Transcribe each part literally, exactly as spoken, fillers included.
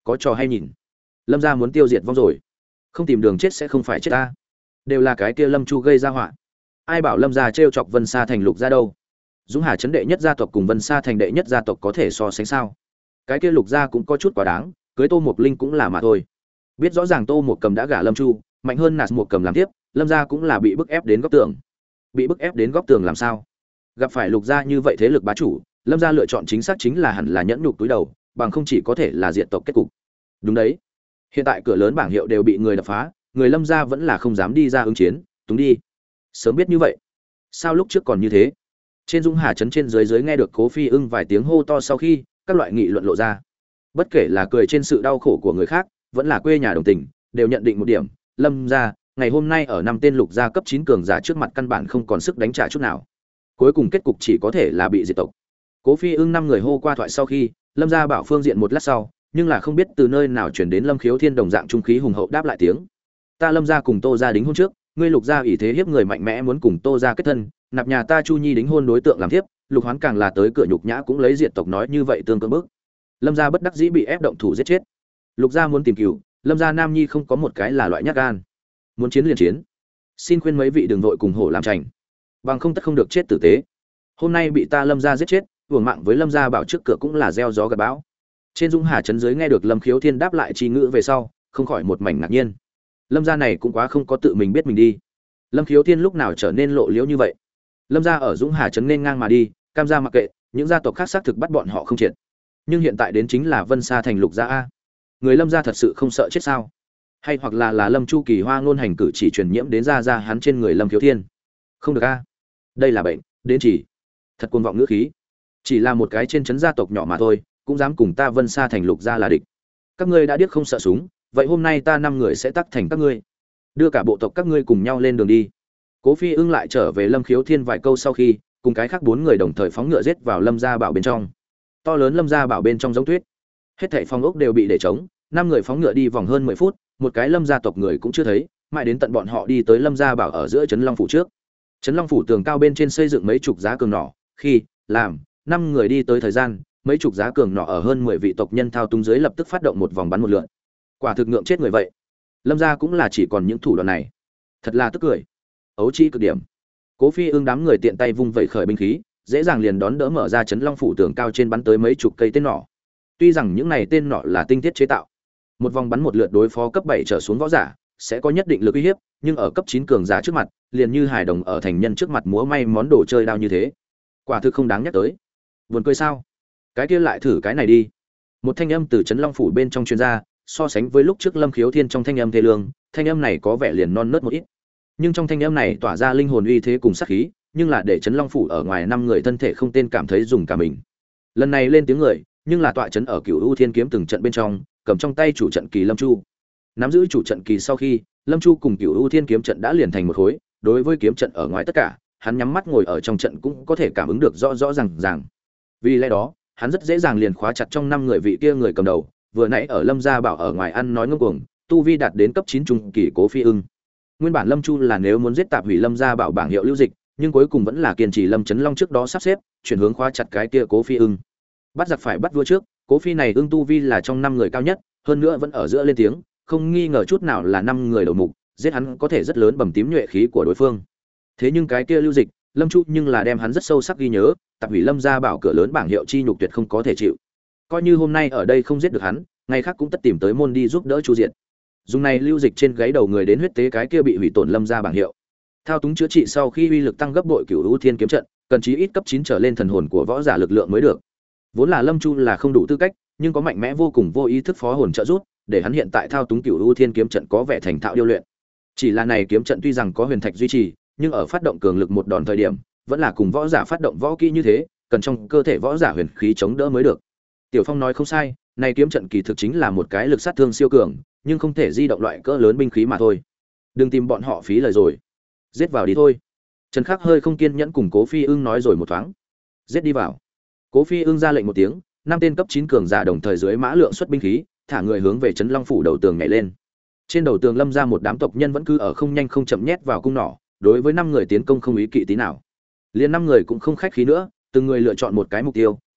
có trò hay nhìn. Lâm gia muốn tiêu diệt vong rồi, không tìm đường chết sẽ không phải chết ta. Đều là cái kia Lâm Chu gây ra họa. Ai bảo Lâm gia trêu chọc Vân Sa thành Lục gia đâu? Dũng Hà trấn đệ nhất gia tộc cùng Vân Sa thành đệ nhất gia tộc có thể so sánh sao? Cái kia Lục gia cũng có chút quá đáng, cưới Tô Mộc Linh cũng là mà thôi. Biết rõ ràng Tô Mộc Cầm đã gả Lâm Chu, mạnh hơn Nạt Mộc Cầm làm tiếp, Lâm gia cũng là bị bức ép đến góc tường. Bị bức ép đến góc tường làm sao? Gặp phải Lục gia như vậy thế lực bá chủ, Lâm gia lựa chọn chính xác chính là hẳn là nhẫn nhục túi đầu, bằng không chỉ có thể là diệt tộc kết cục. Đúng đấy. Hiện tại cửa lớn bảng hiệu đều bị người đập phá, người Lâm gia vẫn là không dám đi ra ứng chiến, túng đi. Sớm biết như vậy, sao lúc trước còn như thế? Trên Dũng Hà trấn trên dưới dưới nghe được Cố Phi Ưng vài tiếng hô to sau khi, các loại nghị luận lộ ra. Bất kể là cười trên sự đau khổ của người khác, vẫn là quê nhà đồng tình, đều nhận định một điểm, Lâm gia, ngày hôm nay ở năm tên Lục gia cấp chín cường giả trước mặt căn bản không còn sức đánh trả chút nào. Cuối cùng kết cục chỉ có thể là bị diệt tộc. Cố Phi Ưng năm người hô qua thoại sau khi, Lâm gia bảo phương diện một lát sau, nhưng là không biết từ nơi nào truyền đến Lâm Khiếu Thiên đồng dạng trung khí hùng hậu đáp lại tiếng. Ta Lâm gia cùng Tô gia đính hôn trước, ngươi Lục gia ủy thế hiếp người mạnh mẽ muốn cùng Tô gia kết thân, nạp nhà ta Chu Nhi đính hôn đối tượng làm thiếp, Lục Hoán càng là tới cửa nhục nhã cũng lấy diệt tộc nói như vậy tương cưỡng bức. Lâm gia bất đắc dĩ bị ép động thủ giết chết. Lục gia muốn tìm cửu, Lâm gia nam nhi không có một cái là loại nhát gan. Muốn chiến liền chiến. Xin khuyên mấy vị đừng vội cùng hổ làm chành, bằng không tất không được chết tử tế. Hôm nay bị ta Lâm gia giết chết, hưởng mạng với Lâm gia bảo trước cửa cũng là gieo gió gặt bão. Trên Dũng Hà trấn dưới nghe được Lâm Khiếu Thiên đáp lại chi ngữ về sau, không khỏi một mảnh ngạc nhiên. Lâm gia này cũng quá không có tự mình biết mình đi. Lâm Khiếu Thiên lúc nào trở nên lộ liễu như vậy? Lâm gia ở Dũng Hà trấn nên ngang mà đi, cam gia mặc kệ, những gia tộc khác xác thực bắt bọn họ không triệt. Nhưng hiện tại đến chính là Vân Sa thành Lục gia a. Người Lâm gia thật sự không sợ chết sao? Hay hoặc là là Lâm Chu Kỳ Hoa ngôn hành cử chỉ truyền nhiễm đến ra ra hắn trên người Lâm Khiếu Thiên? Không được a. Đây là bệnh, đến chỉ. Thật cuồng vọng ngữ khí. Chỉ là một cái trên trấn gia tộc nhỏ mà thôi, cũng dám cùng ta Vân Sa thành Lục gia là địch. Các ngươi đã điếc không sợ súng, vậy hôm nay ta năm người sẽ tắc thành các ngươi. Đưa cả bộ tộc các ngươi cùng nhau lên đường đi. Cố Phi Ưng lại trở về Lâm Khiếu Thiên vài câu sau khi, cùng cái khác bốn người đồng thời phóng ngựa giết vào Lâm gia bảo bên trong. To lớn Lâm gia bảo bên trong giống tuyết. Hết thảy phòng ốc đều bị để trống, năm người phóng ngựa đi vòng hơn mười phút, một cái Lâm gia tộc người cũng chưa thấy, mãi đến tận bọn họ đi tới Lâm gia bảo ở giữa trấn Long phủ trước. Trấn Long phủ tường cao bên trên xây dựng mấy chục giá cường nỏ, khi làm năm người đi tới thời gian, mấy chục giá cường nỏ ở hơn mười vị tộc nhân thao túng dưới lập tức phát động một vòng bắn một lượt. Quả thực ngượng chết người vậy. Lâm gia cũng là chỉ còn những thủ đoạn này. Thật là tức cười. Ấu chi cực điểm. Cố Phi Ưng đám người tiện tay vung vẩy khởi binh khí, dễ dàng liền đón đỡ mở ra trấn Long phủ tường cao trên bắn tới mấy chục cây tên nỏ. Tuy rằng những này tên nỏ là tinh thiết chế tạo, một vòng bắn một lượt đối phó cấp bảy trở xuống võ giả sẽ có nhất định lực uy hiếp, nhưng ở cấp chín cường giả trước mặt, liền như hài đồng ở thành nhân trước mặt múa may món đồ chơi đao như thế. Quả thực không đáng nhắc tới. Buồn cười sao? Cái kia lại thử cái này đi. Một thanh âm từ trấn Long phủ bên trong truyền ra, so sánh với lúc trước Lâm Khiếu Thiên trong thanh âm thê lương, thanh âm này có vẻ liền non nớt một ít. Nhưng trong thanh âm này tỏa ra linh hồn uy thế cùng sát khí, nhưng là để trấn Long phủ ở ngoài năm người thân thể không tên cảm thấy dùng cả mình. Lần này lên tiếng người, nhưng là tọa trấn ở Cửu U Thiên kiếm từng trận bên trong, cầm trong tay chủ trận kỳ Lâm Chu. Nắm giữ chủ trận kỳ sau khi, Lâm Chu cùng Cửu U Thiên kiếm trận đã liền thành một khối, đối với kiếm trận ở ngoài tất cả, hắn nhắm mắt ngồi ở trong trận cũng có thể cảm ứng được rõ rõ ràng ràng. Vì lẽ đó, hắn rất dễ dàng liền khóa chặt trong năm người vị kia người cầm đầu, vừa nãy ở Lâm gia bảo ở ngoài ăn nói ngông cuồng, tu vi đạt đến cấp chín trung kỳ Cố Phi Ưng. Nguyên bản Lâm Chu là nếu muốn giết tạp hủy Lâm gia bảo bảng hiệu lưu dịch, nhưng cuối cùng vẫn là kiên trì Lâm Chấn Long trước đó sắp xếp, chuyển hướng khóa chặt cái kia Cố Phi Ưng. Bắt giặc phải bắt vua trước, Cố Phi này ưng tu vi là trong năm người cao nhất, hơn nữa vẫn ở giữa lên tiếng, không nghi ngờ chút nào là năm người đầu mục, giết hắn có thể rất lớn bầm tím nhuệ khí của đối phương. Thế nhưng cái kia lưu dịch, Lâm Chu nhưng là đem hắn rất sâu sắc ghi nhớ, tạp hủy Lâm gia bảo cửa lớn bảng hiệu chi nhục tuyệt không có thể chịu. Coi như hôm nay ở đây không giết được hắn, ngày khác cũng tất tìm tới môn đi giúp đỡ Chu Diện. Dùng này lưu dịch trên gáy đầu người đến huyết tế cái kia bị hủy tổn Lâm gia bảng hiệu. Thao túng chữa trị sau khi uy lực tăng gấp bội Cửu U Thiên kiếm trận, cần chí ít cấp chín trở lên thần hồn của võ giả lực lượng mới được. Vốn là Lâm Chu là không đủ tư cách, nhưng có mạnh mẽ vô cùng vô ý thức phó hồn trợ giúp, để hắn hiện tại thao túng Cửu U Thiên kiếm trận có vẻ thành thạo điêu luyện. Chỉ là này kiếm trận tuy rằng có huyền thạch duy trì, nhưng ở phát động cường lực một đòn thời điểm, vẫn là cùng võ giả phát động võ kỹ như thế, cần trong cơ thể võ giả huyền khí chống đỡ mới được. Tiểu Phong nói không sai, này kiếm trận kỳ thực chính là một cái lực sát thương siêu cường, nhưng không thể di động loại cỡ lớn binh khí mà thôi. Đừng tìm bọn họ phí lời rồi, giết vào đi thôi. Trần Khắc hơi không kiên nhẫn cùng Cố Phi Ưng nói rồi một thoáng. Giết đi vào. Cố Phi Ưng ra lệnh một tiếng, năm tên cấp chín cường giả đồng thời dưới mã lượng xuất binh khí, thả người hướng về trấn Long phủ đầu tường nhảy lên. Trên đầu tường Lâm ra một đám tộc nhân vẫn cứ ở không nhanh không chậm nhét vào cung nỏ, đối với năm người tiến công không ý kỵ tí nào. Liền năm người cũng không khách khí nữa, từng người lựa chọn một cái mục tiêu,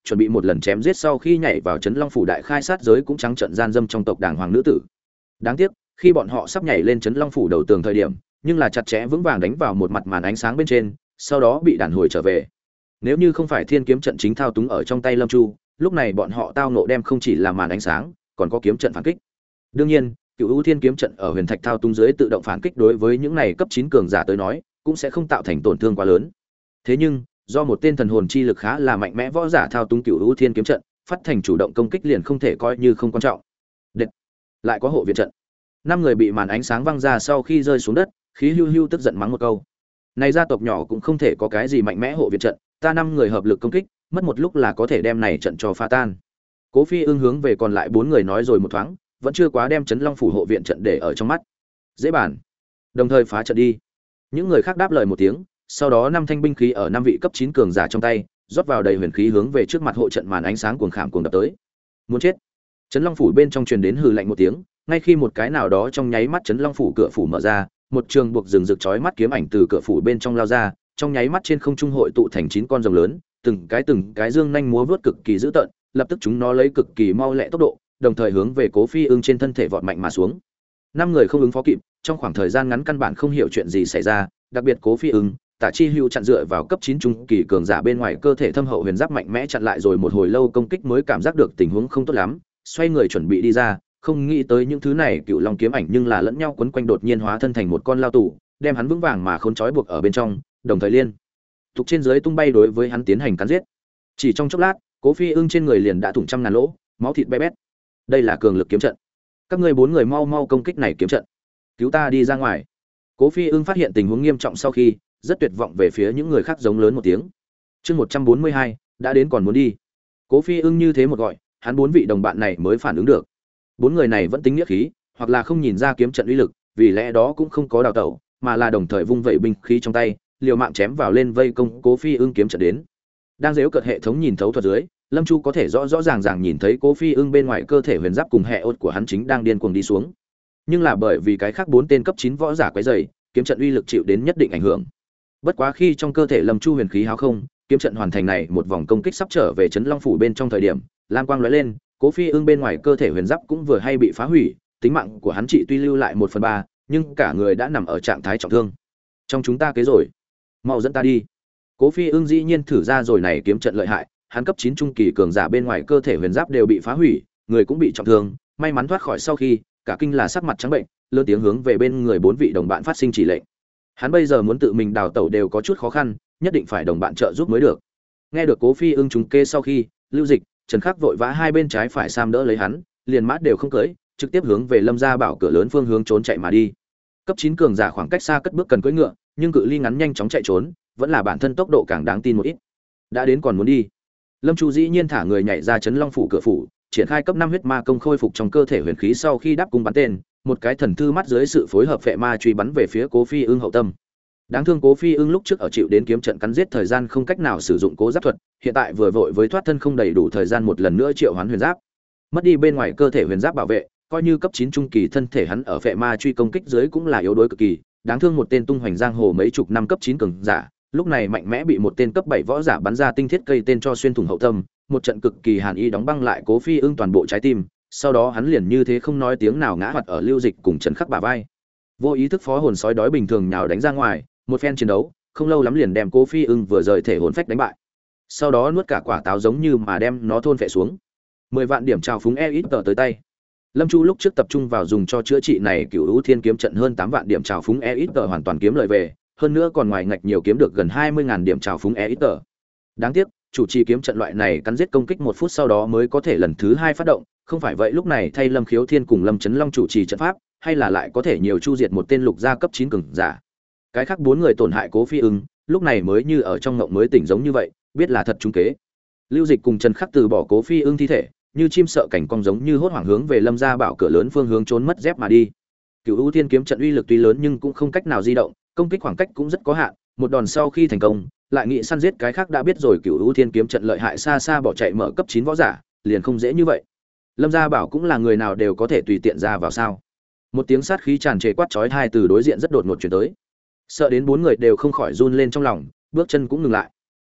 chuẩn bị một lần chém giết sau khi nhảy vào trấn Long phủ đại khai sát giới cũng trắng trợn gian dâm trong tộc đảng hoàng nữ tử. Đáng tiếc, khi bọn họ sắp nhảy lên trấn Long phủ đầu tường thời điểm, nhưng là chặt chẽ vững vàng đánh vào một mặt màn ánh sáng bên trên, sau đó bị đàn hồi trở về. Nếu như không phải thiên kiếm trận chính thao túng ở trong tay Lâm Chu, lúc này bọn họ tao nộ đem không chỉ là màn ánh sáng, còn có kiếm trận phản kích. Đương nhiên, Cửu U Thiên kiếm trận ở Huyền Thạch thao túng dưới tự động phản kích đối với những này cấp chín cường giả tới nói, cũng sẽ không tạo thành tổn thương quá lớn. Thế nhưng, do một tên thần hồn chi lực khá là mạnh mẽ võ giả thao túng Cửu U Thiên kiếm trận, phát thành chủ động công kích liền không thể coi như không quan trọng. Đệt, lại có hộ viện trận. Năm người bị màn ánh sáng văng ra sau khi rơi xuống đất, khí hưu hưu tức giận mắng một câu. Này gia tộc nhỏ cũng không thể có cái gì mạnh mẽ hộ viện trận, ta năm người hợp lực công kích, mất một lúc là có thể đem này trận cho phá tan. Cố Phi Ưng hướng về còn lại bốn người nói rồi một thoáng, vẫn chưa quá đem Trấn Long phủ hộ viện trận để ở trong mắt. Dễ bàn, đồng thời phá trận đi. Những người khác đáp lời một tiếng, sau đó năm thanh binh khí ở năm vị cấp chín cường giả trong tay, rót vào đầy huyền khí hướng về trước mặt hộ trận màn ánh sáng cuồng khảm cuồng đập tới. Muốn chết. Trấn Long phủ bên trong truyền đến hừ lạnh một tiếng, ngay khi một cái nào đó trong nháy mắt Trấn Long phủ cửa phủ mở ra, một trường buộc rừng rực chói mắt kiếm ảnh từ cửa phủ bên trong lao ra, trong nháy mắt trên không trung hội tụ thành chín con rồng lớn, từng cái từng cái dương nhanh múa vớt cực kỳ dữ tợn, lập tức chúng nó lấy cực kỳ mau lẹ tốc độ, đồng thời hướng về Cố Phi Ưng trên thân thể vọt mạnh mà xuống. Năm người không ứng phó kịp, trong khoảng thời gian ngắn căn bản không hiểu chuyện gì xảy ra, đặc biệt Cố Phi Ưng, Tả Chi Hưu chặn dựa vào cấp chín trung kỳ cường giả bên ngoài cơ thể thâm hậu huyền giáp mạnh mẽ chặn lại rồi một hồi lâu công kích mới cảm giác được tình huống không tốt lắm, xoay người chuẩn bị đi ra, không nghĩ tới những thứ này cựu long kiếm ảnh nhưng là lẫn nhau quấn quanh đột nhiên hóa thân thành một con lao tù, đem hắn vững vàng mà khốn trói buộc ở bên trong, đồng thời liên tục trên dưới tung bay đối với hắn tiến hành cắn giết. Chỉ trong chốc lát, Cố Phi Ưng trên người liền đã thủng trăm ngàn lỗ, máu thịt be bét. Đây là cường lực kiếm trận. Các ngươi bốn người mau mau công kích này kiếm trận. Cứu ta đi ra ngoài. Cố Phi Ưng phát hiện tình huống nghiêm trọng sau khi, rất tuyệt vọng về phía những người khác giống lớn một tiếng. Chương một trăm bốn mươi hai, đã đến còn muốn đi. Cố Phi Ưng như thế một gọi, hắn bốn vị đồng bạn này mới phản ứng được. Bốn người này vẫn tính nghĩa khí, hoặc là không nhìn ra kiếm trận uy lực, vì lẽ đó cũng không có đào tẩu, mà là đồng thời vung vẩy binh khí trong tay, liều mạng chém vào lên vây công Cố Phi Ưng kiếm trận đến. Đang giễu cợt hệ thống nhìn thấu thuật dưới, Lâm Chu có thể rõ rõ ràng ràng nhìn thấy Cố Phi Ưng bên ngoài cơ thể huyền giáp cùng hệ ốt của hắn chính đang điên cuồng đi xuống. Nhưng là bởi vì cái khác bốn tên cấp chín võ giả quấy rầy, kiếm trận uy lực chịu đến nhất định ảnh hưởng. Bất quá khi trong cơ thể Lâm Chu huyền khí háo không, kiếm trận hoàn thành này một vòng công kích sắp trở về Trấn Long phủ bên trong thời điểm, lam quang lóe lên, Cố Phi Ưng bên ngoài cơ thể huyền giáp cũng vừa hay bị phá hủy, tính mạng của hắn chỉ tuy lưu lại một phần ba, nhưng cả người đã nằm ở trạng thái trọng thương. Trong chúng ta kế rồi, mau dẫn ta đi. Cố Phi Ưng dĩ nhiên thử ra rồi này kiếm trận lợi hại, hắn cấp chín trung kỳ cường giả bên ngoài cơ thể huyền giáp đều bị phá hủy, người cũng bị trọng thương, may mắn thoát khỏi sau khi, cả kinh là sắc mặt trắng bệnh, lớn tiếng hướng về bên người bốn vị đồng bạn phát sinh chỉ lệnh. Hắn bây giờ muốn tự mình đào tẩu đều có chút khó khăn, nhất định phải đồng bạn trợ giúp mới được. Nghe được Cố Phi Ưng trúng kê sau khi, Lưu Dịch, Trần Khắc vội vã hai bên trái phải sam đỡ lấy hắn, liền mát đều không cưỡi, trực tiếp hướng về Lâm gia bảo cửa lớn phương hướng trốn chạy mà đi. Cấp chín cường giả khoảng cách xa cất bước cần cưỡi ngựa, nhưng cự ly ngắn nhanh chóng chạy trốn, vẫn là bản thân tốc độ càng đáng tin một ít. Đã đến còn muốn đi. Lâm Chu dĩ nhiên thả người nhảy ra Trấn Long phủ cửa phủ, triển khai cấp năm huyết ma công khôi phục trong cơ thể huyền khí sau khi đáp cung bắn tên, một cái thần thư mắt dưới sự phối hợp phệ ma truy bắn về phía Cố Phi Ưng hậu tâm. Đáng thương Cố Phi Ưng lúc trước ở chịu đến kiếm trận cắn giết thời gian không cách nào sử dụng cố giáp thuật, hiện tại vừa vội với thoát thân không đầy đủ thời gian một lần nữa triệu hoán huyền giáp. Mất đi bên ngoài cơ thể huyền giáp bảo vệ, coi như cấp chín trung kỳ thân thể hắn ở phệ ma truy công kích dưới cũng là yếu đuối cực kỳ, đáng thương một tên tung hoành giang hồ mấy chục năm cấp chín cường giả, lúc này mạnh mẽ bị một tên cấp bảy võ giả bắn ra tinh thiết cây tên cho xuyên thủng hậu tâm, một trận cực kỳ hàn y đóng băng lại Cố Phi Ưng toàn bộ trái tim, sau đó hắn liền như thế không nói tiếng nào ngã hoạt ở Lưu Dịch cùng Trần Khắc bả vai. Vô ý thức phó hồn sói đói bình thường nhào đánh ra ngoài, một phen chiến đấu, không lâu lắm liền đem Cố Phi Ưng vừa rời thể hồn phách đánh bại. Sau đó nuốt cả quả táo giống như mà đem nó thôn phệ xuống. Mười vạn điểm trào phúng e ít tờ tới tay. Lâm Chu lúc trước tập trung vào dùng cho chữa trị này Cửu U Thiên kiếm trận hơn tám vạn điểm trào phúng e ít tờ hoàn toàn kiếm lợi về, hơn nữa còn ngoài ngạch nhiều kiếm được gần hai mươi nghìn điểm trào phúng e ít tờ. Đáng tiếc, chủ trì kiếm trận loại này cắn giết công kích một phút sau đó mới có thể lần thứ hai phát động, không phải vậy lúc này thay Lâm Khiếu Thiên cùng Lâm Chấn Long chủ trì trận pháp, hay là lại có thể nhiều chu diệt một tên lục gia cấp chín cường giả. Cái khác bốn người tổn hại Cố Phi Ưng, lúc này mới như ở trong ngộng mới tỉnh giống như vậy, biết là thật trúng kế. Lưu Dịch cùng Trần Khắc từ bỏ Cố Phi Ưng thi thể, như chim sợ cảnh cong giống như hốt hoảng hướng về Lâm gia bảo cửa lớn phương hướng trốn mất dép mà đi. Cửu U Thiên kiếm trận uy lực tuy lớn nhưng cũng không cách nào di động, công kích khoảng cách cũng rất có hạn, một đòn sau khi thành công, lại nghĩ săn giết cái khác đã biết rồi Cửu U Thiên kiếm trận lợi hại xa xa bỏ chạy mở cấp chín võ giả, liền không dễ như vậy. Lâm gia bảo cũng là người nào đều có thể tùy tiện ra vào sao? Một tiếng sát khí tràn trề quát chói tai từ đối diện rất đột ngột truyền tới. Sợ đến bốn người đều không khỏi run lên trong lòng, bước chân cũng ngừng lại.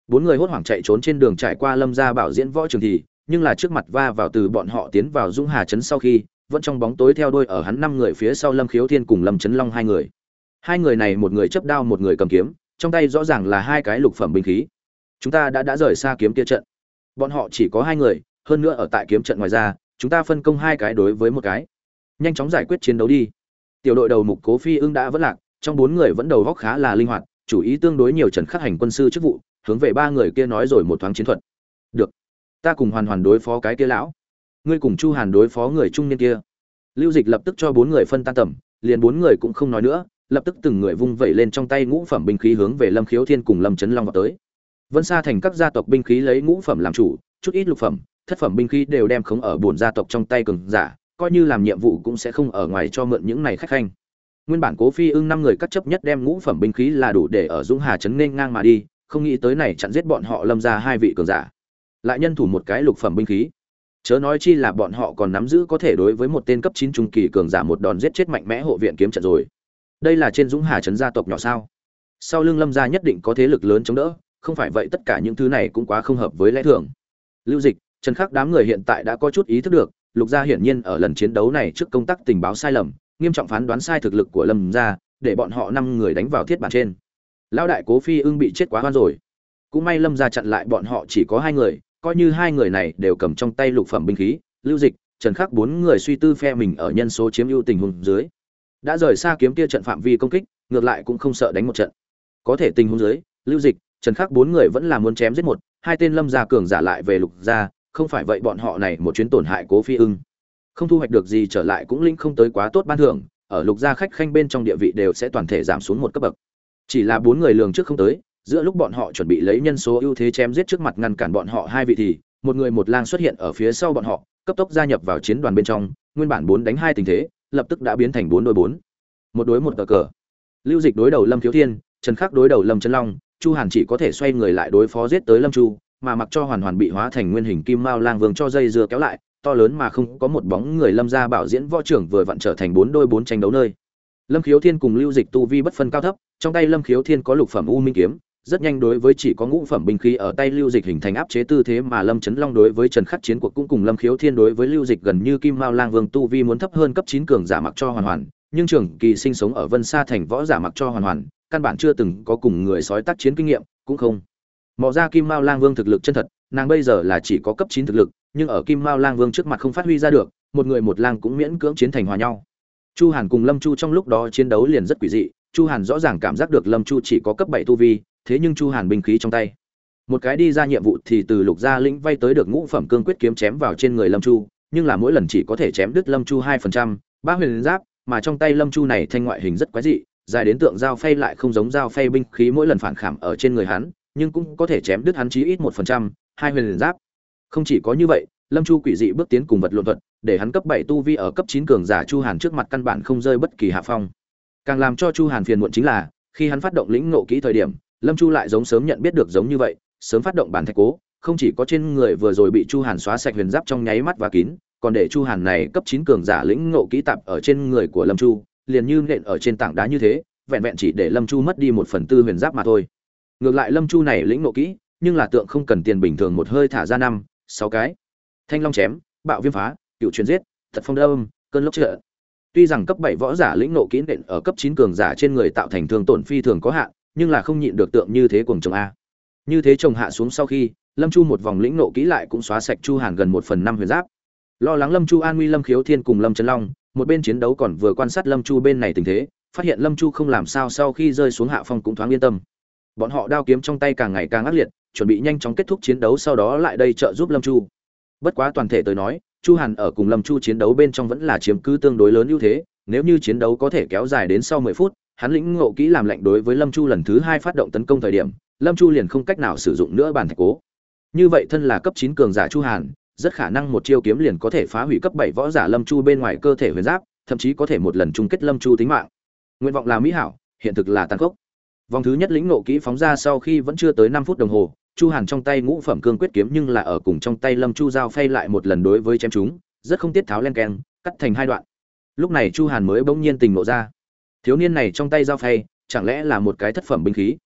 Bốn người hốt hoảng chạy trốn trên đường trải qua Lâm gia bảo diễn võ trường thì, nhưng là trước mặt va vào từ bọn họ tiến vào Dũng Hà trấn sau khi, vẫn trong bóng tối theo đuôi ở hắn năm người phía sau Lâm Khiếu Thiên cùng Lâm Chấn Long hai người. Hai người này một người chấp đao một người cầm kiếm, trong tay rõ ràng là hai cái lục phẩm binh khí. Chúng ta đã đã rời xa kiếm kia trận. Bọn họ chỉ có hai người, hơn nữa ở tại kiếm trận ngoài ra, chúng ta phân công hai cái đối với một cái. Nhanh chóng giải quyết chiến đấu đi. Tiểu đội đầu mục Cố Phi Ưng đã vẫn lạc, trong bốn người vẫn đầu góc khá là linh hoạt, chủ ý tương đối nhiều Trần Khắc Hành quân sư chức vụ, hướng về ba người kia nói rồi một thoáng chiến thuật. Được, ta cùng Hoàn Hoàn đối phó cái kia lão, ngươi cùng Chu Hàn đối phó người trung niên kia. Lưu Dịch lập tức cho bốn người phân tan tầm, liền bốn người cũng không nói nữa, lập tức từng người vung vẩy lên trong tay ngũ phẩm binh khí hướng về Lâm Khiếu Thiên cùng Lâm Chấn Long vào tới. Vân Sa thành các gia tộc binh khí lấy ngũ phẩm làm chủ, chút ít lục phẩm, thất phẩm binh khí đều đem khống ở bổn gia tộc trong tay cường giả, coi như làm nhiệm vụ cũng sẽ không ở ngoài cho mượn những này khách khanh. Nguyên bản Cố Phi Ưng năm người cắt chấp nhất đem ngũ phẩm binh khí là đủ để ở Dũng Hà trấn nên ngang mà đi, không nghĩ tới này chặn giết bọn họ Lâm gia hai vị cường giả, lại nhân thủ một cái lục phẩm binh khí. Chớ nói chi là bọn họ còn nắm giữ có thể đối với một tên cấp chín trung kỳ cường giả một đòn giết chết mạnh mẽ hộ viện kiếm trận rồi. Đây là trên Dũng Hà trấn gia tộc nhỏ sao? Sau lưng Lâm gia nhất định có thế lực lớn chống đỡ, không phải vậy tất cả những thứ này cũng quá không hợp với lẽ thường. Lưu Dịch, Trần Khắc đám người hiện tại đã có chút ý thức được, Lục gia hiển nhiên ở lần chiến đấu này trước công tác tình báo sai lầm, nghiêm trọng phán đoán sai thực lực của Lâm gia, để bọn họ năm người đánh vào thiết bản trên. Lão đại Cố Phi Ưng bị chết quá oan rồi. Cũng may Lâm gia chặn lại bọn họ chỉ có hai người, coi như hai người này đều cầm trong tay lục phẩm binh khí, Lưu Dịch, Trần Khắc bốn người suy tư phe mình ở nhân số chiếm ưu tình huống dưới, đã rời xa kiếm kia trận phạm vi công kích, ngược lại cũng không sợ đánh một trận. Có thể tình huống dưới, Lưu Dịch, Trần Khắc bốn người vẫn là muốn chém giết một, hai tên Lâm gia cường giả lại về Lục gia, không phải vậy bọn họ này một chuyến tổn hại Cố Phi Ưng, không thu hoạch được gì trở lại cũng linh không tới quá tốt ban thưởng, ở Lục gia khách khanh bên trong địa vị đều sẽ toàn thể giảm xuống một cấp bậc. Chỉ là bốn người lường trước không tới, giữa lúc bọn họ chuẩn bị lấy nhân số ưu thế chém giết trước mặt ngăn cản bọn họ hai vị thì, một người một lang xuất hiện ở phía sau bọn họ, cấp tốc gia nhập vào chiến đoàn bên trong, nguyên bản bốn đánh hai tình thế, lập tức đã biến thành bốn đối bốn. Một đối một cờ cờ. Lưu Dịch đối đầu Lâm Khiếu Thiên, Trần Khắc đối đầu Lâm Chấn Long, Chu Hàn chỉ có thể xoay người lại đối phó giết tới Lâm Chu, mà mặc cho Hoàn Hoàn bị hóa thành nguyên hình Kim Mao Lang Vương cho dây dưa kéo lại, to lớn mà không có một bóng người Lâm gia bảo diễn võ trưởng vừa vặn trở thành bốn đôi bốn tranh đấu nơi. Lâm Khiếu Thiên cùng Lưu Dịch tu vi bất phân cao thấp, trong tay Lâm Khiếu Thiên có lục phẩm U Minh kiếm, rất nhanh đối với chỉ có ngũ phẩm binh khí ở tay Lưu Dịch hình thành áp chế tư thế, mà Lâm Chấn Long đối với Trần Khắc chiến cuộc cũng cùng Lâm Khiếu Thiên đối với Lưu Dịch gần như Kim Mao Lang Vương tu vi muốn thấp hơn cấp chín cường giả mặc cho Hoàn Hoàn, nhưng trường kỳ sinh sống ở Vân Sa thành võ giả mặc cho Hoàn Hoàn, căn bản chưa từng có cùng người sói tác chiến kinh nghiệm, cũng không mò ra Kim Mao Lang Vương thực lực chân thật, nàng bây giờ là chỉ có cấp chín thực lực, nhưng ở Kim Mao Lang Vương trước mặt không phát huy ra được, một người một lang cũng miễn cưỡng chiến thành hòa nhau. Chu Hàn cùng Lâm Chu trong lúc đó chiến đấu liền rất quỷ dị, Chu Hàn rõ ràng cảm giác được Lâm Chu chỉ có cấp bảy tu vi, thế nhưng Chu Hàn binh khí trong tay, một cái đi ra nhiệm vụ thì từ Lục gia lĩnh vay tới được ngũ phẩm cương quyết kiếm chém vào trên người Lâm Chu, nhưng là mỗi lần chỉ có thể chém đứt Lâm Chu hai phần trăm, ba huyền giáp, mà trong tay Lâm Chu này thanh ngoại hình rất quái dị, dài đến tượng dao phay lại không giống dao phay binh khí mỗi lần phản khảm ở trên người hắn, nhưng cũng có thể chém đứt hắn chí ít một phần trăm, hai huyền giáp. Không chỉ có như vậy, Lâm Chu quỷ dị bước tiến cùng vật lộn thuật, để hắn cấp bảy tu vi ở cấp chín cường giả Chu Hàn trước mặt căn bản không rơi bất kỳ hạ phong. Càng làm cho Chu Hàn phiền muộn chính là, khi hắn phát động lĩnh ngộ kỹ thời điểm, Lâm Chu lại giống sớm nhận biết được giống như vậy, sớm phát động bản thạch cố, không chỉ có trên người vừa rồi bị Chu Hàn xóa sạch huyền giáp trong nháy mắt và kín, còn để Chu Hàn này cấp chín cường giả lĩnh ngộ kỹ tạp ở trên người của Lâm Chu, liền như nện ở trên tảng đá như thế, vẹn vẹn chỉ để Lâm Chu mất đi một phần tư huyền giáp mà thôi. Ngược lại Lâm Chu này lĩnh ngộ kỹ, nhưng là tượng không cần tiền bình thường một hơi thả ra năm, sáu cái. Thanh long chém, bạo viêm phá, cựu truyền giết, thật phong đâm, cơn lốc trợ. Tuy rằng cấp bảy võ giả lĩnh ngộ kỹ nện ở cấp chín cường giả trên người tạo thành thương tổn phi thường có hạn, nhưng là không nhịn được tượng như thế cuồng chồng a. Như thế chồng hạ xuống sau khi, Lâm Chu một vòng lĩnh ngộ kỹ lại cũng xóa sạch Chu Hàn gần một phần năm huyền giáp. Lo lắng Lâm Chu an nguy, Lâm Khiếu Thiên cùng Lâm Chấn Long, một bên chiến đấu còn vừa quan sát Lâm Chu bên này tình thế, phát hiện Lâm Chu không làm sao, sau khi rơi xuống hạ phong cũng thoáng yên tâm. Bọn họ đao kiếm trong tay càng ngày càng ác liệt, chuẩn bị nhanh chóng kết thúc chiến đấu sau đó lại đây trợ giúp Lâm Chu. Bất quá toàn thể tới nói, Chu Hàn ở cùng Lâm Chu chiến đấu bên trong vẫn là chiếm cứ tương đối lớn ưu thế, nếu như chiến đấu có thể kéo dài đến sau mười phút, hắn lĩnh ngộ kỹ làm lệnh đối với Lâm Chu lần thứ hai phát động tấn công thời điểm, Lâm Chu liền không cách nào sử dụng nữa bản thạch cố. Như vậy thân là cấp chín cường giả Chu Hàn, rất khả năng một chiêu kiếm liền có thể phá hủy cấp bảy võ giả Lâm Chu bên ngoài cơ thể huyền giáp, thậm chí có thể một lần chung kết Lâm Chu tính mạng. Nguyện vọng là mỹ hảo, hiện thực là tàn khốc. Vòng thứ nhất lĩnh ngộ kỹ phóng ra sau khi vẫn chưa tới năm phút đồng hồ, Chu Hàn trong tay ngũ phẩm cương quyết kiếm nhưng là ở cùng trong tay Lâm Chu giao phay lại một lần đối với chém chúng, rất không tiết tháo len keng, cắt thành hai đoạn. Lúc này Chu Hàn mới bỗng nhiên tình ngộ ra, thiếu niên này trong tay giao phay, chẳng lẽ là một cái thất phẩm binh khí?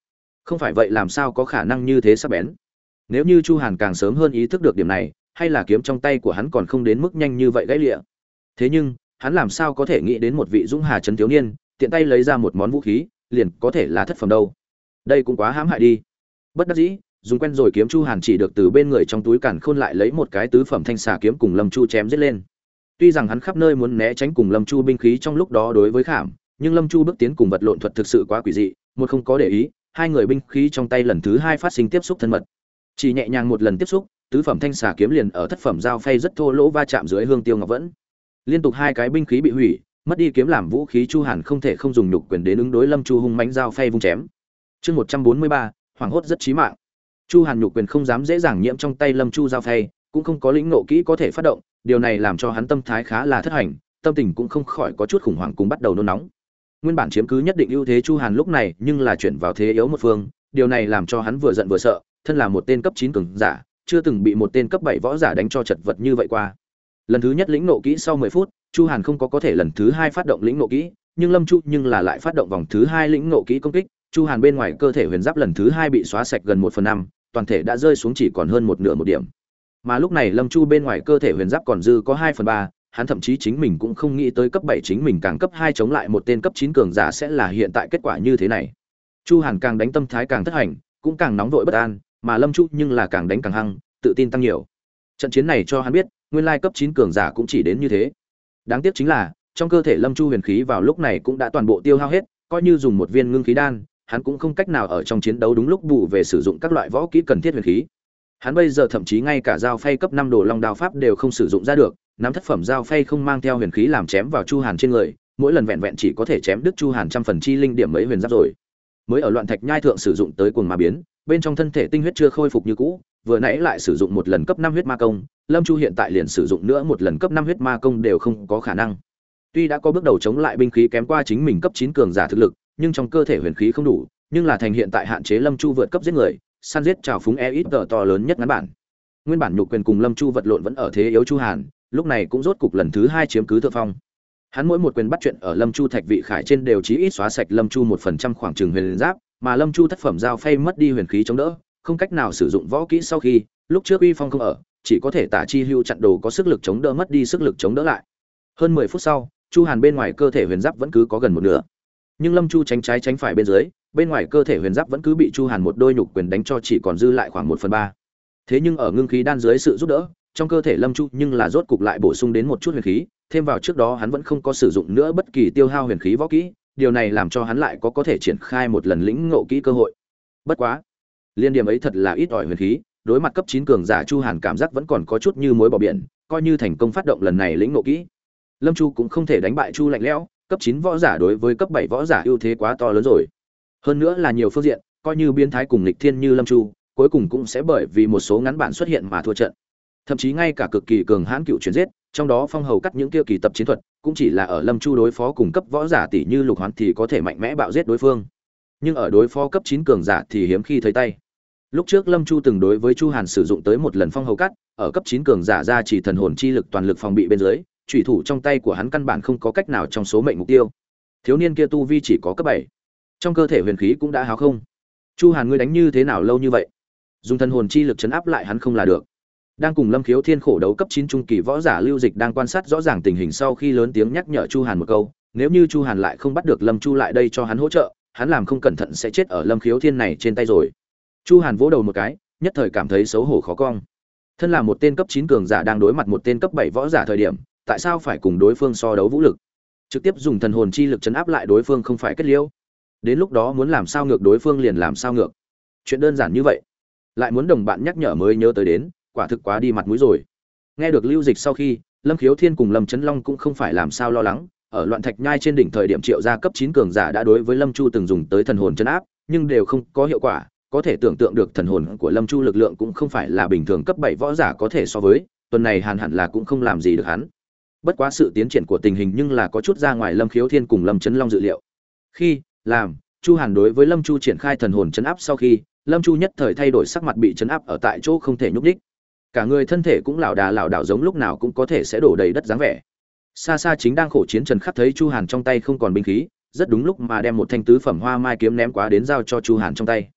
Không phải vậy làm sao có khả năng như thế sắc bén. Nếu như Chu Hàn càng sớm hơn ý thức được điểm này, hay là kiếm trong tay của hắn còn không đến mức nhanh như vậy gãy lịa. Thế nhưng, hắn làm sao có thể nghĩ đến một vị dũng hà trấn thiếu niên, tiện tay lấy ra một món vũ khí, liền có thể là thất phẩm đâu. Đây cũng quá hãm hại đi. Bất đắc dĩ, dùng quen rồi kiếm, Chu Hàn chỉ được từ bên người trong túi càn khôn lại lấy một cái tứ phẩm thanh xà kiếm cùng Lâm Chu chém giết lên. Tuy rằng hắn khắp nơi muốn né tránh cùng Lâm Chu binh khí trong lúc đó đối với khảm, nhưng Lâm Chu bước tiến cùng vật lộn thuật thực sự quá quỷ dị, một không có để ý, hai người binh khí trong tay lần thứ hai phát sinh tiếp xúc thân mật. Chỉ nhẹ nhàng một lần tiếp xúc, tứ phẩm thanh xà kiếm liền ở thất phẩm dao phay rất thô lỗ va chạm dưới hương tiêu ngọc vẫn. Liên tục hai cái binh khí bị hủy, mất đi kiếm làm vũ khí, Chu Hàn không thể không dùng nhục quyền đến ứng đối Lâm Chu hung mãnh dao phay vung chém. Chương một trăm bốn mươi ba, hoảng hốt rất chí mạng. Chu Hàn nhục quyền không dám dễ dàng nhiễm trong tay Lâm Chu dao phay, cũng không có lĩnh ngộ kỹ có thể phát động, điều này làm cho hắn tâm thái khá là thất hành, tâm tình cũng không khỏi có chút khủng hoảng cùng bắt đầu nôn nóng. Nguyên bản chiếm cứ nhất định ưu thế Chu Hàn lúc này nhưng là chuyển vào thế yếu một phương, điều này làm cho hắn vừa giận vừa sợ, thân là một tên cấp chín cường giả, chưa từng bị một tên cấp bảy võ giả đánh cho chật vật như vậy qua. Lần thứ nhất lĩnh ngộ kỹ sau mười phút, Chu Hàn không có có thể lần thứ hai phát động lĩnh ngộ kỹ, nhưng Lâm Chu nhưng là lại phát động vòng thứ hai lĩnh ngộ kỹ công kích, Chu Hàn bên ngoài cơ thể huyền giáp lần thứ hai bị xóa sạch gần một phần năm, toàn thể đã rơi xuống chỉ còn hơn một nửa một điểm. Mà lúc này Lâm Chu bên ngoài cơ thể huyền giáp còn dư có hai phần ba, hắn thậm chí chính mình cũng không nghĩ tới cấp bảy chính mình càng cấp hai chống lại một tên cấp chín cường giả sẽ là hiện tại kết quả như thế này. Chu Hàn càng đánh tâm thái càng thất hành, cũng càng nóng vội bất an, mà Lâm Chu nhưng là càng đánh càng hăng, tự tin tăng nhiều. Trận chiến này cho hắn biết, nguyên lai cấp chín cường giả cũng chỉ đến như thế. Đáng tiếc chính là, trong cơ thể Lâm Chu huyền khí vào lúc này cũng đã toàn bộ tiêu hao hết, coi như dùng một viên ngưng khí đan, hắn cũng không cách nào ở trong chiến đấu đúng lúc bù về sử dụng các loại võ kỹ cần thiết huyền khí. Hắn bây giờ thậm chí ngay cả dao phay cấp năm đồ long đao pháp đều không sử dụng ra được, nắm thất phẩm dao phay không mang theo huyền khí làm chém vào Chu Hàn trên người, mỗi lần vẹn vẹn chỉ có thể chém đứt Chu Hàn trăm phần chi linh điểm mấy huyền giáp rồi. Mới ở loạn thạch nhai thượng sử dụng tới cuồng ma biến, bên trong thân thể tinh huyết chưa khôi phục như cũ, vừa nãy lại sử dụng một lần cấp năm huyết ma công, Lâm Chu hiện tại liền sử dụng nữa một lần cấp năm huyết ma công đều không có khả năng. Tuy đã có bước đầu chống lại binh khí kém qua chính mình cấp chín cường giả thực lực, nhưng trong cơ thể huyền khí không đủ, nhưng là thành hiện tại hạn chế Lâm Chu vượt cấp giết người, săn giết trào phúng e ít to lớn nhất ngắn bản. Nguyên bản nhục quyền cùng Lâm Chu vật lộn vẫn ở thế yếu, Chu Hàn lúc này cũng rốt cục lần thứ hai chiếm cứ thượng phong. Hắn mỗi một quyền bắt chuyện ở Lâm Chu thạch vị khải trên đều chí ít xóa sạch Lâm Chu một phần trăm khoảng trường huyền giáp, mà Lâm Chu thất phẩm dao phay mất đi huyền khí chống đỡ, không cách nào sử dụng võ kỹ sau khi, lúc trước uy phong không ở, chỉ có thể tả chi hưu chặn đồ có sức lực chống đỡ mất đi sức lực chống đỡ lại. Hơn mười phút sau, Chu Hàn bên ngoài cơ thể huyền giáp vẫn cứ có gần một nửa. Nhưng Lâm Chu tránh trái tránh phải bên dưới, bên ngoài cơ thể huyền giáp vẫn cứ bị Chu Hàn một đôi nhục quyền đánh cho chỉ còn dư lại khoảng một phần ba. Thế nhưng ở ngưng khí đan dưới sự giúp đỡ, trong cơ thể Lâm Chu nhưng là rốt cục lại bổ sung đến một chút huyền khí, thêm vào trước đó hắn vẫn không có sử dụng nữa bất kỳ tiêu hao huyền khí võ kỹ, điều này làm cho hắn lại có có thể triển khai một lần lĩnh ngộ kỹ cơ hội. Bất quá, liên điểm ấy thật là ít ỏi huyền khí, đối mặt cấp chín cường giả Chu Hàn cảm giác vẫn còn có chút như muối bỏ biển, coi như thành công phát động lần này lĩnh ngộ kỹ, Lâm Chu cũng không thể đánh bại Chu lạnh lẽo, cấp chín võ giả đối với cấp bảy võ giả ưu thế quá to lớn rồi. Hơn nữa là nhiều phương diện, coi như biến thái cùng nghịch thiên như Lâm Chu, cuối cùng cũng sẽ bởi vì một số ngắn bản xuất hiện mà thua trận. Thậm chí ngay cả cực kỳ cường hãn cựu chuyển giết, trong đó phong hầu cắt những kia kỳ tập chiến thuật, cũng chỉ là ở Lâm Chu đối phó cùng cấp võ giả tỷ như Lục Hoán thì có thể mạnh mẽ bạo giết đối phương. Nhưng ở đối phó cấp chín cường giả thì hiếm khi thấy tay. Lúc trước Lâm Chu từng đối với Chu Hàn sử dụng tới một lần phong hầu cắt, ở cấp chín cường giả ra chỉ thần hồn chi lực toàn lực phòng bị bên dưới, chủy thủ trong tay của hắn căn bản không có cách nào trong số mệnh mục tiêu. Thiếu niên kia tu vi chỉ có cấp bảy, trong cơ thể huyền khí cũng đã háo không. Chu Hàn ngươi đánh như thế nào lâu như vậy? Dùng thần hồn chi lực chấn áp lại hắn không là được. Đang cùng Lâm Khiếu Thiên khổ đấu cấp chín trung kỳ võ giả Lưu Dịch đang quan sát rõ ràng tình hình sau khi lớn tiếng nhắc nhở Chu Hàn một câu, nếu như Chu Hàn lại không bắt được Lâm Chu lại đây cho hắn hỗ trợ, hắn làm không cẩn thận sẽ chết ở Lâm Khiếu Thiên này trên tay rồi. Chu Hàn vỗ đầu một cái, nhất thời cảm thấy xấu hổ khó cong. Thân là một tên cấp chín cường giả đang đối mặt một tên cấp bảy võ giả thời điểm, tại sao phải cùng đối phương so đấu vũ lực? Trực tiếp dùng thần hồn chi lực chấn áp lại đối phương không phải kết liễu? Đến lúc đó muốn làm sao ngược đối phương liền làm sao ngược. Chuyện đơn giản như vậy, lại muốn đồng bạn nhắc nhở mới nhớ tới đến, quả thực quá đi mặt mũi rồi. Nghe được Lưu Dịch sau khi, Lâm Khiếu Thiên cùng Lâm Chấn Long cũng không phải làm sao lo lắng, ở loạn thạch nhai trên đỉnh thời điểm triệu gia cấp chín cường giả đã đối với Lâm Chu từng dùng tới thần hồn chấn áp, nhưng đều không có hiệu quả, có thể tưởng tượng được thần hồn của Lâm Chu lực lượng cũng không phải là bình thường cấp bảy võ giả có thể so với, tuần này Hàn hẳn là cũng không làm gì được hắn. Bất quá sự tiến triển của tình hình nhưng là có chút ra ngoài Lâm Khiếu Thiên cùng Lâm Chấn Long dự liệu. Khi làm Chu Hàn đối với Lâm Chu triển khai thần hồn chấn áp sau khi, Lâm Chu nhất thời thay đổi sắc mặt bị chấn áp ở tại chỗ không thể nhúc nhích. Cả người thân thể cũng lảo đà lảo đảo giống lúc nào cũng có thể sẽ đổ đầy đất dáng vẻ. Xa xa chính đang khổ chiến Trần Khắc thấy Chu Hàn trong tay không còn binh khí, rất đúng lúc mà đem một thanh tứ phẩm hoa mai kiếm ném quá đến giao cho Chu Hàn trong tay.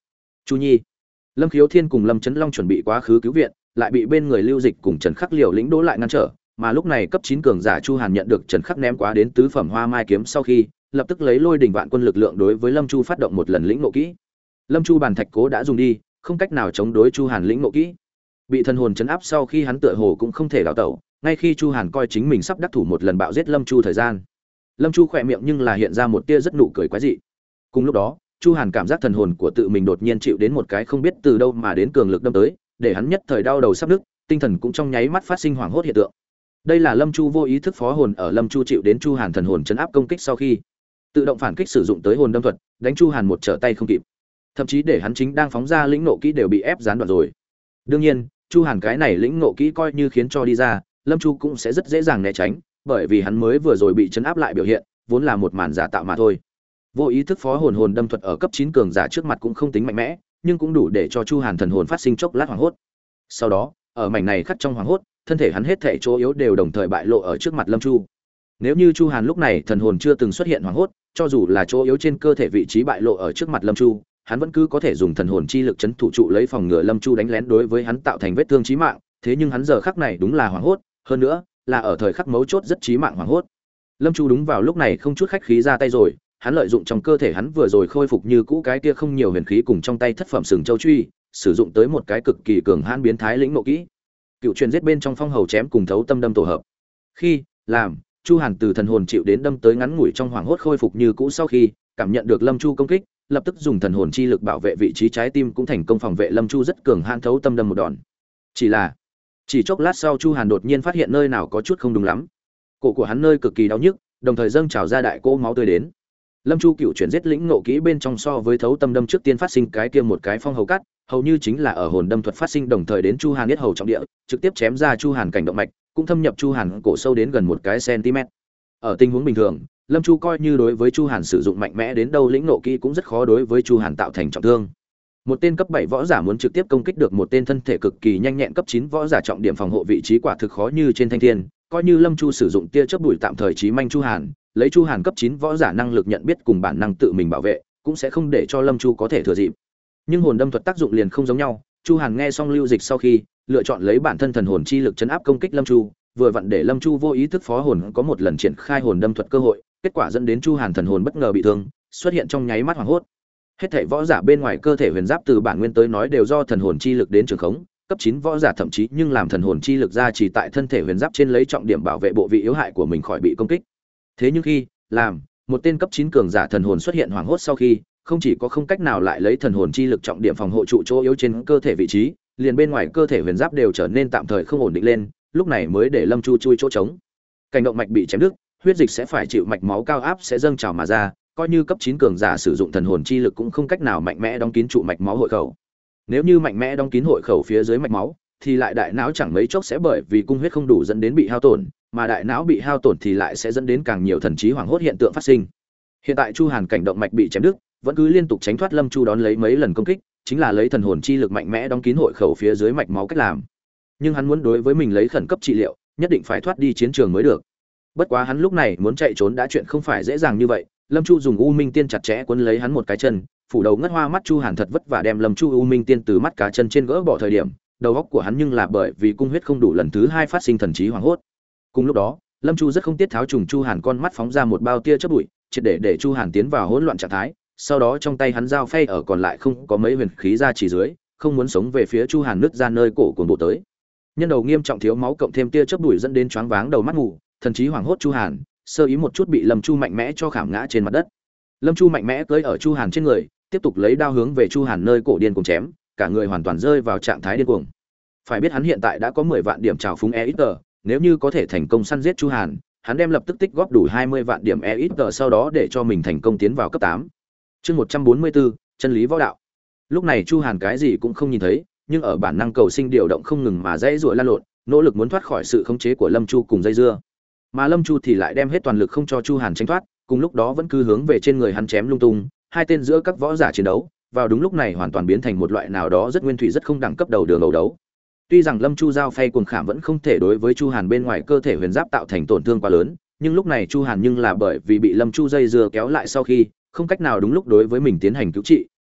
Chu Nhi. Lâm Khiếu Thiên cùng Lâm Chấn Long chuẩn bị quá khứ cứu viện, lại bị bên người Lưu Dịch cùng Trần Khắc Liều lĩnh đỗ lại ngăn trở, mà lúc này cấp chín cường giả Chu Hàn nhận được Trần Khắc ném quá đến tứ phẩm Hoa Mai kiếm sau khi, lập tức lấy lôi đỉnh vạn quân lực lượng đối với Lâm Chu phát động một lần lĩnh ngộ kỹ. Lâm Chu bàn thạch cố đã dùng đi, không cách nào chống đối Chu Hàn lĩnh ngộ kỹ. Bị thần hồn chấn áp sau khi hắn tựa hồ cũng không thể đào tẩu, ngay khi Chu Hàn coi chính mình sắp đắc thủ một lần bạo giết Lâm Chu thời gian, Lâm Chu khỏe miệng nhưng là hiện ra một tia rất nụ cười quái dị. Cùng lúc đó, Chu Hàn cảm giác thần hồn của tự mình đột nhiên chịu đến một cái không biết từ đâu mà đến cường lực đâm tới, để hắn nhất thời đau đầu sắp nứt, tinh thần cũng trong nháy mắt phát sinh hoảng hốt hiện tượng. Đây là Lâm Chu vô ý thức phó hồn ở Lâm Chu chịu đến Chu Hàn thần hồn chấn áp công kích sau khi, tự động phản kích sử dụng tới hồn đâm thuật, đánh Chu Hàn một trở tay không kịp. Thậm chí để hắn chính đang phóng ra lĩnh nộ kỹ đều bị ép gián đoạn rồi. Đương nhiên, Chu Hàn cái này lĩnh nộ kỹ coi như khiến cho đi ra, Lâm Chu cũng sẽ rất dễ dàng né tránh, bởi vì hắn mới vừa rồi bị chấn áp lại biểu hiện, vốn là một màn giả tạo mà thôi. Vô ý thức phó hồn hồn đâm thuật ở cấp chín cường giả trước mặt cũng không tính mạnh mẽ, nhưng cũng đủ để cho Chu Hàn thần hồn phát sinh chốc lát hoảng hốt. Sau đó, ở mảnh này khắc trong hoảng hốt, thân thể hắn hết thảy chỗ yếu đều đồng thời bại lộ ở trước mặt Lâm Chu. Nếu như Chu Hàn lúc này thần hồn chưa từng xuất hiện hoảng hốt, cho dù là chỗ yếu trên cơ thể vị trí bại lộ ở trước mặt Lâm Chu, hắn vẫn cứ có thể dùng thần hồn chi lực chấn thủ trụ lấy phòng ngừa Lâm Chu đánh lén đối với hắn tạo thành vết thương chí mạng, thế nhưng hắn giờ khắc này đúng là hoảng hốt, hơn nữa, là ở thời khắc mấu chốt rất chí mạng hoảng hốt. Lâm Chu đúng vào lúc này không chút khách khí ra tay rồi, hắn lợi dụng trong cơ thể hắn vừa rồi khôi phục như cũ cái kia không nhiều huyền khí cùng trong tay thất phẩm sừng châu truy, sử dụng tới một cái cực kỳ cường hãn biến thái lĩnh nộ kỹ. Cựu truyền giết bên trong phong hầu chém cùng thấu tâm đâm tổ hợp. Khi làm Chu Hàn từ thần hồn chịu đến đâm tới ngắn ngủi trong hoảng hốt khôi phục như cũ sau khi cảm nhận được Lâm Chu công kích, lập tức dùng thần hồn chi lực bảo vệ vị trí trái tim cũng thành công phòng vệ Lâm Chu rất cường hãn thấu tâm đâm một đòn. Chỉ là chỉ chốc lát sau Chu Hàn đột nhiên phát hiện nơi nào có chút không đúng lắm. Cổ của hắn nơi cực kỳ đau nhức, đồng thời dâng trào ra đại cỗ máu tươi đến. Lâm Chu cựu chuyển giết lĩnh ngộ kỹ bên trong so với thấu tâm đâm trước tiên phát sinh cái kia một cái phong hầu cắt, hầu như chính là ở hồn đâm thuật phát sinh đồng thời đến Chu Hàn yết hầu trọng địa, trực tiếp chém ra Chu Hàn cảnh động mạch, cũng thâm nhập Chu Hàn cổ sâu đến gần một cái cm. Ở tình huống bình thường, Lâm Chu coi như đối với Chu Hàn sử dụng mạnh mẽ đến đâu lĩnh ngộ kỹ cũng rất khó đối với Chu Hàn tạo thành trọng thương. Một tên cấp bảy võ giả muốn trực tiếp công kích được một tên thân thể cực kỳ nhanh nhẹn cấp chín võ giả trọng điểm phòng hộ vị trí quả thực khó như trên thanh thiên, coi như Lâm Chu sử dụng tia chớp đuổi tạm thời chí manh Chu Hàn, lấy Chu Hàn cấp chín võ giả năng lực nhận biết cùng bản năng tự mình bảo vệ, cũng sẽ không để cho Lâm Chu có thể thừa dịp. Nhưng hồn đâm thuật tác dụng liền không giống nhau, Chu Hàn nghe xong Lưu Dịch sau khi, lựa chọn lấy bản thân thần hồn chi lực chấn áp công kích Lâm Chu, vừa vặn để Lâm Chu vô ý thức phó hồn có một lần triển khai hồn đâm thuật cơ hội, kết quả dẫn đến Chu Hàn thần hồn bất ngờ bị thương, xuất hiện trong nháy mắt hoảng hốt. Hết thảy võ giả bên ngoài cơ thể huyền giáp từ bản nguyên tới nói đều do thần hồn chi lực đến trường khống, cấp chín võ giả thậm chí nhưng làm thần hồn chi lực ra chỉ tại thân thể huyền giáp trên lấy trọng điểm bảo vệ bộ vị yếu hại của mình khỏi bị công kích. Thế nhưng khi làm một tên cấp chín cường giả thần hồn xuất hiện hoảng hốt sau khi, không chỉ có không cách nào lại lấy thần hồn chi lực trọng điểm phòng hộ trụ chỗ yếu trên cơ thể vị trí, liền bên ngoài cơ thể huyền giáp đều trở nên tạm thời không ổn định lên, lúc này mới để Lâm Chu chui chỗ trống. Cảnh động mạch bị chém đứt, huyết dịch sẽ phải chịu mạch máu cao áp sẽ dâng trào mà ra, coi như cấp chín cường giả sử dụng thần hồn chi lực cũng không cách nào mạnh mẽ đóng kín trụ mạch máu hội khẩu. Nếu như mạnh mẽ đóng kín hội khẩu phía dưới mạch máu, thì lại đại não chẳng mấy chốc sẽ bởi vì cung huyết không đủ dẫn đến bị hao tổn, mà đại não bị hao tổn thì lại sẽ dẫn đến càng nhiều thần trí hoảng hốt hiện tượng phát sinh. Hiện tại Chu Hàn cảnh động mạch bị chém đứt, vẫn cứ liên tục tránh thoát Lâm Chu đón lấy mấy lần công kích, chính là lấy thần hồn chi lực mạnh mẽ đóng kín hội khẩu phía dưới mạch máu cách làm. Nhưng hắn muốn đối với mình lấy khẩn cấp trị liệu, nhất định phải thoát đi chiến trường mới được. Bất quá hắn lúc này muốn chạy trốn đã chuyện không phải dễ dàng như vậy, Lâm Chu dùng U Minh Tiên chặt chẽ quấn lấy hắn một cái chân, phủ đầu ngất hoa mắt Chu Hàn thật vất vả đem Lâm Chu U Minh Tiên từ mắt cá chân trên gỡ bỏ thời điểm, đầu óc của hắn nhưng là bởi vì cung huyết không đủ lần thứ hai phát sinh thần trí hoảng hốt. Cùng lúc đó, Lâm Chu rất không tiết tháo trùng Chu Hàn con mắt phóng ra một bao tia chớp bụi, triệt để để Chu Hàn tiến vào hỗn loạn trạng thái, sau đó trong tay hắn dao phay ở còn lại không có mấy huyền khí ra chỉ dưới, không muốn sống về phía Chu Hàn nứt ra nơi cổ cuồng bộ tới. Nhân đầu nghiêm trọng thiếu máu cộng thêm tia chớp bụi dẫn đến choáng váng đầu mắt mù, thần trí hoảng hốt Chu Hàn, sơ ý một chút bị Lâm Chu mạnh mẽ cho khảm ngã trên mặt đất. Lâm Chu mạnh mẽ cưỡi ở Chu Hàn trên người, tiếp tục lấy đao hướng về Chu Hàn nơi cổ điên cuồng chém, cả người hoàn toàn rơi vào trạng thái điên cuồng. Phải biết hắn hiện tại đã có mười vạn điểm trào phúng e ít tờ, nếu như có thể thành công săn giết Chu Hàn, hắn đem lập tức tích góp đủ hai mươi vạn điểm e ít tờ sau đó để cho mình thành công tiến vào cấp tám. Chương một trăm bốn mươi tư, chân lý võ đạo. Lúc này Chu Hàn cái gì cũng không nhìn thấy, nhưng ở bản năng cầu sinh điều động không ngừng mà dãy rủa lan lộn, nỗ lực muốn thoát khỏi sự khống chế của Lâm Chu cùng dây dưa. Mà Lâm Chu thì lại đem hết toàn lực không cho Chu Hàn tránh thoát, cùng lúc đó vẫn cứ hướng về trên người hắn chém lung tung, hai tên giữa các võ giả chiến đấu, vào đúng lúc này hoàn toàn biến thành một loại nào đó rất nguyên thủy rất không đẳng cấp đầu đường ẩu đấu. Tuy rằng Lâm Chu giao phay cuồng khảm vẫn không thể đối với Chu Hàn bên ngoài cơ thể huyền giáp tạo thành tổn thương quá lớn, nhưng lúc này Chu Hàn nhưng là bởi vì bị Lâm Chu dây dưa kéo lại sau khi không cách nào đúng lúc đối với mình tiến hành cứu trị,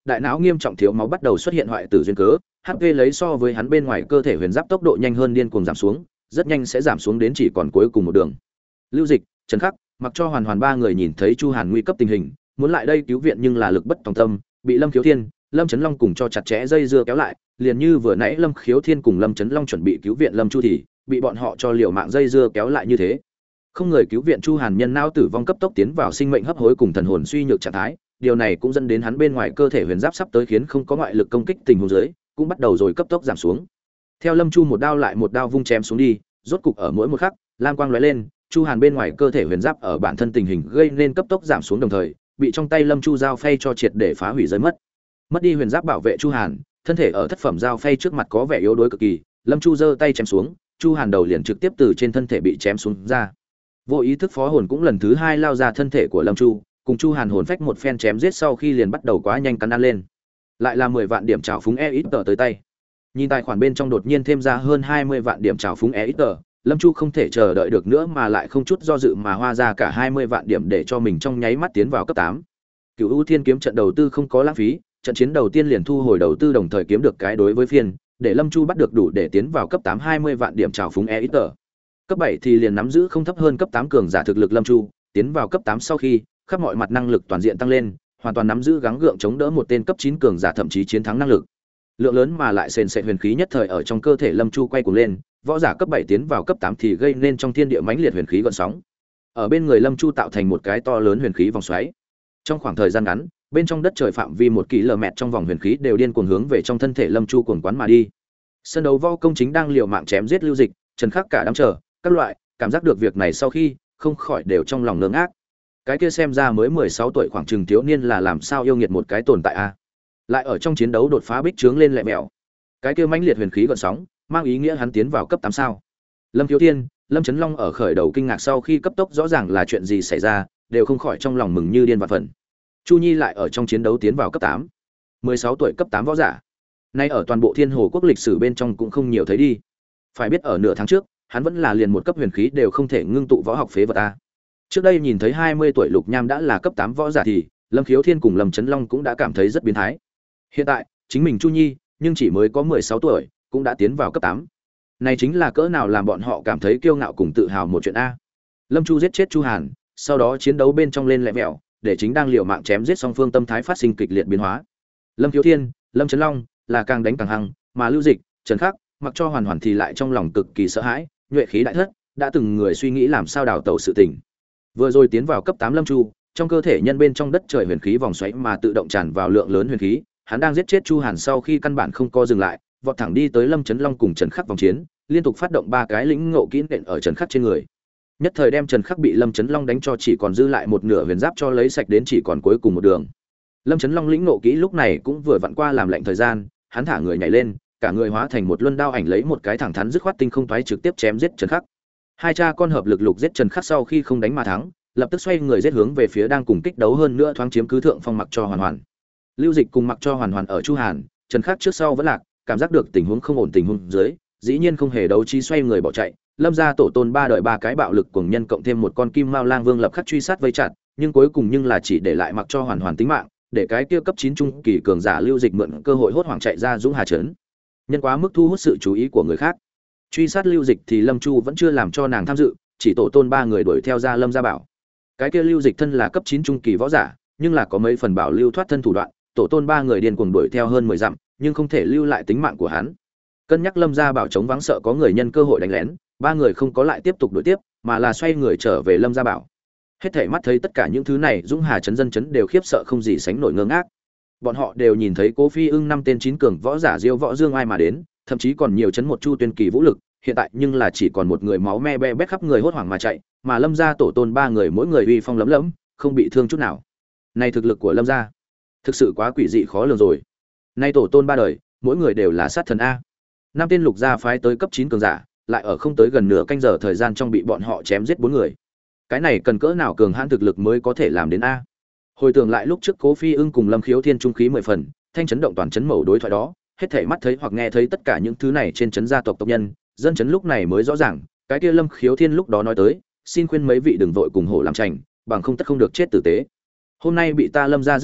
đại não nghiêm trọng thiếu máu bắt đầu xuất hiện hoại tử duyên cớ, hát pê lấy so với hắn bên ngoài cơ thể huyền giáp tốc độ nhanh hơn điên cuồng giảm xuống, rất nhanh sẽ giảm xuống đến chỉ còn cuối cùng một đường. Lưu Dịch, Trần Khắc, mặc cho Hoàn Hoàn ba người nhìn thấy Chu Hàn nguy cấp tình hình, muốn lại đây cứu viện nhưng là lực bất tòng tâm, bị Lâm Khiếu Thiên, Lâm Chấn Long cùng cho chặt chẽ dây dưa kéo lại, liền như vừa nãy Lâm Khiếu Thiên cùng Lâm Chấn Long chuẩn bị cứu viện Lâm Chu thì bị bọn họ cho liều mạng dây dưa kéo lại như thế. Không người cứu viện Chu Hàn nhân não tử vong cấp tốc tiến vào sinh mệnh hấp hối cùng thần hồn suy nhược trạng thái, điều này cũng dẫn đến hắn bên ngoài cơ thể huyền giáp sắp tới khiến không có ngoại lực công kích tình huống dưới, cũng bắt đầu rồi cấp tốc giảm xuống. Theo Lâm Chu một đao lại một đao vung chém xuống đi, rốt cục ở mỗi một khắc, lam quang lóe lên, Chu Hàn bên ngoài cơ thể huyền giáp ở bản thân tình hình gây nên cấp tốc giảm xuống đồng thời, bị trong tay Lâm Chu dao phay cho triệt để phá hủy rơi mất. Mất đi huyền giáp bảo vệ Chu Hàn, thân thể ở thất phẩm dao phay trước mặt có vẻ yếu đuối cực kỳ, Lâm Chu giơ tay chém xuống, Chu Hàn đầu liền trực tiếp từ trên thân thể bị chém xuống ra. Vô ý thức phó hồn cũng lần thứ hai lao ra thân thể của Lâm Chu, cùng Chu Hàn hồn phách một phen chém giết sau khi liền bắt đầu quá nhanh cắn ăn lên. Lại là mười vạn điểm trào phúng e ít tờ tới tay. Nhìn tài khoản bên trong đột nhiên thêm ra hơn hai mươi vạn điểm trào phúng e ít tờ, Lâm Chu không thể chờ đợi được nữa mà lại không chút do dự mà hoa ra cả hai mươi vạn điểm để cho mình trong nháy mắt tiến vào cấp tám. Cửu U Thiên kiếm trận đầu tư không có lãng phí, trận chiến đầu tiên liền thu hồi đầu tư đồng thời kiếm được cái đối với phiên, để Lâm Chu bắt được đủ để tiến vào cấp tám hai mươi vạn điểm trào phúng e ít tờ. Cấp bảy thì liền nắm giữ không thấp hơn cấp tám cường giả thực lực Lâm Chu, tiến vào cấp tám sau khi, khắp mọi mặt năng lực toàn diện tăng lên, hoàn toàn nắm giữ gắng gượng chống đỡ một tên cấp chín cường giả thậm chí chiến thắng năng lực. Lượng lớn mà lại sền sệt huyền khí nhất thời ở trong cơ thể Lâm Chu quay cuồng lên, võ giả cấp bảy tiến vào cấp tám thì gây nên trong thiên địa mãnh liệt huyền khí gợn sóng. Ở bên người Lâm Chu tạo thành một cái to lớn huyền khí vòng xoáy. Trong khoảng thời gian ngắn, bên trong đất trời phạm vi một km trong vòng huyền khí đều điên cuồng hướng về trong thân thể Lâm Chu cuồng quán mà đi. Sân đấu võ công chính đang liều mạng chém giết Lưu Dịch, Trần Khắc cả đám chờ, các loại, cảm giác được việc này sau khi, không khỏi đều trong lòng ngưỡng ác. Cái kia xem ra mới mười sáu tuổi khoảng chừng thiếu niên là làm sao yêu nghiệt một cái tồn tại a. Lại ở trong chiến đấu đột phá bích trướng lên lẹ mèo. Cái kia mãnh liệt huyền khí gợn sóng, mang ý nghĩa hắn tiến vào cấp tám sao. Lâm Khiếu Thiên, Lâm Chấn Long ở khởi đầu kinh ngạc sau khi cấp tốc rõ ràng là chuyện gì xảy ra, đều không khỏi trong lòng mừng như điên vạn phần. Chu Nhi lại ở trong chiến đấu tiến vào cấp tám. mười sáu tuổi cấp tám võ giả. Nay ở toàn bộ Thiên Hồ quốc lịch sử bên trong cũng không nhiều thấy đi. Phải biết ở nửa tháng trước, hắn vẫn là liền một cấp huyền khí đều không thể ngưng tụ võ học phế vật a. Trước đây nhìn thấy hai mươi tuổi Lục Nham đã là cấp tám võ giả thì, Lâm Khiếu Thiên cùng Lâm Chấn Long cũng đã cảm thấy rất biến thái. Hiện tại, chính mình Chu Nhi, nhưng chỉ mới có mười sáu tuổi, cũng đã tiến vào cấp tám. Này chính là cỡ nào làm bọn họ cảm thấy kiêu ngạo cùng tự hào một chuyện a. Lâm Chu giết chết Chu Hàn, sau đó chiến đấu bên trong lên lẹ mẹo, để chính đang liều mạng chém giết song phương tâm thái phát sinh kịch liệt biến hóa. Lâm Khiếu Thiên, Lâm Chấn Long là càng đánh càng hăng, mà Lưu Dịch, Trần Khắc, mặc cho Hoàn Hoàn thì lại trong lòng cực kỳ sợ hãi, nhuệ khí đại thất, đã từng người suy nghĩ làm sao đào tẩu sự tình. Vừa rồi tiến vào cấp tám Lâm Chu, trong cơ thể nhân bên trong đất trời huyền khí vòng xoáy mà tự động tràn vào lượng lớn huyền khí, hắn đang giết chết Chu Hàn sau khi căn bản không co dừng lại, vọt thẳng đi tới Lâm Chấn Long cùng Trần Khắc vòng chiến, liên tục phát động ba cái lĩnh ngộ kỹ nện ở Trần Khắc trên người. Nhất thời đem Trần Khắc bị Lâm Chấn Long đánh cho chỉ còn dư lại một nửa huyền giáp cho lấy sạch đến chỉ còn cuối cùng một đường. Lâm Chấn Long lĩnh ngộ kỹ lúc này cũng vừa vặn qua làm lệnh thời gian, hắn thả người nhảy lên, cả người hóa thành một luân đao ảnh lấy một cái thẳng thắn dứt khoát tinh không toái trực tiếp chém giết Trần Khắc. Hai cha con hợp lực lục giết Trần Khắc sau khi không đánh mà thắng, lập tức xoay người giết hướng về phía đang cùng kích đấu hơn nữa thoáng chiếm cứ thượng phong mặc cho Hoàn Hoàn. Lưu Dịch cùng mặc cho Hoàn Hoàn ở Chu Hàn, Trần Khắc trước sau vẫn lạc, cảm giác được tình huống không ổn tình huống dưới, dĩ nhiên không hề đấu trí xoay người bỏ chạy. Lâm gia tổ tôn ba đời ba cái bạo lực cùng nhân cộng thêm một con kim mao lang vương lập khắc truy sát vây chặt, nhưng cuối cùng nhưng là chỉ để lại mặc cho Hoàn Hoàn tính mạng, để cái kia cấp chín trung kỳ cường giả Lưu Dịch mượn cơ hội hốt hoảng chạy ra Dũng Hà trấn. Nhân quá mức thu hút sự chú ý của người khác. Truy sát Lưu Dịch thì Lâm Chu vẫn chưa làm cho nàng tham dự, chỉ tổ tôn ba người đuổi theo ra Lâm gia bảo. Cái kia Lưu Dịch thân là cấp chín trung kỳ võ giả, nhưng là có mấy phần bảo lưu thoát thân thủ đoạn, tổ tôn ba người điên cuồng đuổi theo hơn mười dặm, nhưng không thể lưu lại tính mạng của hắn. Cân nhắc Lâm gia bảo chống vắng sợ có người nhân cơ hội đánh lén, ba người không có lại tiếp tục đuổi tiếp, mà là xoay người trở về Lâm gia bảo. Hết thảy mắt thấy tất cả những thứ này, Dũng Hà trấn dân chấn đều khiếp sợ không gì sánh nổi ngơ ngác. Bọn họ đều nhìn thấy Cố Phi Ưng năm tên chín cường võ giả Diêu Võ Dương ai mà đến, thậm chí còn nhiều chấn một chu tuyên kỳ vũ lực, hiện tại nhưng là chỉ còn một người máu me be bét khắp người hốt hoảng mà chạy, mà Lâm gia tổ tôn ba người mỗi người uy phong lấm lẫm, không bị thương chút nào. Này thực lực của Lâm gia, thực sự quá quỷ dị khó lường rồi. Nay tổ tôn ba đời, mỗi người đều là sát thần a. Năm tên lục gia phái tới cấp chín cường giả, lại ở không tới gần nửa canh giờ thời gian trong bị bọn họ chém giết bốn người. Cái này cần cỡ nào cường hãn thực lực mới có thể làm đến a? Hồi tưởng lại lúc trước Cố Phi Ưng cùng Lâm Khiếu Thiên trung khí mười phần, thanh chấn động toàn chấn mẩu đối thoại đó, hết thảy mắt thấy hoặc nghe thấy tất cả những thứ này trên chấn gia tộc tộc nhân, dân chấn lúc này mới rõ ràng, cái kia Lâm Khiếu Thiên lúc đó nói tới, xin khuyên mấy vị đừng vội cùng hổ làm chành, bằng không tất không được chết tử tế. Hôm nay bị ta Lâm gia giết chết,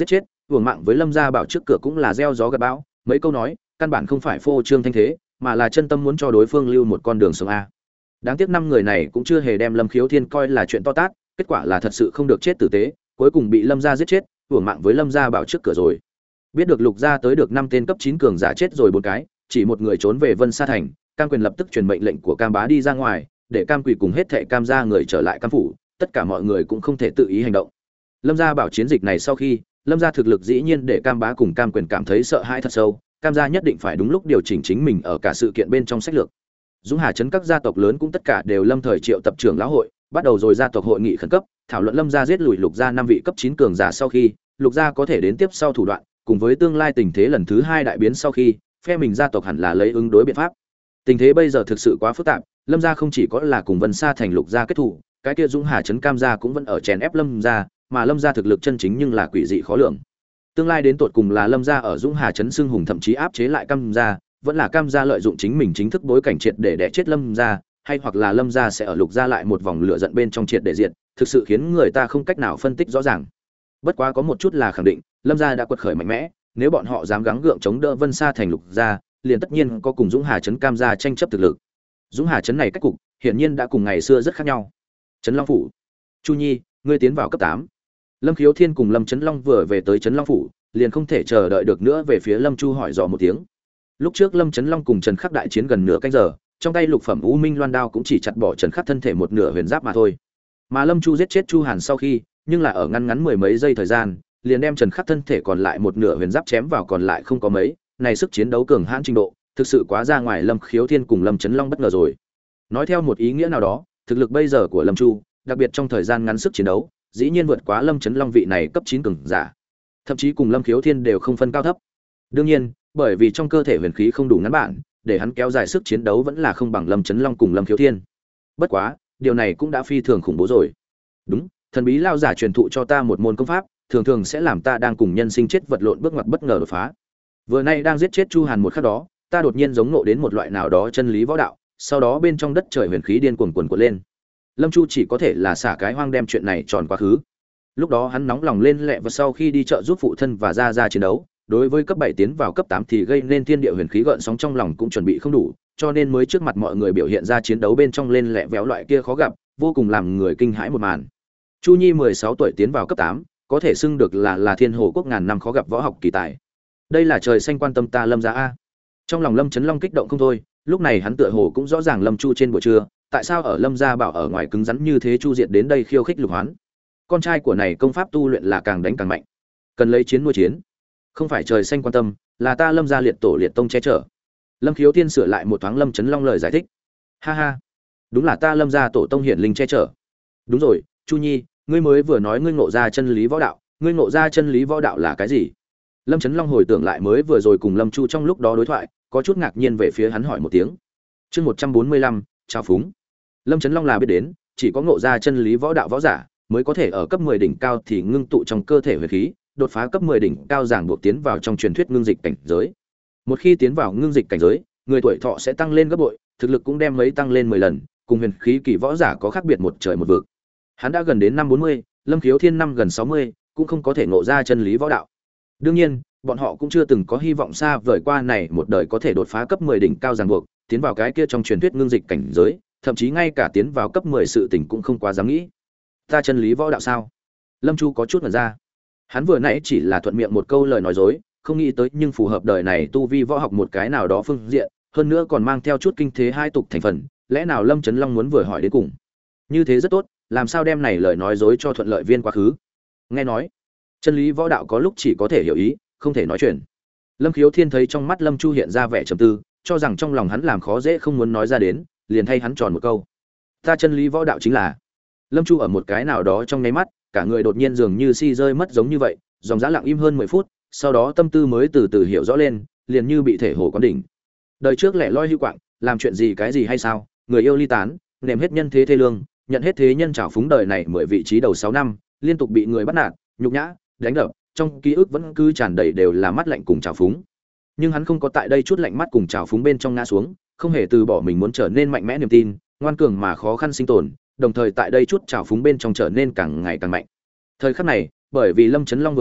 hưởng mạng với lâm gia bảo trước cửa cũng là gieo gió gặt bão, mấy câu nói căn bản không phải phô trương thanh thế, mà là chân tâm muốn cho đối phương lưu một con đường sống a. Đáng tiếc năm người này cũng chưa hề đem Lâm Khiếu Thiên coi là chuyện to tát, kết quả là thật sự không được chết tử tế, cuối cùng bị Lâm gia giết chết, hưởng mạng với Lâm gia bảo trước cửa rồi. Biết được Lục gia tới được năm tên cấp chín cường giả chết rồi bốn cái, chỉ một người trốn về Vân Sa thành, Cam Quyền lập tức truyền mệnh lệnh của Cam Bá đi ra ngoài, để Cam Quỷ cùng hết thảy Cam gia người trở lại Cam phủ, tất cả mọi người cũng không thể tự ý hành động. Lâm gia bảo chiến dịch này sau khi, Lâm gia thực lực dĩ nhiên để Cam Bá cùng Cam Quyền cảm thấy sợ hãi thật sâu, Cam gia nhất định phải đúng lúc điều chỉnh chính mình ở cả sự kiện bên trong sách lược. Dũng Hà trấn các gia tộc lớn cũng tất cả đều lâm thời triệu tập trưởng lão hội, bắt đầu rồi gia tộc hội nghị khẩn cấp, thảo luận Lâm gia giết lùi Lục gia năm vị cấp chín cường giả sau khi, Lục gia có thể đến tiếp sau thủ đoạn, cùng với tương lai tình thế lần thứ hai đại biến sau khi, phe mình gia tộc hẳn là lấy ứng đối biện pháp. Tình thế bây giờ thực sự quá phức tạp, Lâm gia không chỉ có là cùng Vân Sa thành Lục gia kết thù, cái kia Dũng Hà trấn Cam gia cũng vẫn ở chèn ép Lâm gia, mà Lâm gia thực lực chân chính nhưng là quỷ dị khó lường. Tương lai đến tột cùng là Lâm gia ở Dũng Hà trấn xưng hùng thậm chí áp chế lại Cam gia, vẫn là Cam gia lợi dụng chính mình chính thức bối cảnh triệt để đè chết Lâm gia, hay hoặc là Lâm gia sẽ ở Lục gia lại một vòng lửa giận bên trong triệt để diệt, thực sự khiến người ta không cách nào phân tích rõ ràng. Bất quá có một chút là khẳng định, Lâm gia đã quật khởi mạnh mẽ, nếu bọn họ dám gắng gượng chống đỡ Vân Sa thành Lục gia, liền tất nhiên có cùng Dũng Hà trấn Cam gia tranh chấp thực lực. Dũng Hà trấn này cách cục, hiển nhiên đã cùng ngày xưa rất khác nhau. Trấn Long phủ. Chu Nhi, ngươi tiến vào cấp tám. Lâm Khiếu Thiên cùng Lâm Trấn Long vừa về tới Trấn Long phủ, liền không thể chờ đợi được nữa về phía Lâm Chu hỏi dò một tiếng. Lúc trước Lâm Trấn Long cùng Trần Khắc đại chiến gần nửa canh giờ, trong tay lục phẩm U Minh Loan đao cũng chỉ chặt bỏ Trần Khắc thân thể một nửa huyền giáp mà thôi. Mà Lâm Chu giết chết Chu Hàn sau khi, nhưng là ở ngắn ngắn mười mấy giây thời gian, liền đem Trần Khắc thân thể còn lại một nửa huyền giáp chém vào còn lại không có mấy, này sức chiến đấu cường hãn trình độ, thực sự quá ra ngoài Lâm Khiếu Thiên cùng Lâm Trấn Long bất ngờ rồi. Nói theo một ý nghĩa nào đó, thực lực bây giờ của Lâm Chu, đặc biệt trong thời gian ngắn sức chiến đấu, dĩ nhiên vượt quá Lâm Trấn Long vị này cấp chín cường giả. Thậm chí cùng Lâm Khiếu Thiên đều không phân cao thấp. Đương nhiên, bởi vì trong cơ thể huyền khí không đủ ngắn bản, để hắn kéo dài sức chiến đấu vẫn là không bằng Lâm Trấn Long cùng Lâm Khiếu Thiên. Bất quá, điều này cũng đã phi thường khủng bố rồi. Đúng, thần bí lao giả truyền thụ cho ta một môn công pháp, thường thường sẽ làm ta đang cùng nhân sinh chết vật lộn bước ngoặt bất ngờ đột phá. Vừa nay đang giết chết Chu Hàn một khắc đó, ta đột nhiên giống ngộ đến một loại nào đó chân lý võ đạo, sau đó bên trong đất trời huyền khí điên cuồng cuồn cuộn lên. Lâm Chu chỉ có thể là xả cái hoang đem chuyện này tròn quá khứ. Lúc đó hắn nóng lòng lên lẹ và sau khi đi chợ giúp phụ thân và ra ra chiến đấu, đối với cấp bảy tiến vào cấp tám thì gây nên thiên địa huyền khí gợn sóng trong lòng cũng chuẩn bị không đủ, cho nên mới trước mặt mọi người biểu hiện ra chiến đấu bên trong lên lẹ véo loại kia khó gặp, vô cùng làm người kinh hãi một màn. Chu Nhi mười sáu tuổi tiến vào cấp tám, có thể xưng được là là thiên hồ quốc ngàn năm khó gặp võ học kỳ tài. Đây là trời xanh quan tâm ta Lâm gia a. Trong lòng Lâm Trấn Long kích động không thôi, lúc này hắn tựa hồ cũng rõ ràng Lâm Chu trên buổi trưa, tại sao ở Lâm gia bảo ở ngoài cứng rắn như thế Chu Diệt đến đây khiêu khích Lục Hoán. Con trai của này công pháp tu luyện là càng đánh càng mạnh, cần lấy chiến nuôi chiến, không phải trời xanh quan tâm, là ta Lâm gia liệt tổ liệt tông che chở. Lâm Khiếu Thiên sửa lại một thoáng Lâm Trấn Long lời giải thích. Ha ha, đúng là ta Lâm gia tổ tông hiển linh che chở. Đúng rồi, Chu Nhi, ngươi mới vừa nói ngươi ngộ ra chân lý võ đạo, ngươi ngộ ra chân lý võ đạo là cái gì? Lâm Trấn Long hồi tưởng lại mới vừa rồi cùng Lâm Chu trong lúc đó đối thoại, có chút ngạc nhiên về phía hắn hỏi một tiếng. Chương một trăm bốn mươi lăm, trao phúng. Lâm Trấn Long là biết đến, chỉ có ngộ ra chân lý võ đạo võ giả mới có thể ở cấp mười đỉnh cao thì ngưng tụ trong cơ thể huyền khí, đột phá cấp mười đỉnh cao giảng buộc tiến vào trong truyền thuyết ngưng dịch cảnh giới. Một khi tiến vào ngưng dịch cảnh giới, người tuổi thọ sẽ tăng lên gấp bội, thực lực cũng đem mấy tăng lên mười lần, cùng huyền khí kỳ võ giả có khác biệt một trời một vực. Hắn đã gần đến năm bốn mươi, Lâm Khiếu Thiên năm gần sáu mươi, cũng không có thể ngộ ra chân lý võ đạo. Đương nhiên, bọn họ cũng chưa từng có hy vọng xa vời qua này một đời có thể đột phá cấp mười đỉnh cao ràng buộc, tiến vào cái kia trong truyền thuyết ngưng dịch cảnh giới, thậm chí ngay cả tiến vào cấp mười sự tình cũng không quá dám nghĩ. Ta chân lý võ đạo sao? Lâm Chu có chút ngẩn ra. Hắn vừa nãy chỉ là thuận miệng một câu lời nói dối, không nghĩ tới nhưng phù hợp đời này tu vi võ học một cái nào đó phương diện, hơn nữa còn mang theo chút kinh thế hai tục thành phần, lẽ nào Lâm Trấn Long muốn vừa hỏi đến cùng? Như thế rất tốt, làm sao đem này lời nói dối cho thuận lợi viên quá khứ? Nghe nói, chân lý võ đạo có lúc chỉ có thể hiểu ý, không thể nói chuyện. Lâm Khiếu Thiên thấy trong mắt Lâm Chu hiện ra vẻ trầm tư, cho rằng trong lòng hắn làm khó dễ không muốn nói ra đến, liền thay hắn tròn một câu. Ta chân lý võ đạo chính là. Lâm Chu ở một cái nào đó trong nháy mắt, cả người đột nhiên dường như si rơi mất giống như vậy, dòng dã lặng im hơn mười phút, sau đó tâm tư mới từ từ hiểu rõ lên, liền như bị thể hồ quán đỉnh. Đời trước lẻ loi hưu quạng, làm chuyện gì cái gì hay sao, người yêu ly tán, nềm hết nhân thế thê lương, nhận hết thế nhân trảo phúng đời này mười vị trí đầu sáu năm, liên tục bị người bắt nạt, nhục nhã, đánh đập, trong ký ức vẫn cứ tràn đầy đều là mắt lạnh cùng trào phúng. Nhưng hắn không có tại đây chút lạnh mắt cùng trào phúng bên trong ngã xuống, không hề từ bỏ mình muốn trở nên mạnh mẽ niềm tin, ngoan cường mà khó khăn sinh tồn, đồng thời tại đây chút trào phúng bên trong trở nên càng ngày càng mạnh. Thời khắc này, bởi vì Lâm Trấn Long vừa hỏi,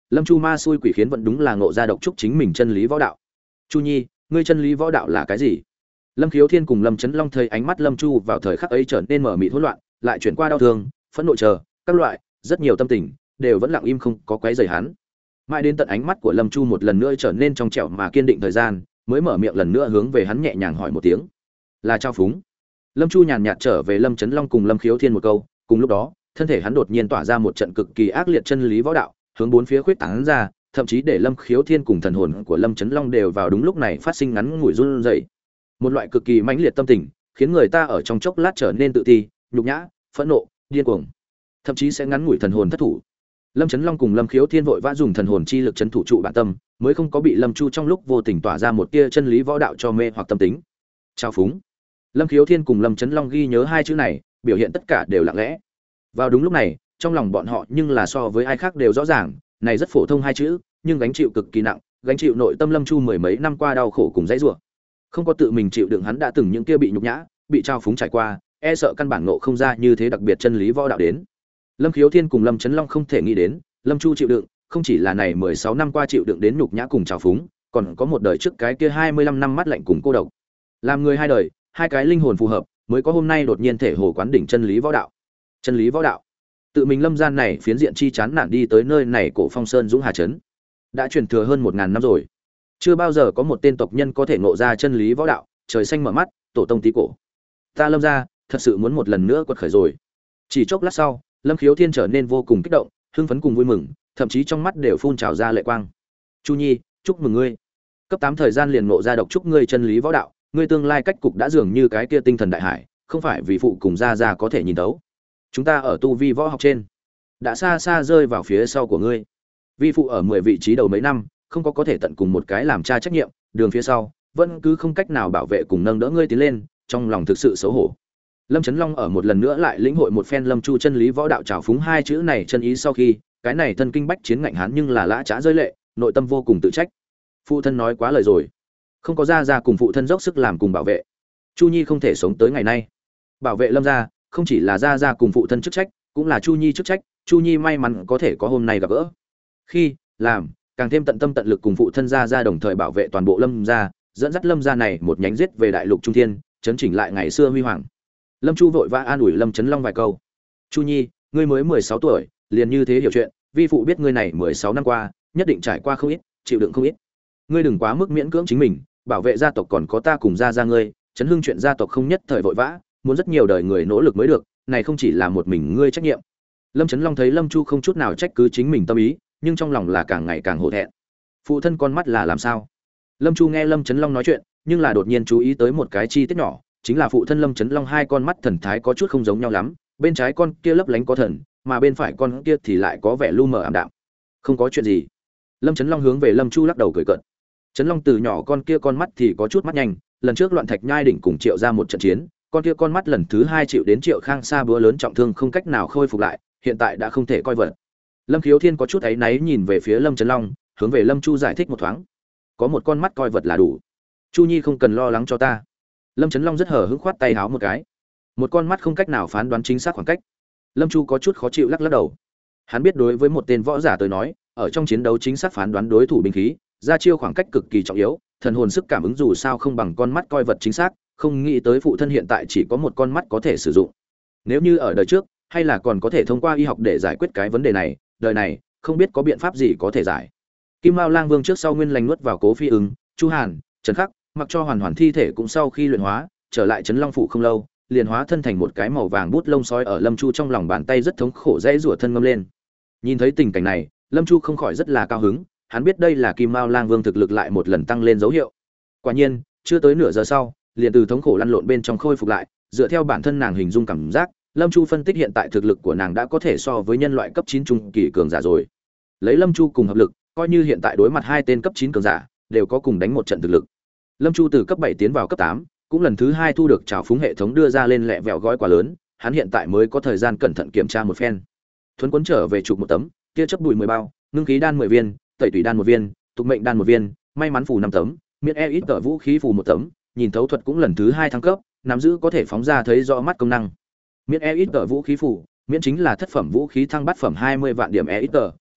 Lâm Chu ma xui quỷ khiến vẫn đúng là ngộ ra độc trúc chính mình chân lý võ đạo. Chu Nhi, ngươi chân lý võ đạo là cái gì? Lâm Khiếu Thiên cùng Lâm Chấn Long thấy ánh mắt Lâm Chu vào thời khắc ấy trở nên mở mịt hỗn loạn, lại chuyển qua đau thương, phẫn nộ chờ, các loại, rất nhiều tâm tình đều vẫn lặng im không có quấy rầy hắn. Mãi đến tận ánh mắt của Lâm Chu một lần nữa trở nên trong trẻo mà kiên định thời gian, mới mở miệng lần nữa hướng về hắn nhẹ nhàng hỏi một tiếng. Là trao phúng. Lâm Chu nhàn nhạt trở về Lâm Chấn Long cùng Lâm Khiếu Thiên một câu, cùng lúc đó, thân thể hắn đột nhiên tỏa ra một trận cực kỳ ác liệt chân lý võ đạo, hướng bốn phía khuyết tán ra, thậm chí để Lâm Khiếu Thiên cùng thần hồn của Lâm Chấn Long đều vào đúng lúc này phát sinh ngắn ngủi run rẩy. Một loại cực kỳ mãnh liệt tâm tình, khiến người ta ở trong chốc lát trở nên tự ti, nhục nhã, phẫn nộ, điên cuồng, thậm chí sẽ ngắn ngủi thần hồn thất thủ. Lâm Chấn Long cùng Lâm Khiếu Thiên vội vã dùng thần hồn chi lực trấn thủ trụ bản tâm, mới không có bị Lâm Chu trong lúc vô tình tỏa ra một tia chân lý võ đạo cho mê hoặc tâm tính. Trao phúng. Lâm Khiếu Thiên cùng Lâm Chấn Long ghi nhớ hai chữ này, biểu hiện tất cả đều lặng lẽ. Vào đúng lúc này, trong lòng bọn họ nhưng là so với ai khác đều rõ ràng, này rất phổ thông hai chữ, nhưng gánh chịu cực kỳ nặng, gánh chịu nội tâm Lâm Chu mười mấy năm qua đau khổ cùng dãy rủa. Không có tự mình chịu đựng hắn đã từng những kia bị nhục nhã, bị trao phúng trải qua, e sợ căn bản ngộ không ra như thế đặc biệt chân lý võ đạo đến. Lâm Khiếu Thiên cùng Lâm Chấn Long không thể nghĩ đến, Lâm Chu chịu đựng, không chỉ là này mười sáu năm qua chịu đựng đến nhục nhã cùng trào phúng, còn có một đời trước cái kia hai mươi lăm năm mắt lạnh cùng cô độc. Làm người hai đời, hai cái linh hồn phù hợp, mới có hôm nay đột nhiên thể hồ quán đỉnh chân lý võ đạo. Chân lý võ đạo. Tự mình Lâm gian này phiến diện chi chán nản đi tới nơi này cổ Phong Sơn Dũng Hà trấn, đã truyền thừa hơn một ngàn năm rồi. Chưa bao giờ có một tên tộc nhân có thể ngộ ra chân lý võ đạo, trời xanh mở mắt, tổ tông tí cổ. Ta Lâm gia, thật sự muốn một lần nữa quật khởi rồi. Chỉ chốc lát sau, Lâm Khiếu Thiên trở nên vô cùng kích động, hưng phấn cùng vui mừng, thậm chí trong mắt đều phun trào ra lệ quang. Chu Nhi, chúc mừng ngươi. Cấp tám thời gian liền ngộ ra độc trúc ngươi chân lý võ đạo, ngươi tương lai cách cục đã dường như cái kia tinh thần đại hải, không phải vì phụ cùng gia gia có thể nhìn thấu. Chúng ta ở tu vi võ học trên, đã xa xa rơi vào phía sau của ngươi. Vi phụ ở mười vị trí đầu mấy năm, không có có thể tận cùng một cái làm cha trách nhiệm, đường phía sau, vẫn cứ không cách nào bảo vệ cùng nâng đỡ ngươi tiến lên, trong lòng thực sự xấu hổ. Lâm Chấn Long ở một lần nữa lại lĩnh hội một phen Lâm Chu chân lý võ đạo trào phúng hai chữ này chân ý sau khi, cái này thân kinh bách chiến ngạnh hán nhưng là lã chã rơi lệ, nội tâm vô cùng tự trách. Phụ thân nói quá lời rồi, không có gia gia cùng phụ thân dốc sức làm cùng bảo vệ, Chu Nhi không thể sống tới ngày nay. Bảo vệ Lâm gia, không chỉ là gia gia cùng phụ thân chức trách, cũng là Chu Nhi chức trách, Chu Nhi may mắn có thể có hôm nay gặp gỡ. Khi làm, càng thêm tận tâm tận lực cùng phụ thân gia gia đồng thời bảo vệ toàn bộ Lâm gia, dẫn dắt Lâm gia này một nhánh giết về đại lục trung thiên, chấn chỉnh lại ngày xưa huy hoàng. Lâm Chu vội vã an ủi Lâm Chấn Long vài câu. Chu Nhi, ngươi mới mười sáu tuổi, liền như thế hiểu chuyện, vi phụ biết ngươi này mười sáu năm qua, nhất định trải qua không ít, chịu đựng không ít. Ngươi đừng quá mức miễn cưỡng chính mình, bảo vệ gia tộc còn có ta cùng gia gia ngươi, chấn hưng chuyện gia tộc không nhất thời vội vã, muốn rất nhiều đời người nỗ lực mới được, này không chỉ là một mình ngươi trách nhiệm. Lâm Chấn Long thấy Lâm Chu không chút nào trách cứ chính mình tâm ý, nhưng trong lòng là càng ngày càng hổ thẹn. Phụ thân con mắt là làm sao? Lâm Chu nghe Lâm Chấn Long nói chuyện, nhưng là đột nhiên chú ý tới một cái chi tiết nhỏ, chính là phụ thân Lâm Chấn Long hai con mắt thần thái có chút không giống nhau lắm, bên trái con kia lấp lánh có thần, mà bên phải con kia thì lại có vẻ lu mờ ảm đạm. Không có chuyện gì. Lâm Chấn Long hướng về Lâm Chu lắc đầu cười cợt. Chấn Long từ nhỏ con kia con mắt thì có chút mắt nhanh, lần trước loạn thạch nhai đỉnh cùng Triệu ra một trận chiến, con kia con mắt lần thứ hai chịu đến Triệu Khang Sa búa lớn trọng thương không cách nào khôi phục lại, hiện tại đã không thể coi vật. Lâm Khiếu Thiên có chút áy náy nhìn về phía Lâm Chấn Long, hướng về Lâm Chu giải thích một thoáng. Có một con mắt coi vật là đủ. Chu Nhi không cần lo lắng cho ta. Lâm Chấn Long rất hờ hững khoát tay háo một cái. Một con mắt không cách nào phán đoán chính xác khoảng cách. Lâm Chu có chút khó chịu lắc lắc đầu. Hắn biết đối với một tên võ giả tới nói, ở trong chiến đấu chính xác phán đoán đối thủ binh khí, ra chiêu khoảng cách cực kỳ trọng yếu, thần hồn sức cảm ứng dù sao không bằng con mắt coi vật chính xác, không nghĩ tới phụ thân hiện tại chỉ có một con mắt có thể sử dụng. Nếu như ở đời trước, hay là còn có thể thông qua y học để giải quyết cái vấn đề này, đời này không biết có biện pháp gì có thể giải. Kim Mao Lang Vương trước sau nguyên lành nuốt vào Cố Phi Ưng, Chu Hàn, Trần Khắc, mặc cho hoàn hoàn thi thể cũng sau khi luyện hóa, trở lại Trấn Long phủ không lâu, liền hóa thân thành một cái màu vàng bút lông sói ở Lâm Chu trong lòng bàn tay rất thống khổ dãy rủa thân ngâm lên. Nhìn thấy tình cảnh này, Lâm Chu không khỏi rất là cao hứng, hắn biết đây là Kim Mao Lang Vương thực lực lại một lần tăng lên dấu hiệu. Quả nhiên, chưa tới nửa giờ sau, liền từ thống khổ lăn lộn bên trong khôi phục lại, dựa theo bản thân nàng hình dung cảm giác, Lâm Chu phân tích hiện tại thực lực của nàng đã có thể so với nhân loại cấp chín trung kỳ cường giả rồi. Lấy Lâm Chu cùng hợp lực, coi như hiện tại đối mặt hai tên cấp chín cường giả, đều có cùng đánh một trận thực lực. Lâm Chu từ cấp bảy tiến vào cấp tám, cũng lần thứ hai thu được trào phúng hệ thống đưa ra lên lẹ vẹo gói quà lớn, hắn hiện tại mới có thời gian cẩn thận kiểm tra một phen. Thuấn Quấn trở về chụp một tấm, kia chấp bụi mười bao, ngưng khí đan mười viên, tẩy tủy đan một viên, tục mệnh đan một viên, may mắn phù năm tấm, miễn e ít tờ vũ khí phù một tấm, nhìn thấu thuật cũng lần thứ hai thăng cấp, nắm giữ có thể phóng ra thấy rõ mắt công năng. Miễn e ít tờ vũ khí phù, miễn chính là thất phẩm vũ khí thăng bát phẩm hai mươi vạn điểm e ít tờ,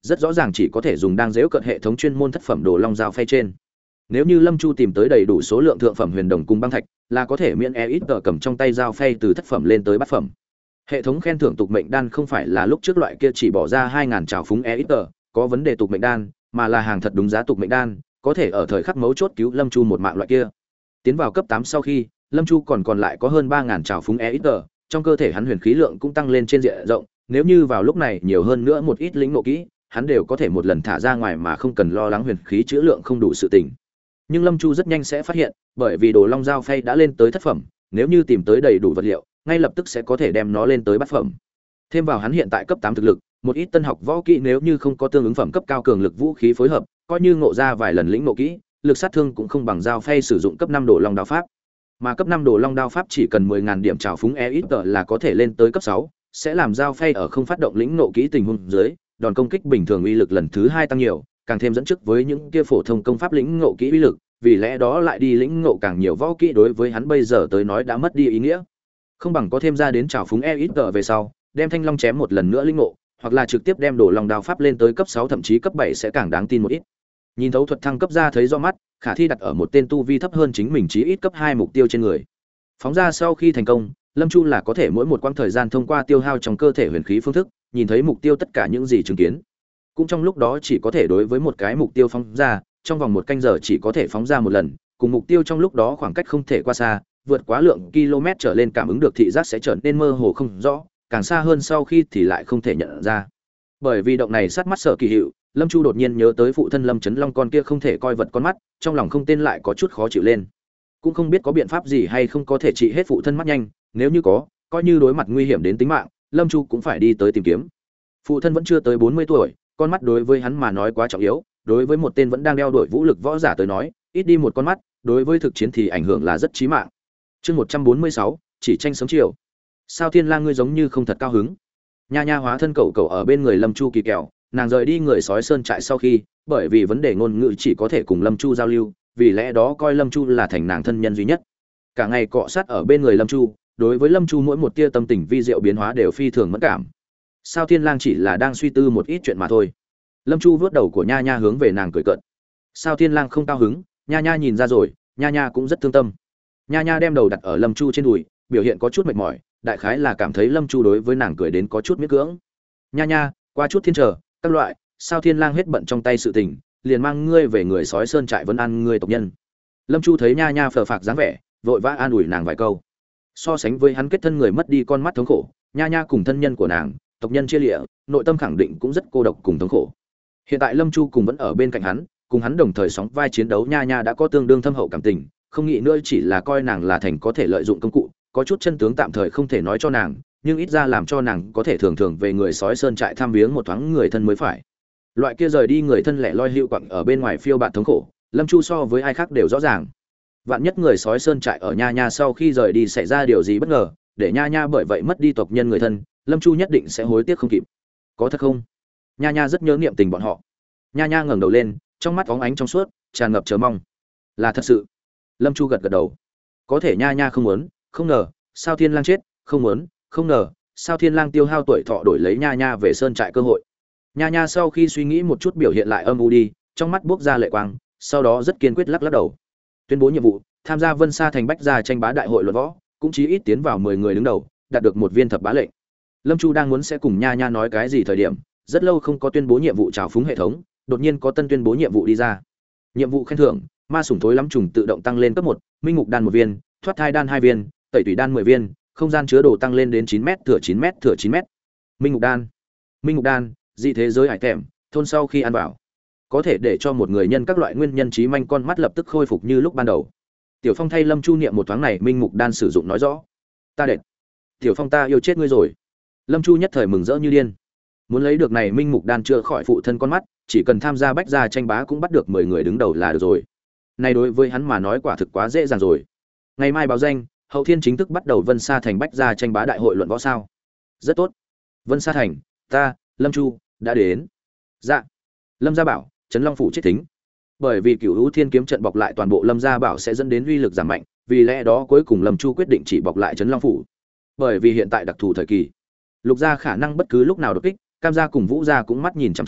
rất rõ ràng chỉ có thể dùng đang dễu cận hệ thống chuyên môn thất phẩm đồ long dao phay trên. Nếu như Lâm Chu tìm tới đầy đủ số lượng thượng phẩm huyền đồng cùng băng thạch, là có thể miễn e ít tờ cầm trong tay dao phay từ thất phẩm lên tới bát phẩm. Hệ thống khen thưởng tục mệnh đan không phải là lúc trước loại kia chỉ bỏ ra hai ngàn trào phúng e ít tờ, có vấn đề tục mệnh đan, mà là hàng thật đúng giá tục mệnh đan, có thể ở thời khắc mấu chốt cứu Lâm Chu một mạng loại kia. Tiến vào cấp tám sau khi, Lâm Chu còn còn lại có hơn ba ngàn trào phúng e ít tờ, trong cơ thể hắn huyền khí lượng cũng tăng lên trên diện rộng, nếu như vào lúc này nhiều hơn nữa một ít lĩnh ngộ kỹ, hắn đều có thể một lần thả ra ngoài mà không cần lo lắng huyền khí chữa lượng không đủ sự tình. Nhưng Lâm Chu rất nhanh sẽ phát hiện, bởi vì đồ long dao phay đã lên tới thất phẩm, nếu như tìm tới đầy đủ vật liệu, ngay lập tức sẽ có thể đem nó lên tới bát phẩm. Thêm vào hắn hiện tại cấp tám thực lực, một ít tân học võ kỹ nếu như không có tương ứng phẩm cấp cao cường lực vũ khí phối hợp, coi như ngộ ra vài lần lĩnh ngộ kỹ, lực sát thương cũng không bằng dao phay sử dụng cấp năm đồ long đao pháp. Mà cấp năm đồ long đao pháp chỉ cần mười nghìn điểm trào phúng e ít tờ là có thể lên tới cấp sáu, sẽ làm dao phay ở không phát động lĩnh ngộ kỹ tình huống dưới, đòn công kích bình thường uy lực lần thứ hai tăng nhiều, càng thêm dẫn trước với những kia phổ thông công pháp lĩnh ngộ kỹ uy lực, vì lẽ đó lại đi lĩnh ngộ càng nhiều võ kỹ đối với hắn bây giờ tới nói đã mất đi ý nghĩa. Không bằng có thêm ra đến trào phúng e ít tờ về sau, đem thanh long chém một lần nữa lĩnh ngộ, hoặc là trực tiếp đem đồ long đao pháp lên tới cấp sáu thậm chí cấp bảy sẽ càng đáng tin một ít. Nhìn thấu thuật thăng cấp ra thấy rõ mắt, khả thi đặt ở một tên tu vi thấp hơn chính mình chí ít cấp hai mục tiêu trên người. Phóng ra sau khi thành công, Lâm Chu là có thể mỗi một quãng thời gian thông qua tiêu hao trong cơ thể huyền khí phương thức, nhìn thấy mục tiêu tất cả những gì chứng kiến. Cũng trong lúc đó chỉ có thể đối với một cái mục tiêu phóng ra, trong vòng một canh giờ chỉ có thể phóng ra một lần, cùng mục tiêu trong lúc đó khoảng cách không thể qua xa, vượt quá lượng km trở lên cảm ứng được thị giác sẽ trở nên mơ hồ không rõ, càng xa hơn sau khi thì lại không thể nhận ra. Bởi vì động này sát mắt sở kỳ hiệu, Lâm Chu đột nhiên nhớ tới phụ thân Lâm Chấn Long con kia không thể coi vật con mắt, trong lòng không tên lại có chút khó chịu lên. Cũng không biết có biện pháp gì hay không có thể trị hết phụ thân mắt nhanh, nếu như có, coi như đối mặt nguy hiểm đến tính mạng, Lâm Chu cũng phải đi tới tìm kiếm. Phụ thân vẫn chưa tới bốn mươi tuổi, con mắt đối với hắn mà nói quá trọng yếu, đối với một tên vẫn đang đeo đuổi vũ lực võ giả tới nói, ít đi một con mắt, đối với thực chiến thì ảnh hưởng là rất chí mạng. Chương một trăm bốn mươi sáu, chỉ tranh sớm chiều. Sao Thiên Lang ngươi giống như không thật cao hứng? Nha Nha hóa thân cậu cậu ở bên người Lâm Chu kỳ kèo, nàng rời đi người sói sơn trại sau khi, bởi vì vấn đề ngôn ngữ chỉ có thể cùng Lâm Chu giao lưu, vì lẽ đó coi Lâm Chu là thành nàng thân nhân duy nhất. Cả ngày cọ sát ở bên người Lâm Chu, đối với Lâm Chu mỗi một tia tâm tình vi diệu biến hóa đều phi thường mẫn cảm. Sao Thiên Lang chỉ là đang suy tư một ít chuyện mà thôi. Lâm Chu vuốt đầu của Nha Nha hướng về nàng cười cợt. Sao Thiên Lang không cao hứng, Nha Nha nhìn ra rồi, Nha Nha cũng rất thương tâm. Nha Nha đem đầu đặt ở Lâm Chu trên đùi, biểu hiện có chút mệt mỏi, đại khái là cảm thấy Lâm Chu đối với nàng cười đến có chút miễn cưỡng. Nha Nha, qua chút thiên trở, các loại, Sao Thiên Lang hết bận trong tay sự tình, liền mang ngươi về người sói sơn trại vấn an ngươi tộc nhân. Lâm Chu thấy Nha Nha phờ phạc dáng vẻ, vội vã an ủi nàng vài câu. So sánh với hắn kết thân người mất đi con mắt thống khổ, Nha Nha cùng thân nhân của nàng, tộc nhân chia lìa, nội tâm khẳng định cũng rất cô độc cùng thống khổ. Hiện tại Lâm Chu cùng vẫn ở bên cạnh hắn, cùng hắn đồng thời sóng vai chiến đấu, Nha Nha đã có tương đương thâm hậu cảm tình, không nghĩ nữa chỉ là coi nàng là thành có thể lợi dụng công cụ, có chút chân tướng tạm thời không thể nói cho nàng, nhưng ít ra làm cho nàng có thể thường thường về người sói sơn trại thăm viếng một thoáng người thân mới phải. Loại kia rời đi người thân lẻ loi hữu quặng ở bên ngoài phiêu bạt thống khổ, Lâm Chu so với ai khác đều rõ ràng. Vạn nhất người sói sơn trại ở Nha Nha sau khi rời đi xảy ra điều gì bất ngờ, để Nha Nha bởi vậy mất đi tộc nhân người thân, Lâm Chu nhất định sẽ hối tiếc không kịp. Có thật không? Nha Nha rất nhớ niệm tình bọn họ. Nha Nha ngẩng đầu lên, trong mắt óng ánh trong suốt, tràn ngập chờ mong. Là thật sự. Lâm Chu gật gật đầu. Có thể Nha Nha không muốn, không ngờ, Sao Thiên Lang chết, không muốn, không ngờ, Sao Thiên Lang tiêu hao tuổi thọ đổi lấy Nha Nha về sơn trại cơ hội. Nha Nha sau khi suy nghĩ một chút biểu hiện lại âm u đi, trong mắt buốc ra lệ quang, sau đó rất kiên quyết lắc lắc đầu. Tuyên bố nhiệm vụ, tham gia Vân Sa thành bách gia tranh bá đại hội luận võ, cũng chí ít tiến vào mười người đứng đầu, đạt được một viên thập bá lệnh. Lâm Chu đang muốn sẽ cùng Nha Nha nói cái gì thời điểm, rất lâu không có tuyên bố nhiệm vụ trào phúng hệ thống, đột nhiên có tân tuyên bố nhiệm vụ đi ra. Nhiệm vụ khen thưởng, ma sủng thối lắm trùng tự động tăng lên cấp một, minh ngục đan một viên, thoát thai đan hai viên, tẩy tủy đan mười viên, không gian chứa đồ tăng lên đến chín mét thừa chín mét thừa chín mét. Minh ngục đan. Minh ngục đan, dị thế giới hải tèm, thôn sau khi ăn vào, có thể để cho một người nhân các loại nguyên nhân trí manh con mắt lập tức khôi phục như lúc ban đầu. Tiểu Phong thay Lâm Chu niệm một thoáng này minh mục đan sử dụng nói rõ. Ta đệt. Tiểu Phong ta yêu chết ngươi rồi. Lâm Chu nhất thời mừng rỡ như điên. Muốn lấy được này minh mục đan chữa khỏi phụ thân con mắt, chỉ cần tham gia bách gia tranh bá cũng bắt được mười người đứng đầu là được rồi. Này đối với hắn mà nói quả thực quá dễ dàng rồi. Ngày mai báo danh, hậu thiên chính thức bắt đầu Vân Sa thành bách gia tranh bá đại hội luận võ sao? Rất tốt. Vân Sa thành, ta, Lâm Chu đã đến. Dạ. Lâm Gia Bảo, Trấn Long phủ chết thính. Bởi vì Cửu Hữu Thiên kiếm trận bọc lại toàn bộ Lâm Gia Bảo sẽ dẫn đến uy lực giảm mạnh, vì lẽ đó cuối cùng Lâm Chu quyết định chỉ bọc lại Trấn Long phủ. Bởi vì hiện tại đặc thù thời kỳ, Lục gia khả năng bất cứ lúc nào đột kích, Cam gia cùng Vũ gia cũng mắt nhìn chằm chằm,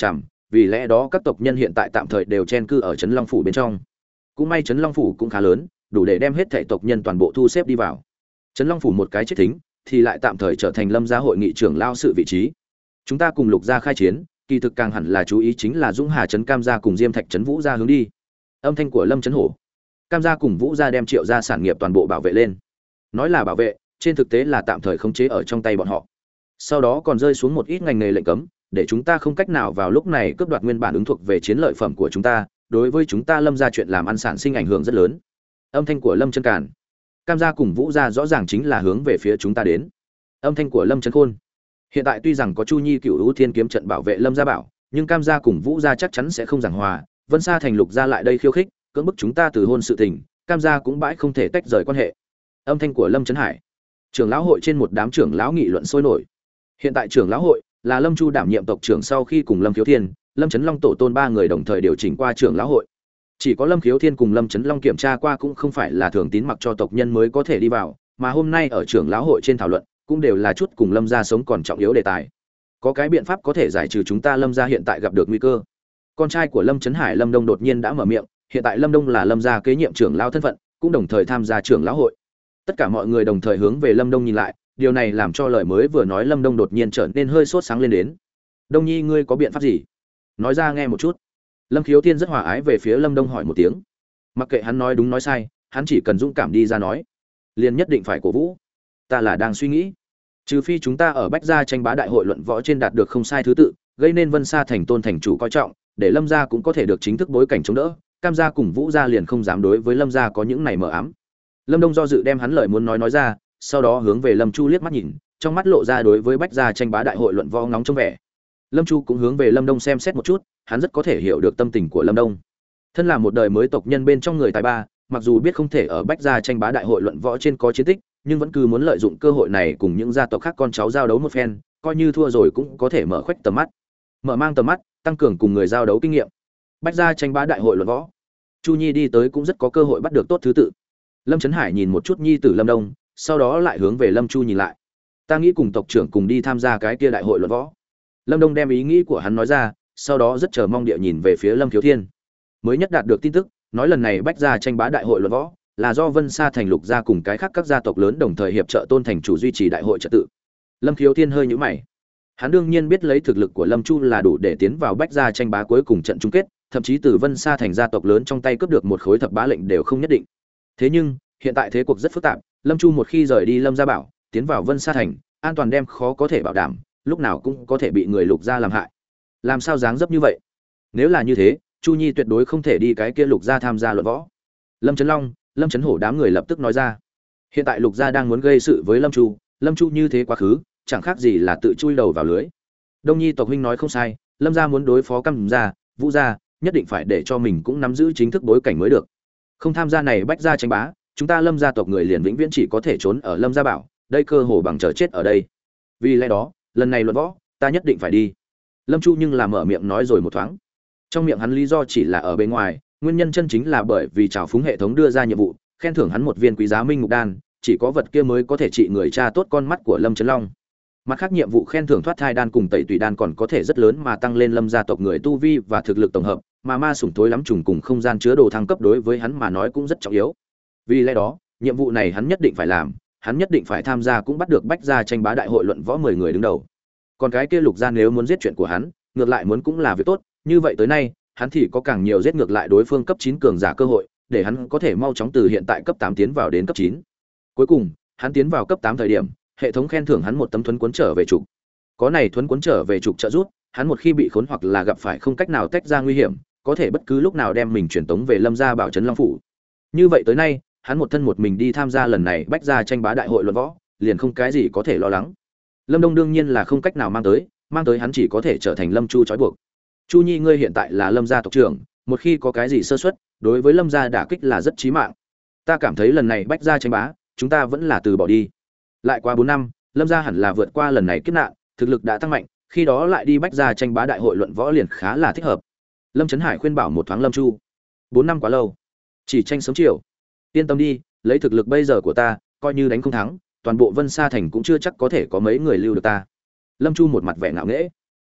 vì lẽ đó các tộc nhân hiện tại tạm thời đều chen cư ở trấn Long phủ bên trong. Cũng may trấn Long phủ cũng khá lớn, đủ để đem hết thảy tộc nhân toàn bộ thu xếp đi vào. Trấn Long phủ một cái chết thính, thì lại tạm thời trở thành Lâm gia hội nghị trưởng lao sự vị trí. Chúng ta cùng Lục gia khai chiến, kỳ thực càng hẳn là chú ý chính là Dũng Hà trấn Cam gia cùng Diêm Thạch trấn Vũ gia hướng đi. Âm thanh của Lâm Chấn Hổ. Cam gia cùng Vũ gia đem Triệu gia sản nghiệp toàn bộ bảo vệ lên. Nói là bảo vệ, trên thực tế là tạm thời khống chế ở trong tay bọn họ. Sau đó còn rơi xuống một ít ngành nghề lệnh cấm, để chúng ta không cách nào vào lúc này cướp đoạt nguyên bản ứng thuộc về chiến lợi phẩm của chúng ta, đối với chúng ta Lâm gia chuyện làm ăn sản sinh ảnh hưởng rất lớn. Âm thanh của Lâm Chân Càn. Cam gia cùng Vũ gia rõ ràng chính là hướng về phía chúng ta đến. Âm thanh của Lâm Chấn Khôn. Hiện tại tuy rằng có Chu Nhi Cửu Vũ Thiên kiếm trận bảo vệ Lâm gia bảo, nhưng Cam gia cùng Vũ gia chắc chắn sẽ không giảng hòa, Vân Sa thành Lục gia lại đây khiêu khích, cưỡng bức chúng ta từ hôn sự tình, Cam gia cũng bãi không thể tách rời quan hệ. Âm thanh của Lâm Chấn Hải. Trưởng lão hội trên một đám trưởng lão nghị luận sôi nổi. Hiện tại trưởng lão hội là Lâm Chu đảm nhiệm tộc trưởng sau khi cùng Lâm Khiếu Thiên, Lâm Chấn Long tổ tôn ba người đồng thời điều chỉnh qua trưởng lão hội. Chỉ có Lâm Khiếu Thiên cùng Lâm Chấn Long kiểm tra qua cũng không phải là thường tín mặc cho tộc nhân mới có thể đi vào, mà hôm nay ở trưởng lão hội trên thảo luận, cũng đều là chút cùng Lâm gia sống còn trọng yếu đề tài. Có cái biện pháp có thể giải trừ chúng ta Lâm gia hiện tại gặp được nguy cơ. Con trai của Lâm Chấn Hải Lâm Đông đột nhiên đã mở miệng, hiện tại Lâm Đông là Lâm gia kế nhiệm trưởng lão thân phận, cũng đồng thời tham gia trưởng lão hội. Tất cả mọi người đồng thời hướng về Lâm Đông nhìn lại, điều này làm cho lời mới vừa nói Lâm Đông đột nhiên trở nên hơi sốt sáng lên đến. Đông Nhi ngươi có biện pháp gì? Nói ra nghe một chút. Lâm Khiếu Thiên rất hòa ái về phía Lâm Đông hỏi một tiếng. Mặc kệ hắn nói đúng nói sai, hắn chỉ cần dũng cảm đi ra nói, liền nhất định phải cổ vũ. Ta là đang suy nghĩ, trừ phi chúng ta ở Bách gia tranh bá đại hội luận võ trên đạt được không sai thứ tự, gây nên Vân Sa thành tôn thành chủ coi trọng, để Lâm gia cũng có thể được chính thức bối cảnh chống đỡ, Cam gia cùng Vũ gia liền không dám đối với Lâm gia có những này mờ ám. Lâm Đông do dự đem hắn lời muốn nói nói ra, sau đó hướng về Lâm Chu liếc mắt nhìn, trong mắt lộ ra đối với Bách gia tranh bá đại hội luận võ ngóng trông vẻ. Lâm Chu cũng hướng về Lâm Đông xem xét một chút, hắn rất có thể hiểu được tâm tình của Lâm Đông. Thân là một đời mới tộc nhân bên trong người tài ba, mặc dù biết không thể ở Bách gia tranh bá đại hội luận võ trên có chiến tích, nhưng vẫn cứ muốn lợi dụng cơ hội này cùng những gia tộc khác con cháu giao đấu một phen, coi như thua rồi cũng có thể mở khoách tầm mắt, mở mang tầm mắt, tăng cường cùng người giao đấu kinh nghiệm. Bách gia tranh bá đại hội luận võ, Chu Nhi đi tới cũng rất có cơ hội bắt được tốt thứ tự. Lâm Chấn Hải nhìn một chút nhi tử Lâm Đông, sau đó lại hướng về Lâm Chu nhìn lại. Ta nghĩ cùng tộc trưởng cùng đi tham gia cái kia đại hội luận võ. Lâm Đông đem ý nghĩ của hắn nói ra, sau đó rất chờ mong địa nhìn về phía Lâm Khiếu Thiên. Mới nhất đạt được tin tức, nói lần này Bách gia tranh bá đại hội luận võ là do Vân Sa thành Lục gia cùng cái khác các gia tộc lớn đồng thời hiệp trợ tôn thành chủ duy trì đại hội trật tự. Lâm Khiếu Thiên hơi nhíu mày. Hắn đương nhiên biết lấy thực lực của Lâm Chu là đủ để tiến vào Bách gia tranh bá cuối cùng trận chung kết, thậm chí từ Vân Sa thành gia tộc lớn trong tay cướp được một khối thập bá lệnh đều không nhất định. Thế nhưng, hiện tại thế cuộc rất phức tạp, Lâm Chu một khi rời đi Lâm gia bảo, tiến vào Vân Sa thành, an toàn đem khó có thể bảo đảm, lúc nào cũng có thể bị người Lục gia làm hại. Làm sao dáng dấp như vậy? Nếu là như thế, Chu Nhi tuyệt đối không thể đi cái kia Lục gia tham gia luận võ. Lâm Chấn Long, Lâm Chấn Hổ đám người lập tức nói ra. Hiện tại Lục gia đang muốn gây sự với Lâm Chu, Lâm Chu như thế quá khứ, chẳng khác gì là tự chui đầu vào lưới. Đông Nhi tộc huynh nói không sai, Lâm gia muốn đối phó Cam gia, Vũ gia, nhất định phải để cho mình cũng nắm giữ chính thức bối cảnh mới được. Không tham gia này Bách gia tranh bá, chúng ta Lâm gia tộc người liền vĩnh viễn chỉ có thể trốn ở Lâm gia bảo, đây cơ hồ bằng chờ chết ở đây. Vì lẽ đó, lần này luận võ, ta nhất định phải đi. Lâm Chu nhưng là mở miệng nói rồi một thoáng. Trong miệng hắn lý do chỉ là ở bên ngoài, nguyên nhân chân chính là bởi vì trào phúng hệ thống đưa ra nhiệm vụ, khen thưởng hắn một viên quý giá minh mục đan, chỉ có vật kia mới có thể trị người cha tốt con mắt của Lâm Chấn Long. Mặt khác nhiệm vụ khen thưởng thoát thai đan cùng tẩy tùy đan còn có thể rất lớn mà tăng lên Lâm gia tộc người tu vi và thực lực tổng hợp, mà ma sủng tối lắm trùng cùng không gian chứa đồ thăng cấp đối với hắn mà nói cũng rất trọng yếu. Vì lẽ đó, nhiệm vụ này hắn nhất định phải làm, hắn nhất định phải tham gia cũng bắt được Bách gia tranh bá đại hội luận võ mười người đứng đầu. Còn cái kia Lục gia nếu muốn giết chuyện của hắn, ngược lại muốn cũng là việc tốt, như vậy tới nay, hắn thì có càng nhiều giết ngược lại đối phương cấp chín cường giả cơ hội, để hắn có thể mau chóng từ hiện tại cấp tám tiến vào đến cấp chín. Cuối cùng, hắn tiến vào cấp tám thời điểm, hệ thống khen thưởng hắn một tấm thuấn cuốn trở về trục. Có này thuấn cuốn trở về trục trợ giúp, hắn một khi bị khốn hoặc là gặp phải không cách nào tách ra nguy hiểm, có thể bất cứ lúc nào đem mình truyền tống về Lâm gia bảo trấn Long phủ. Như vậy tới nay, hắn một thân một mình đi tham gia lần này Bách gia tranh bá đại hội luận võ, liền không cái gì có thể lo lắng. Lâm Đông đương nhiên là không cách nào mang tới, mang tới hắn chỉ có thể trở thành Lâm Chu trói buộc. Chu Nhi ngươi hiện tại là Lâm gia tộc trưởng, một khi có cái gì sơ suất, đối với Lâm gia đả kích là rất chí mạng. Ta cảm thấy lần này Bách gia tranh bá, chúng ta vẫn là từ bỏ đi. Lại qua bốn năm, Lâm gia hẳn là vượt qua lần này kiếp nạn, thực lực đã tăng mạnh, khi đó lại đi Bách gia tranh bá đại hội luận võ liền khá là thích hợp. Lâm Chấn Hải khuyên bảo một thoáng Lâm Chu. Bốn năm quá lâu, chỉ tranh sớm chiều. Yên tâm đi, lấy thực lực bây giờ của ta, coi như đánh không thắng, toàn bộ Vân Sa thành cũng chưa chắc có thể có mấy người lưu được ta. Lâm Chu một mặt vẻ ngạo nghễ.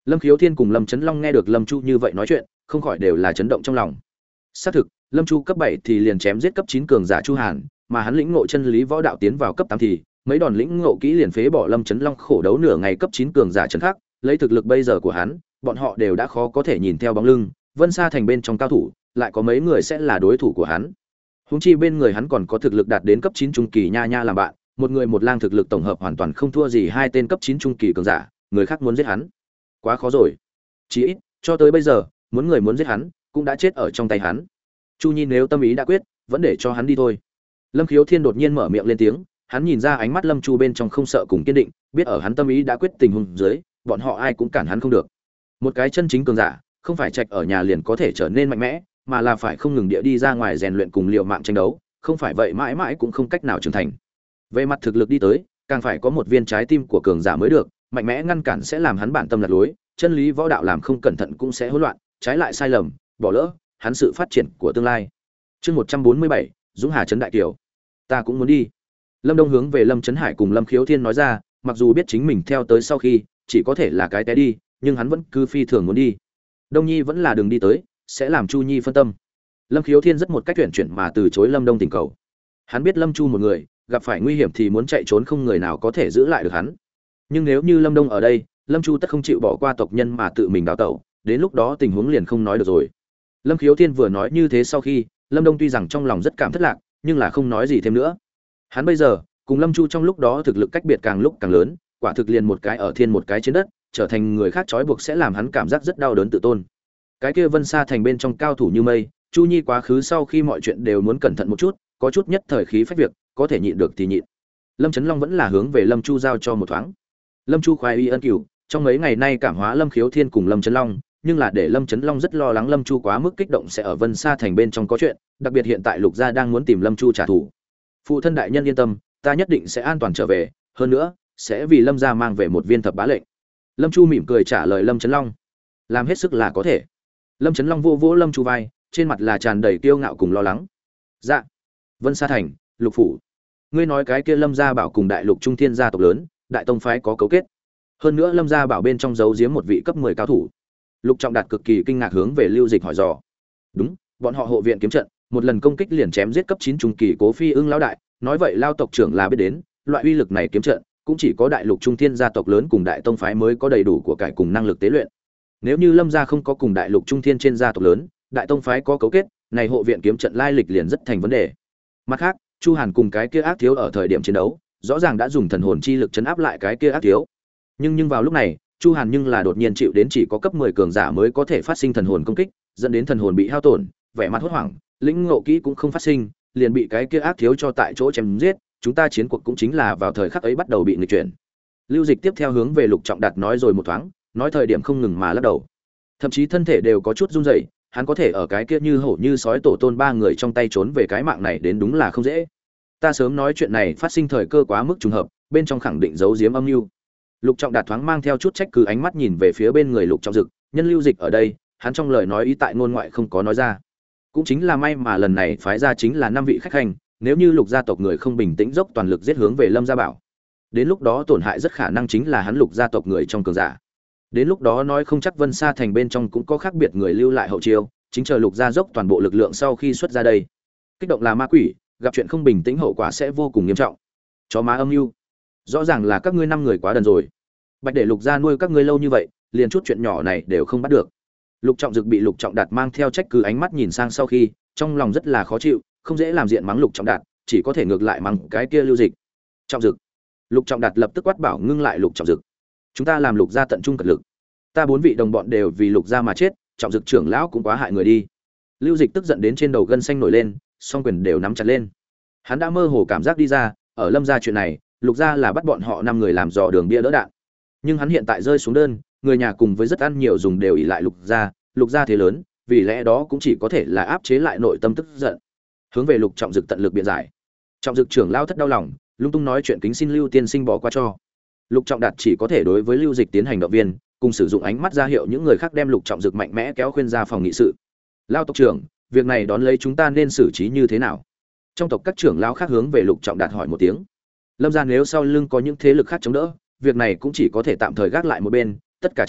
Lâm Khiếu Thiên cùng Lâm Chấn Long nghe được Lâm Chu như vậy nói chuyện, không khỏi đều là chấn động trong lòng. Xác thực, Lâm Chu cấp bảy thì liền chém giết cấp chín cường giả Chu Hàn, mà hắn lĩnh ngộ chân lý võ đạo tiến vào cấp tám thì, mấy đòn lĩnh ngộ kỹ liền phế bỏ Lâm Chấn Long khổ đấu nửa ngày cấp chín cường giả Trấn Khắc, lấy thực lực bây giờ của hắn, bọn họ đều đã khó có thể nhìn theo bóng lưng, Vân Sa thành bên trong cao thủ, lại có mấy người sẽ là đối thủ của hắn. Huống chi bên người hắn còn có thực lực đạt đến cấp chín trung kỳ nha nha làm bạn, một người một lang thực lực tổng hợp hoàn toàn không thua gì hai tên cấp chín trung kỳ cường giả, người khác muốn giết hắn, quá khó rồi. Chỉ ít, cho tới bây giờ, muốn người muốn giết hắn, cũng đã chết ở trong tay hắn. Chu Nhi nếu tâm ý đã quyết, vẫn để cho hắn đi thôi. Lâm Khiếu Thiên đột nhiên mở miệng lên tiếng, hắn nhìn ra ánh mắt Lâm Chu bên trong không sợ cùng kiên định, biết ở hắn tâm ý đã quyết tình huống dưới, bọn họ ai cũng cản hắn không được. Một cái chân chính cường giả, không phải trạch ở nhà liền có thể trở nên mạnh mẽ, mà là phải không ngừng địa đi ra ngoài rèn luyện cùng liều mạng tranh đấu, không phải vậy mãi mãi cũng không cách nào trưởng thành. Về mặt thực lực đi tới, càng phải có một viên trái tim của cường giả mới được, mạnh mẽ ngăn cản sẽ làm hắn bản tâm lạc lối, chân lý võ đạo làm không cẩn thận cũng sẽ hỗn loạn, trái lại sai lầm, bỏ lỡ hắn sự phát triển của tương lai. Chương một trăm bốn mươi bảy, Dũng Hà trấn đại kiều. Ta cũng muốn đi. Lâm Đông hướng về Lâm Chấn Hải cùng Lâm Khiếu Thiên nói ra, mặc dù biết chính mình theo tới sau khi chỉ có thể là cái té đi, nhưng hắn vẫn cứ phi thường muốn đi. Đông Nhi vẫn là đường đi tới, sẽ làm Chu Nhi phân tâm. Lâm Khiếu Thiên rất một cách tuyển chuyển mà từ chối Lâm Đông tình cầu. Hắn biết Lâm Chu một người, gặp phải nguy hiểm thì muốn chạy trốn không người nào có thể giữ lại được hắn. Nhưng nếu như Lâm Đông ở đây, Lâm Chu tất không chịu bỏ qua tộc nhân mà tự mình đào tẩu, đến lúc đó tình huống liền không nói được rồi. Lâm Khiếu Thiên vừa nói như thế sau khi, Lâm Đông tuy rằng trong lòng rất cảm thất lạc, nhưng là không nói gì thêm nữa. Hắn bây giờ, cùng Lâm Chu trong lúc đó thực lực cách biệt càng lúc càng lớn, quả thực liền một cái ở thiên một cái trên đất, trở thành người khác trói buộc sẽ làm hắn cảm giác rất đau đớn tự tôn. Cái kia Vân Sa thành bên trong cao thủ như mây, Chu Nhi quá khứ sau khi mọi chuyện đều muốn cẩn thận một chút, có chút nhất thời khí phách việc, có thể nhịn được thì nhịn. Lâm Chấn Long vẫn là hướng về Lâm Chu giao cho một thoáng. Lâm Chu khoái y ân cửu, trong mấy ngày nay cảm hóa Lâm Khiếu Thiên cùng Lâm Chấn Long, nhưng là để Lâm Chấn Long rất lo lắng Lâm Chu quá mức kích động sẽ ở Vân Sa thành bên trong có chuyện, đặc biệt hiện tại Lục gia đang muốn tìm Lâm Chu trả thù. Phụ thân đại nhân yên tâm, ta nhất định sẽ an toàn trở về, hơn nữa, sẽ vì Lâm gia mang về một viên thập bá lệnh. Lâm Chu mỉm cười trả lời Lâm Chấn Long, làm hết sức là có thể. Lâm Chấn Long vô vỗ Lâm Chu vai, trên mặt là tràn đầy kiêu ngạo cùng lo lắng. Dạ. Vân Sa thành, Lục phủ. Ngươi nói cái kia Lâm gia bảo cùng đại lục trung thiên gia tộc lớn, đại tông phái có cấu kết. Hơn nữa Lâm gia bảo bên trong giấu giếm một vị cấp mười cao thủ. Lục Trọng Đạt cực kỳ kinh ngạc hướng về Lưu Dịch hỏi dò. Đúng, bọn họ hộ viện kiếm trận, một lần công kích liền chém giết cấp chín trung kỳ Cố Phi Ưng lão đại, nói vậy Lao tộc trưởng là biết đến, loại uy lực này kiếm trận, cũng chỉ có đại lục trung thiên gia tộc lớn cùng đại tông phái mới có đầy đủ của cải cùng năng lực tế luyện. Nếu như Lâm gia không có cùng đại lục trung thiên trên gia tộc lớn, đại tông phái có cấu kết, này hộ viện kiếm trận lai lịch liền rất thành vấn đề. Mặt khác, Chu Hàn cùng cái kia ác thiếu ở thời điểm chiến đấu, rõ ràng đã dùng thần hồn chi lực chấn áp lại cái kia ác thiếu. Nhưng nhưng vào lúc này, Chu Hàn nhưng là đột nhiên chịu đến chỉ có cấp mười cường giả mới có thể phát sinh thần hồn công kích, dẫn đến thần hồn bị hao tổn, vẻ mặt hốt hoảng, lĩnh ngộ kỹ cũng không phát sinh, liền bị cái kia ác thiếu cho tại chỗ chém giết, chúng ta chiến cuộc cũng chính là vào thời khắc ấy bắt đầu bị nghịch chuyển. Lưu Dịch tiếp theo hướng về Lục Trọng Đạt nói rồi một thoáng, nói thời điểm không ngừng mà lắc đầu. Thậm chí thân thể đều có chút run rẩy, hắn có thể ở cái kia như hổ như sói tổ tôn ba người trong tay trốn về cái mạng này đến đúng là không dễ. Ta sớm nói chuyện này phát sinh thời cơ quá mức trùng hợp, bên trong khẳng định giấu giếm âm mưu. Lục Trọng Đạt thoáng mang theo chút trách cứ ánh mắt nhìn về phía bên người Lục Trọng Dực, nhân Lưu Dịch ở đây, hắn trong lời nói ý tại ngôn ngoại không có nói ra. Cũng chính là may mà lần này phái ra chính là năm vị khách hành, nếu như Lục gia tộc người không bình tĩnh dốc toàn lực giết hướng về Lâm gia bảo, đến lúc đó tổn hại rất khả năng chính là hắn Lục gia tộc người trong cường giả. Đến lúc đó nói không chắc Vân Sa thành bên trong cũng có khác biệt người lưu lại hậu chiêu, chính chờ Lục gia dốc toàn bộ lực lượng sau khi xuất ra đây. Kích động là ma quỷ, gặp chuyện không bình tĩnh hậu quả sẽ vô cùng nghiêm trọng. Chó má âm mưu, rõ ràng là các ngươi năm người quá đần rồi. Bạch để Lục gia nuôi các ngươi lâu như vậy, liền chút chuyện nhỏ này đều không bắt được. Lục Trọng Dực bị Lục Trọng Đạt mang theo trách cứ ánh mắt nhìn sang sau khi, trong lòng rất là khó chịu, không dễ làm diện mắng Lục Trọng Đạt, chỉ có thể ngược lại mắng cái kia Lưu Dịch. Trọng Dực. Lục Trọng Đạt lập tức quát bảo ngưng lại Lục Trọng Dực. Chúng ta làm Lục gia tận trung cật lực. Ta bốn vị đồng bọn đều vì Lục gia mà chết, Trọng Dực trưởng lão cũng quá hại người đi. Lưu Dịch tức giận đến trên đầu gân xanh nổi lên, song quyền đều nắm chặt lên. Hắn đã mơ hồ cảm giác đi ra, ở Lâm gia chuyện này, Lục gia là bắt bọn họ năm người làm dò đường bia đỡ đạn. Nhưng hắn hiện tại rơi xuống đơn, người nhà cùng với rất ăn nhiều dùng đều ỷ lại Lục gia, Lục gia thế lớn, vì lẽ đó cũng chỉ có thể là áp chế lại nội tâm tức giận. Hướng về Lục Trọng Dực tận lực biện giải. Trọng Dực trưởng lao thất đau lòng, lung tung nói chuyện kính xin Lưu tiên sinh bỏ qua cho. Lục Trọng Đạt chỉ có thể đối với Lưu Dịch tiến hành động viên, cùng sử dụng ánh mắt ra hiệu những người khác đem Lục Trọng Dực mạnh mẽ kéo khuyên ra phòng nghị sự. Lao tộc trưởng, việc này đón lấy chúng ta nên xử trí như thế nào? Trong tộc các trưởng lão khác hướng về Lục Trọng Đạt hỏi một tiếng. Lâm gia nếu sau lưng có những thế lực khác chống đỡ, việc này cũng chỉ có thể tạm thời gác lại một bên, tất cả chờ,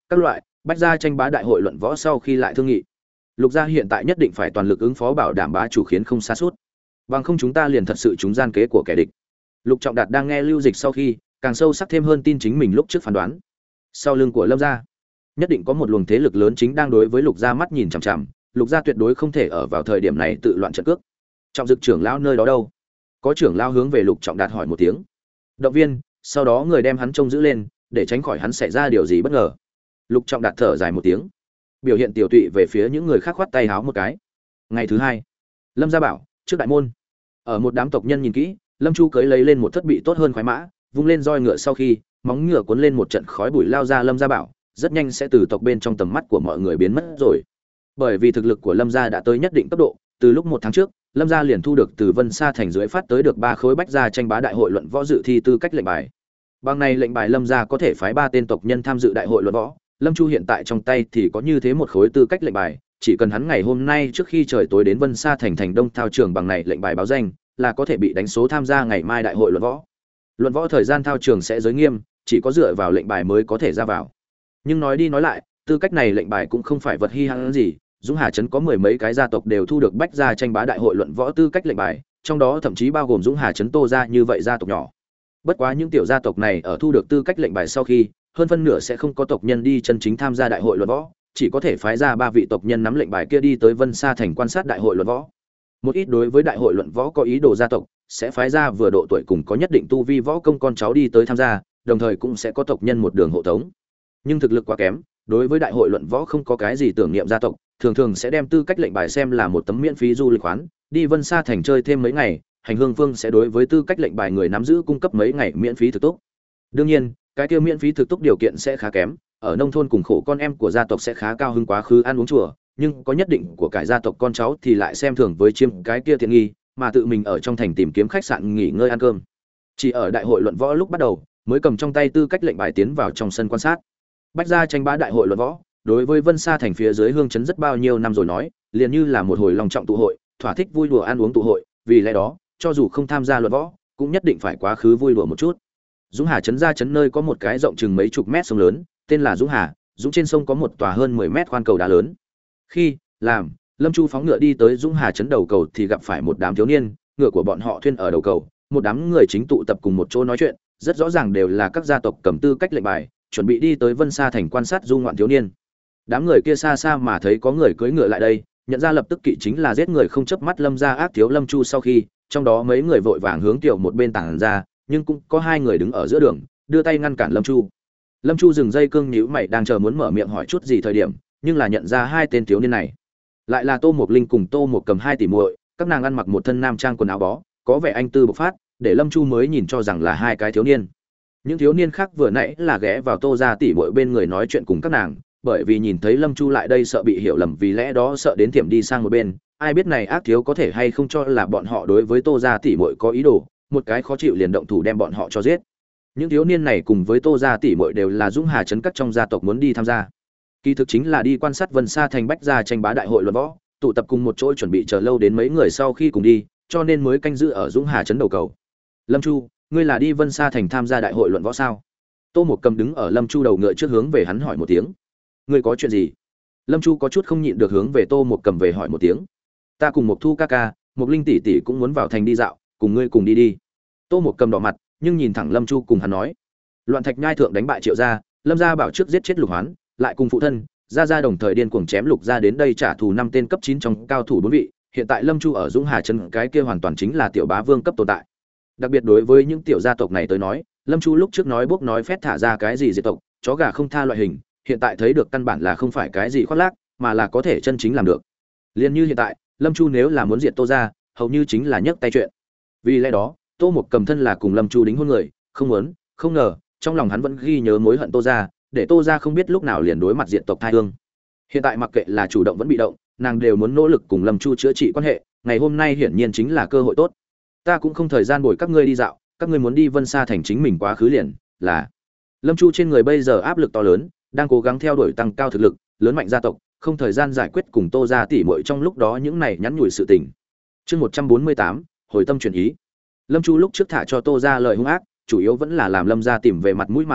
các loại bách gia tranh bá đại hội luận võ sau khi lại thương nghị. Lục gia hiện tại nhất định phải toàn lực ứng phó bảo đảm bá chủ khiến không xa suốt. Bằng không chúng ta liền thật sự trúng gian kế của kẻ địch. Lục Trọng Đạt đang nghe Lưu Dịch sau khi, càng sâu sắc thêm hơn tin chính mình lúc trước phán đoán. Sau lưng của Lâm gia, nhất định có một luồng thế lực lớn chính đang đối với Lục gia mắt nhìn chằm chằm, Lục gia tuyệt đối không thể ở vào thời điểm này tự loạn trận cước. Trọng Dực trưởng lão nơi đó đâu? Có trưởng lão hướng về Lục Trọng Đạt hỏi một tiếng. Động viên, sau đó người đem hắn trông giữ lên, để tránh khỏi hắn xảy ra điều gì bất ngờ. Lục Trọng Đạt thở dài một tiếng, biểu hiện tiểu tụy về phía những người khác khoát tay háo một cái. Ngày thứ hai, Lâm gia bảo trước đại môn, ở một đám tộc nhân nhìn kỹ, Lâm Chu cưỡi lấy lên một thất bị tốt hơn khoái mã, vung lên roi ngựa sau khi, móng ngựa cuốn lên một trận khói bụi lao ra Lâm gia bảo, rất nhanh sẽ từ tộc bên trong tầm mắt của mọi người biến mất rồi. Bởi vì thực lực của Lâm gia đã tới nhất định cấp độ, từ lúc một tháng trước, Lâm gia liền thu được từ Vân Sa thành dưới phát tới được ba khối bách gia tranh bá đại hội luận võ dự thi tư cách lệnh bài. Bằng này lệnh bài Lâm gia có thể phái ba tên tộc nhân tham dự đại hội luận võ. Lâm Chu hiện tại trong tay thì có như thế một khối tư cách lệnh bài, chỉ cần hắn ngày hôm nay trước khi trời tối đến Vân Sa thành thành Đông thao trường bằng này lệnh bài báo danh, là có thể bị đánh số tham gia ngày mai đại hội luận võ. Luận võ thời gian thao trường sẽ giới nghiêm, chỉ có dựa vào lệnh bài mới có thể ra vào. Nhưng nói đi nói lại, tư cách này lệnh bài cũng không phải vật hi hãn gì, Dũng Hà trấn có mười mấy cái gia tộc đều thu được bách gia tranh bá đại hội luận võ tư cách lệnh bài, trong đó thậm chí bao gồm Dũng Hà trấn Tô gia như vậy gia tộc nhỏ. Bất quá những tiểu gia tộc này ở thu được tư cách lệnh bài sau khi, hơn phân nửa sẽ không có tộc nhân đi chân chính tham gia đại hội luận võ, chỉ có thể phái ra ba vị tộc nhân nắm lệnh bài kia đi tới Vân Sa thành quan sát đại hội luận võ. Một ít đối với đại hội luận võ có ý đồ gia tộc sẽ phái ra vừa độ tuổi cùng có nhất định tu vi võ công con cháu đi tới tham gia, đồng thời cũng sẽ có tộc nhân một đường hộ tống. Nhưng thực lực quá kém, đối với đại hội luận võ không có cái gì tưởng niệm gia tộc, thường thường sẽ đem tư cách lệnh bài xem là một tấm miễn phí du lịch khoán, đi Vân Sa thành chơi thêm mấy ngày, hành hương phương sẽ đối với tư cách lệnh bài người nắm giữ cung cấp mấy ngày miễn phí thực túc. Đương nhiên, cái kia miễn phí thực túc điều kiện sẽ khá kém, ở nông thôn cùng khổ con em của gia tộc sẽ khá cao hứng quá khứ ăn uống chùa, nhưng có nhất định của cải gia tộc con cháu thì lại xem thường với chiêm cái kia tiện nghi, mà tự mình ở trong thành tìm kiếm khách sạn nghỉ ngơi ăn cơm. Chỉ ở đại hội luận võ lúc bắt đầu, mới cầm trong tay tư cách lệnh bài tiến vào trong sân quan sát. Bách gia tranh bá đại hội luận võ, đối với Vân Sa thành phía dưới hương trấn rất bao nhiêu năm rồi nói, liền như là một hồi long trọng tụ hội, thỏa thích vui đùa ăn uống tụ hội, vì lẽ đó, cho dù không tham gia luận võ, cũng nhất định phải quá khứ vui đùa một chút. Dũng Hà trấn ra trấn nơi có một cái rộng chừng mấy chục mét sông lớn, tên là Dũng Hà, dũng trên sông có một tòa hơn mười mét khoan cầu đá lớn. Khi làm Lâm Chu phóng ngựa đi tới Dũng Hà trấn đầu cầu thì gặp phải một đám thiếu niên, ngựa của bọn họ thuyên ở đầu cầu, một đám người chính tụ tập cùng một chỗ nói chuyện, rất rõ ràng đều là các gia tộc cầm tư cách lệnh bài, chuẩn bị đi tới Vân Sa thành quan sát du ngoạn thiếu niên. Đám người kia xa xa mà thấy có người cưỡi ngựa lại đây, nhận ra lập tức kỵ chính là giết người không chớp mắt Lâm gia ác thiếu Lâm Chu sau khi, trong đó mấy người vội vàng hướng tiểu một bên tản ra, nhưng cũng có hai người đứng ở giữa đường, đưa tay ngăn cản Lâm Chu. Lâm Chu dừng dây cương nhíu mày đang chờ muốn mở miệng hỏi chút gì thời điểm, nhưng là nhận ra hai tên thiếu niên này, lại là Tô Mộc Linh cùng Tô Mộc Cầm hai tỷ muội, các nàng ăn mặc một thân nam trang quần áo bó, có vẻ anh tư bộc phát, để Lâm Chu mới nhìn cho rằng là hai cái thiếu niên. Những thiếu niên khác vừa nãy là ghé vào Tô gia tỷ muội bên người nói chuyện cùng các nàng, bởi vì nhìn thấy Lâm Chu lại đây sợ bị hiểu lầm, vì lẽ đó sợ đến tiệm đi sang một bên, ai biết này ác thiếu có thể hay không cho là bọn họ đối với Tô gia tỷ muội có ý đồ, một cái khó chịu liền động thủ đem bọn họ cho giết. Những thiếu niên này cùng với Tô gia tỷ muội đều là Dũng Hà trấn các trong gia tộc muốn đi tham gia. Kỳ thực chính là đi quan sát Vân Sa thành bách gia tranh bá đại hội luận võ, tụ tập cùng một chỗ chuẩn bị chờ lâu đến mấy người sau khi cùng đi, cho nên mới canh giữ ở Dũng Hà trấn đầu cầu. Lâm Chu, ngươi là đi Vân Sa thành tham gia đại hội luận võ sao? Tô Mộc Cầm đứng ở Lâm Chu đầu ngựa trước hướng về hắn hỏi một tiếng. Ngươi có chuyện gì? Lâm Chu có chút không nhịn được hướng về Tô Mộc Cầm về hỏi một tiếng. Ta cùng Mộc Thu ca ca, Mộc Linh tỷ tỷ cũng muốn vào thành đi dạo, cùng ngươi cùng đi đi. Tô Mộc Cầm đỏ mặt, nhưng nhìn thẳng Lâm Chu cùng hắn nói. Loạn Thạch Nhai thượng đánh bại Triệu gia, Lâm gia bảo trước giết chết Lục Hoán, lại cùng phụ thân, gia gia đồng thời điên cuồng chém Lục gia đến đây trả thù năm tên cấp chín trong cao thủ bốn vị, hiện tại Lâm Chu ở Dũng Hà trấn cái kia hoàn toàn chính là tiểu bá vương cấp tồn tại. Đặc biệt đối với những tiểu gia tộc này tới nói, Lâm Chu lúc trước nói bốc nói phét thả ra cái gì diệt tộc, chó gà không tha loại hình, hiện tại thấy được căn bản là không phải cái gì khoác lác, mà là có thể chân chính làm được. Liên như hiện tại, Lâm Chu nếu là muốn diệt Tô gia, hầu như chính là nhấc tay chuyện. Vì lẽ đó, Tô Mộc Cầm thân là cùng Lâm Chu đính hôn người, không muốn, không ngờ, trong lòng hắn vẫn ghi nhớ mối hận Tô gia, để Tô gia không biết lúc nào liền đối mặt diện tộc thai hương. Hiện tại mặc kệ là chủ động vẫn bị động, nàng đều muốn nỗ lực cùng Lâm Chu chữa trị quan hệ, ngày hôm nay hiển nhiên chính là cơ hội tốt. Ta cũng không thời gian bồi các ngươi đi dạo, các ngươi muốn đi Vân Sa thành chính mình quá khứ liền, là. Lâm Chu trên người bây giờ áp lực to lớn, đang cố gắng theo đuổi tăng cao thực lực, lớn mạnh gia tộc, không thời gian giải quyết cùng Tô gia tỷ muội trong lúc đó những này nhắn nhủi sự tình. Chương một trăm bốn mươi tám, hồi tâm chuyển ý. Lâm Chu lúc trước thả cho Tô gia lời hung ác, chủ yếu vẫn là làm Lâm gia tìm về mặt mũi mà thôi,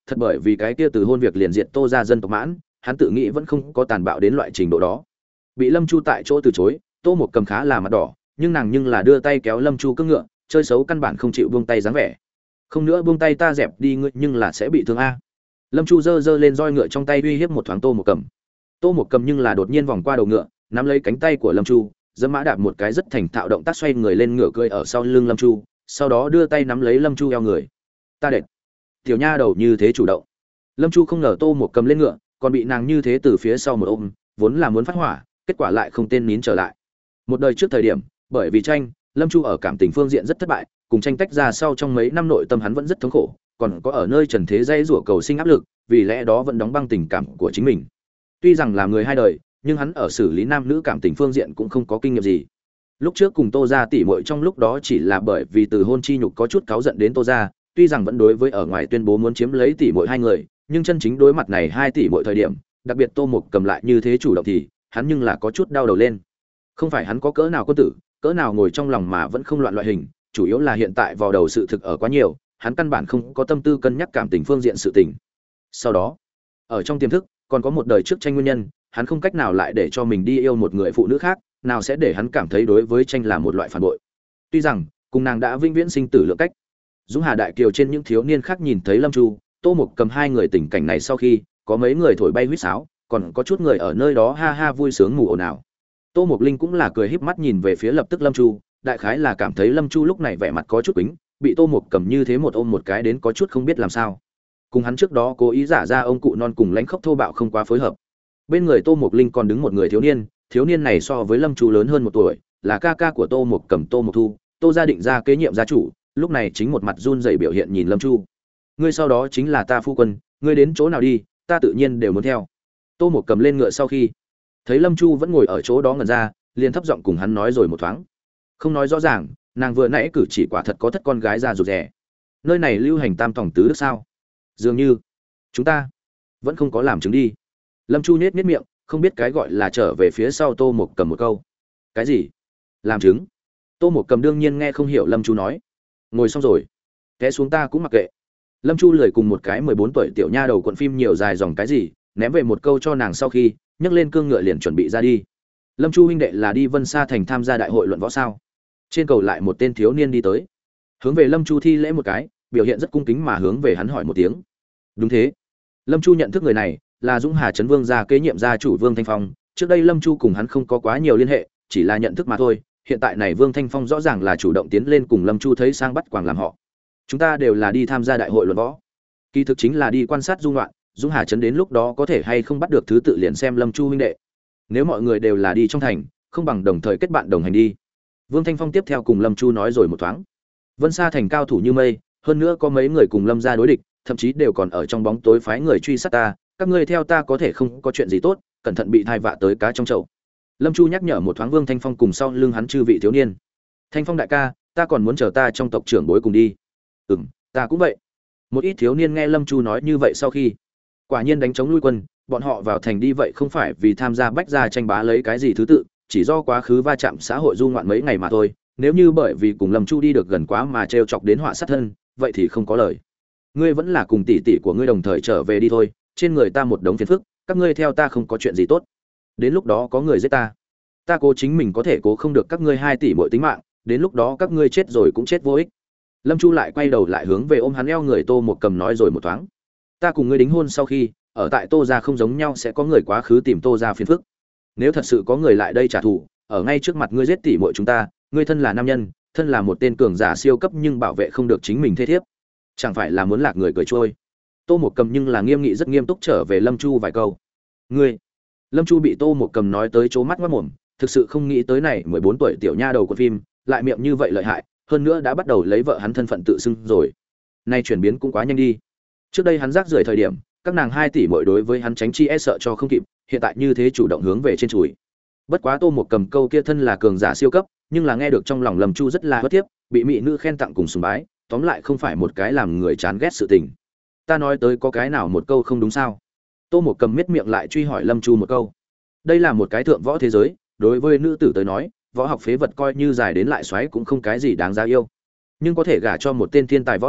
thật bởi vì cái kia từ hôn việc liền diệt Tô gia dân tộc Mãn, hắn tự nghĩ vẫn không có tàn bạo đến loại trình độ đó. Bị Lâm Chu tại chỗ từ chối, Tô Mộc Cầm khá là mặt đỏ, nhưng nàng nhưng là đưa tay kéo Lâm Chu cưỡng ngựa, chơi xấu căn bản không chịu buông tay dáng vẻ. Không nữa buông tay ta dẹp đi ngươi nhưng là sẽ bị thương a. Lâm Chu giơ giơ lên roi ngựa trong tay uy hiếp một thoáng Tô Mộc Cầm. Tô Mộc Cầm nhưng là đột nhiên vòng qua đầu ngựa, nắm lấy cánh tay của Lâm Chu, giẫm mã đạp một cái rất thành thạo động tác xoay người lên ngựa cưỡi ở sau lưng Lâm Chu, sau đó đưa tay nắm lấy Lâm Chu eo người. Ta đệt. Tiểu nha đầu như thế chủ động. Lâm Chu không ngờ Tô Mộc Cầm lên ngựa, còn bị nàng như thế từ phía sau một ôm, vốn là muốn phát hỏa, kết quả lại không tên nín trở lại. Một đời trước thời điểm, bởi vì tranh, Lâm Chu ở cảm tình phương diện rất thất bại, cùng tranh tách ra sau trong mấy năm nội tâm hắn vẫn rất thống khổ, còn có ở nơi trần thế dây rủa cầu sinh áp lực, vì lẽ đó vẫn đóng băng tình cảm của chính mình. Tuy rằng là người hai đời, nhưng hắn ở xử lý nam nữ cảm tình phương diện cũng không có kinh nghiệm gì. Lúc trước cùng Tô gia tỷ muội trong lúc đó chỉ là bởi vì từ hôn chi nhục có chút cáu giận đến Tô gia, tuy rằng vẫn đối với ở ngoài tuyên bố muốn chiếm lấy tỷ muội hai người, nhưng chân chính đối mặt này hai tỷ muội thời điểm, đặc biệt Tô Mục Cầm lại như thế chủ động thì, hắn nhưng là có chút đau đầu lên. Không phải hắn có cỡ nào quân tử, cỡ nào ngồi trong lòng mà vẫn không loạn loại hình, chủ yếu là hiện tại vào đầu sự thực ở quá nhiều, hắn căn bản không có tâm tư cân nhắc cảm tình phương diện sự tình. Sau đó, ở trong tiềm thức, còn có một đời trước tranh nguyên nhân, hắn không cách nào lại để cho mình đi yêu một người phụ nữ khác, nào sẽ để hắn cảm thấy đối với tranh là một loại phản bội. Tuy rằng, cùng nàng đã vĩnh viễn sinh tử lượng cách. Dũng Hà đại kiều trên những thiếu niên khác nhìn thấy Lâm Chu, Tô Mục Cầm hai người tình cảnh này sau khi, có mấy người thổi bay huýt sáo, còn có chút người ở nơi đó ha ha vui sướng mù ồn ào. Tô Mục Linh cũng là cười híp mắt nhìn về phía lập tức Lâm Chu, đại khái là cảm thấy Lâm Chu lúc này vẻ mặt có chút quĩnh, bị Tô Mục Cầm như thế một ôm một cái đến có chút không biết làm sao. Cùng hắn trước đó cố ý giả ra ông cụ non cùng lãnh khốc thô bạo không quá phối hợp. Bên người Tô Mục Linh còn đứng một người thiếu niên, thiếu niên này so với Lâm Chu lớn hơn một tuổi, là ca ca của Tô Mục Cầm Tô Mục Thu, Tô gia định ra kế nhiệm gia chủ, lúc này chính một mặt run rẩy biểu hiện nhìn Lâm Chu. Ngươi sau đó chính là ta phu quân, ngươi đến chỗ nào đi, ta tự nhiên đều muốn theo. Tô Mục Cầm lên ngựa sau khi, thấy Lâm Chu vẫn ngồi ở chỗ đó ngẩn ra, liền thấp giọng cùng hắn nói rồi một thoáng. Không nói rõ ràng, nàng vừa nãy cử chỉ quả thật có thất con gái ra rụt rè. Nơi này lưu hành tam tổng tứ đức sao? Dường như chúng ta vẫn không có làm chứng đi. Lâm Chu nhếch nhếch miệng, không biết cái gọi là trở về phía sau Tô Mục Cầm một câu. Cái gì? Làm chứng? Tô Mục Cầm đương nhiên nghe không hiểu Lâm Chu nói. Ngồi xong rồi, té xuống ta cũng mặc kệ. Lâm Chu lười cùng một cái mười bốn tuổi tiểu nha đầu cuộn phim nhiều dài dòng cái gì, ném về một câu cho nàng sau khi nhấc lên cương ngựa liền chuẩn bị ra đi. Lâm Chu huynh đệ là đi Vân Sa thành tham gia đại hội luận võ sao? Trên cầu lại một tên thiếu niên đi tới, hướng về Lâm Chu thi lễ một cái, biểu hiện rất cung kính mà hướng về hắn hỏi một tiếng. Đúng thế. Lâm Chu nhận thức người này là Dũng Hà Trấn Vương gia kế nhiệm gia chủ Vương Thanh Phong, trước đây Lâm Chu cùng hắn không có quá nhiều liên hệ, chỉ là nhận thức mà thôi, hiện tại này Vương Thanh Phong rõ ràng là chủ động tiến lên cùng Lâm Chu thấy sang bắt quàng làm họ. Chúng ta đều là đi tham gia đại hội luận võ. Kỳ thực chính là đi quan sát dung loạn, Dũng Hà Trấn đến lúc đó có thể hay không bắt được thứ tự liền xem Lâm Chu huynh đệ. Nếu mọi người đều là đi trong thành, không bằng đồng thời kết bạn đồng hành đi. Vương Thanh Phong tiếp theo cùng Lâm Chu nói rồi một thoáng. Vân Sa thành cao thủ như mây, hơn nữa có mấy người cùng Lâm gia đối địch, thậm chí đều còn ở trong bóng tối phái người truy sát ta, các ngươi theo ta có thể không có chuyện gì tốt, cẩn thận bị thai vạ tới cá trong chậu. Lâm Chu nhắc nhở một thoáng Vương Thanh Phong cùng sau lưng hắn chư vị thiếu niên. Thanh Phong đại ca, ta còn muốn chờ ta trong tộc trưởng bối cùng đi. Ừm, ta cũng vậy. Một ít thiếu niên nghe Lâm Chu nói như vậy sau khi, quả nhiên đánh chống lui quân, bọn họ vào thành đi vậy không phải vì tham gia bách gia tranh bá lấy cái gì thứ tự, chỉ do quá khứ va chạm xã hội du ngoạn mấy ngày mà thôi, nếu như bởi vì cùng Lâm Chu đi được gần quá mà trêu chọc đến họa sát thân, vậy thì không có lời. Ngươi vẫn là cùng tỷ tỷ của ngươi đồng thời trở về đi thôi, trên người ta một đống phiền phức, các ngươi theo ta không có chuyện gì tốt. Đến lúc đó có người giết ta, ta cố chính mình có thể cố không được các ngươi hai tỷ muội tính mạng, đến lúc đó các ngươi chết rồi cũng chết vô ích. Lâm Chu lại quay đầu lại hướng về ôm hắn eo người Tô Mục Cầm nói rồi một thoáng. Ta cùng ngươi đính hôn sau khi, ở tại Tô gia không giống nhau sẽ có người quá khứ tìm Tô gia phiền phức. Nếu thật sự có người lại đây trả thù, ở ngay trước mặt ngươi giết tỷ muội chúng ta, ngươi thân là nam nhân, thân là một tên cường giả siêu cấp nhưng bảo vệ không được chính mình thế thiếp, chẳng phải là muốn lạc người cười trôi. Tô Mục Cầm nhưng là nghiêm nghị rất nghiêm túc trở về Lâm Chu vài câu. Ngươi, Lâm Chu bị Tô Mục Cầm nói tới chố mắt ngoác mồm, thực sự không nghĩ tới này mười bốn tuổi tiểu nha đầu của phim, lại miệng như vậy lợi hại, hơn nữa đã bắt đầu lấy vợ hắn thân phận tự xưng rồi. Nay chuyển biến cũng quá nhanh đi. Trước đây hắn rác rưởi thời điểm, các nàng hai tỷ muội đối với hắn tránh chi e sợ cho không kịp, hiện tại như thế chủ động hướng về trên chùi. Bất quá Tô Mục Cầm câu kia thân là cường giả siêu cấp, nhưng là nghe được trong lòng Lâm Chu rất là bất tiếp, bị mỹ nữ khen tặng cùng sùng bái, tóm lại không phải một cái làm người chán ghét sự tình. Ta nói tới có cái nào một câu không đúng sao? Tô Mục Cầm miết miệng lại truy hỏi Lâm Chu một câu. Đây là một cái thượng võ thế giới, đối với nữ tử tới nói, võ học phế vật coi như dài đến lại xoáy cũng không cái gì đáng giá yêu. Nhưng có thể gả cho một tên thiên tài võ học,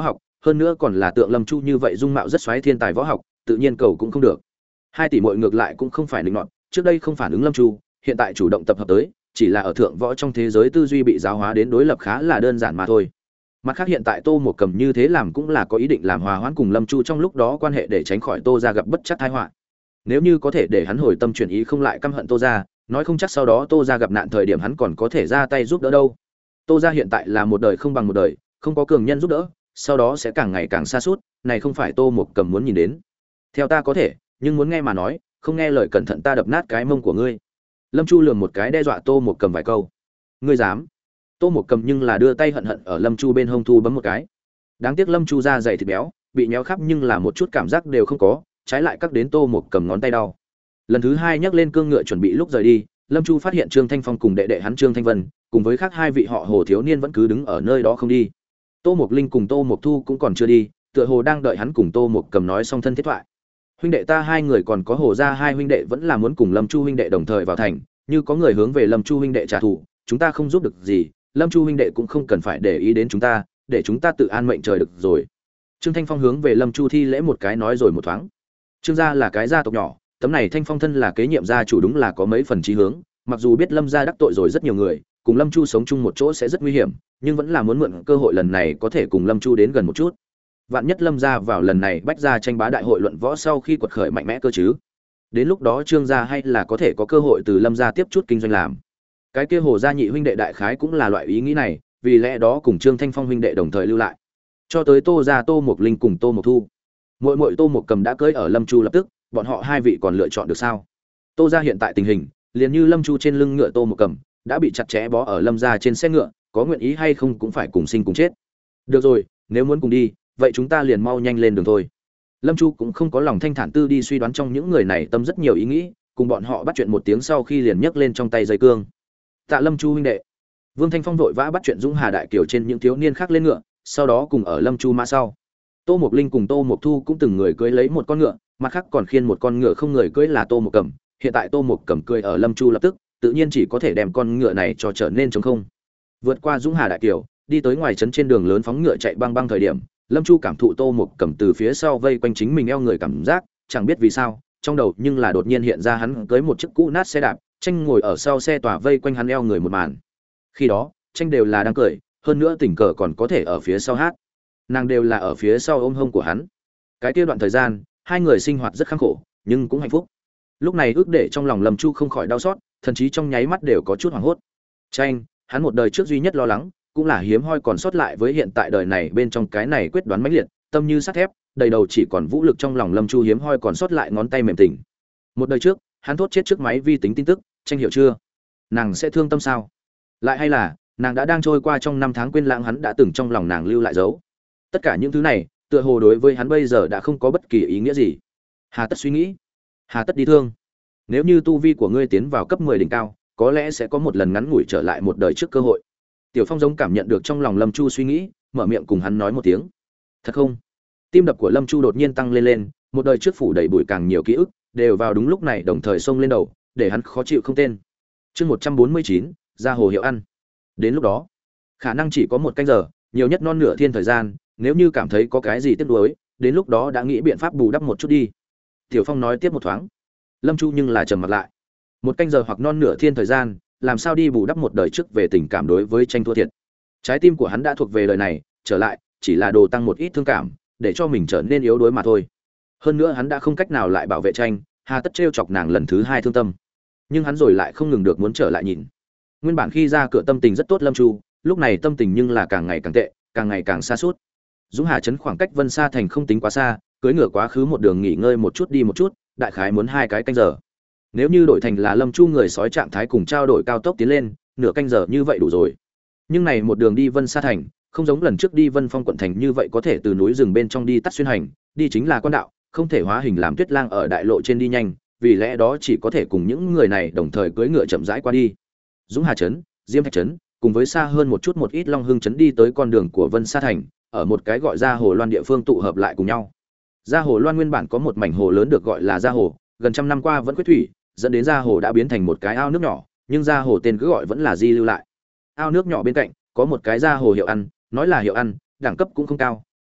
hơn nữa còn là tượng Lâm Chu như vậy dung mạo rất xoáy thiên tài võ học, tự nhiên cầu cũng không được. Hai tỷ muội ngược lại cũng không phải định nọt, trước đây không phản ứng Lâm Chu, hiện tại chủ động tập hợp tới, chỉ là ở thượng võ trong thế giới tư duy bị giáo hóa đến đối lập khá là đơn giản mà thôi. Mặt khác hiện tại Tô Mộc Cầm như thế làm cũng là có ý định làm hòa hoãn cùng Lâm Chu trong lúc đó quan hệ để tránh khỏi Tô gia gặp bất trắc tai họa. Nếu như có thể để hắn hồi tâm chuyển ý không lại căm hận Tô gia, nói không chắc sau đó Tô gia gặp nạn thời điểm hắn còn có thể ra tay giúp đỡ đâu. Tô gia hiện tại là một đời không bằng một đời, không có cường nhân giúp đỡ, sau đó sẽ càng ngày càng xa suốt, này không phải Tô Mộc Cầm muốn nhìn đến. Theo ta có thể, nhưng muốn nghe mà nói, không nghe lời cẩn thận ta đập nát cái mông của ngươi. Lâm Chu lườm một cái đe dọa Tô Mộc Cầm vài câu. Ngươi dám? Tô Mộc Cầm nhưng là đưa tay hận hận ở Lâm Chu bên hông thu bấm một cái. Đáng tiếc Lâm Chu da dày thịt béo, bị méo khắp nhưng là một chút cảm giác đều không có, trái lại các đến Tô Mộc Cầm ngón tay đau. Lần thứ hai nhấc lên cương ngựa chuẩn bị lúc rời đi, Lâm Chu phát hiện Trương Thanh Phong cùng đệ đệ hắn Trương Thanh Vân, cùng với khác hai vị họ Hồ thiếu niên vẫn cứ đứng ở nơi đó không đi. Tô Mộc Linh cùng Tô Mộc Thu cũng còn chưa đi, tựa hồ đang đợi hắn cùng Tô Mộc Cầm nói xong thân thiết thoại. Huynh đệ ta hai người còn có Hồ gia hai huynh đệ vẫn là muốn cùng Lâm Chu huynh đệ đồng thời vào thành, như có người hướng về Lâm Chu huynh đệ trả thù, chúng ta không giúp được gì, Lâm Chu huynh đệ cũng không cần phải để ý đến chúng ta, để chúng ta tự an mệnh trời được rồi. Trương Thanh Phong hướng về Lâm Chu thi lễ một cái nói rồi một thoáng. Trương gia là cái gia tộc nhỏ, tấm này Thanh Phong thân là kế nhiệm gia chủ đúng là có mấy phần chí hướng, mặc dù biết Lâm gia đắc tội rồi rất nhiều người, cùng Lâm Chu sống chung một chỗ sẽ rất nguy hiểm, nhưng vẫn là muốn mượn cơ hội lần này có thể cùng Lâm Chu đến gần một chút. Vạn nhất Lâm gia vào lần này bách gia tranh bá đại hội luận võ sau khi quật khởi mạnh mẽ cơ chứ. Đến lúc đó Trương gia hay là có thể có cơ hội từ Lâm gia tiếp chút kinh doanh làm. Cái kia Hồ gia nhị huynh đệ đại khái cũng là loại ý nghĩ này, vì lẽ đó cùng Trương Thanh Phong huynh đệ đồng thời lưu lại. Cho tới Tô gia Tô Mộc Linh cùng Tô Mộc Thu. Muội muội Tô Mộc Cầm đã cưới ở Lâm Chu lập tức, bọn họ hai vị còn lựa chọn được sao? Tô gia hiện tại tình hình, liền như Lâm Chu trên lưng ngựa Tô Mộc Cầm, đã bị chặt chẽ bó ở Lâm gia trên xe ngựa, có nguyện ý hay không cũng phải cùng sinh cùng chết. Được rồi, nếu muốn cùng đi, vậy chúng ta liền mau nhanh lên đường thôi. Lâm Chu cũng không có lòng thanh thản tư đi suy đoán trong những người này tâm rất nhiều ý nghĩ, cùng bọn họ bắt chuyện một tiếng sau khi liền nhấc lên trong tay dây cương. Tạ Lâm Chu huynh đệ. Vương Thanh Phong vội vã bắt chuyện Dũng Hà đại kiều trên những thiếu niên khác lên ngựa, sau đó cùng ở Lâm Chu mã sau. Tô Mộc Linh cùng Tô Mộc Thu cũng từng người cưỡi lấy một con ngựa, mặt khác còn khiêng một con ngựa không người cưỡi là Tô Mộc Cầm. Hiện tại Tô Mộc Cầm cưỡi ở Lâm Chu lập tức, tự nhiên chỉ có thể đem con ngựa này cho trở nên trống không. Vượt qua Dũng Hà đại kiều, đi tới ngoài trấn trên đường lớn phóng ngựa chạy băng băng thời điểm, Lâm Chu cảm thụ Tô Mộc Cầm từ phía sau vây quanh chính mình eo người cảm giác, chẳng biết vì sao, trong đầu nhưng là đột nhiên hiện ra hắn cưỡi một chiếc cũ nát xe đạp, tranh ngồi ở sau xe tỏa vây quanh hắn eo người một màn. Khi đó, tranh đều là đang cười, hơn nữa tình cờ còn có thể ở phía sau hát. Nàng đều là ở phía sau ôm hông của hắn. Cái kia đoạn thời gian, hai người sinh hoạt rất khắc khổ, nhưng cũng hạnh phúc. Lúc này ước để trong lòng Lâm Chu không khỏi đau xót, thậm chí trong nháy mắt đều có chút hoảng hốt. Tranh, hắn một đời trước duy nhất lo lắng, cũng là hiếm hoi còn sót lại với hiện tại đời này bên trong cái này quyết đoán mãnh liệt, tâm như sắt thép, đầy đầu chỉ còn vũ lực trong lòng Lâm Chu hiếm hoi còn sót lại ngón tay mềm tình. Một đời trước, hắn thốt chết trước máy vi tính tin tức, tranh hiểu chưa? Nàng sẽ thương tâm sao? Lại hay là, nàng đã đang trôi qua trong năm tháng quên lãng hắn đã từng trong lòng nàng lưu lại dấu. Tất cả những thứ này, tựa hồ đối với hắn bây giờ đã không có bất kỳ ý nghĩa gì. Hà tất suy nghĩ, hà tất đi thương. Nếu như tu vi của ngươi tiến vào cấp mười đỉnh cao, có lẽ sẽ có một lần ngắn ngủi trở lại một đời trước cơ hội. Tiểu Phong giống cảm nhận được trong lòng Lâm Chu suy nghĩ, mở miệng cùng hắn nói một tiếng. Thật không? Tim đập của Lâm Chu đột nhiên tăng lên lên, một đời trước phủ đầy bụi càng nhiều ký ức, đều vào đúng lúc này đồng thời xông lên đầu, để hắn khó chịu không tên. Chương một trăm bốn mươi chín, ra hồ hiệu ăn. Đến lúc đó, khả năng chỉ có một canh giờ, nhiều nhất non nửa thiên thời gian, nếu như cảm thấy có cái gì tiếc nuối, đến lúc đó đã nghĩ biện pháp bù đắp một chút đi. Tiểu Phong nói tiếp một thoáng. Lâm Chu nhưng là trầm mặt lại. Một canh giờ hoặc non nửa thiên thời gian, làm sao đi bù đắp một đời trước về tình cảm đối với tranh thua thiệt. Trái tim của hắn đã thuộc về đời này, trở lại, chỉ là đồ tăng một ít thương cảm, để cho mình trở nên yếu đuối mà thôi. Hơn nữa hắn đã không cách nào lại bảo vệ tranh, hà tất trêu chọc nàng lần thứ hai thương tâm. Nhưng hắn rồi lại không ngừng được muốn trở lại nhìn. Nguyên bản khi ra cửa tâm tình rất tốt Lâm Chu, lúc này tâm tình nhưng là càng ngày càng tệ, càng ngày càng xa suốt. Dũng Hà trấn khoảng cách Vân Sa thành không tính quá xa, cưỡi ngựa quá khứ một đường nghỉ ngơi một chút đi một chút, đại khái muốn hai cái canh giờ. Nếu như đổi thành là Lâm Chu người sói trạng thái cùng trao đổi cao tốc tiến lên, nửa canh giờ như vậy đủ rồi. Nhưng này một đường đi Vân Sa thành, không giống lần trước đi Vân Phong quận thành như vậy có thể từ núi rừng bên trong đi tắt xuyên hành, đi chính là quan đạo, không thể hóa hình làm Tuyết Lang ở đại lộ trên đi nhanh, vì lẽ đó chỉ có thể cùng những người này đồng thời cưỡi ngựa chậm rãi qua đi. Dũng Hà trấn, Diêm Thạch trấn, cùng với xa hơn một chút một ít Long Hưng trấn đi tới con đường của Vân Sa thành, ở một cái gọi ra Hồ Loan địa phương tụ hợp lại cùng nhau. Ra Hồ Loan nguyên bản có một mảnh hồ lớn được gọi là Ra Hồ, gần trăm năm qua vẫn quyết thủy, dẫn đến Ra Hồ đã biến thành một cái ao nước nhỏ, nhưng Ra Hồ tên cứ gọi vẫn là di lưu lại. Ao nước nhỏ bên cạnh có một cái Ra Hồ hiệu ăn, nói là hiệu ăn, đẳng cấp cũng không cao,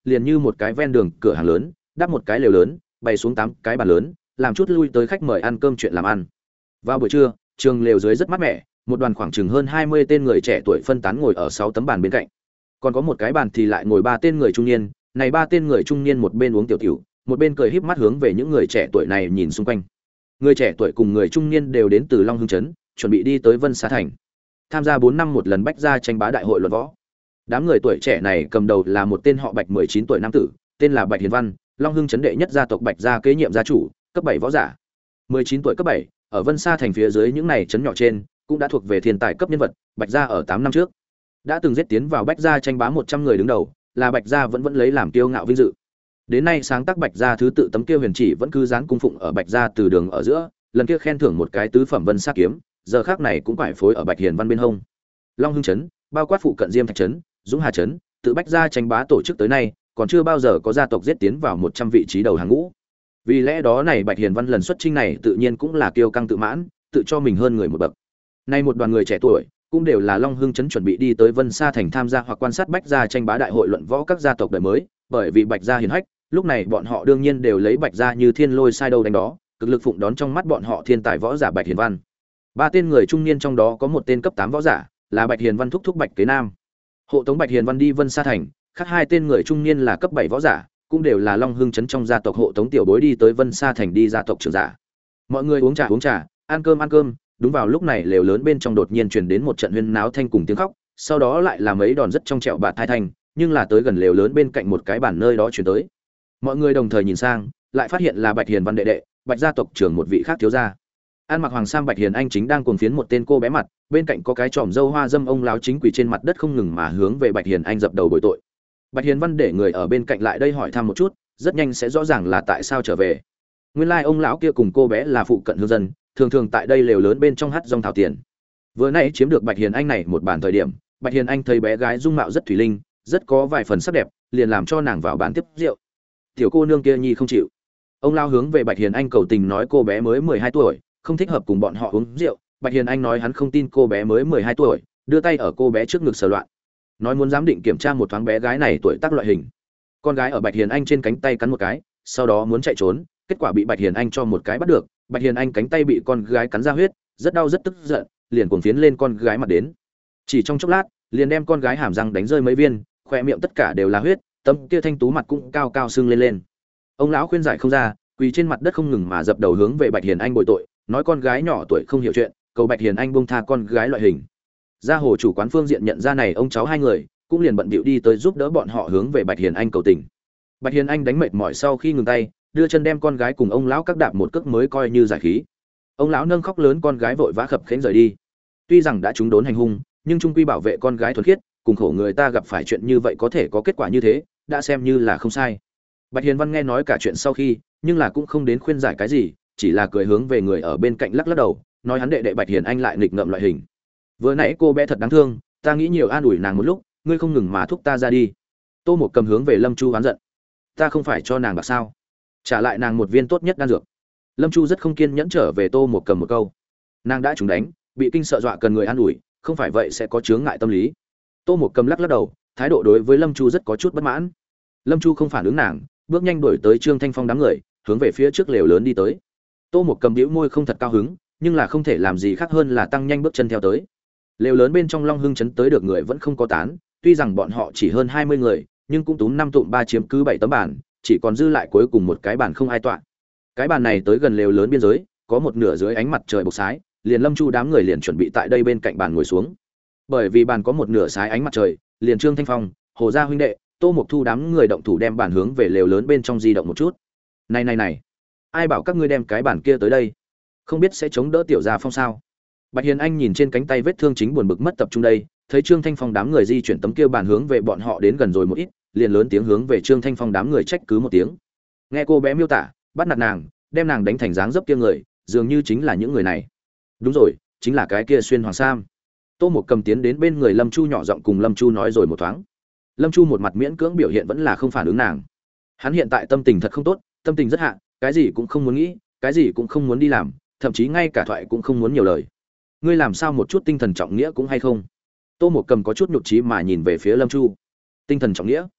liền như một cái ven đường cửa hàng lớn, đắp một cái lều lớn, bày xuống tám cái bàn lớn, làm chút lui tới khách mời ăn cơm chuyện làm ăn. Vào buổi trưa, trường lều dưới rất mát mẻ, một đoàn khoảng chừng hơn hai mươi tên người trẻ tuổi phân tán ngồi ở sáu tấm bàn bên cạnh. Còn có một cái bàn thì lại ngồi ba tên người trung niên, này ba tên người trung niên một bên uống tiểu tiểu, một bên cười híp mắt hướng về những người trẻ tuổi này nhìn xung quanh. Người trẻ tuổi cùng người trung niên đều đến từ Long Hưng trấn, chuẩn bị đi tới Vân Sa thành, tham gia bốn năm một lần bách gia tranh bá đại hội luận võ. Đám người tuổi trẻ này cầm đầu là một tên họ Bạch mười chín tuổi nam tử, tên là Bạch Hiền Văn, Long Hưng trấn đệ nhất gia tộc Bạch gia kế nhiệm gia chủ, cấp bảy võ giả. mười chín tuổi cấp bảy, ở Vân Sa thành phía dưới những này trấn nhỏ trên, cũng đã thuộc về thiên tài cấp nhân vật, Bạch gia ở tám năm trước đã từng giết tiến vào bách gia tranh bá một trăm người đứng đầu, là Bạch gia vẫn vẫn lấy làm kiêu ngạo vinh dự. Đến nay sáng tác Bạch gia thứ tự tấm kia huyền chỉ vẫn cứ dán cung phụng ở Bạch gia từ đường ở giữa, lần kia khen thưởng một cái tứ phẩm Vân Sa kiếm, giờ khác này cũng phải phối ở Bạch Hiền Văn bên hông. Long Hưng trấn, bao quát phụ cận Diêm Thạch trấn, Dũng Hà trấn, tự Bách gia tranh bá tổ chức tới nay, còn chưa bao giờ có gia tộc giết tiến vào một trăm vị trí đầu hàng ngũ. Vì lẽ đó này Bạch Hiền Văn lần xuất chinh này tự nhiên cũng là kiêu căng tự mãn, tự cho mình hơn người một bậc. Nay một đoàn người trẻ tuổi, cũng đều là Long Hưng trấn chuẩn bị đi tới Vân Sa thành tham gia hoặc quan sát Bách gia tranh bá đại hội luận võ các gia tộc đời mới, bởi vì Bạch gia hiển hách, lúc này bọn họ đương nhiên đều lấy Bạch gia như thiên lôi sai đâu đánh đó, cực lực phụng đón trong mắt bọn họ thiên tài võ giả Bạch Hiền Văn. Ba tên người trung niên trong đó có một tên cấp tám võ giả, là Bạch Hiền Văn thúc thúc Bạch Kế Nam. Hộ tống Bạch Hiền Văn đi Vân Sa thành, khác hai tên người trung niên là cấp bảy võ giả, cũng đều là Long Hưng trấn trong gia tộc hộ tống tiểu bối đi tới Vân Sa thành đi gia tộc trưởng giả. Mọi người uống trà uống trà, ăn cơm ăn cơm, đúng vào lúc này lều lớn bên trong đột nhiên truyền đến một trận huyên náo thanh cùng tiếng khóc, sau đó lại là mấy đòn rất trong trẻo bạt thai thanh, nhưng là tới gần lều lớn bên cạnh một cái bàn nơi đó truyền tới. Mọi người đồng thời nhìn sang, lại phát hiện là Bạch Hiền Văn đệ đệ, Bạch gia tộc trưởng một vị khác thiếu gia. An mặc hoàng sam Bạch Hiền Anh chính đang cuồng phiến một tên cô bé mặt, bên cạnh có cái tròm dâu hoa dâm ông lão chính quỳ trên mặt đất không ngừng mà hướng về Bạch Hiền Anh dập đầu bồi tội. Bạch Hiền Văn để người ở bên cạnh lại đây hỏi thăm một chút, rất nhanh sẽ rõ ràng là tại sao trở về. Nguyên lai like ông lão kia cùng cô bé là phụ cận hương dân, thường thường tại đây lều lớn bên trong hát rong thảo tiền. Vừa nãy chiếm được Bạch Hiền Anh này một bàn thời điểm, Bạch Hiền Anh thấy bé gái dung mạo rất thủy linh, rất có vài phần sắc đẹp, liền làm cho nàng vào bàn tiếp rượu. Tiểu cô nương kia nhi không chịu. Ông lão hướng về Bạch Hiền Anh cầu tình nói cô bé mới mười hai tuổi, không thích hợp cùng bọn họ uống rượu. Bạch Hiền Anh nói hắn không tin cô bé mới mười hai tuổi, đưa tay ở cô bé trước ngực sờ loạn, nói muốn giám định kiểm tra một thoáng bé gái này tuổi tác loại hình. Con gái ở Bạch Hiền Anh trên cánh tay cắn một cái, sau đó muốn chạy trốn, kết quả bị Bạch Hiền Anh cho một cái bắt được. Bạch Hiền Anh cánh tay bị con gái cắn ra huyết, rất đau rất tức giận, liền cuồng phiến lên con gái mặt đến. Chỉ trong chốc lát, liền đem con gái hàm răng đánh rơi mấy viên, khoe miệng tất cả đều là huyết, tấm kia thanh tú mặt cũng cao cao sưng lên lên. Ông lão khuyên giải không ra, quỳ trên mặt đất không ngừng mà dập đầu hướng về Bạch Hiền Anh bồi tội, nói con gái nhỏ tuổi không hiểu chuyện, cầu Bạch Hiền Anh buông tha con gái loại hình. Gia hồ chủ quán phương diện nhận ra này ông cháu hai người, cũng liền bận bịu đi tới giúp đỡ bọn họ hướng về Bạch Hiền Anh cầu tình. Bạch Hiền Anh đánh mệt mỏi sau khi ngừng tay, đưa chân đem con gái cùng ông lão các đạp một cước mới coi như giải khí. Ông lão nâng khóc lớn con gái vội vã khập khiễng rời đi. Tuy rằng đã trúng đốn hành hung, nhưng trung quy bảo vệ con gái thuần khiết, cùng khổ người ta gặp phải chuyện như vậy có thể có kết quả như thế, đã xem như là không sai. Bạch Hiền Văn nghe nói cả chuyện sau khi, nhưng là cũng không đến khuyên giải cái gì, chỉ là cười hướng về người ở bên cạnh lắc lắc đầu, nói hắn đệ đệ Bạch Hiền Anh lại nghịch ngợm loại hình. Vừa nãy cô bé thật đáng thương, ta nghĩ nhiều an ủi nàng một lúc, ngươi không ngừng mà thúc ta ra đi. Tô Một Cầm hướng về Lâm Chu oán giận, ta không phải cho nàng bạc sao, trả lại nàng một viên tốt nhất đan dược. Lâm Chu rất không kiên nhẫn trở về Tô Một Cầm một câu, nàng đã trúng đánh, bị kinh sợ dọa cần người an ủi, không phải vậy sẽ có chướng ngại tâm lý. Tô Một Cầm lắc lắc đầu, thái độ đối với Lâm Chu rất có chút bất mãn. Lâm Chu không phản ứng nàng, bước nhanh đuổi tới Trương Thanh Phong đám người, hướng về phía trước lều lớn đi tới. Tô Một Cầm bĩu môi không thật cao hứng, nhưng là không thể làm gì khác hơn là tăng nhanh bước chân theo tới. Lều lớn bên trong Long Hưng trấn tới được người vẫn không có tán, tuy rằng bọn họ chỉ hơn hai mươi người, nhưng cũng túm năm tụm ba chiếm cứ bảy tấm bàn, chỉ còn dư lại cuối cùng một cái bàn không ai tọa. Cái bàn này tới gần lều lớn biên giới, có một nửa dưới ánh mặt trời bộc sái, liền Lâm Chu đám người liền chuẩn bị tại đây bên cạnh bàn ngồi xuống. Bởi vì bàn có một nửa sái ánh mặt trời, liền Trương Thanh Phong, Hồ gia huynh đệ, Tô Mộc Thu đám người động thủ đem bàn hướng về lều lớn bên trong di động một chút. Này này này, ai bảo các ngươi đem cái bàn kia tới đây? Không biết sẽ chống đỡ tiểu gia Phong sao? Bạch Hiền Anh nhìn trên cánh tay vết thương chính buồn bực mất tập trung đây, thấy Trương Thanh Phong đám người di chuyển tấm kia bàn hướng về bọn họ đến gần rồi một ít, liền lớn tiếng hướng về Trương Thanh Phong đám người trách cứ một tiếng. Nghe cô bé miêu tả, bắt nạt nàng, đem nàng đánh thành dáng dấp kia người, dường như chính là những người này. Đúng rồi, chính là cái kia xuyên hoàng sam. Tô Mộc Cầm tiến đến bên người Lâm Chu nhỏ giọng cùng Lâm Chu nói rồi một thoáng. Lâm Chu một mặt miễn cưỡng biểu hiện vẫn là không phản ứng nàng. Hắn hiện tại tâm tình thật không tốt, tâm tình rất hạ, cái gì cũng không muốn nghĩ, cái gì cũng không muốn đi làm, thậm chí ngay cả thoại cũng không muốn nhiều lời. Ngươi làm sao một chút tinh thần trọng nghĩa cũng hay không? Tô Mộc Cầm có chút nhục trí mà nhìn về phía Lâm Chu. Tinh thần trọng nghĩa?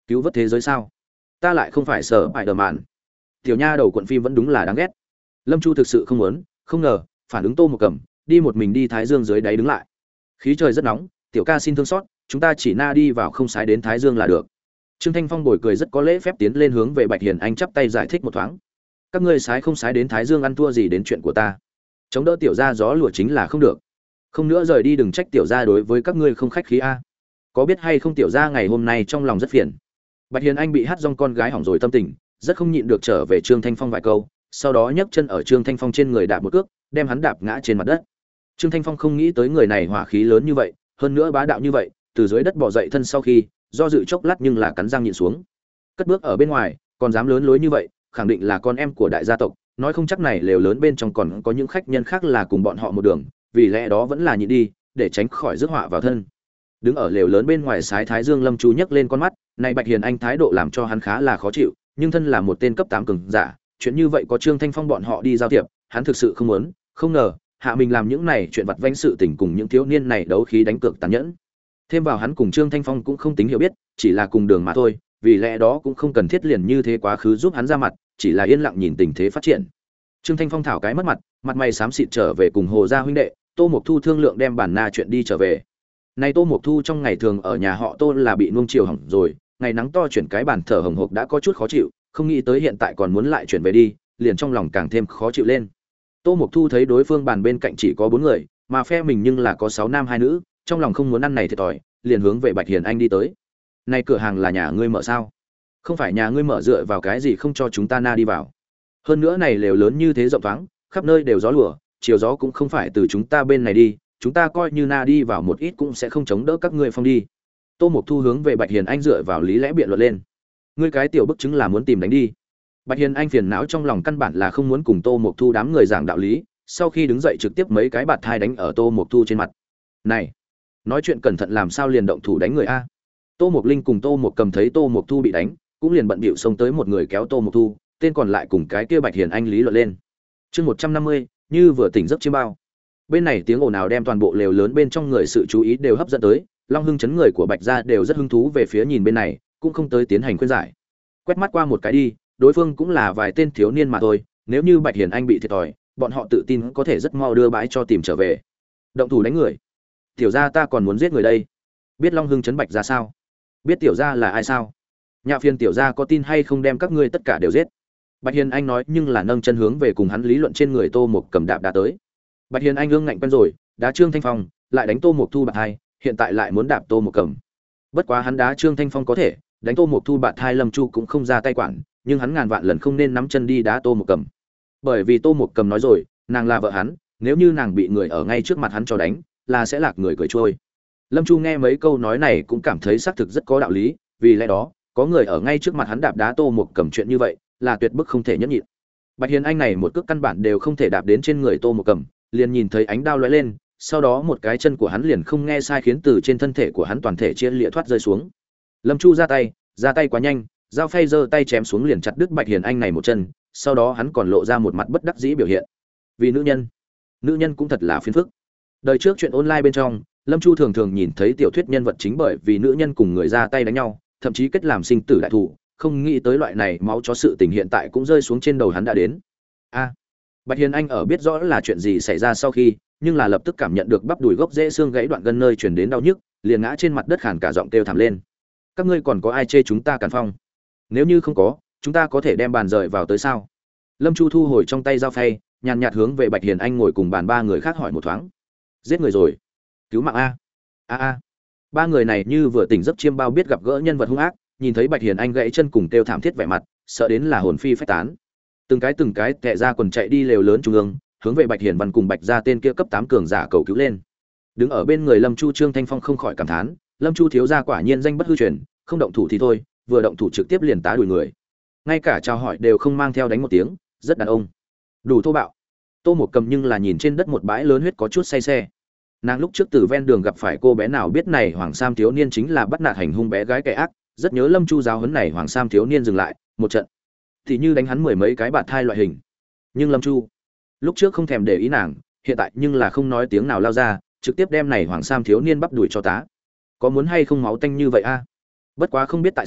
Cứu vớt thế giới sao? Ta lại không phải sở bại đờ mạn. Tiểu nha đầu cuộn phim vẫn đúng là đáng ghét. Lâm Chu thực sự không muốn, không ngờ, phản ứng Tô Một Cầm, đi một mình đi Thái Dương dưới đáy đứng lại. Khí trời rất nóng, tiểu ca xin thương xót, chúng ta chỉ na đi vào không sái đến Thái Dương là được. Trương Thanh Phong bồi cười rất có lễ phép tiến lên hướng về Bạch Hiền Anh chắp tay giải thích một thoáng. Các ngươi sái không sái đến Thái Dương ăn thua gì đến chuyện của ta. Chống đỡ tiểu gia gió lùa chính là không được. Không nữa rời đi đừng trách tiểu gia đối với các ngươi không khách khí a. Có biết hay không tiểu gia ngày hôm nay trong lòng rất phiền. Bạch Hiền Anh bị hát rong con gái hỏng rồi tâm tình, rất không nhịn được trở về Trương Thanh Phong vài câu, sau đó nhấc chân ở Trương Thanh Phong trên người đạp một cước, đem hắn đạp ngã trên mặt đất. Trương Thanh Phong không nghĩ tới người này hỏa khí lớn như vậy, hơn nữa bá đạo như vậy, từ dưới đất bò dậy thân sau khi, do dự chốc lát nhưng là cắn răng nhịn xuống. Cất bước ở bên ngoài, còn dám lớn lối như vậy, khẳng định là con em của đại gia tộc, nói không chắc này lều lớn bên trong còn có những khách nhân khác là cùng bọn họ một đường, vì lẽ đó vẫn là nhịn đi, để tránh khỏi rước họa vào thân. Đứng ở lều lớn bên ngoài sái Thái Dương Lâm Chu nhấc lên con mắt, này Bạch Hiền Anh thái độ làm cho hắn khá là khó chịu, nhưng thân là một tên cấp tám cường giả, chuyện như vậy có Trương Thanh Phong bọn họ đi giao thiệp, hắn thực sự không muốn, không ngờ, hạ mình làm những này chuyện vặt vãnh sự tình cùng những thiếu niên này đấu khí đánh cược tàn nhẫn. Thêm vào hắn cùng Trương Thanh Phong cũng không tính hiểu biết, chỉ là cùng đường mà thôi, vì lẽ đó cũng không cần thiết liền như thế quá khứ giúp hắn ra mặt, chỉ là yên lặng nhìn tình thế phát triển. Trương Thanh Phong thảo cái mất mặt, mặt mày xám xịt trở về cùng Hồ gia huynh đệ, Tô Mộc Thu thương lượng đem bản na chuyện đi trở về. Này Tô Mộc Thu trong ngày thường ở nhà họ Tô là bị nuông chiều hỏng rồi, ngày nắng to chuyển cái bàn thở hồng hộc đã có chút khó chịu, không nghĩ tới hiện tại còn muốn lại chuyển về đi, liền trong lòng càng thêm khó chịu lên. Tô Mộc Thu thấy đối phương bàn bên cạnh chỉ có bốn người, mà phe mình nhưng là có sáu nam hai nữ, trong lòng không muốn ăn này thiệt thòi, liền hướng về Bạch Hiền Anh đi tới. Này cửa hàng là nhà ngươi mở sao? Không phải nhà ngươi mở dựa vào cái gì không cho chúng ta na đi vào? Hơn nữa này lều lớn như thế rộng thoáng, khắp nơi đều gió lùa, chiều gió cũng không phải từ chúng ta bên này đi, chúng ta coi như na đi vào một ít cũng sẽ không chống đỡ các ngươi phong đi. Tô Mộc Thu hướng về Bạch Hiền Anh dựa vào lý lẽ biện luận lên. Ngươi cái tiểu bức chứng là muốn tìm đánh đi. Bạch Hiền Anh phiền não trong lòng căn bản là không muốn cùng Tô Mộc Thu đám người giảng đạo lý, sau khi đứng dậy trực tiếp mấy cái bạt thai đánh ở Tô Mộc Thu trên mặt. Này, nói chuyện cẩn thận làm sao liền động thủ đánh người a? Tô Mộc Linh cùng Tô Mộc Cầm thấy Tô Mộc Thu bị đánh, cũng liền bận bịu xông tới một người kéo Tô Mộc Thu, tên còn lại cùng cái kia Bạch Hiền Anh lý luận lên. Chương một trăm năm mươi, như vừa tỉnh giấc chiêm bao. Bên này tiếng ồn ào đem toàn bộ lều lớn bên trong người sự chú ý đều hấp dẫn tới, Long Hưng chấn người của Bạch gia đều rất hứng thú về phía nhìn bên này, cũng không tới tiến hành khuyên giải. Quét mắt qua một cái đi, đối phương cũng là vài tên thiếu niên mà thôi, nếu như Bạch Hiền Anh bị thiệt thòi, bọn họ tự tin có thể rất mau đưa bãi cho tìm trở về. Động thủ đánh người? Tiểu gia ta còn muốn giết người đây. Biết Long Hưng chấn Bạch gia sao? Biết tiểu gia là ai sao? Nhạ phiền tiểu gia có tin hay không đem các ngươi tất cả đều giết. Bạch Hiền Anh nói nhưng là nâng chân hướng về cùng hắn lý luận trên người Tô Mộc Cầm đạp đá tới. Bạch Hiền Anh ương ngạnh quen rồi, đá Trương Thanh Phong, lại đánh Tô Mộc Thu bạt hai, hiện tại lại muốn đạp Tô Mộc Cầm. Bất quá hắn đá Trương Thanh Phong có thể, đánh Tô Mộc Thu bạt hai Lâm Chu cũng không ra tay quản, nhưng hắn ngàn vạn lần không nên nắm chân đi đá Tô Mộc Cầm. Bởi vì Tô Mộc Cầm nói rồi, nàng là vợ hắn, nếu như nàng bị người ở ngay trước mặt hắn cho đánh, là sẽ lạc người cười trôi. Lâm Chu nghe mấy câu nói này cũng cảm thấy xác thực rất có đạo lý, vì lẽ đó, có người ở ngay trước mặt hắn đạp đá Tô Mộc Cầm chuyện như vậy, là tuyệt bức không thể nhẫn nhịn. Bạch Hiền Anh này một cước căn bản đều không thể đạp đến trên người Tô Mộc Cầm, liền nhìn thấy ánh đao lóe lên, sau đó một cái chân của hắn liền không nghe sai khiến từ trên thân thể của hắn toàn thể chia lìa thoát rơi xuống. Lâm Chu ra tay, ra tay quá nhanh, dao phay giơ tay chém xuống liền chặt đứt Bạch Hiền Anh này một chân, sau đó hắn còn lộ ra một mặt bất đắc dĩ biểu hiện. Vì nữ nhân, nữ nhân cũng thật là phiền phức. Đời trước chuyện online bên trong, Lâm Chu thường thường nhìn thấy tiểu thuyết nhân vật chính bởi vì nữ nhân cùng người ra tay đánh nhau, thậm chí kết làm sinh tử đại thủ, không nghĩ tới loại này máu chó sự tình hiện tại cũng rơi xuống trên đầu hắn đã đến. A. Bạch Hiền Anh ở biết rõ là chuyện gì xảy ra sau khi, nhưng là lập tức cảm nhận được bắp đùi gốc rễ xương gãy đoạn gân nơi truyền đến đau nhức, liền ngã trên mặt đất khàn cả giọng kêu thảm lên. Các ngươi còn có ai chê chúng ta Càn Phong? Nếu như không có, chúng ta có thể đem bàn rời vào tới sao? Lâm Chu thu hồi trong tay dao phay, nhàn nhạt hướng về Bạch Hiền Anh ngồi cùng bàn ba người khác hỏi một thoáng. Giết người rồi? Cứu mạng a. A a. Ba người này như vừa tỉnh giấc chiêm bao biết gặp gỡ nhân vật hung ác, nhìn thấy Bạch Hiền Anh gãy chân cùng kêu thảm thiết vẻ mặt, sợ đến là hồn phi phách tán. Từng cái từng cái tè ra quần chạy đi lều lớn trung ương, hướng về Bạch Hiền Văn cùng Bạch gia tên kia cấp tám cường giả cầu cứu lên. Đứng ở bên người Lâm Chu Trương Thanh Phong không khỏi cảm thán, Lâm Chu thiếu gia quả nhiên danh bất hư truyền, không động thủ thì thôi, vừa động thủ trực tiếp liền tá đuổi người. Ngay cả chào hỏi đều không mang theo đánh một tiếng, rất đàn ông. Đủ thô bạo. Tô Mộc Cầm nhưng là nhìn trên đất một bãi lớn huyết có chút say xe. Nàng lúc trước từ ven đường gặp phải cô bé nào biết này Hoàng Sam thiếu niên chính là bắt nạt hành hung bé gái kẻ ác, rất nhớ Lâm Chu giáo huấn này Hoàng Sam thiếu niên dừng lại, một trận thì như đánh hắn mười mấy cái bạt thai loại hình. Nhưng Lâm Chu lúc trước không thèm để ý nàng, hiện tại nhưng là không nói tiếng nào lao ra, trực tiếp đem này Hoàng Sam thiếu niên bắp đuổi cho tá. Có muốn hay không máu tanh như vậy a? Bất quá không biết tại sao,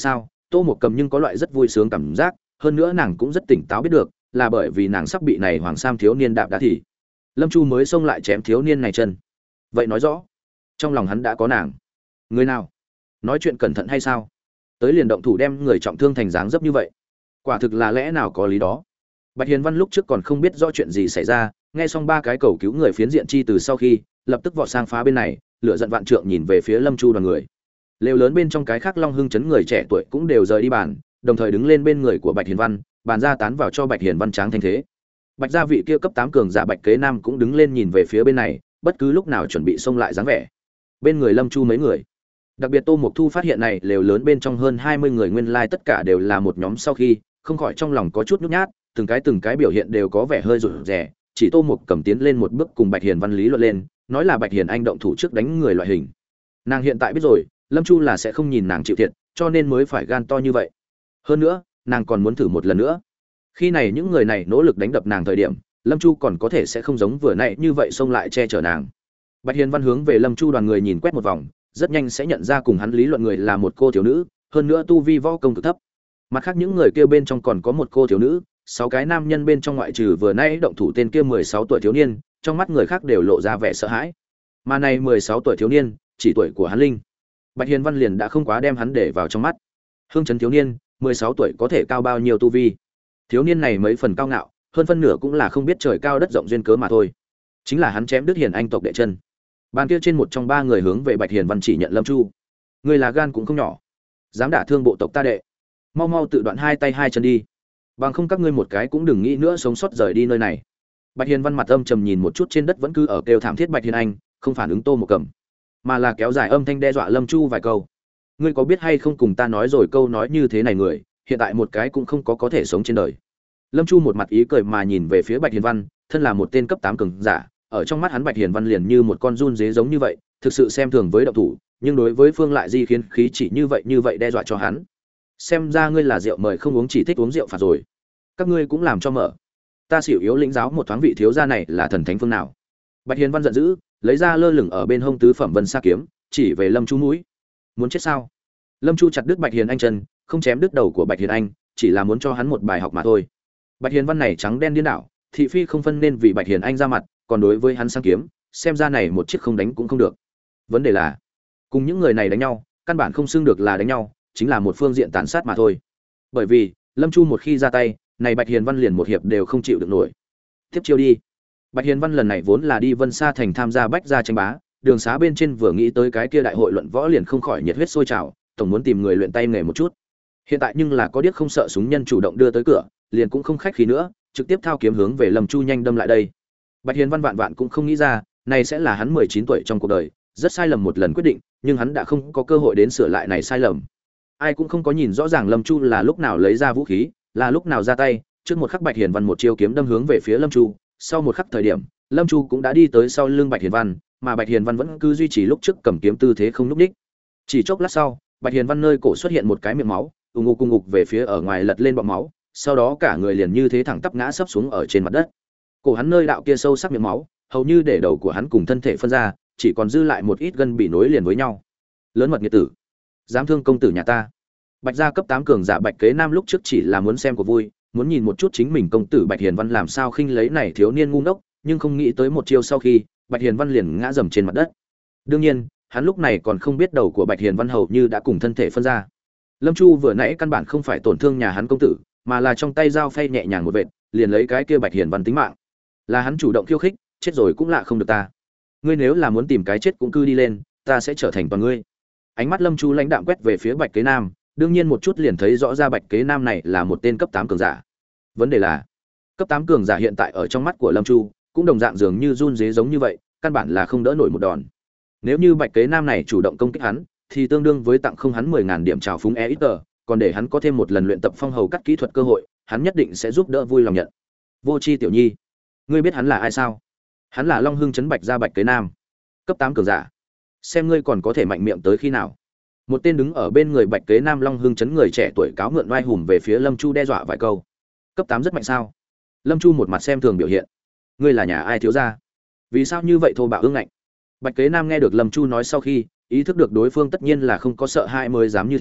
Tô Mộc Cầm nhưng có loại rất vui sướng cảm giác, hơn nữa nàng cũng rất tỉnh táo biết được, là bởi vì nàng sắp bị này Hoàng Sam thiếu niên đạp đá thì Lâm Chu mới xông lại chém thiếu niên này chân. Vậy nói rõ, trong lòng hắn đã có nàng. Người nào? Nói chuyện cẩn thận hay sao? Tới liền động thủ đem người trọng thương thành dáng dấp như vậy. Quả thực là lẽ nào có lý đó. Bạch Hiền Văn lúc trước còn không biết rõ chuyện gì xảy ra, nghe xong ba cái cầu cứu người phiến diện chi từ sau khi, lập tức vọt sang phá bên này, lửa giận vạn trượng nhìn về phía Lâm Chu đoàn người. Lều lớn bên trong cái khác Long Hưng chấn người trẻ tuổi cũng đều rời đi bàn, đồng thời đứng lên bên người của Bạch Hiền Văn, bàn ra tán vào cho Bạch Hiền Văn tráng thanh thế. Bạch gia vị kia cấp tám cường giả Bạch Kế Nam cũng đứng lên nhìn về phía bên này, bất cứ lúc nào chuẩn bị xông lại dáng vẻ. Bên người Lâm Chu mấy người, đặc biệt Tô Mộc Thu phát hiện này lều lớn bên trong hơn hai mươi người nguyên lai tất cả đều là một nhóm, sau khi không khỏi trong lòng có chút nhút nhát, từng cái từng cái biểu hiện đều có vẻ hơi rụt rè, chỉ Tô Mộc Cầm tiến lên một bước cùng Bạch Hiền Văn lý luận lên, nói là Bạch Hiền Anh động thủ trước đánh người loại hình. Nàng hiện tại biết rồi, Lâm Chu là sẽ không nhìn nàng chịu thiệt, cho nên mới phải gan to như vậy. Hơn nữa, nàng còn muốn thử một lần nữa. Khi này những người này nỗ lực đánh đập nàng thời điểm, Lâm Chu còn có thể sẽ không giống vừa nãy như vậy xông lại che chở nàng. Bạch Hiền Văn hướng về Lâm Chu đoàn người nhìn quét một vòng, rất nhanh sẽ nhận ra cùng hắn lý luận người là một cô thiếu nữ, hơn nữa tu vi võ công cực thấp. Mặt khác những người kia bên trong còn có một cô thiếu nữ, sáu cái nam nhân bên trong ngoại trừ vừa nãy động thủ tên kia mười sáu tuổi thiếu niên, trong mắt người khác đều lộ ra vẻ sợ hãi. Mà này mười sáu tuổi thiếu niên, chỉ tuổi của hắn linh. Bạch Hiền Văn liền đã không quá đem hắn để vào trong mắt. Hương trấn thiếu niên, mười sáu tuổi có thể cao bao nhiêu tu vi? Thiếu niên này mấy phần cao ngạo, hơn phân nửa cũng là không biết trời cao đất rộng duyên cớ mà thôi. Chính là hắn chém đứt Hiền Anh tộc đệ chân. Bàn kia trên một trong ba người hướng về Bạch Hiền Văn chỉ nhận Lâm Chu. Ngươi là gan cũng không nhỏ, dám đả thương bộ tộc ta đệ, mau mau tự đoạn hai tay hai chân đi, bằng không các ngươi một cái cũng đừng nghĩ nữa sống sót rời đi nơi này. Bạch Hiền Văn mặt âm trầm nhìn một chút trên đất vẫn cứ ở kêu thảm thiết Bạch Hiền Anh, không phản ứng Tô Mộc Cầm, mà là kéo dài âm thanh đe dọa Lâm Chu vài câu. Ngươi có biết hay không cùng ta nói rồi câu nói như thế này người, hiện tại một cái cũng không có có thể sống trên đời. Lâm Chu một mặt ý cười mà nhìn về phía Bạch Hiền Văn, thân là một tên cấp tám cường giả, ở trong mắt hắn Bạch Hiền Văn liền như một con giun dế giống như vậy, thực sự xem thường với động thủ, nhưng đối với Phương lại di khiến khí chỉ như vậy như vậy đe dọa cho hắn. Xem ra ngươi là rượu mời không uống chỉ thích uống rượu phạt rồi. Các ngươi cũng làm cho mở. Ta xỉu yếu lĩnh giáo một thoáng vị thiếu gia này là thần thánh phương nào. Bạch Hiền Văn giận dữ, lấy ra lơ lửng ở bên hông tứ phẩm vân sa kiếm, chỉ về Lâm Chu mũi. Muốn chết sao? Lâm Chu chặt đứt Bạch Hiền Anh chân, không chém đứt đầu của Bạch Hiền Anh, chỉ là muốn cho hắn một bài học mà thôi. Bạch Hiền Văn này trắng đen điên đảo, thị phi không phân nên vì Bạch Hiền Anh ra mặt, còn đối với hắn sang kiếm, xem ra này một chiếc không đánh cũng không được. Vấn đề là, cùng những người này đánh nhau, căn bản không xưng được là đánh nhau, chính là một phương diện tàn sát mà thôi. Bởi vì, Lâm Chu một khi ra tay, này Bạch Hiền Văn liền một hiệp đều không chịu được nổi. Tiếp chiêu đi. Bạch Hiền Văn lần này vốn là đi Vân Sa thành tham gia bách gia tranh bá, đường xá bên trên vừa nghĩ tới cái kia đại hội luận võ liền không khỏi nhiệt huyết sôi trào, tổng muốn tìm người luyện tay nghề một chút. Hiện tại nhưng là có điếc không sợ súng nhân chủ động đưa tới cửa, liền cũng không khách khí nữa, trực tiếp thao kiếm hướng về Lâm Chu nhanh đâm lại đây. Bạch Hiền Văn vạn vạn cũng không nghĩ ra, này sẽ là hắn mười chín tuổi trong cuộc đời, rất sai lầm một lần quyết định, nhưng hắn đã không có cơ hội đến sửa lại này sai lầm. Ai cũng không có nhìn rõ ràng Lâm Chu là lúc nào lấy ra vũ khí, là lúc nào ra tay, trước một khắc Bạch Hiền Văn một chiêu kiếm đâm hướng về phía Lâm Chu, sau một khắc thời điểm, Lâm Chu cũng đã đi tới sau lưng Bạch Hiền Văn, mà Bạch Hiền Văn vẫn cứ duy trì lúc trước cầm kiếm tư thế không lúc đích. Chỉ chốc lát sau, Bạch Hiền Văn nơi cổ xuất hiện một cái miệng máu, ù ngục cùng ngục về phía ở ngoài lật lên bọt máu, sau đó cả người liền như thế thẳng tắp ngã sấp xuống ở trên mặt đất. Cổ hắn nơi đạo kia sâu sắc miệng máu, hầu như để đầu của hắn cùng thân thể phân ra, chỉ còn dư lại một ít gân bị nối liền với nhau. Lớn mật nghiệt tử, dám thương công tử nhà ta. Bạch gia cấp tám cường giả Bạch Kế Nam lúc trước chỉ là muốn xem của vui, muốn nhìn một chút chính mình công tử Bạch Hiền Văn làm sao khinh lấy này thiếu niên ngu ngốc, nhưng không nghĩ tới một chiêu sau khi, Bạch Hiền Văn liền ngã rầm trên mặt đất. Đương nhiên, hắn lúc này còn không biết đầu của Bạch Hiền Văn hầu như đã cùng thân thể phân ra. Lâm Chu vừa nãy căn bản không phải tổn thương nhà hắn công tử, mà là trong tay dao phay nhẹ nhàng một vệt, liền lấy cái kia Bạch Hiền Văn tính mạng. Là hắn chủ động khiêu khích, chết rồi cũng lạ không được ta. Ngươi nếu là muốn tìm cái chết cũng cứ đi lên, ta sẽ trở thành toàn ngươi. Ánh mắt Lâm Chu lãnh đạm quét về phía Bạch Kế Nam, đương nhiên một chút liền thấy rõ ra Bạch Kế Nam này là một tên cấp tám cường giả. Vấn đề là, cấp tám cường giả hiện tại ở trong mắt của Lâm Chu, cũng đồng dạng dường như run rế giống như vậy, căn bản là không đỡ nổi một đòn. Nếu như Bạch Kế Nam này chủ động công kích hắn, thì tương đương với tặng không hắn mười ngàn điểm trào phúng e ít tờ, còn để hắn có thêm một lần luyện tập phong hầu cắt kỹ thuật cơ hội, hắn nhất định sẽ giúp đỡ vui lòng nhận. Vô Chi tiểu nhi, ngươi biết hắn là ai sao? Hắn là Long Hưng trấn Bạch gia Bạch Kế Nam, cấp tám cường giả. Xem ngươi còn có thể mạnh miệng tới khi nào. Một tên đứng ở bên người Bạch Kế Nam Long Hưng trấn người trẻ tuổi cáo mượn oai hùng về phía Lâm Chu đe dọa vài câu. Cấp tám rất mạnh sao? Lâm Chu một mặt xem thường biểu hiện. Ngươi là nhà ai thiếu gia? Vì sao như vậy thô bạo ương ngạnh? Bạch Kế Nam nghe được Lâm Chu nói sau khi, ý thức được đối phương tất nhiên là không có sợ hãi mới dám như thế,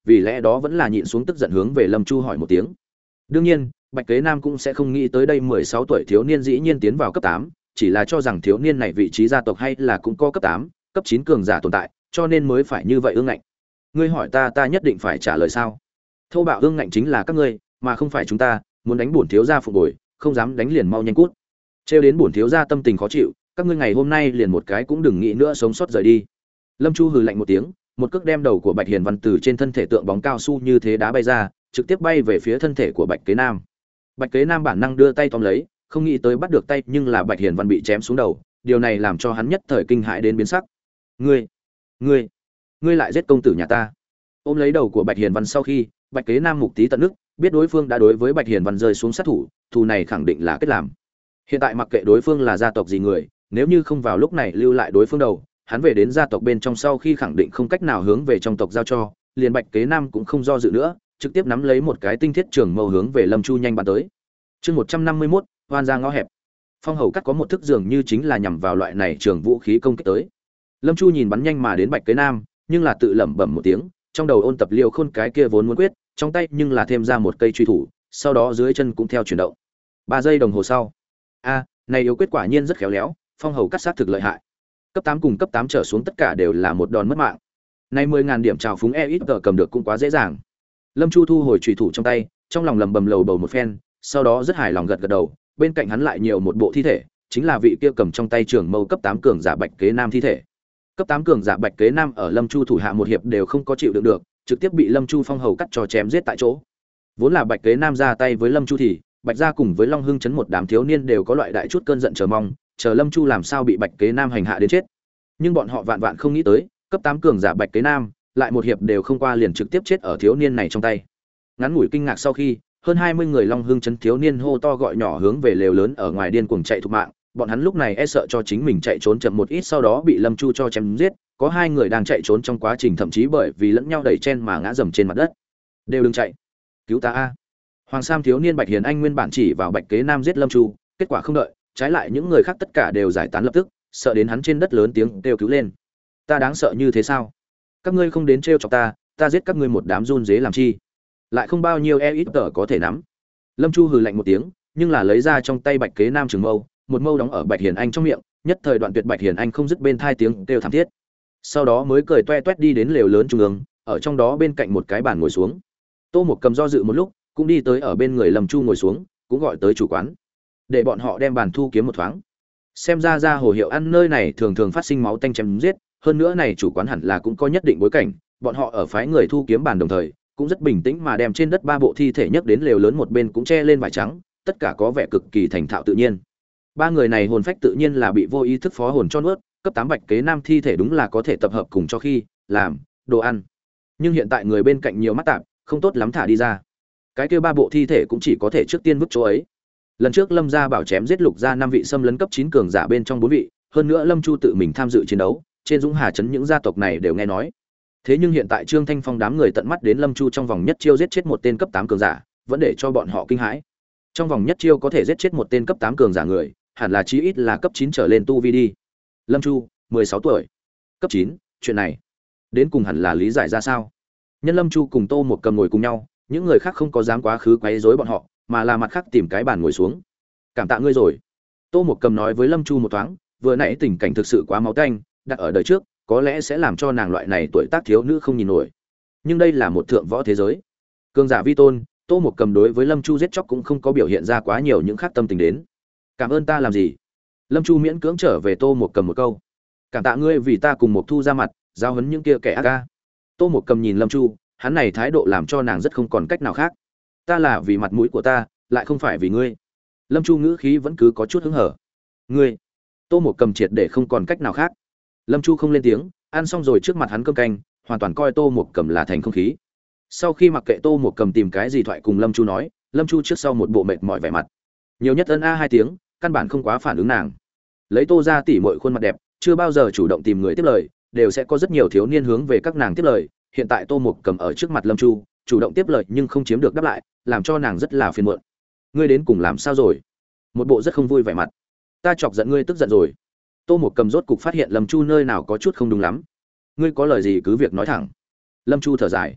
vì lẽ đó vẫn là nhịn xuống tức giận hướng về Lâm Chu hỏi một tiếng. Đương nhiên, Bạch Kế Nam cũng sẽ không nghĩ tới đây mười sáu tuổi thiếu niên dĩ nhiên tiến vào cấp tám, chỉ là cho rằng thiếu niên này vị trí gia tộc hay là cũng có cấp tám, cấp chín cường giả tồn tại, cho nên mới phải như vậy ương ngạnh. Ngươi hỏi ta, ta nhất định phải trả lời sao? Thô bạo ương ngạnh chính là các ngươi, mà không phải chúng ta, muốn đánh bổn thiếu gia phục bồi, không dám đánh liền mau nhanh cút. Trêu đến bổn thiếu gia tâm tình khó chịu, các ngươi ngày hôm nay liền một cái cũng đừng nghĩ nữa sống sót rời đi. Lâm Chu hừ lạnh một tiếng, một cước đem đầu của Bạch Hiền Văn từ trên thân thể tượng bóng cao su như thế đá bay ra, trực tiếp bay về phía thân thể của Bạch Kế Nam. Bạch Kế Nam bản năng đưa tay tóm lấy, không nghĩ tới bắt được tay, nhưng là Bạch Hiền Văn bị chém xuống đầu, điều này làm cho hắn nhất thời kinh hãi đến biến sắc. Ngươi, ngươi, ngươi lại giết công tử nhà ta! Ôm lấy đầu của Bạch Hiền Văn sau khi, Bạch Kế Nam mục tí tận nước, biết đối phương đã đối với Bạch Hiền Văn rơi xuống sát thủ, thù này khẳng định là kết làm. Hiện tại mặc kệ đối phương là gia tộc gì người, nếu như không vào lúc này lưu lại đối phương đầu, hắn về đến gia tộc bên trong sau khi khẳng định không cách nào hướng về trong tộc giao cho, liền Bạch Kế Nam cũng không do dự nữa, trực tiếp nắm lấy một cái tinh thiết trường mâu hướng về Lâm Chu nhanh bắn tới. Chương một trăm năm mươi mốt, hoan ra ngõ hẹp. Phong hầu cắt có một thức dường như chính là nhằm vào loại này trường vũ khí công kích tới. Lâm Chu nhìn bắn nhanh mà đến Bạch Kế Nam, nhưng là tự lẩm bẩm một tiếng, trong đầu ôn tập Liêu Khôn cái kia vốn muốn quyết, trong tay nhưng là thêm ra một cây truy thủ, sau đó dưới chân cũng theo chuyển động. Ba giây đồng hồ sau, a, này yếu quyết quả nhiên rất khéo léo, phong hầu cắt sát thực lợi hại. Cấp tám cùng cấp tám trở xuống tất cả đều là một đòn mất mạng. Nay mười ngàn điểm trào phúng e ít cầm được cũng quá dễ dàng. Lâm Chu thu hồi truy thủ trong tay, trong lòng lầm bầm lầu bầu một phen, sau đó rất hài lòng gật gật đầu, bên cạnh hắn lại nhiều một bộ thi thể, chính là vị kia cầm trong tay trường mâu cấp tám cường giả Bạch Kế Nam thi thể. Cấp tám cường giả Bạch Kế Nam ở Lâm Chu thủ hạ một hiệp đều không có chịu đựng được, trực tiếp bị Lâm Chu phong hầu cắt cho chém giết tại chỗ. Vốn là Bạch Kế Nam ra tay với Lâm Chu thì, Bạch gia cùng với Long Hưng trấn một đám thiếu niên đều có loại đại chút cơn giận chờ mong, chờ Lâm Chu làm sao bị Bạch Kế Nam hành hạ đến chết. Nhưng bọn họ vạn vạn không nghĩ tới, cấp tám cường giả Bạch Kế Nam lại một hiệp đều không qua liền trực tiếp chết ở thiếu niên này trong tay. Ngắn ngủi kinh ngạc sau khi, hơn hai mươi người Long Hưng trấn thiếu niên hô to gọi nhỏ hướng về lều lớn ở ngoài điên cuồng chạy thục mạng, bọn hắn lúc này e sợ cho chính mình chạy trốn chậm một ít sau đó bị Lâm Chu cho chém giết, có hai người đang chạy trốn trong quá trình thậm chí bởi vì lẫn nhau đẩy chen mà ngã dầm trên mặt đất. Đều đừng chạy, cứu ta a. Hoàng Sam thiếu niên Bạch Hiền Anh nguyên bản chỉ vào Bạch Kế Nam giết Lâm Chu, kết quả không đợi, trái lại những người khác tất cả đều giải tán lập tức, sợ đến hắn trên đất lớn tiếng kêu cứu lên. Ta đáng sợ như thế sao? Các ngươi không đến trêu chọc ta, ta giết các ngươi một đám run rế làm chi? Lại không bao nhiêu e ít tờ có thể nắm. Lâm Chu hừ lạnh một tiếng, nhưng là lấy ra trong tay Bạch Kế Nam trường mâu, một mâu đóng ở Bạch Hiền Anh trong miệng, nhất thời đoạn tuyệt Bạch Hiền Anh không dứt bên thai tiếng kêu thảm thiết. Sau đó mới cười toe toét đi đến lều lớn trung ương, ở trong đó bên cạnh một cái bàn ngồi xuống. Tô Mục Cầm do dự một lúc, cũng đi tới ở bên người Lâm Chu ngồi xuống, cũng gọi tới chủ quán, để bọn họ đem bàn thu kiếm một thoáng. Xem ra ra hồ hiệu ăn nơi này thường thường phát sinh máu tanh chém giết, hơn nữa này chủ quán hẳn là cũng có nhất định bối cảnh, bọn họ ở phái người thu kiếm bàn đồng thời, cũng rất bình tĩnh mà đem trên đất ba bộ thi thể nhấc đến lều lớn một bên cũng che lên vải trắng, tất cả có vẻ cực kỳ thành thạo tự nhiên. Ba người này hồn phách tự nhiên là bị vô ý thức phó hồn cho nuốt, cấp tám Bạch Kế Nam thi thể đúng là có thể tập hợp cùng cho khi làm đồ ăn. Nhưng hiện tại người bên cạnh nhiều mắt tạp, không tốt lắm thả đi ra. Cái kia ba bộ thi thể cũng chỉ có thể trước tiên vứt chỗ ấy. Lần trước Lâm gia bảo chém giết Lục gia năm vị xâm lấn cấp chín cường giả bên trong bốn vị, hơn nữa Lâm Chu tự mình tham dự chiến đấu, trên Dũng Hà trấn những gia tộc này đều nghe nói. Thế nhưng hiện tại Trương Thanh Phong đám người tận mắt đến Lâm Chu trong vòng nhất chiêu giết chết một tên cấp tám cường giả, vẫn để cho bọn họ kinh hãi. Trong vòng nhất chiêu có thể giết chết một tên cấp tám cường giả người, hẳn là chí ít là cấp chín trở lên tu vi đi. Lâm Chu, mười sáu tuổi, cấp chín, chuyện này đến cùng hẳn là lý giải ra sao? Nhân Lâm Chu cùng Tô Mục Cầm ngồi cùng nhau, những người khác không có dám quá khứ quấy rối bọn họ, mà là mặt khác tìm cái bàn ngồi xuống. Cảm tạ ngươi rồi. Tô Mục Cầm nói với Lâm Chu một thoáng, vừa nãy tình cảnh thực sự quá máu tanh, đặt ở đời trước, có lẽ sẽ làm cho nàng loại này tuổi tác thiếu nữ không nhìn nổi. Nhưng đây là một thượng võ thế giới, cường giả vi tôn, Tô Mục Cầm đối với Lâm Chu giết chóc cũng không có biểu hiện ra quá nhiều những khác tâm tình đến. Cảm ơn ta làm gì? Lâm Chu miễn cưỡng trở về Tô Mục Cầm một câu. Cảm tạ ngươi vì ta cùng Mục Thu ra mặt, giao huấn những kia kẻ ác ca. Tô Mục Cầm nhìn Lâm Chu, hắn này thái độ làm cho nàng rất không còn cách nào khác. Ta là vì mặt mũi của ta, lại không phải vì ngươi. Lâm Chu ngữ khí vẫn cứ có chút hứng hở. Ngươi? Tô Mục Cầm triệt để không còn cách nào khác. Lâm Chu không lên tiếng, ăn xong rồi trước mặt hắn cơm canh, hoàn toàn coi Tô Mục Cầm là thành không khí. Sau khi mặc kệ Tô Mục Cầm tìm cái gì thoại cùng Lâm Chu nói, Lâm Chu trước sau một bộ mệt mỏi vẻ mặt. Nhiều nhất ân a hai tiếng, căn bản không quá phản ứng nàng. Lấy Tô ra tỉ muội khuôn mặt đẹp, chưa bao giờ chủ động tìm người tiếp lời, đều sẽ có rất nhiều thiếu niên hướng về các nàng tiếp lời, hiện tại Tô Mục Cầm ở trước mặt Lâm Chu, chủ động tiếp lời nhưng không chiếm được đáp lại, làm cho nàng rất là phiền muộn. Ngươi đến cùng làm sao rồi? Một bộ rất không vui vẻ mặt. Ta chọc giận ngươi tức giận rồi. Tô Mục Cầm rốt cục phát hiện Lâm Chu nơi nào có chút không đúng lắm. Ngươi có lời gì cứ việc nói thẳng. Lâm Chu thở dài.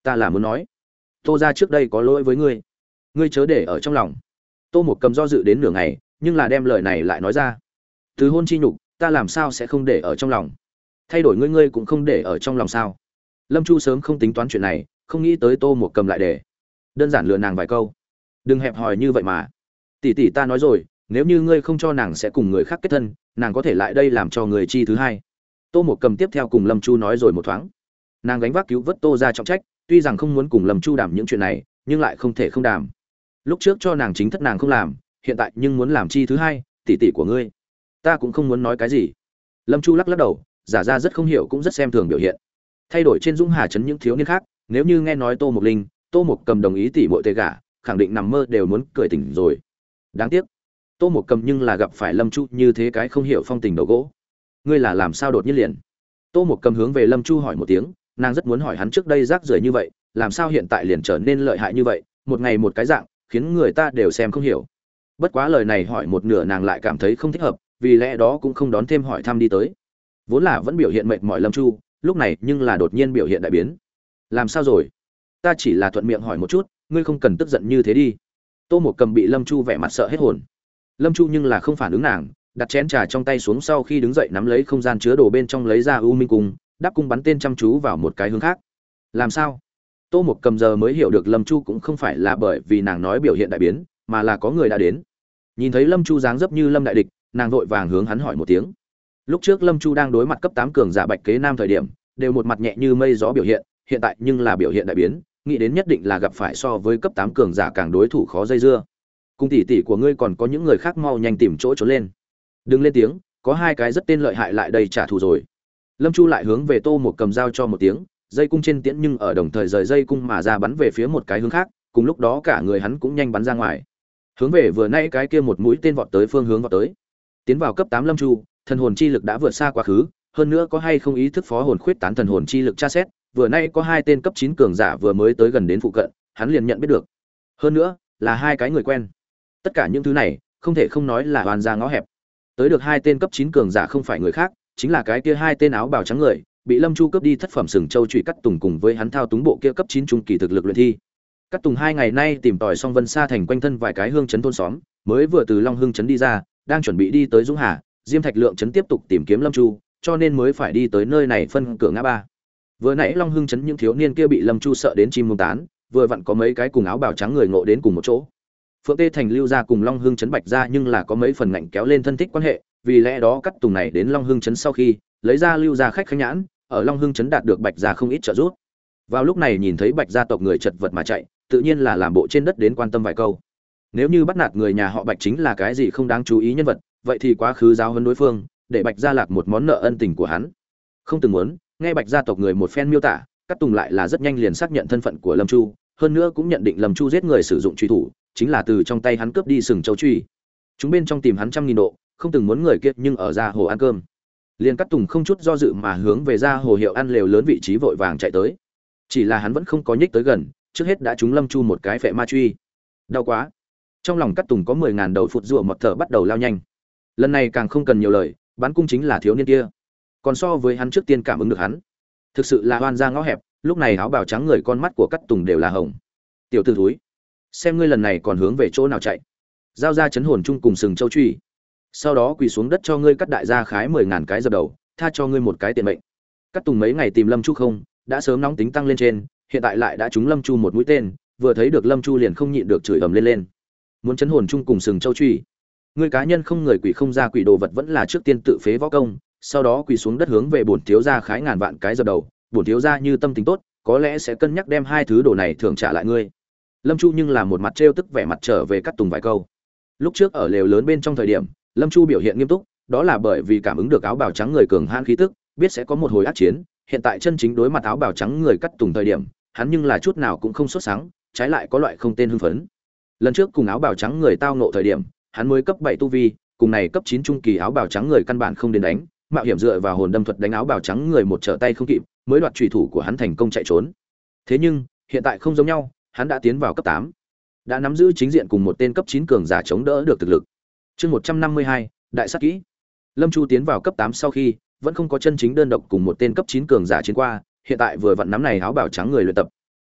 Ta là muốn nói, Tô gia trước đây có lỗi với ngươi, ngươi chớ để ở trong lòng. Tô Mộc Cầm do dự đến nửa ngày, nhưng là đem lời này lại nói ra. Từ hôn chi nhục, ta làm sao sẽ không để ở trong lòng? Thay đổi ngươi ngươi cũng không để ở trong lòng sao? Lâm Chu sớm không tính toán chuyện này, không nghĩ tới Tô Mộc Cầm lại để. Đơn giản lừa nàng vài câu. Đừng hẹp hòi như vậy mà. Tỷ tỷ ta nói rồi, nếu như ngươi không cho nàng sẽ cùng người khác kết thân, nàng có thể lại đây làm cho người chi thứ hai. Tô Mộc Cầm tiếp theo cùng Lâm Chu nói rồi một thoáng. Nàng gánh vác cứu vớt Tô gia trọng trách, tuy rằng không muốn cùng Lâm Chu đàm những chuyện này, nhưng lại không thể không đàm. Lúc trước cho nàng chính thất nàng không làm, hiện tại nhưng muốn làm chi thứ hai, tỷ tỷ của ngươi. Ta cũng không muốn nói cái gì. Lâm Chu lắc lắc đầu, giả ra rất không hiểu cũng rất xem thường biểu hiện. Thay đổi trên Dũng Hà trấn những thiếu niên khác, nếu như nghe nói Tô Mộc Linh, Tô Mộc Cầm đồng ý tỷ muội tề gả, khẳng định nằm mơ đều muốn cười tỉnh rồi. Đáng tiếc, Tô Mộc Cầm nhưng là gặp phải Lâm Chu như thế cái không hiểu phong tình đầu gỗ. Ngươi là làm sao đột nhiên liền? Tô Mộc Cầm hướng về Lâm Chu hỏi một tiếng, nàng rất muốn hỏi hắn trước đây rác rưởi như vậy, làm sao hiện tại liền trở nên lợi hại như vậy, một ngày một cái dạng, khiến người ta đều xem không hiểu. Bất quá lời này hỏi một nửa nàng lại cảm thấy không thích hợp, vì lẽ đó cũng không đón thêm hỏi thăm đi tới. Vốn là vẫn biểu hiện mệt mỏi Lâm Chu, lúc này nhưng là đột nhiên biểu hiện đại biến. Làm sao rồi? Ta chỉ là thuận miệng hỏi một chút, ngươi không cần tức giận như thế đi. Tô Mộc Cầm bị Lâm Chu vẻ mặt sợ hết hồn. Lâm Chu nhưng là không phản ứng nàng, đặt chén trà trong tay xuống sau khi đứng dậy nắm lấy không gian chứa đồ bên trong lấy ra U Minh cung, đáp cung bắn tên chăm chú vào một cái hướng khác. Làm sao? Tô Mộc Cầm giờ mới hiểu được Lâm Chu cũng không phải là bởi vì nàng nói biểu hiện đại biến, mà là có người đã đến. Nhìn thấy Lâm Chu dáng dấp như Lâm đại địch, nàng vội vàng hướng hắn hỏi một tiếng. Lúc trước Lâm Chu đang đối mặt cấp tám cường giả Bạch Kế Nam thời điểm, đều một mặt nhẹ như mây gió biểu hiện, hiện tại nhưng là biểu hiện đại biến, nghĩ đến nhất định là gặp phải so với cấp tám cường giả càng đối thủ khó dây dưa. Cùng tỷ tỷ của ngươi còn có những người khác mau nhanh tìm chỗ trốn lên. Đừng lên tiếng, có hai cái rất tên lợi hại lại đây trả thù rồi. Lâm Chu lại hướng về Tô Mộc Cầm dao cho một tiếng, dây cung trên tiễn nhưng ở đồng thời rời dây cung mà ra bắn về phía một cái hướng khác, cùng lúc đó cả người hắn cũng nhanh bắn ra ngoài. Hướng về vừa nãy cái kia một mũi tên vọt tới phương hướng vọt tới. Tiến vào cấp tám Lâm Chu, thần hồn chi lực đã vượt xa quá khứ, hơn nữa có hay không ý thức phó hồn khuyết tán thần hồn chi lực tra xét, vừa nay có hai tên cấp chín cường giả vừa mới tới gần đến phụ cận, hắn liền nhận biết được. Hơn nữa, là hai cái người quen. Tất cả những thứ này, không thể không nói là hoàn ra ngõ hẹp. Tới được hai tên cấp chín cường giả không phải người khác, chính là cái kia hai tên áo bào trắng người, bị Lâm Chu cướp đi thất phẩm sừng châu chủy cắt tùng cùng với hắn thao túng bộ kia cấp chín trung kỳ thực lực luyện thi. Cắt tùng hai ngày nay tìm tòi xong Vân Sa thành quanh thân vài cái hương trấn thôn xóm, mới vừa từ Long Hưng trấn đi ra, đang chuẩn bị đi tới Dũng Hà, Diêm Thạch Lượng trấn tiếp tục tìm kiếm Lâm Chu, cho nên mới phải đi tới nơi này phân cửa ngã ba. Vừa nãy Long Hưng trấn những thiếu niên kia bị Lâm Chu sợ đến chim mông tán, vừa vặn có mấy cái cùng áo bào trắng người ngộ đến cùng một chỗ. Phượng Tê thành Lưu gia cùng Long Hưng trấn Bạch gia nhưng là có mấy phần ngạnh kéo lên thân thích quan hệ, vì lẽ đó Cắt Tùng này đến Long Hưng trấn sau khi, lấy ra Lưu gia khách khánh nhãn, ở Long Hưng trấn đạt được Bạch gia không ít trợ giúp. Vào lúc này nhìn thấy Bạch gia tộc người chật vật mà chạy, tự nhiên là làm bộ trên đất đến quan tâm vài câu. Nếu như bắt nạt người nhà họ Bạch chính là cái gì không đáng chú ý nhân vật, vậy thì quá khứ giáo huấn đối phương, để Bạch gia lạc một món nợ ân tình của hắn. Không từng muốn, nghe Bạch gia tộc người một phen miêu tả, Cát Tùng lại là rất nhanh liền xác nhận thân phận của Lâm Chu, hơn nữa cũng nhận định Lâm Chu giết người sử dụng truy thủ, chính là từ trong tay hắn cướp đi sừng châu truy. Chúng bên trong tìm hắn trăm nghìn độ, không từng muốn người kia nhưng ở ra hồ ăn cơm. Liên Cát Tùng không chút do dự mà hướng về ra hồ hiệu ăn lều lớn vị trí vội vàng chạy tới. Chỉ là hắn vẫn không có nhích tới gần, trước hết đã trúng Lâm Chu một cái phệ ma truy. Đau quá. Trong lòng Cát Tùng có mười ngàn đầu phụt rủa một thở bắt đầu lao nhanh. Lần này càng không cần nhiều lời, bắn cung chính là thiếu niên kia. Còn so với hắn trước tiên cảm ứng được hắn, thực sự là oan ra ngõ hẹp, lúc này áo bào trắng người con mắt của Cát Tùng đều là hồng. Tiểu tử thúi, xem ngươi lần này còn hướng về chỗ nào chạy. Giao ra chấn hồn chung cùng sừng châu truy. Sau đó quỳ xuống đất cho ngươi cắt đại gia khái mười ngàn cái dập đầu, tha cho ngươi một cái tiền mệnh. Cát Tùng mấy ngày tìm Lâm Chu không, đã sớm nóng tính tăng lên trên, hiện tại lại đã trúng Lâm Chu một mũi tên, vừa thấy được Lâm Chu liền không nhịn được chửi ầm lên lên. Muốn chấn hồn chung cùng sừng châu truy. Ngươi cá nhân không người quỷ không ra quỷ đồ vật vẫn là trước tiên tự phế võ công, sau đó quỳ xuống đất hướng về bổn thiếu gia khái ngàn vạn cái dập đầu, bổn thiếu gia như tâm tính tốt, có lẽ sẽ cân nhắc đem hai thứ đồ này thưởng trả lại ngươi. Lâm Chu nhưng là một mặt trêu tức vẻ mặt trở về Cát Tùng vài câu. Lúc trước ở lều lớn bên trong thời điểm, Lâm Chu biểu hiện nghiêm túc, đó là bởi vì cảm ứng được áo bào trắng người cường hãn khí tức, biết sẽ có một hồi ác chiến, hiện tại chân chính đối mặt áo bào trắng người Cát Tùng thời điểm, hắn nhưng là chút nào cũng không sốt sáng, trái lại có loại không tên hưng phấn. Lần trước cùng áo bào trắng người tao ngộ thời điểm, hắn mới cấp bảy tu vi, cùng này cấp chín trung kỳ áo bào trắng người căn bản không đến đánh, mạo hiểm dựa vào hồn đâm thuật đánh áo bào trắng người một trở tay không kịp, mới đoạt chủy thủ của hắn thành công chạy trốn. Thế nhưng, hiện tại không giống nhau, hắn đã tiến vào cấp tám, đã nắm giữ chính diện cùng một tên cấp chín cường giả chống đỡ được thực lực. Chương một trăm năm mươi hai, đại sát kỹ. Lâm Chu tiến vào cấp tám sau khi, vẫn không có chân chính đơn độc cùng một tên cấp chín cường giả chiến qua, hiện tại vừa vặn nắm này áo bào trắng người luyện tập.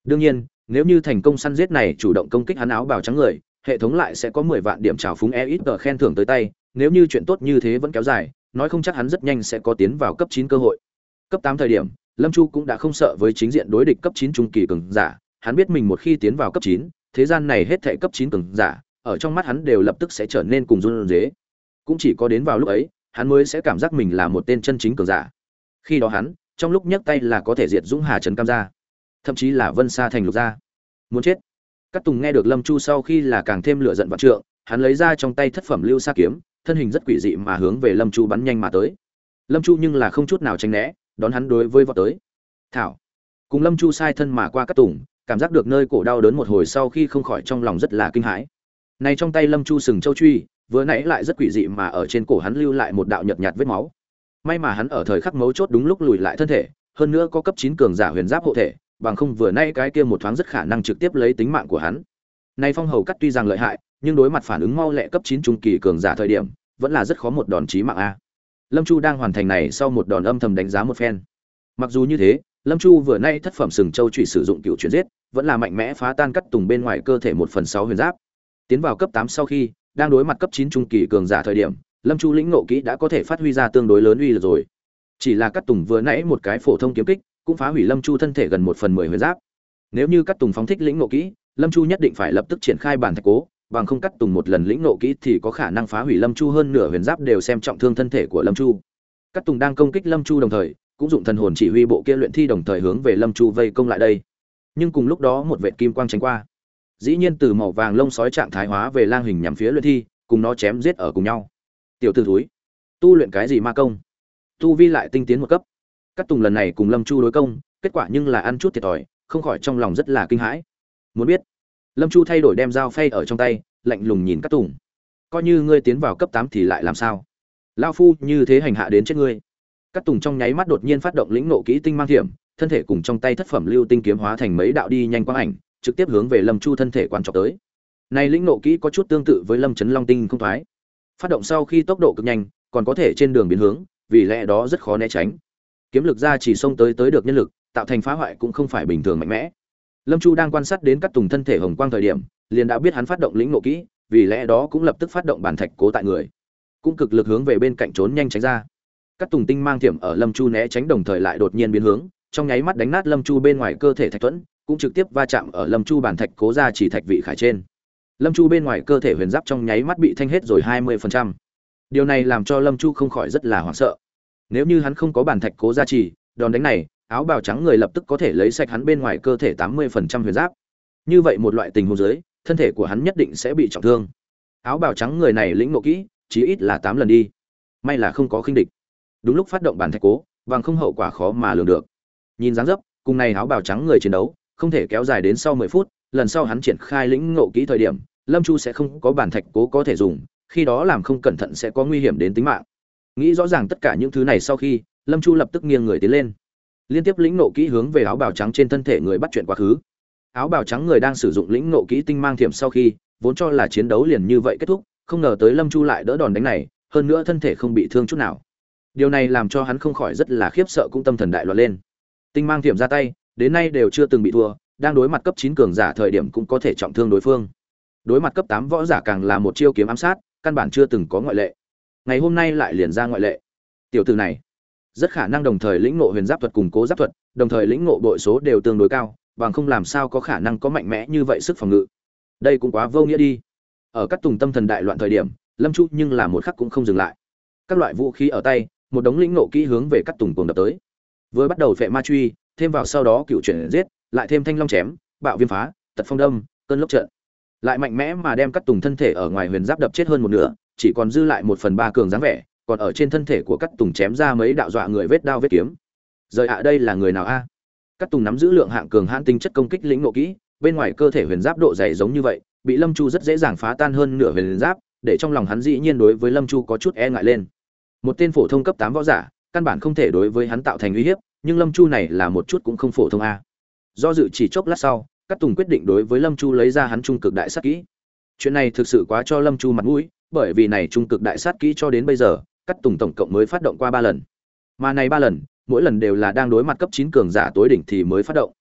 Đương nhiên, nếu như thành công săn giết này chủ động công kích hắn áo bào trắng người, hệ thống lại sẽ có mười vạn điểm trào phúng e ít tờ khen thưởng tới tay, nếu như chuyện tốt như thế vẫn kéo dài, nói không chắc hắn rất nhanh sẽ có tiến vào cấp chín cơ hội. Cấp tám thời điểm, Lâm Chu cũng đã không sợ với chính diện đối địch cấp chín trung kỳ cường giả, hắn biết mình một khi tiến vào cấp chín, thế gian này hết thảy cấp chín cường giả, ở trong mắt hắn đều lập tức sẽ trở nên cùng run rế. Cũng chỉ có đến vào lúc ấy, hắn mới sẽ cảm giác mình là một tên chân chính cường giả. Khi đó hắn, trong lúc nhấc tay là có thể diệt Dũng Hà trấn Cam gia, thậm chí là Vân Sa thành Lục gia. Muốn chết. Cát Tùng nghe được Lâm Chu sau khi là càng thêm lửa giận vạn trượng, hắn lấy ra trong tay thất phẩm lưu sa kiếm, thân hình rất quỷ dị mà hướng về Lâm Chu bắn nhanh mà tới. Lâm Chu nhưng là không chút nào tránh né, đón hắn đối với vọt tới. Thảo. Cùng Lâm Chu sai thân mà qua Cát Tùng, cảm giác được nơi cổ đau đớn một hồi sau khi không khỏi trong lòng rất là kinh hãi. Này trong tay Lâm Chu sừng châu truy, vừa nãy lại rất quỷ dị mà ở trên cổ hắn lưu lại một đạo nhợt nhạt vết máu. May mà hắn ở thời khắc mấu chốt đúng lúc lùi lại thân thể, hơn nữa có cấp chín cường giả huyền giáp hộ thể, bằng không vừa nãy cái kia một thoáng rất khả năng trực tiếp lấy tính mạng của hắn. Này Phong Hầu Cắt tuy rằng lợi hại, nhưng đối mặt phản ứng mau lẹ cấp chín trung kỳ cường giả thời điểm, vẫn là rất khó một đòn chí mạng a. Lâm Chu đang hoàn thành này sau một đòn âm thầm đánh giá một phen. Mặc dù như thế, Lâm Chu vừa nay thất phẩm sừng châu chủy sử dụng cựu chuyển giết, vẫn là mạnh mẽ phá tan Cắt Tùng bên ngoài cơ thể một phần sáu huyền giáp. Tiến vào cấp tám sau khi, đang đối mặt cấp chín trung kỳ cường giả thời điểm, Lâm Chu lĩnh ngộ kỹ đã có thể phát huy ra tương đối lớn uy lực rồi. Chỉ là Cắt Tùng vừa nãy một cái phổ thông kiếm kích, cũng phá hủy Lâm Chu thân thể gần một phần mười huyền giáp. Nếu như Cắt Tùng phóng thích lĩnh ngộ kỹ, Lâm Chu nhất định phải lập tức triển khai bản thạch cố, bằng không Cắt Tùng một lần lĩnh ngộ kỹ thì có khả năng phá hủy Lâm Chu hơn nửa huyền giáp đều xem trọng thương thân thể của Lâm Chu. Cắt Tùng đang công kích Lâm Chu đồng thời, cũng dụng thần hồn chỉ huy bộ kia luyện thi đồng thời hướng về Lâm Chu vây công lại đây. Nhưng cùng lúc đó một vệt kim quang tránh qua, dĩ nhiên từ màu vàng lông sói trạng thái hóa về lang hình nhằm phía luyện thi, cùng nó chém giết ở cùng nhau. Tiểu tử thúi, tu luyện cái gì ma công? Tu vi lại tinh tiến một cấp. Cắt Tùng lần này cùng Lâm Chu đối công, kết quả nhưng là ăn chút thiệt thòi, không khỏi trong lòng rất là kinh hãi. Muốn biết? Lâm Chu thay đổi đem dao phay ở trong tay, lạnh lùng nhìn Cắt Tùng. Coi như ngươi tiến vào cấp tám thì lại làm sao? Lão phu như thế hành hạ đến chết ngươi. Cắt Tùng trong nháy mắt đột nhiên phát động lĩnh nộ kỹ tinh mang thiểm, thân thể cùng trong tay thất phẩm lưu tinh kiếm hóa thành mấy đạo đi nhanh quang ảnh, trực tiếp hướng về Lâm Chu thân thể quan trọng tới. Này lĩnh nộ kỹ có chút tương tự với Lâm Chấn Long tinh không thoái. Phát động sau khi tốc độ cực nhanh, còn có thể trên đường biến hướng, vì lẽ đó rất khó né tránh. Kiếm lực ra chỉ xông tới tới được nhân lực, tạo thành phá hoại cũng không phải bình thường mạnh mẽ. Lâm Chu đang quan sát đến Cắt Tùng thân thể hồng quang thời điểm, liền đã biết hắn phát động lĩnh nộ kỹ, vì lẽ đó cũng lập tức phát động bản thạch cố tại người, cũng cực lực hướng về bên cạnh trốn nhanh tránh ra. Cắt Tùng tinh mang thiểm ở Lâm Chu né tránh đồng thời lại đột nhiên biến hướng, trong nháy mắt đánh nát Lâm Chu bên ngoài cơ thể thạch thuẫn, cũng trực tiếp va chạm ở Lâm Chu bản thạch cố ra chỉ thạch vị khải trên. Lâm Chu bên ngoài cơ thể huyền giáp trong nháy mắt bị thanh hết rồi hai mươi phần trăm. Điều này làm cho Lâm Chu không khỏi rất là hoảng sợ. Nếu như hắn không có bản thạch cố gia trì, đòn đánh này, áo bào trắng người lập tức có thể lấy sạch hắn bên ngoài cơ thể tám mươi phần trăm huyền giáp. Như vậy một loại tình huống dưới, thân thể của hắn nhất định sẽ bị trọng thương. Áo bào trắng người này lĩnh ngộ kỹ, chí ít là tám lần đi. May là không có khinh địch. Đúng lúc phát động bản thạch cố, bằng không hậu quả khó mà lường được. Nhìn dáng dấp, cùng này áo bào trắng người chiến đấu, không thể kéo dài đến sau mười phút, lần sau hắn triển khai lĩnh ngộ kỹ thời điểm, Lâm Chu sẽ không có bản thạch cố có thể dùng, khi đó làm không cẩn thận sẽ có nguy hiểm đến tính mạng. Nghĩ rõ ràng tất cả những thứ này sau khi, Lâm Chu lập tức nghiêng người tiến lên, liên tiếp lĩnh ngộ kỹ hướng về áo bào trắng trên thân thể người bắt chuyện quá khứ. Áo bào trắng người đang sử dụng lĩnh ngộ kỹ tinh mang thiểm sau khi, vốn cho là chiến đấu liền như vậy kết thúc, không ngờ tới Lâm Chu lại đỡ đòn đánh này, hơn nữa thân thể không bị thương chút nào. Điều này làm cho hắn không khỏi rất là khiếp sợ, cũng tâm thần đại loạn lên. Tinh mang thiểm ra tay, đến nay đều chưa từng bị thua, đang đối mặt cấp chín cường giả thời điểm cũng có thể trọng thương đối phương. Đối mặt cấp tám võ giả càng là một chiêu kiếm ám sát, căn bản chưa từng có ngoại lệ. Ngày hôm nay lại liền ra ngoại lệ. Tiểu tử này rất khả năng đồng thời lĩnh ngộ huyền giáp thuật cùng cố giáp thuật, đồng thời lĩnh ngộ bội số đều tương đối cao, bằng không làm sao có khả năng có mạnh mẽ như vậy sức phòng ngự. Đây cũng quá vô nghĩa đi. Ở các Tùng tâm thần đại loạn thời điểm, Lâm Chu nhưng là một khắc cũng không dừng lại. Các loại vũ khí ở tay, một đống lĩnh ngộ kỹ hướng về các Tùng cuồng đập tới. Vừa bắt đầu phệ ma truy, thêm vào sau đó cựu chuyển giết, lại thêm thanh long chém, bạo viêm phá, tật phong đâm, cơn lốc trận, lại mạnh mẽ mà đem các Tùng thân thể ở ngoài huyền giáp đập chết hơn một nửa, chỉ còn dư lại một phần ba cường dáng vẻ, còn ở trên thân thể của các Tùng chém ra mấy đạo dọa người vết đao vết kiếm. Rời ạ, đây là người nào a? À? Các Tùng nắm giữ lượng hạng cường hãn tinh chất công kích lĩnh ngộ kỹ, bên ngoài cơ thể huyền giáp độ dày giống như vậy, bị Lâm Chu rất dễ dàng phá tan hơn nửa huyền giáp, để trong lòng hắn dĩ nhiên đối với Lâm Chu có chút e ngại lên. Một tên phổ thông cấp tám võ giả, căn bản không thể đối với hắn tạo thành uy hiếp, nhưng Lâm Chu này là một chút cũng không phổ thông a. Do dự chỉ chốc lát sau, các Tùng quyết định đối với Lâm Chu lấy ra hắn trung cực đại sát kỹ. Chuyện này thực sự quá cho Lâm Chu mặt mũi, bởi vì này trung cực đại sát kỹ cho đến bây giờ, các Tùng tổng cộng mới phát động qua ba lần. Mà này ba lần, mỗi lần đều là đang đối mặt cấp chín cường giả tối đỉnh thì mới phát động.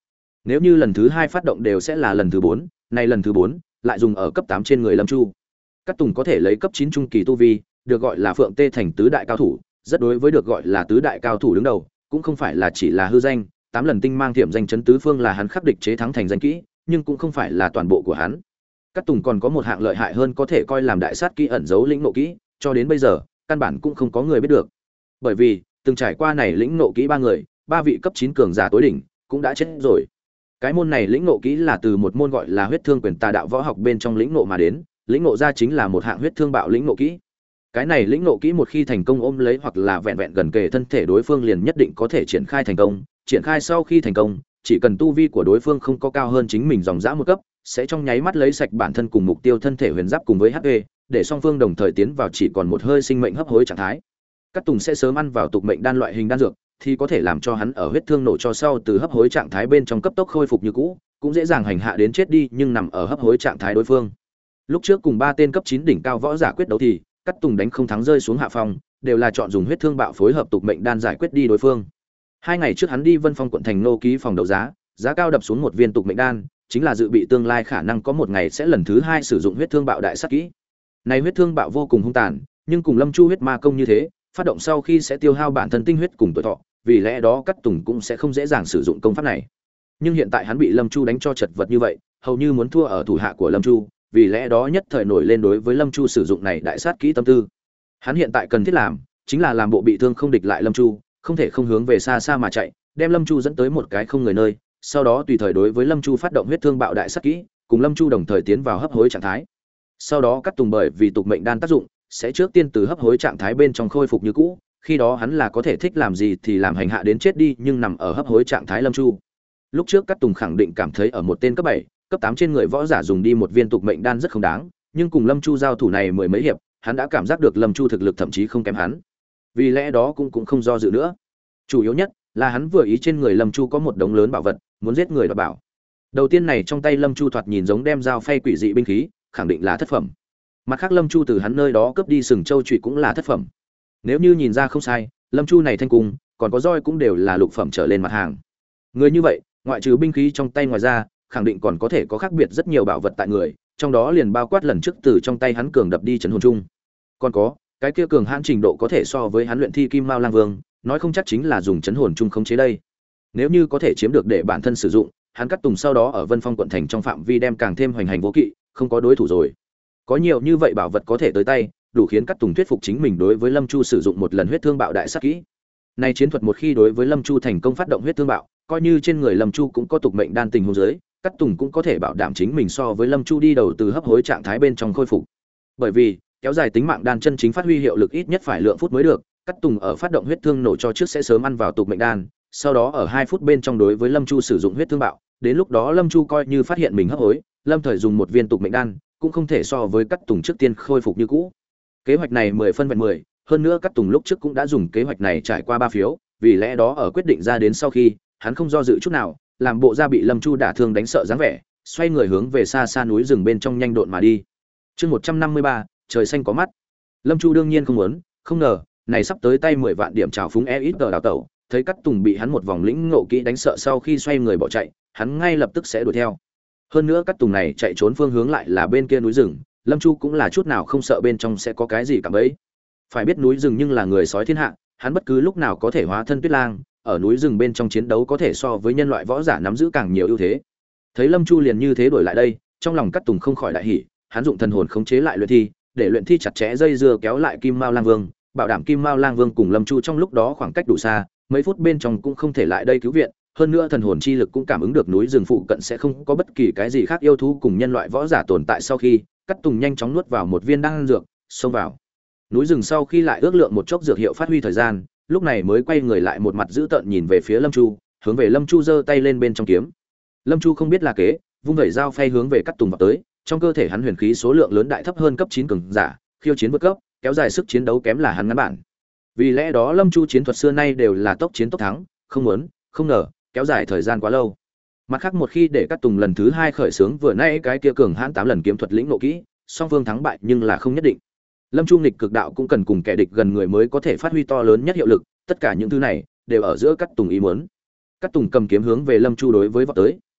Nếu như lần thứ hai phát động đều sẽ là lần thứ bốn, này lần thứ bốn lại dùng ở cấp tám trên người Lâm Chu. Cát Tùng có thể lấy cấp chín trung kỳ tu vi, được gọi là Phượng Tê thành tứ đại cao thủ, rất đối với được gọi là tứ đại cao thủ đứng đầu, cũng không phải là chỉ là hư danh, tám lần tinh mang thiểm danh chấn tứ phương là hắn khắc địch chế thắng thành danh kỹ, nhưng cũng không phải là toàn bộ của hắn. Cát Tùng còn có một hạng lợi hại hơn có thể coi làm đại sát kỹ ẩn giấu lĩnh nộ kỹ, cho đến bây giờ, căn bản cũng không có người biết được. Bởi vì, từng trải qua này lĩnh nộ kỹ ba người, ba vị cấp chín cường giả tối đỉnh cũng đã chết rồi. Cái môn này lĩnh nộ kỹ là từ một môn gọi là huyết thương quyền tà đạo võ học bên trong lĩnh nộ mà đến, lĩnh nộ ra chính là một hạng huyết thương bạo lĩnh nộ kỹ. Cái này lĩnh nộ kỹ một khi thành công ôm lấy hoặc là vẹn vẹn gần kề thân thể đối phương liền nhất định có thể triển khai thành công, triển khai sau khi thành công, chỉ cần tu vi của đối phương không có cao hơn chính mình dòng dã một cấp, sẽ trong nháy mắt lấy sạch bản thân cùng mục tiêu thân thể huyền giáp cùng với hát pê, để song phương đồng thời tiến vào chỉ còn một hơi sinh mệnh hấp hối trạng thái. Cát Tùng sẽ sớm ăn vào tục mệnh đan loại hình đan dược, thì có thể làm cho hắn ở huyết thương nổ cho sau từ hấp hối trạng thái bên trong cấp tốc khôi phục như cũ, cũng dễ dàng hành hạ đến chết đi nhưng nằm ở hấp hối trạng thái đối phương. Lúc trước cùng ba tên cấp chín đỉnh cao võ giả quyết đấu thì, Cát Tùng đánh không thắng rơi xuống hạ phong, đều là chọn dùng huyết thương bạo phối hợp tục mệnh đan giải quyết đi đối phương. Hai ngày trước hắn đi Vân Phong quận thành nô ký phòng đấu giá, giá cao đập xuống một viên tục mệnh đan, chính là dự bị tương lai khả năng có một ngày sẽ lần thứ hai sử dụng huyết thương bạo đại sát kỹ. Này huyết thương bạo vô cùng hung tàn, nhưng cùng Lâm Chu huyết ma công như thế, phát động sau khi sẽ tiêu hao bản thân tinh huyết cùng tuổi thọ, vì lẽ đó Cát Tùng cũng sẽ không dễ dàng sử dụng công pháp này. Nhưng hiện tại hắn bị Lâm Chu đánh cho chật vật như vậy, hầu như muốn thua ở thủ hạ của Lâm Chu, vì lẽ đó nhất thời nổi lên đối với Lâm Chu sử dụng này đại sát kỹ tâm tư. Hắn hiện tại cần thiết làm, chính là làm bộ bị thương không địch lại Lâm Chu, không thể không hướng về xa xa mà chạy, đem Lâm Chu dẫn tới một cái không người nơi, sau đó tùy thời đối với Lâm Chu phát động huyết thương bạo đại sát kỹ, cùng Lâm Chu đồng thời tiến vào hấp hối trạng thái. Sau đó Cát Tùng bởi vì tục mệnh đan tác dụng, sẽ trước tiên từ hấp hối trạng thái bên trong khôi phục như cũ, khi đó hắn là có thể thích làm gì thì làm hành hạ đến chết đi, nhưng nằm ở hấp hối trạng thái Lâm Chu. Lúc trước Cát Tùng khẳng định cảm thấy ở một tên cấp bảy, cấp tám trên người võ giả dùng đi một viên tục mệnh đan rất không đáng, nhưng cùng Lâm Chu giao thủ này mười mấy hiệp, hắn đã cảm giác được Lâm Chu thực lực thậm chí không kém hắn. Vì lẽ đó cũng cũng không do dự nữa. Chủ yếu nhất là hắn vừa ý trên người Lâm Chu có một đống lớn bảo vật, muốn giết người đoạt bảo. Đầu tiên này trong tay Lâm Chu thoạt nhìn giống đem dao phay quỷ dị binh khí, khẳng định là thất phẩm. Mặt khác Lâm Chu từ hắn nơi đó cướp đi sừng châu chùy cũng là thất phẩm. Nếu như nhìn ra không sai, Lâm Chu này thanh cung, còn có roi cũng đều là lục phẩm trở lên mặt hàng. Người như vậy, ngoại trừ binh khí trong tay ngoài ra, khẳng định còn có thể có khác biệt rất nhiều bảo vật tại người, trong đó liền bao quát lần trước từ trong tay hắn cường đập đi trấn hồn trung. Còn có, cái kia cường hãn trình độ có thể so với hắn luyện thi Kim Mao Lang Vương, nói không chắc chính là dùng trấn hồn trung khống chế đây. Nếu như có thể chiếm được để bản thân sử dụng, hắn Cát Tùng sau đó ở Vân Phong quận thành trong phạm vi đem càng thêm hoành hành vô kỵ, không có đối thủ rồi. Có nhiều như vậy bảo vật có thể tới tay, đủ khiến Cát Tùng thuyết phục chính mình đối với Lâm Chu sử dụng một lần huyết thương bạo đại sát kỹ. Này chiến thuật một khi đối với Lâm Chu thành công phát động huyết thương bạo, coi như trên người Lâm Chu cũng có tục mệnh đan tình huống dưới, Cát Tùng cũng có thể bảo đảm chính mình so với Lâm Chu đi đầu từ hấp hối trạng thái bên trong khôi phục. Bởi vì, kéo dài tính mạng đan chân chính phát huy hiệu lực ít nhất phải lượng phút mới được, Cát Tùng ở phát động huyết thương nổ cho trước sẽ sớm ăn vào tục mệnh đan, sau đó ở hai phút bên trong đối với Lâm Chu sử dụng huyết thương bạo, đến lúc đó Lâm Chu coi như phát hiện mình hấp hối, Lâm thời dùng một viên tục mệnh đan, cũng không thể so với Cát Tùng trước tiên khôi phục như cũ. Kế hoạch này mười phân vẹn mười, hơn nữa Cát Tùng lúc trước cũng đã dùng kế hoạch này trải qua ba phiếu, vì lẽ đó ở quyết định ra đến sau khi, hắn không do dự chút nào, làm bộ ra bị Lâm Chu đả thương đánh sợ dáng vẻ, xoay người hướng về xa xa núi rừng bên trong nhanh độn mà đi. Chương một trăm năm mươi ba, trời xanh có mắt. Lâm Chu đương nhiên không muốn, không ngờ, này sắp tới tay mười vạn điểm trào phúng e ít đào tẩu, thấy Cát Tùng bị hắn một vòng lĩnh ngộ kỹ đánh sợ sau khi xoay người bỏ chạy, hắn ngay lập tức sẽ đuổi theo. Hơn nữa Cát Tùng này chạy trốn phương hướng lại là bên kia núi rừng, Lâm Chu cũng là chút nào không sợ bên trong sẽ có cái gì cả bấy. Phải biết núi rừng nhưng là người sói thiên hạ, hắn bất cứ lúc nào có thể hóa thân Tuyết Lang, ở núi rừng bên trong chiến đấu có thể so với nhân loại võ giả nắm giữ càng nhiều ưu thế. Thấy Lâm Chu liền như thế đuổi lại đây, trong lòng Cát Tùng không khỏi đại hỉ, hắn dụng thần hồn khống chế lại luyện thi, để luyện thi chặt chẽ dây dưa kéo lại Kim Mao Lang Vương, bảo đảm Kim Mao Lang Vương cùng Lâm Chu trong lúc đó khoảng cách đủ xa, mấy phút bên trong cũng không thể lại đây cứu viện, hơn nữa thần hồn chi lực cũng cảm ứng được núi rừng phụ cận sẽ không có bất kỳ cái gì khác yêu thú cùng nhân loại võ giả tồn tại. Sau khi Cát Tùng nhanh chóng nuốt vào một viên đan dược, xông vào núi rừng. Sau khi lại ước lượng một chốc dược hiệu phát huy thời gian, lúc này mới quay người lại một mặt dữ tợn nhìn về phía Lâm Chu, hướng về Lâm Chu giơ tay lên bên trong kiếm. Lâm Chu không biết là kế, vung vẩy dao phay hướng về Cát Tùng vào tới, trong cơ thể hắn huyền khí số lượng lớn đại thấp hơn cấp chín cường giả, khiêu chiến vượt cấp, kéo dài sức chiến đấu kém là hắn ngắn bản. Vì lẽ đó Lâm Chu chiến thuật xưa nay đều là tốc chiến tốc thắng, không muốn, không ngờ, kéo dài thời gian quá lâu. Mặt khác một khi để Cát Tùng lần thứ hai khởi xướng vừa nãy cái kia cường hãn tám lần kiếm thuật lĩnh ngộ kỹ, song phương thắng bại nhưng là không nhất định. Lâm Chu nghịch cực đạo cũng cần cùng kẻ địch gần người mới có thể phát huy to lớn nhất hiệu lực, tất cả những thứ này đều ở giữa Cát Tùng ý muốn. Cát Tùng cầm kiếm hướng về Lâm Chu đối với vọt tới,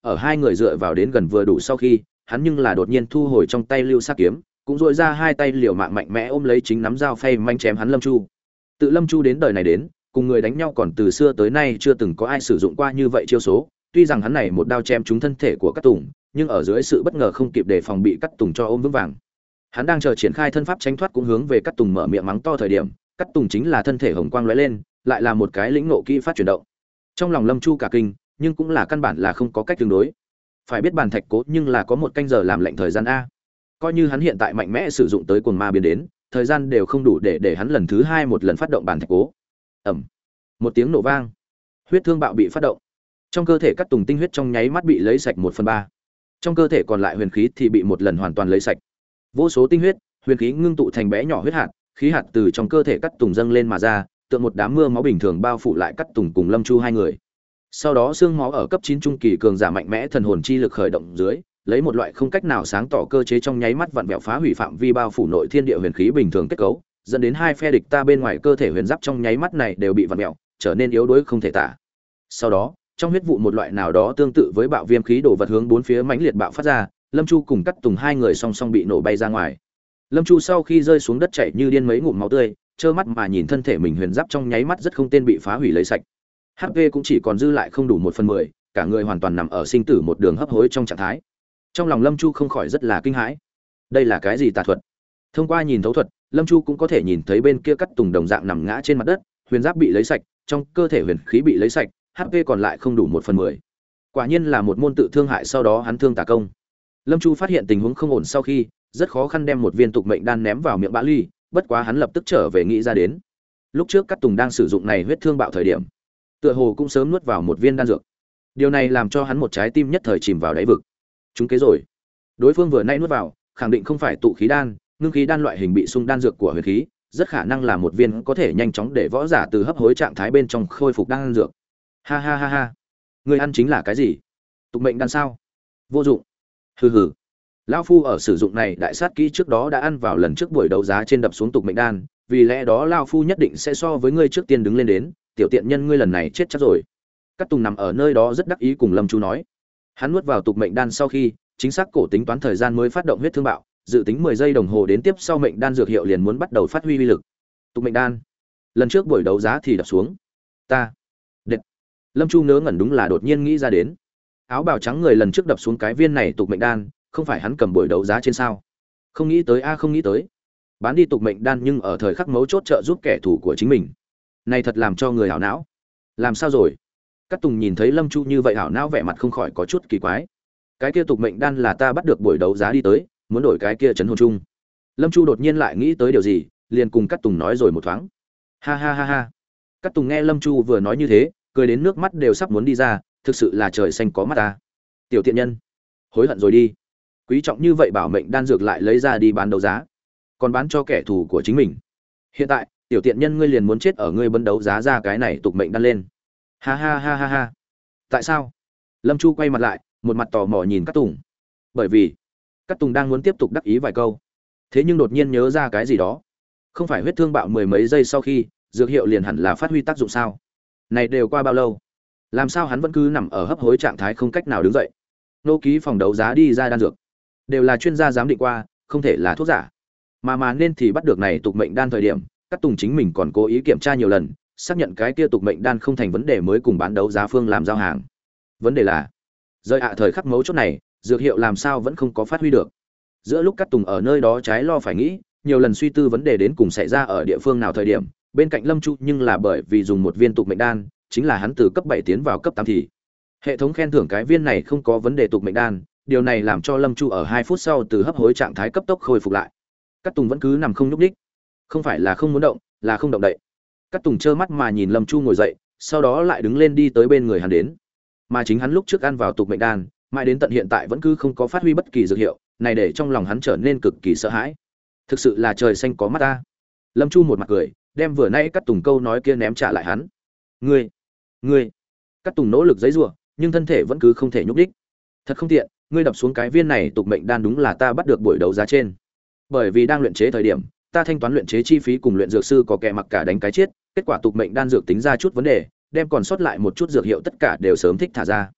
ở hai người dựa vào đến gần vừa đủ sau khi, hắn nhưng là đột nhiên thu hồi trong tay lưu sắc kiếm, cũng dội ra hai tay liều mạng mạnh mẽ ôm lấy chính nắm dao phay manh chém hắn Lâm Chu. Tự Lâm Chu đến đời này đến, cùng người đánh nhau còn từ xưa tới nay chưa từng có ai sử dụng qua như vậy chiêu số, tuy rằng hắn này một đao chém trúng thân thể của Cát Tùng, nhưng ở dưới sự bất ngờ không kịp đề phòng bị Cát Tùng cho ôm vững vàng. Hắn đang chờ triển khai thân pháp tránh thoát cũng hướng về Cát Tùng mở miệng mắng to thời điểm, Cát Tùng chính là thân thể hồng quang lóe lên, lại là một cái lĩnh ngộ kỹ phát chuyển động. Trong lòng Lâm Chu cả kinh, nhưng cũng là căn bản là không có cách tương đối. Phải biết bàn thạch cố nhưng là có một canh giờ làm lệnh thời gian a. Coi như hắn hiện tại mạnh mẽ sử dụng tới cuồng ma biến đến, thời gian đều không đủ để để hắn lần thứ hai một lần phát động bàn thạch cố. Ầm. Một tiếng nổ vang, huyết thương bạo bị phát động. Trong cơ thể Cát Tùng tinh huyết trong nháy mắt bị lấy sạch một phần ba. Trong cơ thể còn lại huyền khí thì bị một lần hoàn toàn lấy sạch. Vô số tinh huyết, huyền khí ngưng tụ thành bé nhỏ huyết hạt, khí hạt từ trong cơ thể Cát Tùng dâng lên mà ra, tựa một đám mưa máu bình thường bao phủ lại Cát Tùng cùng Lâm Chu hai người. Sau đó xương máu ở cấp chín trung kỳ cường giả mạnh mẽ thần hồn chi lực khởi động dưới, lấy một loại không cách nào sáng tỏ cơ chế trong nháy mắt vặn vẹo phá hủy phạm vi bao phủ nội thiên địa huyền khí bình thường kết cấu, dẫn đến hai phe địch ta bên ngoài cơ thể huyền giáp trong nháy mắt này đều bị vặn vẹo, trở nên yếu đuối không thể tả. Sau đó, trong huyết vụ một loại nào đó tương tự với bạo viêm khí đổ vật hướng bốn phía mãnh liệt bạo phát ra, Lâm Chu cùng Cát Tùng hai người song song bị nổ bay ra ngoài. Lâm Chu sau khi rơi xuống đất chảy như điên mấy ngụm máu tươi, trơ mắt mà nhìn thân thể mình huyền giáp trong nháy mắt rất không tên bị phá hủy lấy sạch. hát pê cũng chỉ còn dư lại không đủ một phần mười, cả người hoàn toàn nằm ở sinh tử một đường hấp hối trong trạng thái. Trong lòng Lâm Chu không khỏi rất là kinh hãi. Đây là cái gì tà thuật? Thông qua nhìn thấu thuật, Lâm Chu cũng có thể nhìn thấy bên kia Cát Tùng đồng dạng nằm ngã trên mặt đất, huyền giáp bị lấy sạch, trong cơ thể huyền khí bị lấy sạch, hát pê còn lại không đủ một phần mười. Quả nhiên là một môn tự thương hại sau đó hắn thương tà công. Lâm Chu phát hiện tình huống không ổn sau khi, rất khó khăn đem một viên tục mệnh đan ném vào miệng Bã Ly, bất quá hắn lập tức trở về nghĩ ra đến. Lúc trước Cát Tùng đang sử dụng này huyết thương bạo thời điểm, tựa hồ cũng sớm nuốt vào một viên đan dược. Điều này làm cho hắn một trái tim nhất thời chìm vào đáy vực. Chúng kế rồi. Đối phương vừa nay nuốt vào, khẳng định không phải tụ khí đan, ngưng khí đan loại hình bị sung đan dược của huyền khí, rất khả năng là một viên có thể nhanh chóng để võ giả từ hấp hối trạng thái bên trong khôi phục đan dược. Ha ha ha ha. Người ăn chính là cái gì? Tục mệnh đan sao? Vô dụng. Hừ hừ. Lão phu ở sử dụng này đại sát kỹ trước đó đã ăn vào lần trước buổi đấu giá trên đập xuống tục mệnh đan, vì lẽ đó lão phu nhất định sẽ so với ngươi trước tiên đứng lên đến, tiểu tiện nhân ngươi lần này chết chắc rồi. Cát Tùng nằm ở nơi đó rất đắc ý cùng Lâm Chu nói. Hắn nuốt vào tục mệnh đan sau khi, chính xác cổ tính toán thời gian mới phát động huyết thương bạo, dự tính mười giây đồng hồ đến tiếp sau mệnh đan dược hiệu liền muốn bắt đầu phát huy uy lực. Tục mệnh đan. Lần trước buổi đấu giá thì đập xuống. Ta. Đệt. Lâm Chu ngớ ngẩn đúng là đột nhiên nghĩ ra đến. Áo bào trắng người lần trước đập xuống cái viên này tục mệnh đan, không phải hắn cầm buổi đấu giá trên sao? Không nghĩ tới a không nghĩ tới. Bán đi tục mệnh đan nhưng ở thời khắc mấu chốt trợ giúp kẻ thù của chính mình. Này thật làm cho người hảo não. Làm sao rồi? Cát Tùng nhìn thấy Lâm Chu như vậy hảo não vẻ mặt không khỏi có chút kỳ quái. Cái kia tục mệnh đan là ta bắt được buổi đấu giá đi tới, muốn đổi cái kia trấn hồn chung. Lâm Chu đột nhiên lại nghĩ tới điều gì, liền cùng Cát Tùng nói rồi một thoáng. Ha ha ha ha. Cát Tùng nghe Lâm Chu vừa nói như thế, cười đến nước mắt đều sắp muốn đi ra, thực sự là trời xanh có mắt ta. Tiểu tiện nhân, hối hận rồi đi. Quý trọng như vậy bảo mệnh đan dược lại lấy ra đi bán đấu giá, còn bán cho kẻ thù của chính mình. Hiện tại, tiểu tiện nhân ngươi liền muốn chết ở ngươi bấn đấu giá ra cái này tục mệnh đan lên. Ha ha ha ha ha. Tại sao? Lâm Chu quay mặt lại, một mặt tò mò nhìn Cát Tùng. Bởi vì, Cát Tùng đang muốn tiếp tục đắc ý vài câu, thế nhưng đột nhiên nhớ ra cái gì đó. Không phải huyết thương bạo mười mấy giây sau khi, dược hiệu liền hẳn là phát huy tác dụng sao? Này đều qua bao lâu? Làm sao hắn vẫn cứ nằm ở hấp hối trạng thái không cách nào đứng dậy? Nô ký phòng đấu giá đi ra đan dược, đều là chuyên gia giám định qua, không thể là thuốc giả. Mà mà nên thì bắt được này tục mệnh đan thời điểm, Cát Tùng chính mình còn cố ý kiểm tra nhiều lần, xác nhận cái kia tục mệnh đan không thành vấn đề mới cùng bán đấu giá phương làm giao hàng. Vấn đề là, rơi ạ thời khắc mấu chốt này, dược hiệu làm sao vẫn không có phát huy được. Giữa lúc Cát Tùng ở nơi đó trái lo phải nghĩ, nhiều lần suy tư vấn đề đến cùng xảy ra ở địa phương nào thời điểm, bên cạnh Lâm Chu nhưng là bởi vì dùng một viên tục mệnh đan, chính là hắn từ cấp bảy tiến vào cấp tám thì hệ thống khen thưởng cái viên này không có vấn đề tục mệnh đan, điều này làm cho Lâm Chu ở hai phút sau từ hấp hối trạng thái cấp tốc khôi phục lại. Cát Tùng vẫn cứ nằm không nhúc nhích, không phải là không muốn động, là không động đậy. Cát Tùng trơ mắt mà nhìn Lâm Chu ngồi dậy, sau đó lại đứng lên đi tới bên người hắn đến. Mà chính hắn lúc trước ăn vào tục mệnh đan, mãi đến tận hiện tại vẫn cứ không có phát huy bất kỳ dược hiệu, này để trong lòng hắn trở nên cực kỳ sợ hãi. Thực sự là trời xanh có mắt ta. Lâm Chu một mặt cười, đem vừa nãy Cát Tùng câu nói kia ném trả lại hắn. Ngươi, ngươi. Cát Tùng nỗ lực giãy giụa, nhưng thân thể vẫn cứ không thể nhúc nhích. Thật không tiện, ngươi đập xuống cái viên này tục mệnh đan đúng là ta bắt được buổi đấu giá trên. Bởi vì đang luyện chế thời điểm, ta thanh toán luyện chế chi phí cùng luyện dược sư có kẻ mặc cả đánh cái chết, kết quả tục mệnh đan dược tính ra chút vấn đề, đem còn sót lại một chút dược hiệu tất cả đều sớm thích thả ra.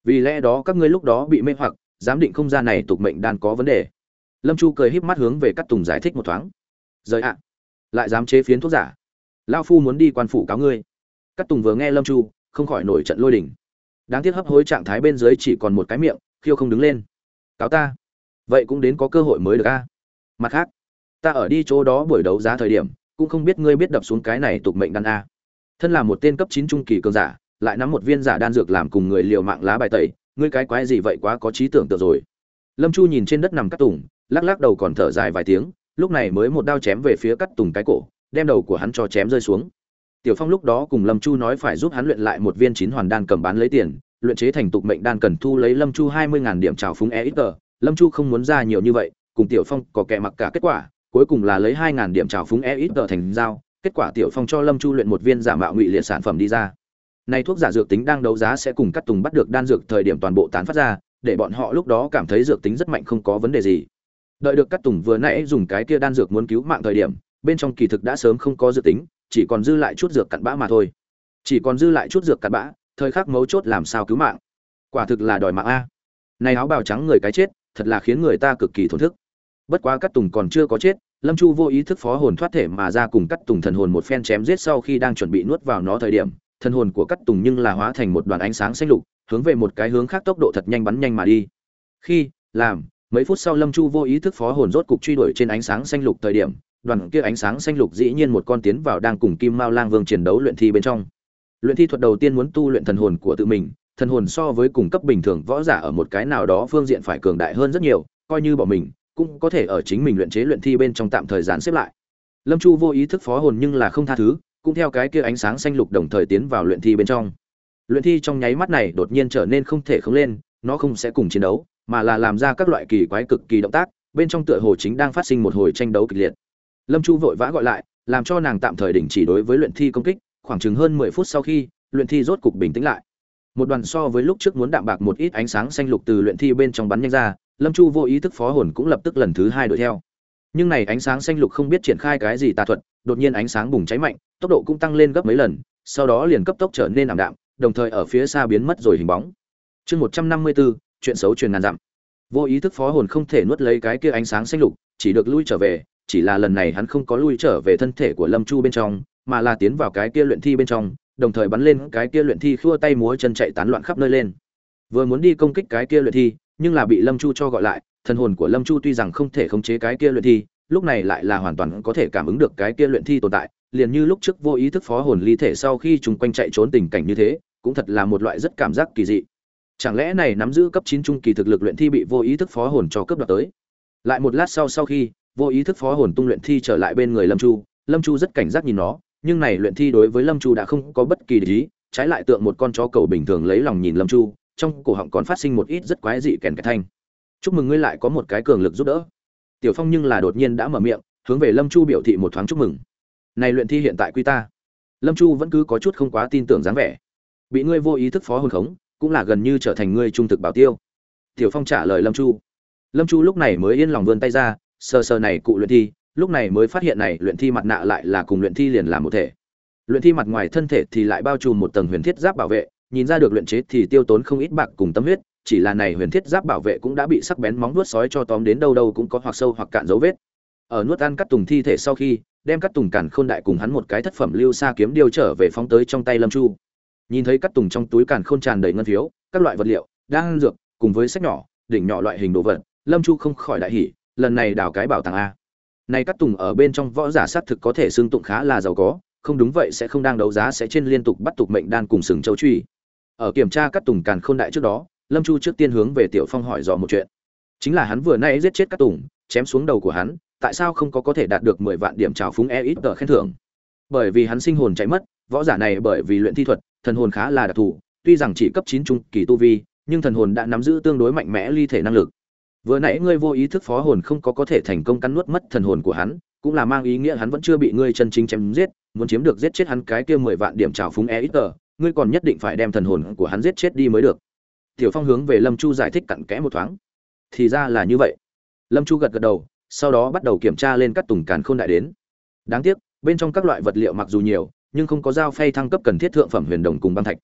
Vì lẽ đó các ngươi lúc đó bị mê hoặc, giám định không ra này tục mệnh đan có vấn đề. Lâm Chu cười híp mắt hướng về Cát Tùng giải thích một thoáng. Rời ạ, lại dám chế phiến thuốc giả, lão phu muốn đi quan phủ cáo ngươi. Cát Tùng vừa nghe Lâm Chu, không khỏi nổi trận lôi đình. Đáng tiếc hấp hối trạng thái bên dưới chỉ còn một cái miệng, khiêu không đứng lên. Cáo ta? Vậy cũng đến có cơ hội mới được a. Mặt khác, ta ở đi chỗ đó buổi đấu giá thời điểm, cũng không biết ngươi biết đập xuống cái này tục mệnh đan a. Thân là một tên cấp chín trung kỳ cường giả, lại nắm một viên giả đan dược làm cùng người liều mạng lá bài tẩy, ngươi cái quái gì vậy, quá có trí tưởng tượng rồi. Lâm Chu nhìn trên đất nằm Cát Tùng, lắc lắc đầu còn thở dài vài tiếng, lúc này mới một đao chém về phía Cát Tùng cái cổ, đem đầu của hắn cho chém rơi xuống. Tiểu Phong lúc đó cùng Lâm Chu nói phải giúp hắn luyện lại một viên chín hoàn đan cầm bán lấy tiền, luyện chế thành tục mệnh đan cần thu lấy Lâm Chu hai mươi ngàn điểm trào phúng e ít tờ. Lâm Chu không muốn ra nhiều như vậy, cùng Tiểu Phong có kẻ mặc cả kết quả, cuối cùng là lấy hai ngàn điểm trào phúng e ít tờ thành giao, kết quả Tiểu Phong cho Lâm Chu luyện một viên giả mạo ngụy liệt sản phẩm đi ra. Này thuốc giả dược tính đang đấu giá sẽ cùng Cát Tùng bắt được đan dược thời điểm toàn bộ tán phát ra, để bọn họ lúc đó cảm thấy dược tính rất mạnh không có vấn đề gì. Đợi được Cát Tùng vừa nãy dùng cái kia đan dược muốn cứu mạng thời điểm, bên trong kỳ thực đã sớm không có dược tính, chỉ còn dư lại chút dược cặn bã mà thôi. Chỉ còn dư lại chút dược cặn bã, thời khắc mấu chốt làm sao cứu mạng. Quả thực là đòi mạng a. Này áo bào trắng người cái chết, thật là khiến người ta cực kỳ thổn thức. Bất quá Cát Tùng còn chưa có chết, Lâm Chu vô ý thức phó hồn thoát thể mà ra cùng Cát Tùng thần hồn một phen chém giết sau khi đang chuẩn bị nuốt vào nó thời điểm, thần hồn của Cát Tùng nhưng là hóa thành một đoàn ánh sáng xanh lục, hướng về một cái hướng khác tốc độ thật nhanh bắn nhanh mà đi. Khi làm mấy phút sau Lâm Chu vô ý thức phó hồn rốt cục truy đuổi trên ánh sáng xanh lục thời điểm, đoàn kia ánh sáng xanh lục dĩ nhiên một con tiến vào đang cùng Kim Mao Lang Vương chiến đấu luyện thi bên trong. Luyện thi thuật đầu tiên muốn tu luyện thần hồn của tự mình, thần hồn so với cùng cấp bình thường võ giả ở một cái nào đó phương diện phải cường đại hơn rất nhiều, coi như bỏ mình cũng có thể ở chính mình luyện chế luyện thi bên trong tạm thời gián xếp lại. Lâm Chu vô ý thức phó hồn nhưng là không tha thứ, cũng theo cái kia ánh sáng xanh lục đồng thời tiến vào luyện thi bên trong. Luyện thi trong nháy mắt này đột nhiên trở nên không thể khống lên, nó không sẽ cùng chiến đấu, mà là làm ra các loại kỳ quái cực kỳ động tác, bên trong tựa hồ chính đang phát sinh một hồi tranh đấu kịch liệt. Lâm Chu vội vã gọi lại, làm cho nàng tạm thời đình chỉ đối với luyện thi công kích, khoảng chừng hơn mười phút sau khi, luyện thi rốt cục bình tĩnh lại. Một đoàn so với lúc trước muốn đạm bạc một ít ánh sáng xanh lục từ luyện thi bên trong bắn nhanh ra, Lâm Chu vô ý thức phó hồn cũng lập tức lần thứ hai đuổi theo. Nhưng này ánh sáng xanh lục không biết triển khai cái gì tà thuật, đột nhiên ánh sáng bùng cháy mạnh, tốc độ cũng tăng lên gấp mấy lần, sau đó liền cấp tốc trở nên ảm đạm, đồng thời ở phía xa biến mất rồi hình bóng. Chương một trăm năm mươi tư, chuyện xấu truyền ngàn dặm. Vô ý thức phó hồn không thể nuốt lấy cái kia ánh sáng xanh lục, chỉ được lui trở về, chỉ là lần này hắn không có lui trở về thân thể của Lâm Chu bên trong, mà là tiến vào cái kia luyện thi bên trong, đồng thời bắn lên cái kia luyện thi khua tay múa chân chạy tán loạn khắp nơi lên. Vừa muốn đi công kích cái kia luyện thi, nhưng là bị Lâm Chu cho gọi lại, thần hồn của Lâm Chu tuy rằng không thể khống chế cái kia luyện thi, lúc này lại là hoàn toàn có thể cảm ứng được cái kia luyện thi tồn tại, liền như lúc trước vô ý thức phó hồn ly thể sau khi chúng quanh chạy trốn tình cảnh như thế, cũng thật là một loại rất cảm giác kỳ dị. Chẳng lẽ này nắm giữ cấp chín trung kỳ thực lực luyện thi bị vô ý thức phó hồn cho cướp đoạt tới? Lại một lát sau sau khi, vô ý thức phó hồn tung luyện thi trở lại bên người Lâm Chu, Lâm Chu rất cảnh giác nhìn nó, nhưng này luyện thi đối với Lâm Chu đã không có bất kỳ địch ý, trái lại tượng một con chó cầu bình thường lấy lòng nhìn Lâm Chu, trong cổ họng còn phát sinh một ít rất quái dị kèn kẹt thanh. Chúc mừng ngươi lại có một cái cường lực giúp đỡ. Tiểu Phong nhưng là đột nhiên đã mở miệng, hướng về Lâm Chu biểu thị một thoáng chúc mừng. Này luyện thi hiện tại quy ta. Lâm Chu vẫn cứ có chút không quá tin tưởng dáng vẻ. Bị ngươi vô ý thức phó hồn khống, cũng là gần như trở thành ngươi trung thực bảo tiêu. Tiểu Phong trả lời Lâm Chu. Lâm Chu lúc này mới yên lòng vươn tay ra, sờ sờ này cụ luyện thi, lúc này mới phát hiện này luyện thi mặt nạ lại là cùng luyện thi liền làm một thể. Luyện thi mặt ngoài thân thể thì lại bao trùm một tầng huyền thiết giáp bảo vệ, nhìn ra được luyện chế thì tiêu tốn không ít bạc cùng tâm huyết, chỉ là này huyền thiết giáp bảo vệ cũng đã bị sắc bén móng vuốt sói cho tóm đến đâu đâu cũng có hoặc sâu hoặc cạn dấu vết. Ở nuốt ăn Cát Tùng thi thể sau khi, đem Cát Tùng Càn Khôn đại cùng hắn một cái thất phẩm lưu sa kiếm điều trở về phóng tới trong tay Lâm Chu. Nhìn thấy Cát Tùng trong túi Càn Khôn tràn đầy ngân phiếu, các loại vật liệu, đan dược, cùng với sách nhỏ, đỉnh nhỏ loại hình đồ vật, Lâm Chu không khỏi đại hỉ, lần này đào cái bảo tàng a. Này Cát Tùng ở bên trong võ giả sát thực có thể xương tụng khá là giàu có, không đúng vậy sẽ không đang đấu giá sẽ trên liên tục bắt tục mệnh đan cùng sừng châu truy. Ở kiểm tra Cát Tùng Càn Khôn đại trước đó, Lâm Chu trước tiên hướng về Tiểu Phong hỏi dò một chuyện. Chính là hắn vừa nãy giết chết Cát Tùng, chém xuống đầu của hắn, tại sao không có có thể đạt được mười vạn điểm trào phúng e ít tờ khen thưởng? Bởi vì hắn sinh hồn chạy mất, võ giả này bởi vì luyện thi thuật, thần hồn khá là đặc thù, tuy rằng chỉ cấp chín trung kỳ tu vi, nhưng thần hồn đã nắm giữ tương đối mạnh mẽ ly thể năng lực. Vừa nãy ngươi vô ý thức phó hồn không có có thể thành công cắn nuốt mất thần hồn của hắn, cũng là mang ý nghĩa hắn vẫn chưa bị ngươi chân chính chém giết, muốn chiếm được giết chết hắn cái kia mười vạn điểm trào phúng e ít tờ, ngươi còn nhất định phải đem thần hồn của hắn giết chết đi mới được. Tiểu Phong hướng về Lâm Chu giải thích cặn kẽ một thoáng. Thì ra là như vậy. Lâm Chu gật gật đầu, sau đó bắt đầu kiểm tra lên Cát Tùng Càn Khôn đại đến. Đáng tiếc, bên trong các loại vật liệu mặc dù nhiều, nhưng không có dao phay thăng cấp cần thiết thượng phẩm huyền đồng cùng băng thạch.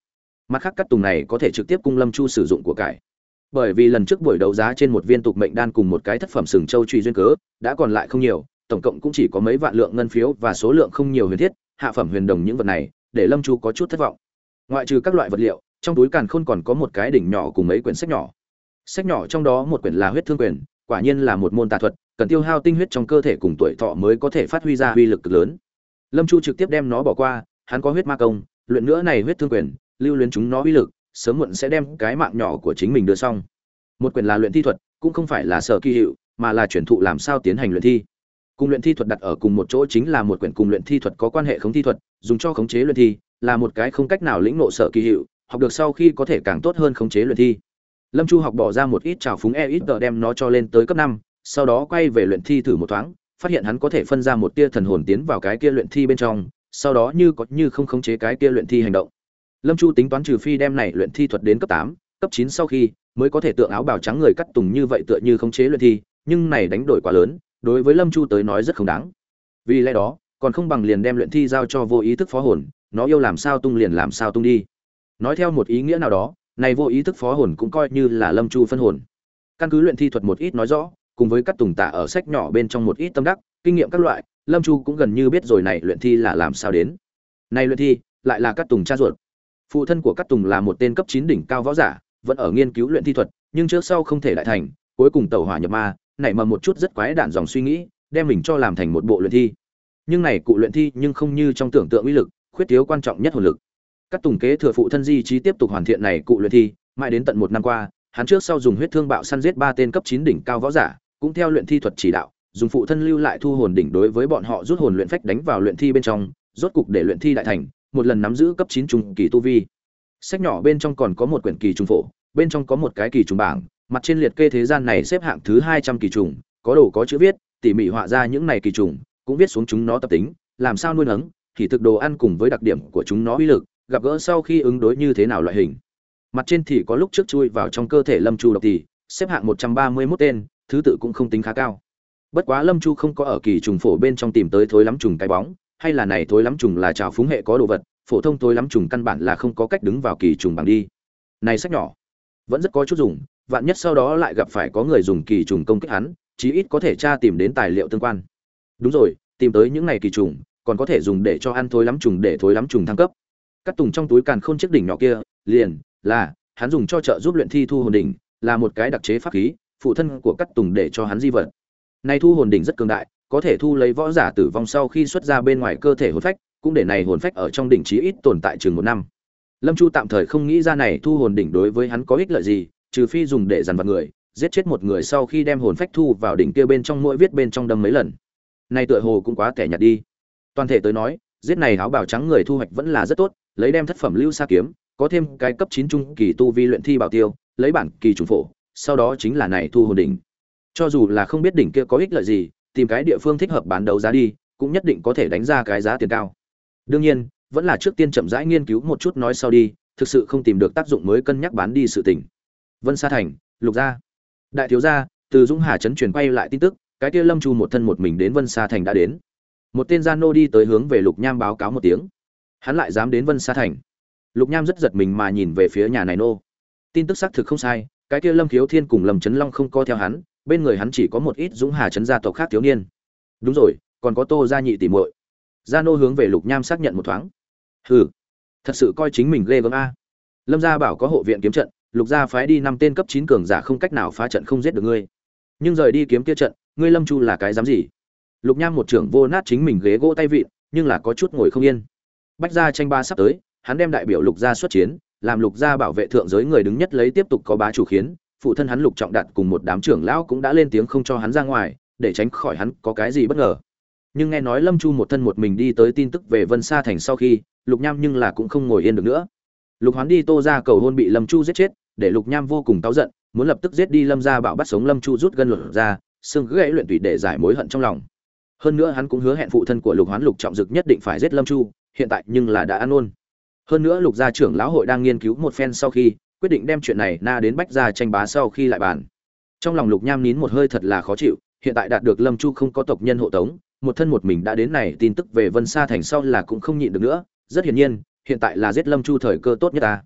Mặt khác cắt tùng này có thể trực tiếp cung Lâm Chu sử dụng của cải. Bởi vì lần trước buổi đấu giá trên một viên tục mệnh đan cùng một cái thất phẩm sừng châu truy duyên cớ, đã còn lại không nhiều, tổng cộng cũng chỉ có mấy vạn lượng ngân phiếu và số lượng không nhiều huyền thiết, hạ phẩm huyền đồng những vật này, để Lâm Chu có chút thất vọng. Ngoại trừ các loại vật liệu, trong túi càn khôn còn có một cái đỉnh nhỏ cùng mấy quyển sách nhỏ. Sách nhỏ trong đó một quyển là huyết thương quyền, quả nhiên là một môn tà thuật, cần tiêu hao tinh huyết trong cơ thể cùng tuổi thọ mới có thể phát huy ra uy lực cực lớn. Lâm Chu trực tiếp đem nó bỏ qua, hắn có huyết ma công, luyện nữa này huyết thương quyền, lưu luyến chúng nó uy lực, sớm muộn sẽ đem cái mạng nhỏ của chính mình đưa xong. Một quyển là luyện thi thuật, cũng không phải là sở kỳ hiệu, mà là truyền thụ làm sao tiến hành luyện thi. Cùng luyện thi thuật đặt ở cùng một chỗ chính là một quyển cùng luyện thi thuật có quan hệ khống thi thuật, dùng cho khống chế luyện thi, là một cái không cách nào lĩnh ngộ sở kỳ hiệu, học được sau khi có thể càng tốt hơn khống chế luyện thi. Lâm Chu học bỏ ra một ít trào phúng e ít tờ đem nó cho lên tới cấp năm, sau đó quay về luyện thi thử một thoáng, phát hiện hắn có thể phân ra một tia thần hồn tiến vào cái kia luyện thi bên trong, sau đó như có như không khống chế cái kia luyện thi hành động. Lâm Chu tính toán trừ phi đem này luyện thi thuật đến cấp tám, cấp chín sau khi mới có thể tượng áo bào trắng người cắt tùng như vậy tựa như khống chế luyện thi, nhưng này đánh đổi quá lớn, đối với Lâm Chu tới nói rất không đáng. Vì lẽ đó, còn không bằng liền đem luyện thi giao cho vô ý thức phó hồn, nó yêu làm sao tung liền làm sao tung đi. Nói theo một ý nghĩa nào đó, này vô ý thức phó hồn cũng coi như là Lâm Chu phân hồn. Căn cứ luyện thi thuật một ít nói rõ, cùng với các tùng tả ở sách nhỏ bên trong một ít tâm đắc, kinh nghiệm các loại, Lâm Chu cũng gần như biết rồi này luyện thi là làm sao đến. Này luyện thi, lại là các tùng cha ruột. Phụ thân của các tùng là một tên cấp chín đỉnh cao võ giả, vẫn ở nghiên cứu luyện thi thuật, nhưng trước sau không thể đại thành, cuối cùng tẩu hỏa nhập ma, nảy mầm một chút rất quái đản dòng suy nghĩ, đem mình cho làm thành một bộ luyện thi. Nhưng này cụ luyện thi nhưng không như trong tưởng tượng uy lực, khuyết thiếu quan trọng nhất hồn lực. Các tùng kế thừa phụ thân di trí tiếp tục hoàn thiện này cụ luyện thi, mãi đến tận một năm qua, hắn trước sau dùng huyết thương bạo săn giết ba tên cấp chín đỉnh cao võ giả, cũng theo luyện thi thuật chỉ đạo, dùng phụ thân lưu lại thu hồn đỉnh đối với bọn họ rút hồn luyện phách đánh vào luyện thi bên trong, rốt cục để luyện thi đại thành, một lần nắm giữ cấp chín trung kỳ tu vi. Sách nhỏ bên trong còn có một quyển kỳ trùng phổ, bên trong có một cái kỳ trùng bảng, mặt trên liệt kê thế gian này xếp hạng thứ hai trăm kỳ trùng, có đồ có chữ viết, tỉ mỉ họa ra những này kỳ trùng, cũng viết xuống chúng nó tập tính, làm sao nuôi nấng, thì thực đồ ăn cùng với đặc điểm của chúng nó uy lực, gặp gỡ sau khi ứng đối như thế nào loại hình. Mặt trên thì có lúc trước chui vào trong cơ thể Lâm Chu độc thì xếp hạng một trăm ba mươi mốt tên, thứ tự cũng không tính khá cao. Bất quá Lâm Chu không có ở kỳ trùng phổ bên trong tìm tới thối lắm trùng cái bóng, hay là này thối lắm trùng là trào phúng hệ có đồ vật, phổ thông thối lắm trùng căn bản là không có cách đứng vào kỳ trùng bằng đi. Này sách nhỏ vẫn rất có chút dùng, vạn nhất sau đó lại gặp phải có người dùng kỳ trùng công kích hắn, chí ít có thể tra tìm đến tài liệu tương quan. Đúng rồi, tìm tới những này kỳ trùng, còn có thể dùng để cho ăn thối lắm trùng để thối lắm trùng thăng cấp. Cắt tùng trong túi càn khôn chiếc đỉnh nhỏ kia, liền là hắn dùng cho trợ giúp luyện thi thu hồn đỉnh, là một cái đặc chế pháp khí, phụ thân của Cắt tùng để cho hắn di vật. Này thu hồn đỉnh rất cường đại, có thể thu lấy võ giả tử vong sau khi xuất ra bên ngoài cơ thể hồn phách, cũng để này hồn phách ở trong đỉnh chí ít tồn tại chừng một năm. Lâm Chu tạm thời không nghĩ ra này thu hồn đỉnh đối với hắn có ích lợi gì, trừ phi dùng để dằn vặt người, giết chết một người sau khi đem hồn phách thu vào đỉnh kia bên trong mỗi viết bên trong đâm mấy lần. Này tựa hồ cũng quá kẻ nhạt đi. Toàn thể tới nói, giết này áo bào trắng người thu hoạch vẫn là rất tốt, lấy đem thất phẩm lưu sa kiếm, có thêm cái cấp chín trung kỳ tu vi luyện thi bảo tiêu, lấy bản kỳ trùng phổ, sau đó chính là này thu hồn đỉnh. Cho dù là không biết đỉnh kia có ích lợi gì, tìm cái địa phương thích hợp bán đấu giá đi, cũng nhất định có thể đánh ra cái giá tiền cao. Đương nhiên, vẫn là trước tiên chậm rãi nghiên cứu một chút nói sau đi, thực sự không tìm được tác dụng mới cân nhắc bán đi sự tình. Vân Sa Thành, Lục gia. Đại thiếu gia, từ Dũng Hà trấn truyền quay lại tin tức, cái kia Lâm Chu một thân một mình đến Vân Sa Thành đã đến. Một tên gian nô đi tới hướng về Lục Nham báo cáo một tiếng. Hắn lại dám đến Vân Sa Thành. Lục Nham rất giật mình mà nhìn về phía nhà này nô. Tin tức xác thực không sai, cái kia Lâm Khiếu Thiên cùng Lâm Chấn Long không co theo hắn, bên người hắn chỉ có một ít Dũng Hà trấn gia tộc khác thiếu niên. Đúng rồi, còn có Tô gia nhị tỷ muội. Gia nô hướng về Lục Nham xác nhận một thoáng. Hừ, thật sự coi chính mình ghê gớm a. Lâm gia bảo có hộ viện kiếm trận, Lục gia phái đi năm tên cấp chín cường giả không cách nào phá trận không giết được ngươi. Nhưng rời đi kiếm kia trận, ngươi Lâm Chu là cái dám gì? Lục Nham một trưởng vô nát chính mình ghế gỗ tay vịn, nhưng là có chút ngồi không yên. Bách gia tranh ba sắp tới, hắn đem đại biểu Lục gia xuất chiến, làm Lục gia bảo vệ thượng giới người đứng nhất lấy tiếp tục có bá chủ khiến, phụ thân hắn Lục Trọng Đạt cùng một đám trưởng lão cũng đã lên tiếng không cho hắn ra ngoài, để tránh khỏi hắn có cái gì bất ngờ. Nhưng nghe nói Lâm Chu một thân một mình đi tới tin tức về Vân Sa Thành sau khi, Lục Nham nhưng là cũng không ngồi yên được nữa. Lục Hoán đi Tô gia cầu hôn bị Lâm Chu giết chết, để Lục Nham vô cùng cáu giận, muốn lập tức giết đi Lâm gia bảo bắt sống Lâm Chu rút gân lột ra, xương gãy luyện tùy để giải mối hận trong lòng. Hơn nữa hắn cũng hứa hẹn phụ thân của Lục Hoán Lục Trọng Dực nhất định phải giết Lâm Chu, hiện tại nhưng là đã ăn ôn. Hơn nữa Lục gia trưởng lão hội đang nghiên cứu một phen sau khi, quyết định đem chuyện này na đến Bách gia tranh bá sau khi lại bàn. Trong lòng Lục Nham nín một hơi thật là khó chịu, hiện tại đạt được Lâm Chu không có tộc nhân hộ tống, một thân một mình đã đến này tin tức về Vân Sa Thành sau là cũng không nhịn được nữa, rất hiển nhiên, hiện tại là giết Lâm Chu thời cơ tốt nhất ta.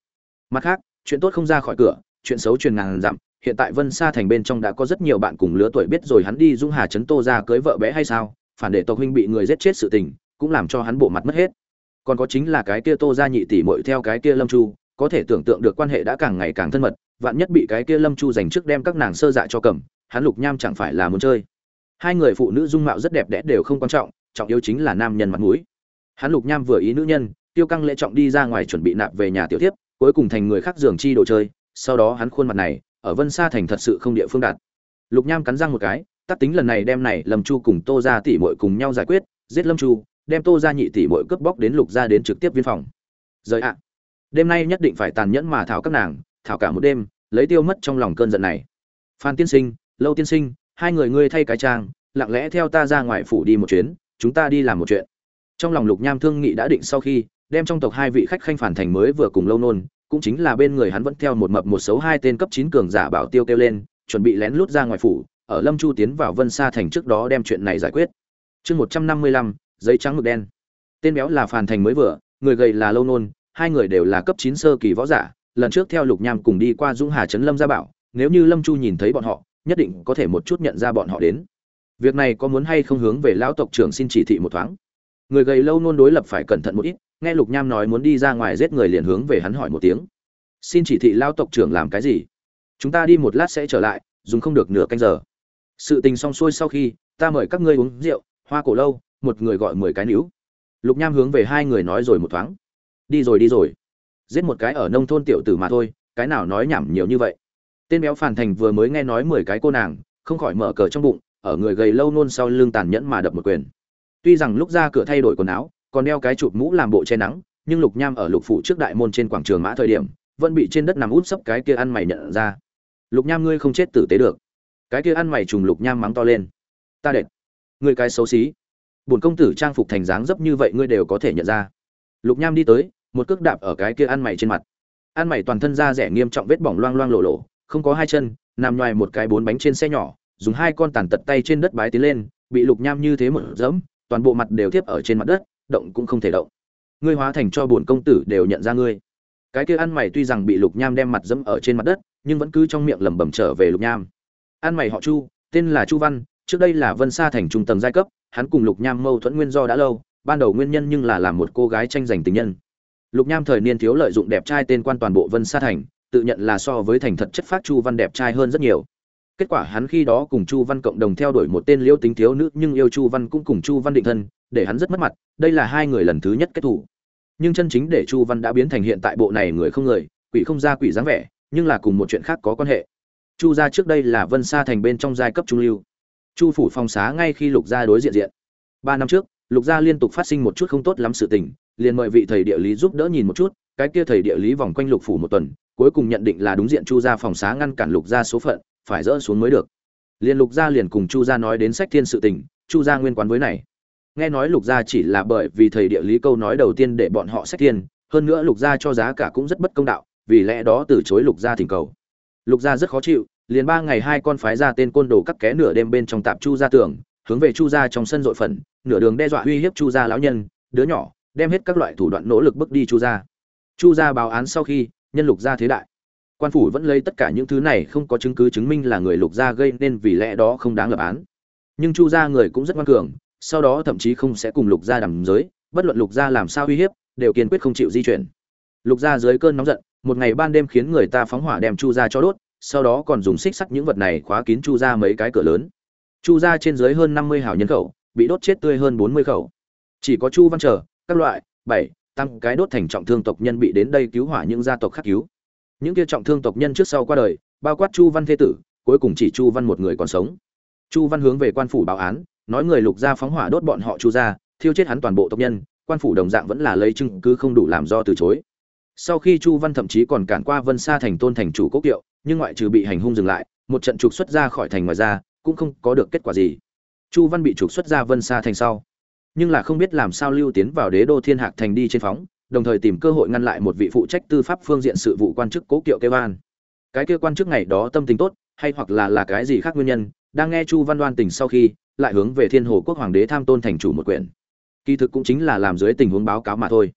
Mặt khác, chuyện tốt không ra khỏi cửa, chuyện xấu truyền ngàn dặm, hiện tại Vân Sa thành bên trong đã có rất nhiều bạn cùng lứa tuổi biết rồi hắn đi Dũng Hà trấn Tô ra cưới vợ bé hay sao, phản để tộc huynh bị người giết chết sự tình, cũng làm cho hắn bộ mặt mất hết. Còn có chính là cái kia Tô gia nhị tỷ muội theo cái kia Lâm Chu, có thể tưởng tượng được quan hệ đã càng ngày càng thân mật, vạn nhất bị cái kia Lâm Chu giành trước đem các nàng sơ dạ cho cầm, hắn Lục Nham chẳng phải là muốn chơi. Hai người phụ nữ dung mạo rất đẹp đẽ đều không quan trọng, trọng yếu chính là nam nhân mặt mũi. Hắn Lục Nham vừa ý nữ nhân, tiêu căng lễ trọng đi ra ngoài chuẩn bị nạp về nhà tiểu thiếp, cuối cùng thành người khác giường chi đồ chơi, sau đó hắn khuôn mặt này, ở Vân Sa thành thật sự không địa phương đặt. Lục Nham cắn răng một cái, tác tính lần này đem này Lâm Chu cùng Tô gia tỷ muội cùng nhau giải quyết, giết Lâm Chu, đem Tô gia nhị tỷ muội cướp bóc đến Lục gia đến trực tiếp viên phòng. Rời ạ. Đêm nay nhất định phải tàn nhẫn mà thảo các nàng, thảo cả một đêm, lấy tiêu mất trong lòng cơn giận này. Phan tiên sinh, Lâu tiên sinh, hai người ngươi thay cái trang, lặng lẽ theo ta ra ngoài phủ đi một chuyến, chúng ta đi làm một chuyện. Trong lòng Lục Nham thương nghị đã định sau khi, đem trong tộc hai vị khách khanh phản thành mới vừa cùng Lâu nôn, cũng chính là bên người hắn vẫn theo một mập một xấu hai tên cấp chín cường giả bảo tiêu kêu lên, chuẩn bị lén lút ra ngoài phủ, ở Lâm Chu tiến vào Vân Sa thành trước đó đem chuyện này giải quyết. Chương một trăm năm mươi lăm, giấy trắng mực đen. Tên béo là phản thành mới vừa, người gầy là Lâu nôn, hai người đều là cấp chín sơ kỳ võ giả, lần trước theo Lục Nham cùng đi qua Dũng Hà trấn Lâm gia bảo, nếu như Lâm Chu nhìn thấy bọn họ, nhất định có thể một chút nhận ra bọn họ đến. Việc này có muốn hay không hướng về lão tộc trưởng xin chỉ thị một thoáng. Người gầy Lâu nôn đối lập phải cẩn thận một ít, nghe Lục Nham nói muốn đi ra ngoài giết người liền hướng về hắn hỏi một tiếng. Xin chỉ thị lão tộc trưởng làm cái gì? Chúng ta đi một lát sẽ trở lại, dùng không được nửa canh giờ. Sự tình xong xuôi sau khi, ta mời các ngươi uống rượu, hoa cổ lâu, một người gọi mười cái níu. Lục Nham hướng về hai người nói rồi một thoáng. Đi rồi đi rồi. Giết một cái ở nông thôn tiểu tử mà thôi, cái nào nói nhảm nhiều như vậy. Tên béo phản thành vừa mới nghe nói mười cái cô nàng, không khỏi mở cờ trong bụng, ở người gầy Lâu nôn sau lưng tàn nhẫn mà đập một quyền. Tuy rằng lúc ra cửa thay đổi quần áo, còn đeo cái chụp mũ làm bộ che nắng, nhưng Lục Nham ở Lục phủ trước đại môn trên quảng trường mã thời điểm, vẫn bị trên đất nằm út sấp cái kia ăn mày nhận ra. Lục Nham ngươi không chết tử tế được. Cái kia ăn mày trùng Lục Nham mắng to lên. Ta đệt, ngươi cái xấu xí. Bổn công tử trang phục thành dáng dấp như vậy ngươi đều có thể nhận ra. Lục Nham đi tới, một cước đạp ở cái kia ăn mày trên mặt. Ăn mày toàn thân da rẻ nghiêm trọng vết bỏng loang loang lổ lổ, không có hai chân, nằm ngoài một cái bốn bánh trên xe nhỏ, dùng hai con tàn tật tay trên đất bái tiến lên, bị Lục Nham như thế một dẫm, toàn bộ mặt đều tiếp ở trên mặt đất, động cũng không thể động. Ngươi hóa thành cho bổn công tử đều nhận ra ngươi. Cái kia ăn mày tuy rằng bị Lục Nham đem mặt dẫm ở trên mặt đất, nhưng vẫn cứ trong miệng lẩm bẩm trở về Lục Nham. Ăn mày họ Chu, tên là Chu Văn, trước đây là Vân Sa thành trung tầng giai cấp, hắn cùng Lục Nham mâu thuẫn nguyên do đã lâu, ban đầu nguyên nhân nhưng là làm một cô gái tranh giành tình nhân. Lục Nham thời niên thiếu lợi dụng đẹp trai tên quan toàn bộ Vân Sa thành, tự nhận là so với thành thật chất phác Chu Văn đẹp trai hơn rất nhiều. Kết quả hắn khi đó cùng Chu Văn cộng đồng theo đuổi một tên liêu tính thiếu nữ, nhưng yêu Chu Văn cũng cùng Chu Văn định thân, để hắn rất mất mặt, đây là hai người lần thứ nhất kết thủ. Nhưng chân chính để Chu Văn đã biến thành hiện tại bộ này người không người, quỷ không ra quỷ dáng vẻ, nhưng là cùng một chuyện khác có quan hệ. Chu gia trước đây là Vân Sa thành bên trong giai cấp trung lưu. Chu phủ phòng xá ngay khi Lục gia đối diện diện. Ba năm trước, Lục gia liên tục phát sinh một chút không tốt lắm sự tình, liền mời vị thầy địa lý giúp đỡ nhìn một chút, cái kia thầy địa lý vòng quanh Lục phủ một tuần, cuối cùng nhận định là đúng diện Chu gia phòng xá ngăn cản Lục gia số phận, phải dỡ xuống mới được. Liên Lục gia liền cùng Chu gia nói đến sách thiên sự tình, Chu gia nguyên quán với này. Nghe nói Lục gia chỉ là bởi vì thầy địa lý câu nói đầu tiên để bọn họ sách thiên, hơn nữa Lục gia cho giá cả cũng rất bất công đạo, vì lẽ đó từ chối Lục gia thỉnh cầu. Lục gia rất khó chịu, liền ba ngày hai con phái ra tên côn đồ cắt ké nửa đêm bên trong tạp Chu gia tường, hướng về Chu gia trong sân dội phần, nửa đường đe dọa uy hiếp Chu gia lão nhân, đứa nhỏ, đem hết các loại thủ đoạn nỗ lực bước đi Chu gia. Chu gia báo án sau khi, nhân Lục gia thế đại. Quan phủ vẫn lấy tất cả những thứ này không có chứng cứ chứng minh là người Lục gia gây nên, vì lẽ đó không đáng lập án. Nhưng Chu gia người cũng rất ngoan cường, sau đó thậm chí không sẽ cùng Lục gia đàm giới, bất luận Lục gia làm sao uy hiếp, đều kiên quyết không chịu di chuyển. Lục gia dưới cơn nóng giận, một ngày ban đêm khiến người ta phóng hỏa đem Chu gia cho đốt, sau đó còn dùng xích sắt những vật này khóa kín Chu gia mấy cái cửa lớn. Chu gia trên dưới hơn năm mươi hảo nhân khẩu, bị đốt chết tươi hơn bốn mươi khẩu. Chỉ có Chu Văn Trở, các loại bảy tăng cái đốt thành trọng thương tộc nhân bị đến đây cứu hỏa những gia tộc khác cứu. Những kia trọng thương tộc nhân trước sau qua đời, bao quát Chu Văn thế tử, cuối cùng chỉ Chu Văn một người còn sống. Chu Văn hướng về quan phủ báo án, nói người Lục gia phóng hỏa đốt bọn họ Chu gia, thiêu chết hắn toàn bộ tộc nhân, quan phủ đồng dạng vẫn là lấy chứng cứ không đủ làm do từ chối. Sau khi Chu Văn thậm chí còn cản qua Vân Sa thành Tôn thành chủ Cố Kiệu, nhưng ngoại trừ bị hành hung dừng lại, một trận trục xuất ra khỏi thành ngoài ra, cũng không có được kết quả gì. Chu Văn bị trục xuất ra Vân Sa thành sau, nhưng là không biết làm sao lưu tiến vào đế đô Thiên Hạc thành đi trên phóng, đồng thời tìm cơ hội ngăn lại một vị phụ trách tư pháp phương diện sự vụ quan chức Cố Kiệu kêu an. Cái kia quan chức ngày đó tâm tình tốt, hay hoặc là là cái gì khác nguyên nhân, đang nghe Chu Văn đoan tình sau khi, lại hướng về Thiên Hồ quốc hoàng đế tham Tôn thành chủ một quyển. Kỳ thực cũng chính là làm dưới tình huống báo cáo mà thôi.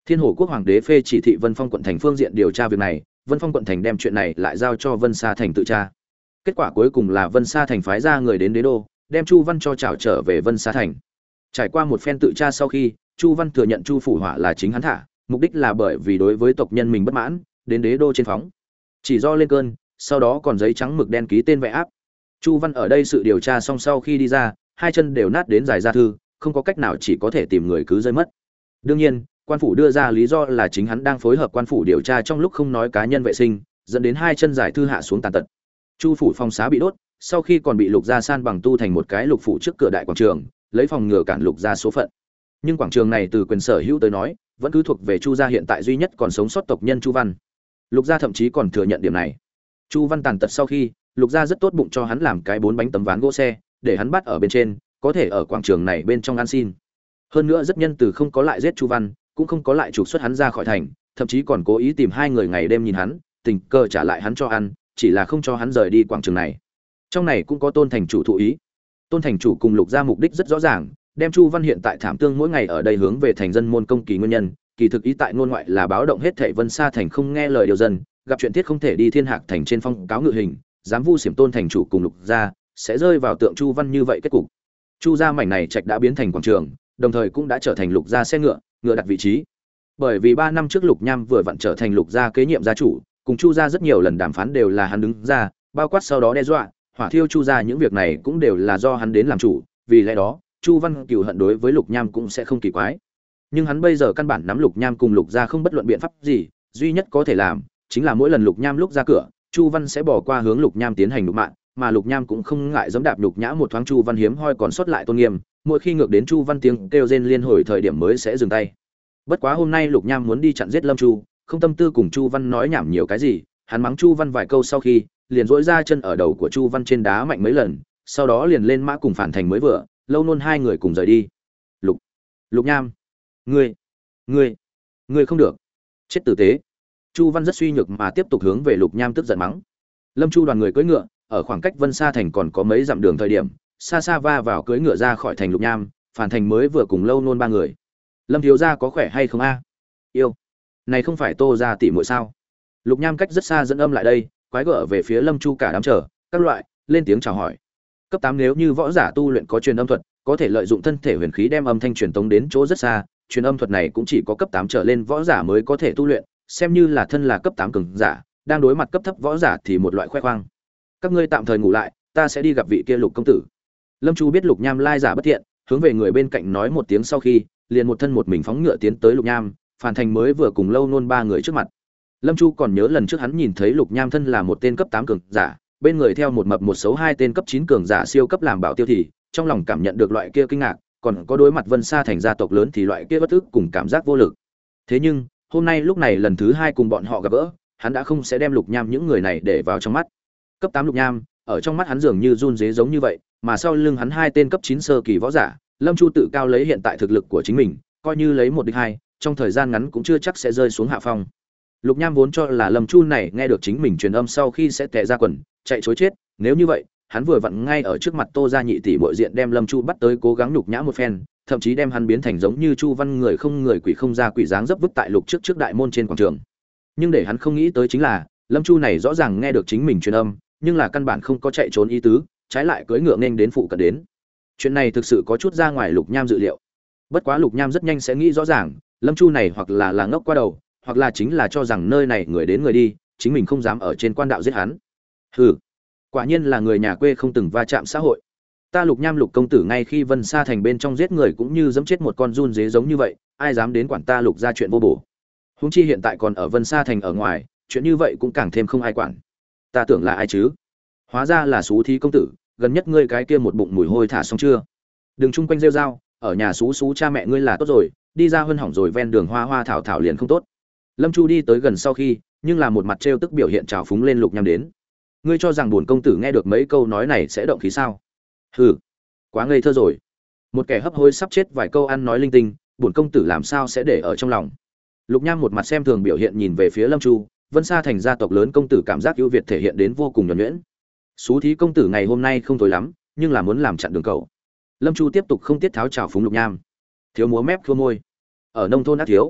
Thiên Hổ quốc hoàng đế phê chỉ thị Vân Phong quận thành phương diện điều tra việc này, Vân Phong quận thành đem chuyện này lại giao cho Vân Sa thành tự tra. Kết quả cuối cùng là Vân Sa thành phái ra người đến đế đô, đem Chu Văn cho trảo trở về Vân Sa thành. Trải qua một phen tự tra sau khi, Chu Văn thừa nhận Chu phủ hỏa là chính hắn thả, mục đích là bởi vì đối với tộc nhân mình bất mãn, đến đế đô trên phóng. Chỉ do lên cơn, sau đó còn giấy trắng mực đen ký tên vẽ áp. Chu Văn ở đây sự điều tra xong sau khi đi ra, hai chân đều nát đến dài ra thư, không có cách nào chỉ có thể tìm người cứ rơi mất. Đương nhiên, quan phủ đưa ra lý do là chính hắn đang phối hợp quan phủ điều tra trong lúc không nói cá nhân vệ sinh, dẫn đến hai chân giải thư hạ xuống tàn tật. Chu phủ phòng xá bị đốt, sau khi còn bị Lục gia san bằng tu thành một cái lục phủ trước cửa đại quảng trường, lấy phòng ngừa cản Lục gia số phận. Nhưng quảng trường này từ quyền sở hữu tới nói, vẫn cứ thuộc về Chu gia hiện tại duy nhất còn sống sót tộc nhân Chu Văn. Lục gia thậm chí còn thừa nhận điểm này. Chu Văn tàn tật sau khi, Lục gia rất tốt bụng cho hắn làm cái bốn bánh tấm ván gỗ xe, để hắn bắt ở bên trên, có thể ở quảng trường này bên trong ăn xin. Hơn nữa rất nhân từ không có lại giết Chu Văn, cũng không có lại trục xuất hắn ra khỏi thành, thậm chí còn cố ý tìm hai người ngày đêm nhìn hắn, tình cờ trả lại hắn cho ăn, chỉ là không cho hắn rời đi quảng trường này. Trong này cũng có Tôn thành chủ thụ ý. Tôn thành chủ cùng Lục gia mục đích rất rõ ràng, đem Chu Văn hiện tại thảm tương mỗi ngày ở đây hướng về thành dân môn công kỳ nguyên nhân, kỳ thực ý tại ngôn ngoại là báo động hết thảy Vân Sa thành không nghe lời điều dân, gặp chuyện thiết không thể đi Thiên Hạc thành trên phong cáo ngự hình, dám vu xiểm Tôn thành chủ cùng Lục gia, sẽ rơi vào tượng Chu Văn như vậy kết cục. Chu gia mảnh này trạch đã biến thành quảng trường, đồng thời cũng đã trở thành Lục gia xe ngựa, ngựa đặt vị trí. Bởi vì ba năm trước Lục Nham vừa vặn trở thành Lục gia kế nhiệm gia chủ, cùng Chu gia rất nhiều lần đàm phán đều là hắn đứng ra, bao quát sau đó đe dọa, hỏa thiêu Chu gia những việc này cũng đều là do hắn đến làm chủ, vì lẽ đó, Chu Văn cừu hận đối với Lục Nham cũng sẽ không kỳ quái. Nhưng hắn bây giờ căn bản nắm Lục Nham cùng Lục gia không bất luận biện pháp gì, duy nhất có thể làm chính là mỗi lần Lục Nham lúc ra cửa, Chu Văn sẽ bỏ qua hướng Lục Nham tiến hành nhục mạ, mà Lục Nham cũng không ngại giẫm đạp nhục nhã một thoáng Chu Văn hiếm hoi còn sót lại tôn nghiêm, mỗi khi ngược đến Chu Văn tiếng kêu rên liên hồi thời điểm mới sẽ dừng tay. Bất quá hôm nay Lục Nham muốn đi chặn giết Lâm Chu, không tâm tư cùng Chu Văn nói nhảm nhiều cái gì, hắn mắng Chu Văn vài câu sau khi, liền dỗi ra chân ở đầu của Chu Văn trên đá mạnh mấy lần, sau đó liền lên mã cùng phản thành mới vừa, lâu nôn hai người cùng rời đi. Lục, Lục Nham, ngươi, ngươi, ngươi không được, chết tử tế. Chu Văn rất suy nhược mà tiếp tục hướng về Lục Nham tức giận mắng. Lâm Chu đoàn người cưỡi ngựa, ở khoảng cách Vân Sa thành còn có mấy dặm đường thời điểm, xa xa va vào cưỡi ngựa ra khỏi thành Lục Nham, phản thành mới vừa cùng lâu nôn ba người. Lâm thiếu gia có khỏe hay không a? Yêu, này không phải Tô gia tỷ muội sao? Lục Nham cách rất xa dẫn âm lại đây, quái gở về phía Lâm Chu cả đám chờ, các loại, lên tiếng chào hỏi. Cấp tám nếu như võ giả tu luyện có truyền âm thuật, có thể lợi dụng thân thể huyền khí đem âm thanh truyền tống đến chỗ rất xa, truyền âm thuật này cũng chỉ có cấp tám trở lên võ giả mới có thể tu luyện, xem như là thân là cấp tám cường giả, đang đối mặt cấp thấp võ giả thì một loại khoe khoang. Các ngươi tạm thời ngủ lại, ta sẽ đi gặp vị kia Lục công tử. Lâm Chu biết Lục Nham lai giả bất thiện, hướng về người bên cạnh nói một tiếng sau khi, liền một thân một mình phóng ngựa tiến tới Lục Nham, phản thành mới vừa cùng lâu nôn ba người trước mặt. Lâm Chu còn nhớ lần trước hắn nhìn thấy Lục Nham thân là một tên cấp tám cường giả, bên người theo một mập một xấu hai tên cấp chín cường giả siêu cấp làm bảo tiêu thì, trong lòng cảm nhận được loại kia kinh ngạc, còn có đối mặt Vân Sa thành gia tộc lớn thì loại kia bất ức cùng cảm giác vô lực. Thế nhưng, hôm nay lúc này lần thứ hai cùng bọn họ gặp gỡ, hắn đã không sẽ đem Lục Nham những người này để vào trong mắt. Cấp tám Lục Nham, ở trong mắt hắn dường như run rế giống như vậy, mà sau lưng hắn hai tên cấp chín sơ kỳ võ giả, Lâm Chu tự cao lấy hiện tại thực lực của chính mình, coi như lấy một địch hai, trong thời gian ngắn cũng chưa chắc sẽ rơi xuống hạ phong. Lục Nham vốn cho là Lâm Chu này nghe được chính mình truyền âm sau khi sẽ tè ra quần, chạy trối chết, nếu như vậy, hắn vừa vặn ngay ở trước mặt Tô gia nhị tỷ muội diện đem Lâm Chu bắt tới cố gắng nhục nhã một phen, thậm chí đem hắn biến thành giống như Chu Văn người không người quỷ không ra quỷ dáng dấp vứt tại lục trước trước đại môn trên quảng trường. Nhưng để hắn không nghĩ tới chính là, Lâm Chu này rõ ràng nghe được chính mình truyền âm, nhưng là căn bản không có chạy trốn ý tứ, trái lại cưỡi ngựa nghênh đến phụ cận đến. Chuyện này thực sự có chút ra ngoài Lục Nham dự liệu. Bất quá Lục Nham rất nhanh sẽ nghĩ rõ ràng, Lâm Chu này hoặc là là ngốc qua đầu, hoặc là chính là cho rằng nơi này người đến người đi, chính mình không dám ở trên quan đạo giết hắn. Hừ, quả nhiên là người nhà quê không từng va chạm xã hội. Ta Lục Nham Lục công tử ngay khi Vân Sa thành bên trong giết người cũng như giẫm chết một con giun dế giống như vậy, ai dám đến quản ta Lục ra chuyện vô bổ. Huống chi hiện tại còn ở Vân Sa thành ở ngoài, chuyện như vậy cũng càng thêm không ai quản. Ta tưởng là ai chứ? Hóa ra là Sú Thí công tử, gần nhất ngươi cái kia một bụng mùi hôi thả xong chưa? Đừng chung quanh rêu rao, ở nhà Sú Sú cha mẹ ngươi là tốt rồi, đi ra hơn hỏng rồi ven đường hoa hoa thảo thảo liền không tốt. Lâm Chu đi tới gần sau khi, nhưng là một mặt trêu tức biểu hiện trào phúng lên Lục Nham đến. Ngươi cho rằng bổn công tử nghe được mấy câu nói này sẽ động khí sao? Hừ, quá ngây thơ rồi. Một kẻ hấp hối sắp chết vài câu ăn nói linh tinh, bổn công tử làm sao sẽ để ở trong lòng. Lục Nham một mặt xem thường biểu hiện nhìn về phía Lâm Chu, Vân Sa thành gia tộc lớn công tử cảm giác ưu việt thể hiện đến vô cùng nhuần nhuyễn. Sú Thí công tử ngày hôm nay không tối lắm, nhưng là muốn làm chặn đường cầu. Lâm Chu tiếp tục không tiết tháo trào phúng Lục Nham. Thiếu múa mép khua môi. Ở nông thôn ác thiếu,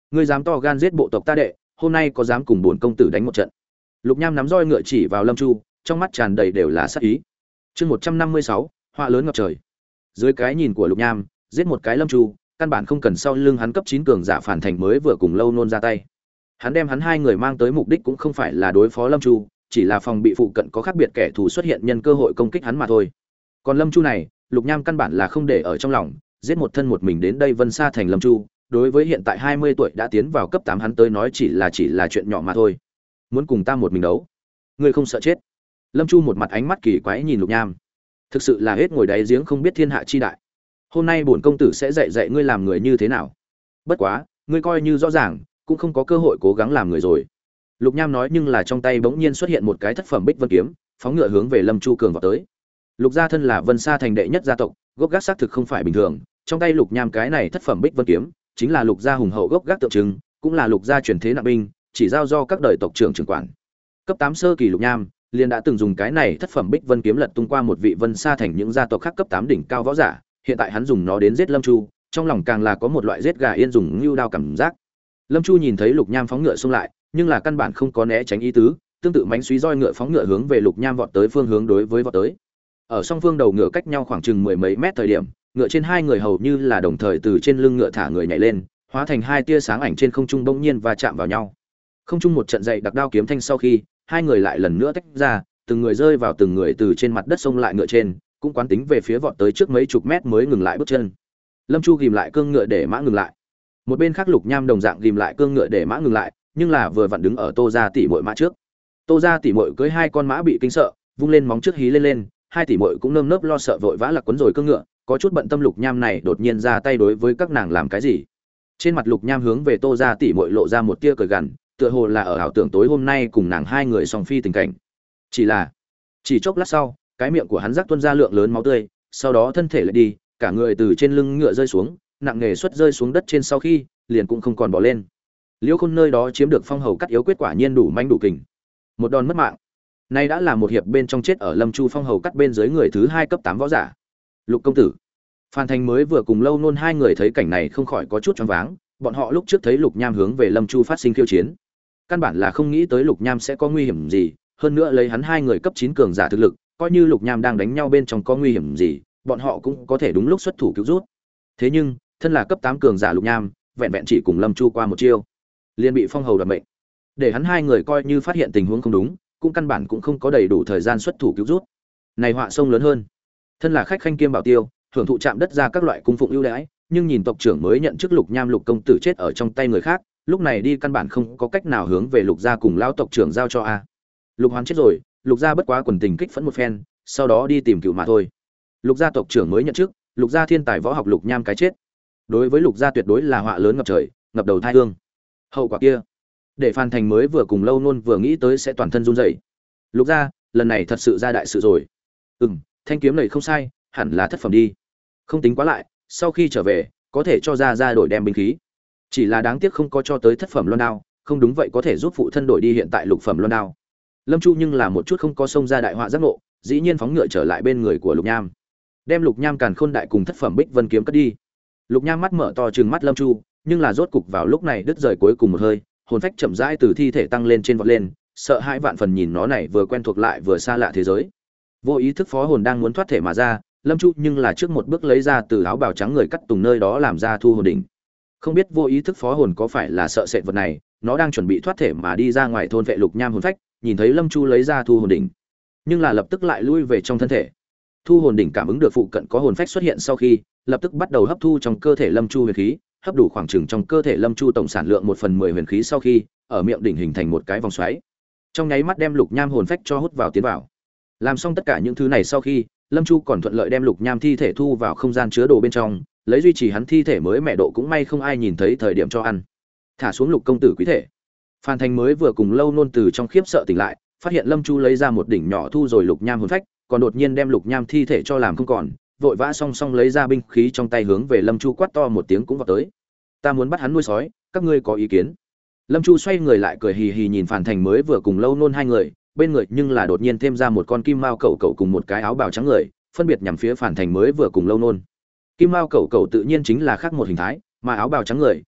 Ngươi dám to gan giết bộ tộc ta đệ, hôm nay có dám cùng bổn công tử đánh một trận? Lục Nham nắm roi ngựa chỉ vào Lâm Chu, trong mắt tràn đầy đều là sát ý. Chương một trăm năm mươi sáu, họa lớn ngập trời. Dưới cái nhìn của Lục Nham, giết một cái Lâm Chu, căn bản không cần sau lưng hắn cấp chín cường giả phản thành mới vừa cùng Lâu Nôn ra tay. Hắn đem hắn hai người mang tới mục đích cũng không phải là đối phó Lâm Chu, chỉ là phòng bị phụ cận có khác biệt kẻ thù xuất hiện nhân cơ hội công kích hắn mà thôi. Còn Lâm Chu này, Lục Nham căn bản là không để ở trong lòng, giết một thân một mình đến đây Vân Sa thành Lâm Chu, đối với hiện tại hai mươi tuổi đã tiến vào cấp tám hắn tới nói chỉ là chỉ là chuyện nhỏ mà thôi. Muốn cùng ta một mình đấu? Ngươi không sợ chết? Lâm Chu một mặt ánh mắt kỳ quái nhìn Lục Nham. Thực sự là hết ngồi đáy giếng không biết thiên hạ chi đại. Hôm nay bổn công tử sẽ dạy dạy ngươi làm người như thế nào. Bất quá, ngươi coi như rõ ràng, cũng không có cơ hội cố gắng làm người rồi. Lục Nham nói, nhưng là trong tay bỗng nhiên xuất hiện một cái thất phẩm Bích Vân kiếm, phóng ngựa hướng về Lâm Chu cường vào tới. Lục gia thân là Vân Sa thành đệ nhất gia tộc, gốc gác xác thực không phải bình thường, trong tay Lục Nham cái này thất phẩm Bích Vân kiếm, chính là Lục gia hùng hậu gốc gác tượng trưng, cũng là Lục gia truyền thế nặng binh, chỉ giao do các đời tộc trưởng trưởng quản. Cấp tám sơ kỳ Lục Nham liền đã từng dùng cái này thất phẩm Bích Vân kiếm lật tung qua một vị Vân Sa thành những gia tộc khác cấp tám đỉnh cao võ giả, hiện tại hắn dùng nó đến giết Lâm Chu, trong lòng càng là có một loại giết gà yên dùng ngưu đao cảm giác. Lâm Chu nhìn thấy Lục Nham phóng ngựa xông lại, nhưng là căn bản không có né tránh ý tứ, tương tự mánh suý roi ngựa phóng ngựa hướng về Lục Nham vọt tới phương hướng đối với vọt tới. Ở song phương đầu ngựa cách nhau khoảng chừng mười mấy mét thời điểm, ngựa trên hai người hầu như là đồng thời từ trên lưng ngựa thả người nhảy lên, hóa thành hai tia sáng ảnh trên không trung bỗng nhiên và chạm vào nhau. Không trung một trận dậy đặc đao kiếm thanh sau khi, hai người lại lần nữa tách ra, từng người rơi vào từng người từ trên mặt đất xông lại ngựa trên, cũng quán tính về phía vọt tới trước mấy chục mét mới ngừng lại bước chân. Lâm Chu ghim lại cương ngựa để mã ngừng lại. Một bên khác Lục Nham đồng dạng ghim lại cương ngựa để mã ngừng lại, nhưng là vừa vặn đứng ở Tô gia tỷ muội mã trước. Tô gia tỷ muội cưỡi hai con mã bị kinh sợ, vung lên móng trước hí lên lên, hai tỷ muội cũng nơm nớp lo sợ vội vã lạc quấn rồi cương ngựa, có chút bận tâm Lục Nham này đột nhiên ra tay đối với các nàng làm cái gì. Trên mặt Lục Nham hướng về Tô gia tỷ muội lộ ra một tia cười gằn, tựa hồ là ở ảo tưởng tối hôm nay cùng nàng hai người song phi tình cảnh. Chỉ là, chỉ chốc lát sau, cái miệng của hắn rắc tuôn ra lượng lớn máu tươi, sau đó thân thể lại đi, cả người từ trên lưng ngựa rơi xuống, nặng nề xuất rơi xuống đất trên sau khi, liền cũng không còn bỏ lên. Liễu Khôn nơi đó chiếm được phong hầu cắt yếu quyết quả nhiên đủ manh đủ kình. Một đòn mất mạng. Nay đã là một hiệp bên trong chết ở Lâm Chu phong hầu cắt bên dưới người thứ hai cấp tám võ giả. Lục công tử. Phan Thành mới vừa cùng Lâu Nôn hai người thấy cảnh này không khỏi có chút choáng váng, bọn họ lúc trước thấy Lục Nham hướng về Lâm Chu phát sinh khiêu chiến, căn bản là không nghĩ tới Lục Nham sẽ có nguy hiểm gì, hơn nữa lấy hắn hai người cấp chín cường giả thực lực, coi như Lục Nham đang đánh nhau bên trong có nguy hiểm gì, bọn họ cũng có thể đúng lúc xuất thủ cứu rút. Thế nhưng, thân là cấp tám cường giả Lục Nham, vẹn vẹn chỉ cùng Lâm Chu qua một chiêu, liền bị phong hầu đoạt mệnh. Để hắn hai người coi như phát hiện tình huống không đúng, cũng căn bản cũng không có đầy đủ thời gian xuất thủ cứu rút. Này họa sông lớn hơn. Thân là khách khanh kiêm bảo tiêu, hưởng thụ chạm đất ra các loại cung phụng ưu đãi, nhưng nhìn tộc trưởng mới nhận chức Lục Nham Lục công tử chết ở trong tay người khác, lúc này đi căn bản không có cách nào hướng về Lục gia cùng lão tộc trưởng giao cho a. Lục Hoán chết rồi, Lục gia bất quá quần tình kích phẫn một phen, sau đó đi tìm cựu mà thôi. Lục gia tộc trưởng mới nhận chức, Lục gia thiên tài võ học Lục Nham cái chết, đối với Lục gia tuyệt đối là họa lớn ngập trời, ngập đầu thai hương. Hậu quả kia, để Phan Thành mới vừa cùng Lâu Nôn vừa nghĩ tới sẽ toàn thân run rẩy. Lục gia, lần này thật sự ra đại sự rồi. Ừm, thanh kiếm này không sai, hẳn là thất phẩm đi. Không tính quá lại, sau khi trở về, có thể cho ra ra đổi đem binh khí. Chỉ là đáng tiếc không có cho tới thất phẩm loan đao, không đúng vậy có thể giúp phụ thân đổi đi hiện tại lục phẩm loan đao. Lâm Chu nhưng là một chút không có xông ra đại họa giác ngộ, dĩ nhiên phóng ngựa trở lại bên người của Lục Nham, đem Lục Nham càn khôn đại cùng thất phẩm Bích Vân kiếm cất đi. Lục Nham mắt mở to trừng mắt Lâm Chu, nhưng là rốt cục vào lúc này đứt rời cuối cùng một hơi, hồn phách chậm rãi từ thi thể tăng lên trên vọt lên, sợ hãi vạn phần nhìn nó này vừa quen thuộc lại vừa xa lạ thế giới. Vô ý thức phó hồn đang muốn thoát thể mà ra, Lâm Chu nhưng là trước một bước lấy ra từ áo bào trắng người cắt tùng nơi đó làm ra thu hồn đỉnh. Không biết vô ý thức phó hồn có phải là sợ sệt vật này, nó đang chuẩn bị thoát thể mà đi ra ngoài thôn vệ Lục Nham hồn phách, nhìn thấy Lâm Chu lấy ra thu hồn đỉnh, nhưng là lập tức lại lui về trong thân thể. Thu hồn đỉnh cảm ứng được phụ cận có hồn phách xuất hiện sau khi, lập tức bắt đầu hấp thu trong cơ thể Lâm Chu huyền khí, hấp đủ khoảng chừng trong cơ thể Lâm Chu tổng sản lượng một phần mười huyền khí sau khi, ở miệng đỉnh hình thành một cái vòng xoáy. Trong nháy mắt đem Lục Nham hồn phách cho hút vào tiến vào. Làm xong tất cả những thứ này sau khi, Lâm Chu còn thuận lợi đem Lục Nham thi thể thu vào không gian chứa đồ bên trong, lấy duy trì hắn thi thể mới mẹ độ cũng may không ai nhìn thấy thời điểm cho ăn. Thả xuống Lục công tử quý thể. Phan Thành mới vừa cùng Lâu Nôn từ trong khiếp sợ tỉnh lại, phát hiện Lâm Chu lấy ra một đỉnh nhỏ thu rồi Lục Nham hồn phách, còn đột nhiên đem Lục Nham thi thể cho làm không còn, vội vã song song lấy ra binh khí trong tay hướng về Lâm Chu quát to một tiếng cũng vào tới. Ta muốn bắt hắn nuôi sói, các ngươi có ý kiến? Lâm Chu xoay người lại cười hì hì nhìn Phan Thành mới vừa cùng Lâu Nôn hai người, bên người nhưng là đột nhiên thêm ra một con kim mao cẩu cẩu cùng một cái áo bào trắng người, phân biệt nhằm phía Phan Thành mới vừa cùng Lâu Nôn. Kim mao cẩu cẩu tự nhiên chính là khác một hình thái, mà áo bào trắng người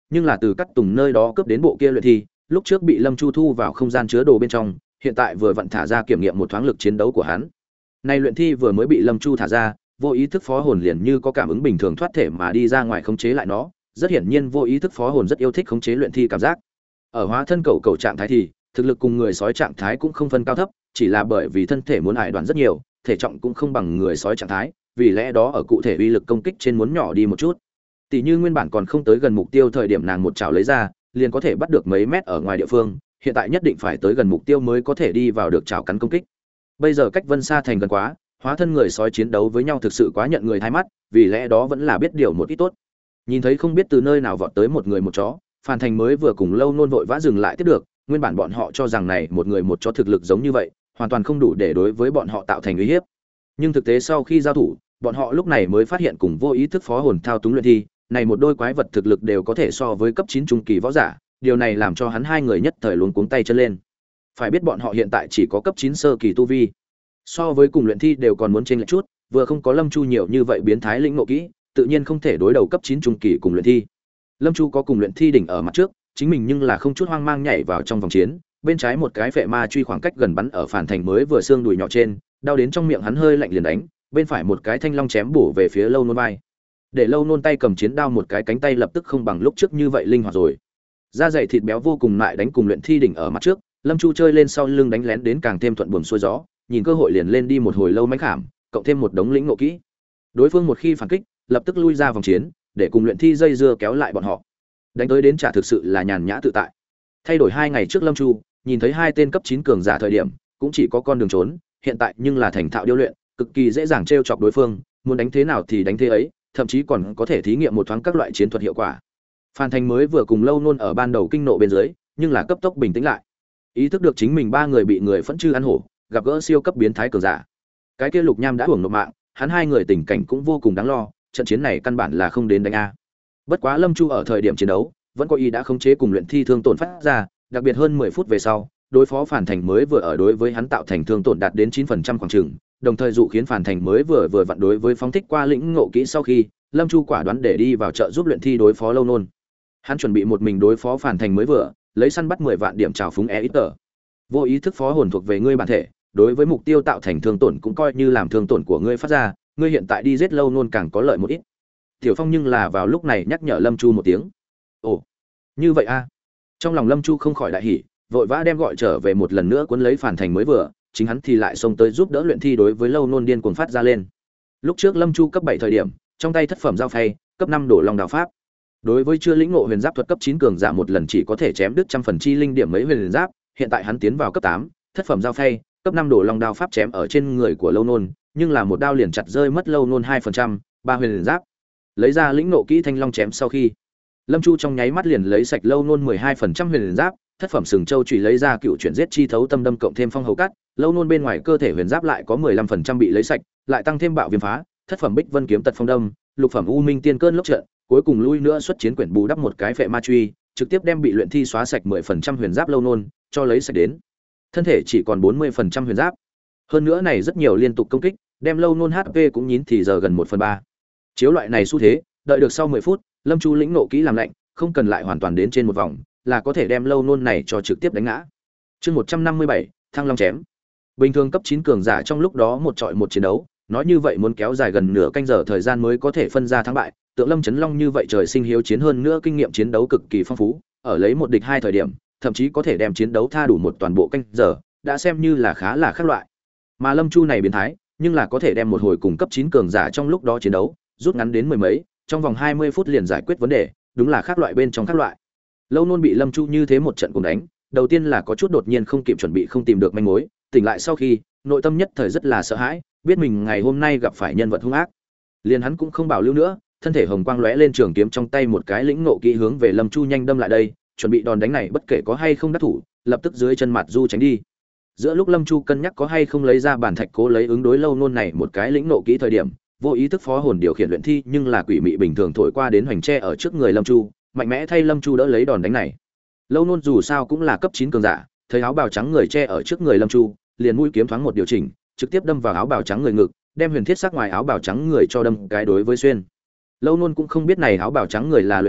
nhưng là từ cắt tùng nơi đó cướp đến bộ kia luyện thi, lúc trước bị Lâm Chu thu vào không gian chứa đồ bên trong, hiện tại vừa vặn thả ra kiểm nghiệm một thoáng lực chiến đấu của hắn. Này luyện thi vừa mới bị Lâm Chu thả ra, vô ý thức phó hồn liền như có cảm ứng bình thường thoát thể mà đi ra ngoài khống chế lại nó, rất hiển nhiên vô ý thức phó hồn rất yêu thích khống chế luyện thi cảm giác. Ở hóa thân cầu cầu trạng thái thì, thực lực cùng người sói trạng thái cũng không phân cao thấp, chỉ là bởi vì thân thể muốn ải đoạn rất nhiều, thể trọng cũng không bằng người sói trạng thái, vì lẽ đó ở cụ thể uy lực công kích trên muốn nhỏ đi một chút. Tỷ như nguyên bản còn không tới gần mục tiêu thời điểm nàng một chảo lấy ra, liền có thể bắt được mấy mét ở ngoài địa phương, hiện tại nhất định phải tới gần mục tiêu mới có thể đi vào được chảo cắn công kích. Bây giờ cách Vân Sa thành gần quá, hóa thân người sói chiến đấu với nhau thực sự quá nhận người thay mắt, vì lẽ đó vẫn là biết điều một ít tốt. Nhìn thấy không biết từ nơi nào vọt tới một người một chó, Phan Thành mới vừa cùng Lâu Nôn vội vã dừng lại tiếp được, nguyên bản bọn họ cho rằng này một người một chó thực lực giống như vậy, hoàn toàn không đủ để đối với bọn họ tạo thành uy hiếp. Nhưng thực tế sau khi giao thủ, bọn họ lúc này mới phát hiện cùng vô ý thức phó hồn thao túng luyện thi, này một đôi quái vật thực lực đều có thể so với cấp chín trung kỳ võ giả, điều này làm cho hắn hai người nhất thời luống cuống tay chân lên. Phải biết bọn họ hiện tại chỉ có cấp chín sơ kỳ tu vi, so với cùng luyện thi đều còn muốn chênh lệch chút, vừa không có Lâm Chu nhiều như vậy biến thái lĩnh ngộ kỹ, tự nhiên không thể đối đầu cấp chín trung kỳ cùng luyện thi. Lâm Chu có cùng luyện thi đỉnh ở mặt trước, chính mình nhưng là không chút hoang mang nhảy vào trong vòng chiến, bên trái một cái phệ ma truy khoảng cách gần bắn ở Phản Thành mới vừa xương đùi nhỏ trên, đau đến trong miệng hắn hơi lạnh liền đánh, bên phải một cái thanh long chém bổ về phía Lâu Nôn vai. Để Lâu Nôn tay cầm chiến đao một cái cánh tay lập tức không bằng lúc trước như vậy linh hoạt rồi. Da dày thịt béo vô cùng lại đánh cùng luyện thi đỉnh ở mặt trước, Lâm Chu chơi lên sau lưng đánh lén đến càng thêm thuận buồm xuôi gió, nhìn cơ hội liền lên đi một hồi lâu mánh khảm, cộng thêm một đống lĩnh ngộ kỹ. Đối phương một khi phản kích, lập tức lui ra vòng chiến, để cùng luyện thi dây dưa kéo lại bọn họ. Đánh tới đến trả thực sự là nhàn nhã tự tại. Thay đổi hai ngày trước Lâm Chu, nhìn thấy hai tên cấp chín cường giả thời điểm, cũng chỉ có con đường trốn, hiện tại nhưng là thành thạo điêu luyện, cực kỳ dễ dàng trêu chọc đối phương, muốn đánh thế nào thì đánh thế ấy, thậm chí còn có thể thí nghiệm một thoáng các loại chiến thuật hiệu quả. Phan Thành mới vừa cùng Lâu Nôn ở ban đầu kinh nộ bên dưới, nhưng là cấp tốc bình tĩnh lại. Ý thức được chính mình ba người bị người phẫn chư ăn hổ, gặp gỡ siêu cấp biến thái cường giả. Cái kia Lục Nham đã hưởng nộp mạng, hắn hai người tình cảnh cũng vô cùng đáng lo, trận chiến này căn bản là không đến đánh a. Bất quá Lâm Chu ở thời điểm chiến đấu, vẫn có ý đã khống chế cùng luyện thi thương tổn phát ra, đặc biệt hơn mười phút về sau, đối phó Phản Thành mới vừa ở đối với hắn tạo thành thương tổn đạt đến chín phần trăm khoảng chừng, đồng thời dụ khiến Phản Thành mới vừa vừa vặn đối với phóng thích qua lĩnh ngộ kỹ sau khi, Lâm Chu quả đoán để đi vào trợ giúp luyện thi đối phó Lâu Nôn. Hắn chuẩn bị một mình đối phó Phản Thành mới vừa, lấy săn bắt mười vạn điểm trào phúng e ít tờ. Vô ý thức phó hồn thuộc về ngươi bản thể, đối với mục tiêu tạo thành thương tổn cũng coi như làm thương tổn của ngươi phát ra, ngươi hiện tại đi giết Lâu Nôn càng có lợi một ít. Tiểu Phong nhưng là vào lúc này nhắc nhở Lâm Chu một tiếng. Ồ, như vậy a. Trong lòng Lâm Chu không khỏi đại hỉ, vội vã đem gọi trở về một lần nữa cuốn lấy Phản Thành mới vừa, chính hắn thì lại xông tới giúp đỡ luyện thi đối với Lâu Nôn điên cuồng phát ra lên. Lúc trước Lâm Chu cấp bảy thời điểm, trong tay thất phẩm giao phay, cấp năm đổ long đào pháp. Đối với chưa lĩnh ngộ huyền giáp thuật cấp chín cường giả một lần chỉ có thể chém đứt trăm phần chi linh điểm mấy huyền giáp, hiện tại hắn tiến vào cấp tám, thất phẩm giao phay, cấp năm đổ long đao pháp chém ở trên người của Lâu Nôn, nhưng là một đao liền chặt rơi mất Lâu Nôn hai phần trăm, ba huyền giáp. Lấy ra lĩnh ngộ kỹ thanh long chém sau khi, Lâm Chu trong nháy mắt liền lấy sạch Lâu Nôn mười hai phần trăm huyền giáp, thất phẩm sừng châu chủy lấy ra cựu chuyển giết chi thấu tâm đâm cộng thêm phong hầu cắt, Lâu Nôn bên ngoài cơ thể huyền giáp lại có mười lăm phần trăm bị lấy sạch, lại tăng thêm bạo viêm phá, thất phẩm bích vân kiếm tật phong đâm, lục phẩm u minh tiên cơn lốc trận, cuối cùng lui nữa xuất chiến quyển bù đắp một cái phệ ma truy, trực tiếp đem bị luyện thi xóa sạch mười phần trăm huyền giáp Lâu Nôn, cho lấy sạch đến. Thân thể chỉ còn bốn mươi phần trăm huyền giáp. Hơn nữa này rất nhiều liên tục công kích, đem Lâu Nôn hát pê cũng nhín thì giờ gần một phần ba. Chiếu loại này xu thế, đợi được sau mười phút, Lâm Chu lĩnh nộ kỹ làm lạnh, không cần lại hoàn toàn đến trên một vòng, là có thể đem Lâu Nôn này cho trực tiếp đánh ngã. Chương một trăm năm mươi bảy, Thăng Long chém. Bình thường cấp chín cường giả trong lúc đó một trọi một chiến đấu, nói như vậy muốn kéo dài gần nửa canh giờ thời gian mới có thể phân ra thắng bại, tượng Lâm Chấn Long như vậy trời sinh hiếu chiến hơn nữa kinh nghiệm chiến đấu cực kỳ phong phú, ở lấy một địch hai thời điểm, thậm chí có thể đem chiến đấu tha đủ một toàn bộ canh giờ, đã xem như là khá là khác loại. Mà Lâm Chu này biến thái, nhưng là có thể đem một hồi cùng cấp chín cường giả trong lúc đó chiến đấu, rút ngắn đến mười mấy, trong vòng hai mươi phút liền giải quyết vấn đề, đúng là khác loại bên trong khác loại. Lâu Nôn bị Lâm Chu như thế một trận cùng đánh, đầu tiên là có chút đột nhiên không kịp chuẩn bị không tìm được manh mối, tỉnh lại sau khi, nội tâm nhất thời rất là sợ hãi, biết mình ngày hôm nay gặp phải nhân vật hung ác. Liền hắn cũng không bảo lưu nữa, thân thể hồng quang lóe lên trường kiếm trong tay một cái lĩnh ngộ kỹ hướng về Lâm Chu nhanh đâm lại đây, chuẩn bị đòn đánh này bất kể có hay không đắc thủ, lập tức dưới chân mặt du tránh đi. Giữa lúc Lâm Chu cân nhắc có hay không lấy ra bản thạch cố lấy ứng đối Lâu Nôn này một cái lĩnh ngộ kỹ thời điểm, vô ý thức phó hồn điều khiển luyện thi nhưng là quỷ mị bình thường thổi qua đến hoành tre ở trước người Lâm Chu, mạnh mẽ thay Lâm Chu đỡ lấy đòn đánh này. Lâu Nôn dù sao cũng là cấp chín cường giả, thấy áo bào trắng người che ở trước người Lâm Chu, liền mũi kiếm thoáng một điều chỉnh, trực tiếp đâm vào áo bào trắng người ngực, đem huyền thiết sắc ngoài áo bào trắng người cho đâm cái đối với xuyên. Lâu Nôn cũng không biết này áo bào trắng người là luyện thi,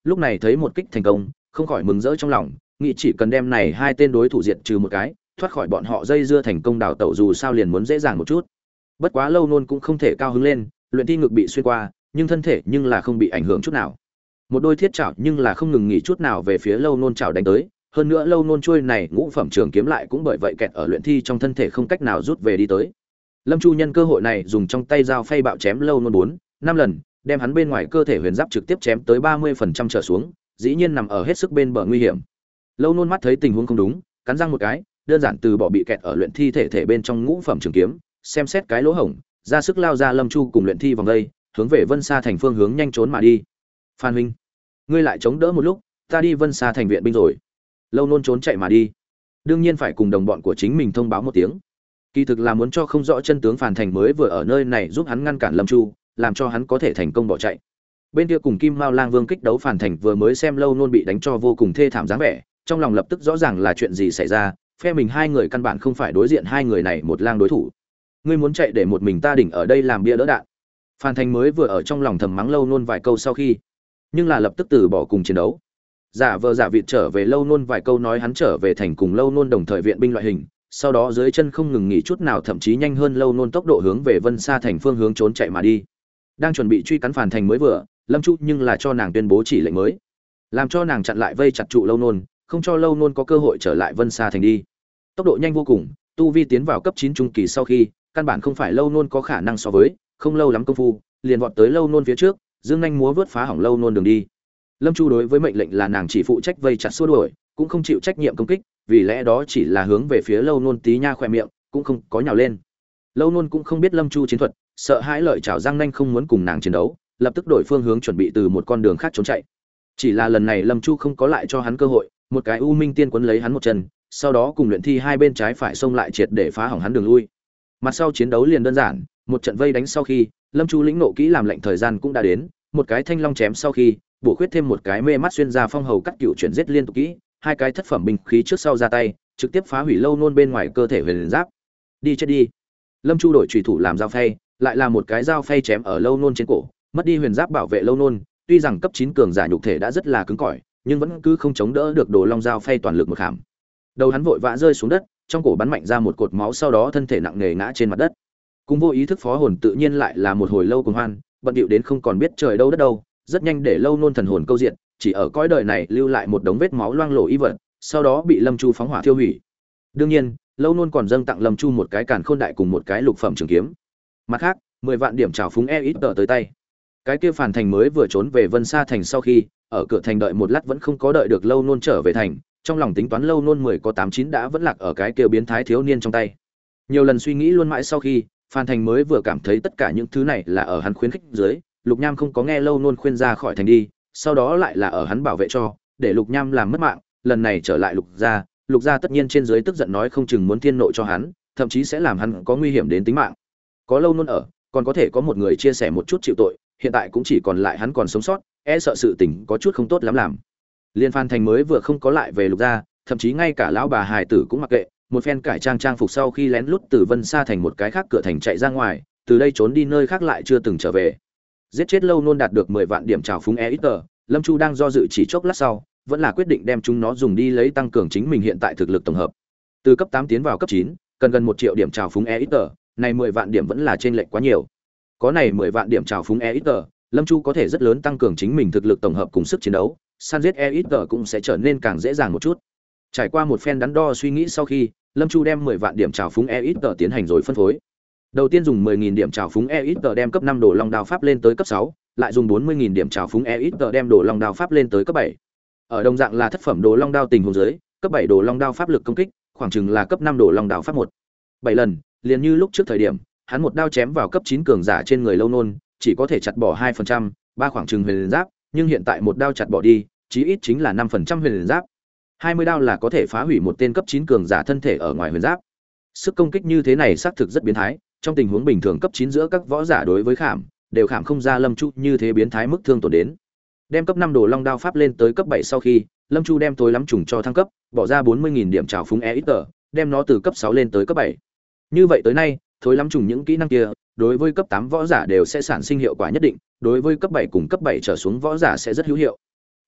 lúc này thấy một kích thành công, không khỏi mừng rỡ trong lòng, nghĩ chỉ cần đem này hai tên đối thủ diệt trừ một cái, thoát khỏi bọn họ dây dưa thành công đào tẩu dù sao liền muốn dễ dàng một chút. Bất quá Lâu Nôn cũng không thể cao hứng lên, luyện thi ngực bị xuyên qua, nhưng thân thể nhưng là không bị ảnh hưởng chút nào. Một đôi thiết chảo nhưng là không ngừng nghỉ chút nào về phía Lâu Nôn chảo đánh tới, hơn nữa Lâu Nôn chuôi này ngũ phẩm trường kiếm lại cũng bởi vậy kẹt ở luyện thi trong thân thể không cách nào rút về đi tới. Lâm Chu nhân cơ hội này dùng trong tay dao phay bạo chém Lâu Nôn bốn, năm lần, đem hắn bên ngoài cơ thể huyền giáp trực tiếp chém tới ba mươi phần trăm trở xuống, dĩ nhiên nằm ở hết sức bên bờ nguy hiểm. Lâu Nôn mắt thấy tình huống không đúng, cắn răng một cái, đơn giản từ bỏ bị kẹt ở luyện thi thể thể bên trong ngũ phẩm trường kiếm, xem xét cái lỗ hổng, ra sức lao ra Lâm Chu cùng luyện thi vòng đây, hướng về Vân Sa thành phương hướng nhanh trốn mà đi. Phan huynh, ngươi lại chống đỡ một lúc, ta đi Vân Sa thành viện binh rồi. Lâu Nôn trốn chạy mà đi, đương nhiên phải cùng đồng bọn của chính mình thông báo một tiếng. Kỳ thực là muốn cho không rõ chân tướng Phàn Thành mới vừa ở nơi này giúp hắn ngăn cản Lâm Chu, làm cho hắn có thể thành công bỏ chạy. Bên kia cùng Kim Mao Lang Vương kích đấu Phàn Thành vừa mới xem Lâu Nôn bị đánh cho vô cùng thê thảm dáng vẻ, trong lòng lập tức rõ ràng là chuyện gì xảy ra, phe mình hai người căn bản không phải đối diện hai người này một lang đối thủ. Ngươi muốn chạy để một mình ta đỉnh ở đây làm bia đỡ đạn. Phan Thành mới vừa ở trong lòng thầm mắng Lâu Nôn vài câu sau khi, nhưng là lập tức từ bỏ cùng chiến đấu. Giả vờ giả vịt trở về Lâu Nôn vài câu nói hắn trở về thành cùng Lâu Nôn đồng thời viện binh loại hình, sau đó dưới chân không ngừng nghỉ chút nào thậm chí nhanh hơn Lâu Nôn tốc độ hướng về Vân Sa thành phương hướng trốn chạy mà đi. Đang chuẩn bị truy cắn Phan Thành mới vừa, Lâm Chu nhưng là cho nàng tuyên bố chỉ lệnh mới, làm cho nàng chặn lại vây chặt trụ Lâu Nôn, không cho Lâu Nôn có cơ hội trở lại Vân Sa thành đi. Tốc độ nhanh vô cùng, tu vi tiến vào cấp chín trung kỳ sau khi, căn bản không phải Lâu Nôn có khả năng so với, không lâu lắm công phu, liền vọt tới Lâu Nôn phía trước, dương nhanh múa vớt phá hỏng Lâu Nôn đường đi. Lâm Chu đối với mệnh lệnh là nàng chỉ phụ trách vây chặt xua đuổi, cũng không chịu trách nhiệm công kích, vì lẽ đó chỉ là hướng về phía Lâu Nôn tí nha khỏe miệng, cũng không có nhào lên. Lâu Nôn cũng không biết Lâm Chu chiến thuật, sợ hãi lợi chảo răng nanh không muốn cùng nàng chiến đấu, lập tức đổi phương hướng chuẩn bị từ một con đường khác trốn chạy. Chỉ là lần này Lâm Chu không có lại cho hắn cơ hội, một cái U Minh Tiên quấn lấy hắn một chân, sau đó cùng luyện thi hai bên trái phải xông lại triệt để phá hỏng hắn đường lui. Mặt sau chiến đấu liền đơn giản, một trận vây đánh sau khi, Lâm Chu lĩnh nộ kỹ làm lệnh thời gian cũng đã đến, một cái thanh long chém sau khi, bổ khuyết thêm một cái mê mắt xuyên ra phong hầu cắt cựu chuyển giết liên tục kỹ, hai cái thất phẩm binh khí trước sau ra tay, trực tiếp phá hủy Lâu Nôn bên ngoài cơ thể huyền giáp. Đi chết đi. Lâm Chu đổi chủy thủ làm dao phay, lại là một cái dao phay chém ở Lâu Nôn trên cổ, mất đi huyền giáp bảo vệ Lâu Nôn, tuy rằng cấp chín cường giả nhục thể đã rất là cứng cỏi, nhưng vẫn cứ không chống đỡ được Đồ Long dao phay toàn lực một khảm. Đầu hắn vội vã rơi xuống đất, trong cổ bắn mạnh ra một cột máu, sau đó thân thể nặng nề ngã trên mặt đất. Cùng vô ý thức phó hồn tự nhiên lại là một hồi lâu cuồng hoan, bận điệu đến không còn biết trời đâu đất đâu, rất nhanh để Lâu Nôn thần hồn câu diện, chỉ ở cõi đời này lưu lại một đống vết máu loang lổ y vật, sau đó bị Lâm Chu phóng hỏa thiêu hủy. Đương nhiên, Lâu Nôn còn dâng tặng Lâm Chu một cái càn khôn đại cùng một cái lục phẩm trường kiếm. Mặt khác, mười vạn điểm trào phúng e ít tờ tới tay. Cái kia Phàn Thành mới vừa trốn về Vân Sa thành sau khi, ở cửa thành đợi một lát vẫn không có đợi được Lâu Nôn trở về thành, trong lòng tính toán Lâu Nôn mười có tám chín đã vẫn lạc ở cái kia biến thái thiếu niên trong tay. Nhiều lần suy nghĩ luôn mãi sau khi, Phan Thành mới vừa cảm thấy tất cả những thứ này là ở hắn khuyến khích dưới, Lục Nham không có nghe Lâu Nôn khuyên ra khỏi thành đi, sau đó lại là ở hắn bảo vệ cho, để Lục Nham làm mất mạng, lần này trở lại Lục gia, Lục gia tất nhiên trên dưới tức giận nói không chừng muốn thiên nộ cho hắn, thậm chí sẽ làm hắn có nguy hiểm đến tính mạng. Có Lâu Nôn ở, còn có thể có một người chia sẻ một chút chịu tội, hiện tại cũng chỉ còn lại hắn còn sống sót, e sợ sự tình có chút không tốt lắm làm. Liên Phan Thành mới vừa không có lại về Lục gia, thậm chí ngay cả lão bà hài tử cũng mặc kệ, một phen cải trang trang phục sau khi lén lút từ Vân Sa thành một cái khác cửa thành chạy ra ngoài, từ đây trốn đi nơi khác lại chưa từng trở về. Giết chết Lâu Nôn đạt được mười vạn điểm trào phúng e ít tờ, Lâm Chu đang do dự chỉ chốc lát sau, vẫn là quyết định đem chúng nó dùng đi lấy tăng cường chính mình hiện tại thực lực tổng hợp. Từ cấp tám tiến vào cấp chín, cần gần một triệu điểm trào phúng e ít tờ, này mười vạn điểm vẫn là trên lệch quá nhiều. Có này mười vạn điểm trào phúng e ít tờ, Lâm Chu có thể rất lớn tăng cường chính mình thực lực tổng hợp cùng sức chiến đấu, săn giết e ít tờ cũng sẽ trở nên càng dễ dàng một chút. Trải qua một phen đắn đo suy nghĩ sau khi, Lâm Chu đem mười vạn điểm trào phúng e ít tờ tiến hành rồi phân phối. Đầu tiên dùng mười nghìn điểm trào phúng e ít tờ đem cấp năm đồ long đao pháp lên tới cấp sáu, lại dùng bốn mươi nghìn điểm trào phúng e ít tờ đem đồ long đao pháp lên tới cấp bảy. Ở đồng dạng là thất phẩm đồ long đao tình huống dưới, cấp bảy đồ long đao pháp lực công kích, khoảng chừng là cấp năm đồ long đao pháp một. bảy lần, liền như lúc trước thời điểm, hắn một đao chém vào cấp chín cường giả trên người Lâu Nôn, chỉ có thể chặt bỏ hai phần trăm, ba khoảng chừng huyền giáp, nhưng hiện tại một đao chặt bỏ đi, chí ít chính là năm phần trăm huyền giáp. hai mươi đao là có thể phá hủy một tên cấp chín cường giả thân thể ở ngoài huyền giáp. Sức công kích như thế này xác thực rất biến thái, trong tình huống bình thường cấp chín giữa các võ giả đối với khảm, đều khảm không ra Lâm Chu như thế biến thái mức thương tổn đến. Đem cấp năm đồ long đao pháp lên tới cấp bảy sau khi, Lâm Chu đem tối lắm trùng cho thăng cấp, bỏ ra bốn mươi nghìn điểm trào phúng e ít tờ, đem nó từ cấp sáu lên tới cấp bảy. Như vậy tới nay, thối lắm trùng những kỹ năng kia, đối với cấp tám võ giả đều sẽ sản sinh hiệu quả nhất định, đối với cấp bảy cùng cấp bảy trở xuống võ giả sẽ rất hữu hiệu.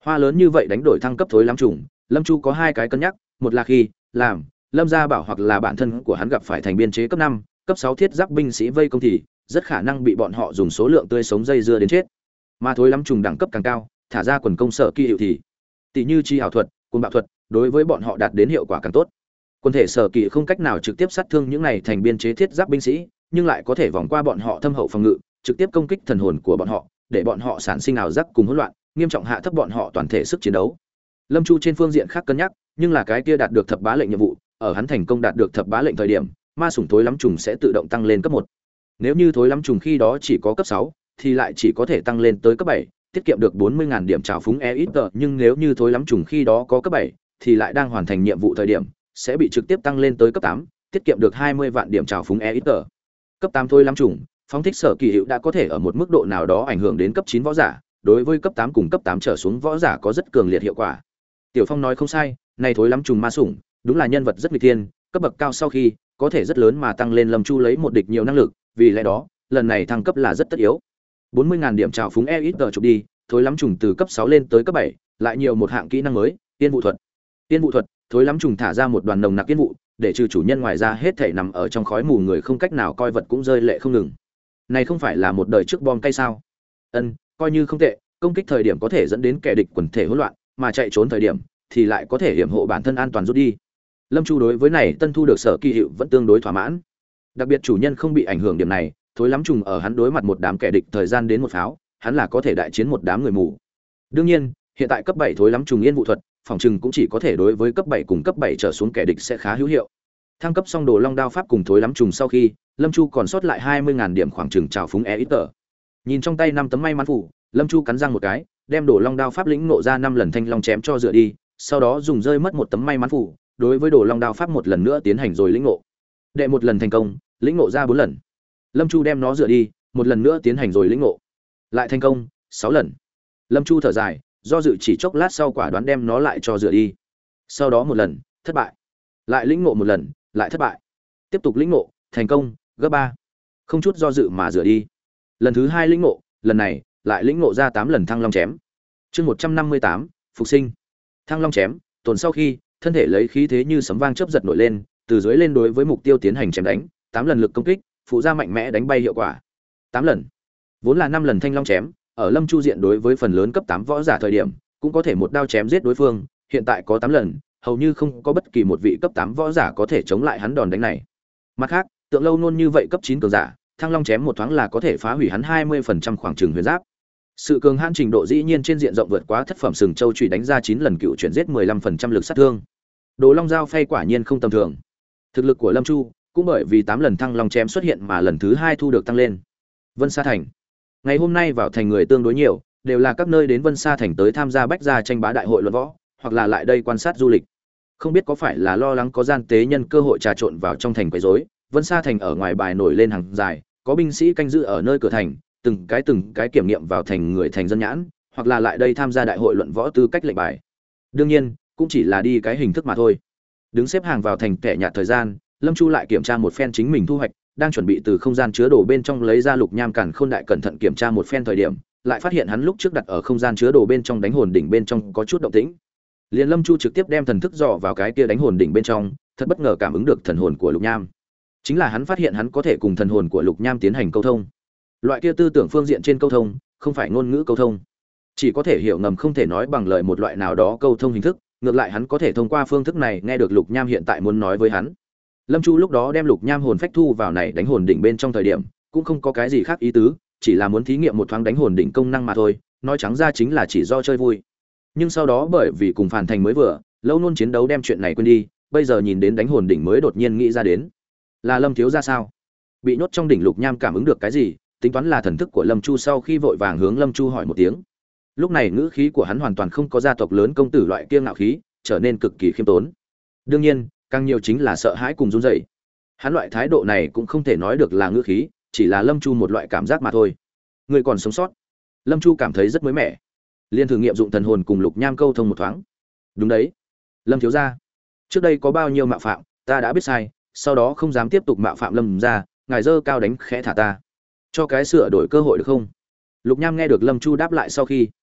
Hoa lớn như vậy đánh đổi thăng cấp thối lắm trùng, Lâm Chu có hai cái cân nhắc, một là khi làm Lâm Gia Bảo hoặc là bản thân của hắn gặp phải thành biên chế cấp năm, cấp sáu thiết giáp binh sĩ vây công thì rất khả năng bị bọn họ dùng số lượng tươi sống dây dưa đến chết. Mà thối lắm trùng đẳng cấp càng cao, thả ra quần công sở kỳ hiệu thì tỷ như chi ảo thuật, cuồng bạo thuật, đối với bọn họ đạt đến hiệu quả càng tốt. Quân thể sở kỳ không cách nào trực tiếp sát thương những này thành biên chế thiết giáp binh sĩ, nhưng lại có thể vòng qua bọn họ thâm hậu phòng ngự, trực tiếp công kích thần hồn của bọn họ, để bọn họ sản sinh ảo giác cùng hỗn loạn, nghiêm trọng hạ thấp bọn họ toàn thể sức chiến đấu. Lâm Chu trên phương diện khác cân nhắc, nhưng là cái kia đạt được thập bá lệnh nhiệm vụ, ở hắn thành công đạt được thập bá lệnh thời điểm, ma sủng thối lắm trùng sẽ tự động tăng lên cấp một. Nếu như thối lắm trùng khi đó chỉ có cấp sáu, thì lại chỉ có thể tăng lên tới cấp bảy, tiết kiệm được bốn mươi nghìn điểm trào phúng e ít tờ, nhưng nếu như thối lắm trùng khi đó có cấp bảy, thì lại đang hoàn thành nhiệm vụ thời điểm, sẽ bị trực tiếp tăng lên tới cấp tám, tiết kiệm được hai mươi vạn điểm trào phúng e ít tờ. Cấp tám thối lắm trùng, phóng thích sở kỳ hiệu đã có thể ở một mức độ nào đó ảnh hưởng đến cấp chín võ giả, đối với cấp tám cùng cấp tám trở xuống võ giả có rất cường liệt hiệu quả. Tiểu Phong nói không sai, này thối lắm trùng ma sủng, đúng là nhân vật rất nguy thiên, cấp bậc cao sau khi có thể rất lớn mà tăng lên Lâm Chu lấy một địch nhiều năng lực, vì lẽ đó, lần này thăng cấp là rất tất yếu. bốn mươi nghìn điểm trào phúng e ít tờ chụp đi, thối lắm trùng từ cấp sáu lên tới cấp bảy, lại nhiều một hạng kỹ năng mới, tiên vụ thuật. Tiên vụ thuật, thối lắm trùng thả ra một đoàn nồng nặc tiên vụ, để trừ chủ nhân ngoài ra hết thảy nằm ở trong khói mù người không cách nào coi vật cũng rơi lệ không ngừng. Này không phải là một đời trước bom cây sao? Ân, coi như không tệ, công kích thời điểm có thể dẫn đến kẻ địch quần thể hỗn loạn, mà chạy trốn thời điểm thì lại có thể hiểm hộ bản thân an toàn rút đi. Lâm Chu đối với này tân thu được sở kỳ hiệu vẫn tương đối thỏa mãn. Đặc biệt chủ nhân không bị ảnh hưởng điểm này, thối lắm trùng ở hắn đối mặt một đám kẻ địch thời gian đến một pháo, hắn là có thể đại chiến một đám người mù. Đương nhiên, hiện tại cấp bảy thối lắm trùng yên vụ thuật, phòng trừng cũng chỉ có thể đối với cấp bảy cùng cấp bảy trở xuống kẻ địch sẽ khá hữu hiệu. Thăng cấp xong đồ long đao pháp cùng thối lắm trùng sau khi, Lâm Chu còn sót lại hai mươi nghìn điểm khoảng trừng trào phúng e ít tờ. Nhìn trong tay năm tấm may mắn phủ, Lâm Chu cắn răng một cái, đem đồ long đao pháp lĩnh ngộ ra năm lần thanh long chém cho dựa đi, sau đó dùng rơi mất một tấm may mắn phủ, đối với đồ long đao pháp một lần nữa tiến hành rồi lĩnh ngộ. Đệ một lần thành công, lĩnh ngộ ra bốn lần. Lâm Chu đem nó dựa đi, một lần nữa tiến hành rồi lĩnh ngộ. Lại thành công, sáu lần. Lâm Chu thở dài, do dự chỉ chốc lát sau quả đoán đem nó lại cho dựa đi. Sau đó một lần, thất bại. Lại lĩnh ngộ một lần, lại thất bại. Tiếp tục lĩnh ngộ, thành công, gấp ba. Không chút do dự mà dựa đi. Lần thứ hai lĩnh ngộ, lần này lại lĩnh ngộ ra tám lần thăng long chém. Chương một trăm năm mươi tám, phục sinh. Thăng long chém, tồn sau khi, thân thể lấy khí thế như sấm vang chớp giật nổi lên, từ dưới lên đối với mục tiêu tiến hành chém đánh, tám lần lực công kích, phụ ra mạnh mẽ đánh bay hiệu quả. tám lần. Vốn là năm lần thanh long chém, ở Lâm Chu diện đối với phần lớn cấp tám võ giả thời điểm, cũng có thể một đao chém giết đối phương, hiện tại có tám lần, hầu như không có bất kỳ một vị cấp tám võ giả có thể chống lại hắn đòn đánh này. Mặt khác, tượng lâu nôn như vậy cấp chín cường giả, thăng long chém một thoáng là có thể phá hủy hắn hai mươi phần trăm khoảng trường huyền giáp. Sự cường hãn trình độ dĩ nhiên trên diện rộng vượt quá thất phẩm sừng châu chủy đánh ra chín lần cựu chuyển giết mười lăm phần trăm lực sát thương. Đồ long dao phay quả nhiên không tầm thường. Thực lực của Lâm Chu cũng bởi vì tám lần thăng long chém xuất hiện mà lần thứ hai thu được tăng lên. Vân Sa Thành. Ngày hôm nay vào thành người tương đối nhiều, đều là các nơi đến Vân Sa Thành tới tham gia bách gia tranh bá đại hội luận võ, hoặc là lại đây quan sát du lịch. Không biết có phải là lo lắng có gian tế nhân cơ hội trà trộn vào trong thành quấy rối, Vân Sa Thành ở ngoài bài nổi lên hàng dài, có binh sĩ canh giữ ở nơi cửa thành, từng cái từng cái kiểm nghiệm vào thành người thành dân nhãn, hoặc là lại đây tham gia đại hội luận võ tư cách lệnh bài. Đương nhiên, cũng chỉ là đi cái hình thức mà thôi. Đứng xếp hàng vào thành kẻ nhạt thời gian, Lâm Chu lại kiểm tra một phen chính mình thu hoạch, đang chuẩn bị từ không gian chứa đồ bên trong lấy ra lục nham càn khôn đại cẩn thận kiểm tra một phen thời điểm, lại phát hiện hắn lúc trước đặt ở không gian chứa đồ bên trong đánh hồn đỉnh bên trong có chút động tĩnh. Liền Lâm Chu trực tiếp đem thần thức dò vào cái kia đánh hồn đỉnh bên trong, thật bất ngờ cảm ứng được thần hồn của lục nham. Chính là hắn phát hiện hắn có thể cùng thần hồn của lục nham tiến hành câu thông. Loại kia tư tưởng phương diện trên câu thông, không phải ngôn ngữ câu thông, chỉ có thể hiểu ngầm không thể nói bằng lời một loại nào đó câu thông hình thức, ngược lại hắn có thể thông qua phương thức này nghe được lục nham hiện tại muốn nói với hắn. Lâm Chu lúc đó đem lục nham hồn phách thu vào này đánh hồn đỉnh bên trong thời điểm, cũng không có cái gì khác ý tứ, chỉ là muốn thí nghiệm một thoáng đánh hồn đỉnh công năng mà thôi, nói trắng ra chính là chỉ do chơi vui. Nhưng sau đó bởi vì cùng Phản Thành mới vừa, lâu nôn chiến đấu đem chuyện này quên đi, bây giờ nhìn đến đánh hồn đỉnh mới đột nhiên nghĩ ra đến, là Lâm thiếu ra sao? Bị nhốt trong đỉnh lục nham cảm ứng được cái gì, tính toán là thần thức của Lâm Chu sau khi vội vàng hướng Lâm Chu hỏi một tiếng. Lúc này ngữ khí của hắn hoàn toàn không có gia tộc lớn công tử loại kiêng ngạo khí, trở nên cực kỳ khiêm tốn. Đương nhiên, càng nhiều chính là sợ hãi cùng run rẩy. Hắn loại thái độ này cũng không thể nói được là ngữ khí, chỉ là Lâm Chu một loại cảm giác mà thôi. Người còn sống sót. Lâm Chu cảm thấy rất mới mẻ. Liên thử nghiệm dụng thần hồn cùng lục nham câu thông một thoáng. Đúng đấy, Lâm thiếu gia, trước đây có bao nhiêu mạo phạm, ta đã biết sai, sau đó không dám tiếp tục mạo phạm Lâm gia, ngài dơ cao đánh khẽ thả ta, cho cái sửa đổi cơ hội được không? Lục nham nghe được Lâm Chu đáp lại sau khi,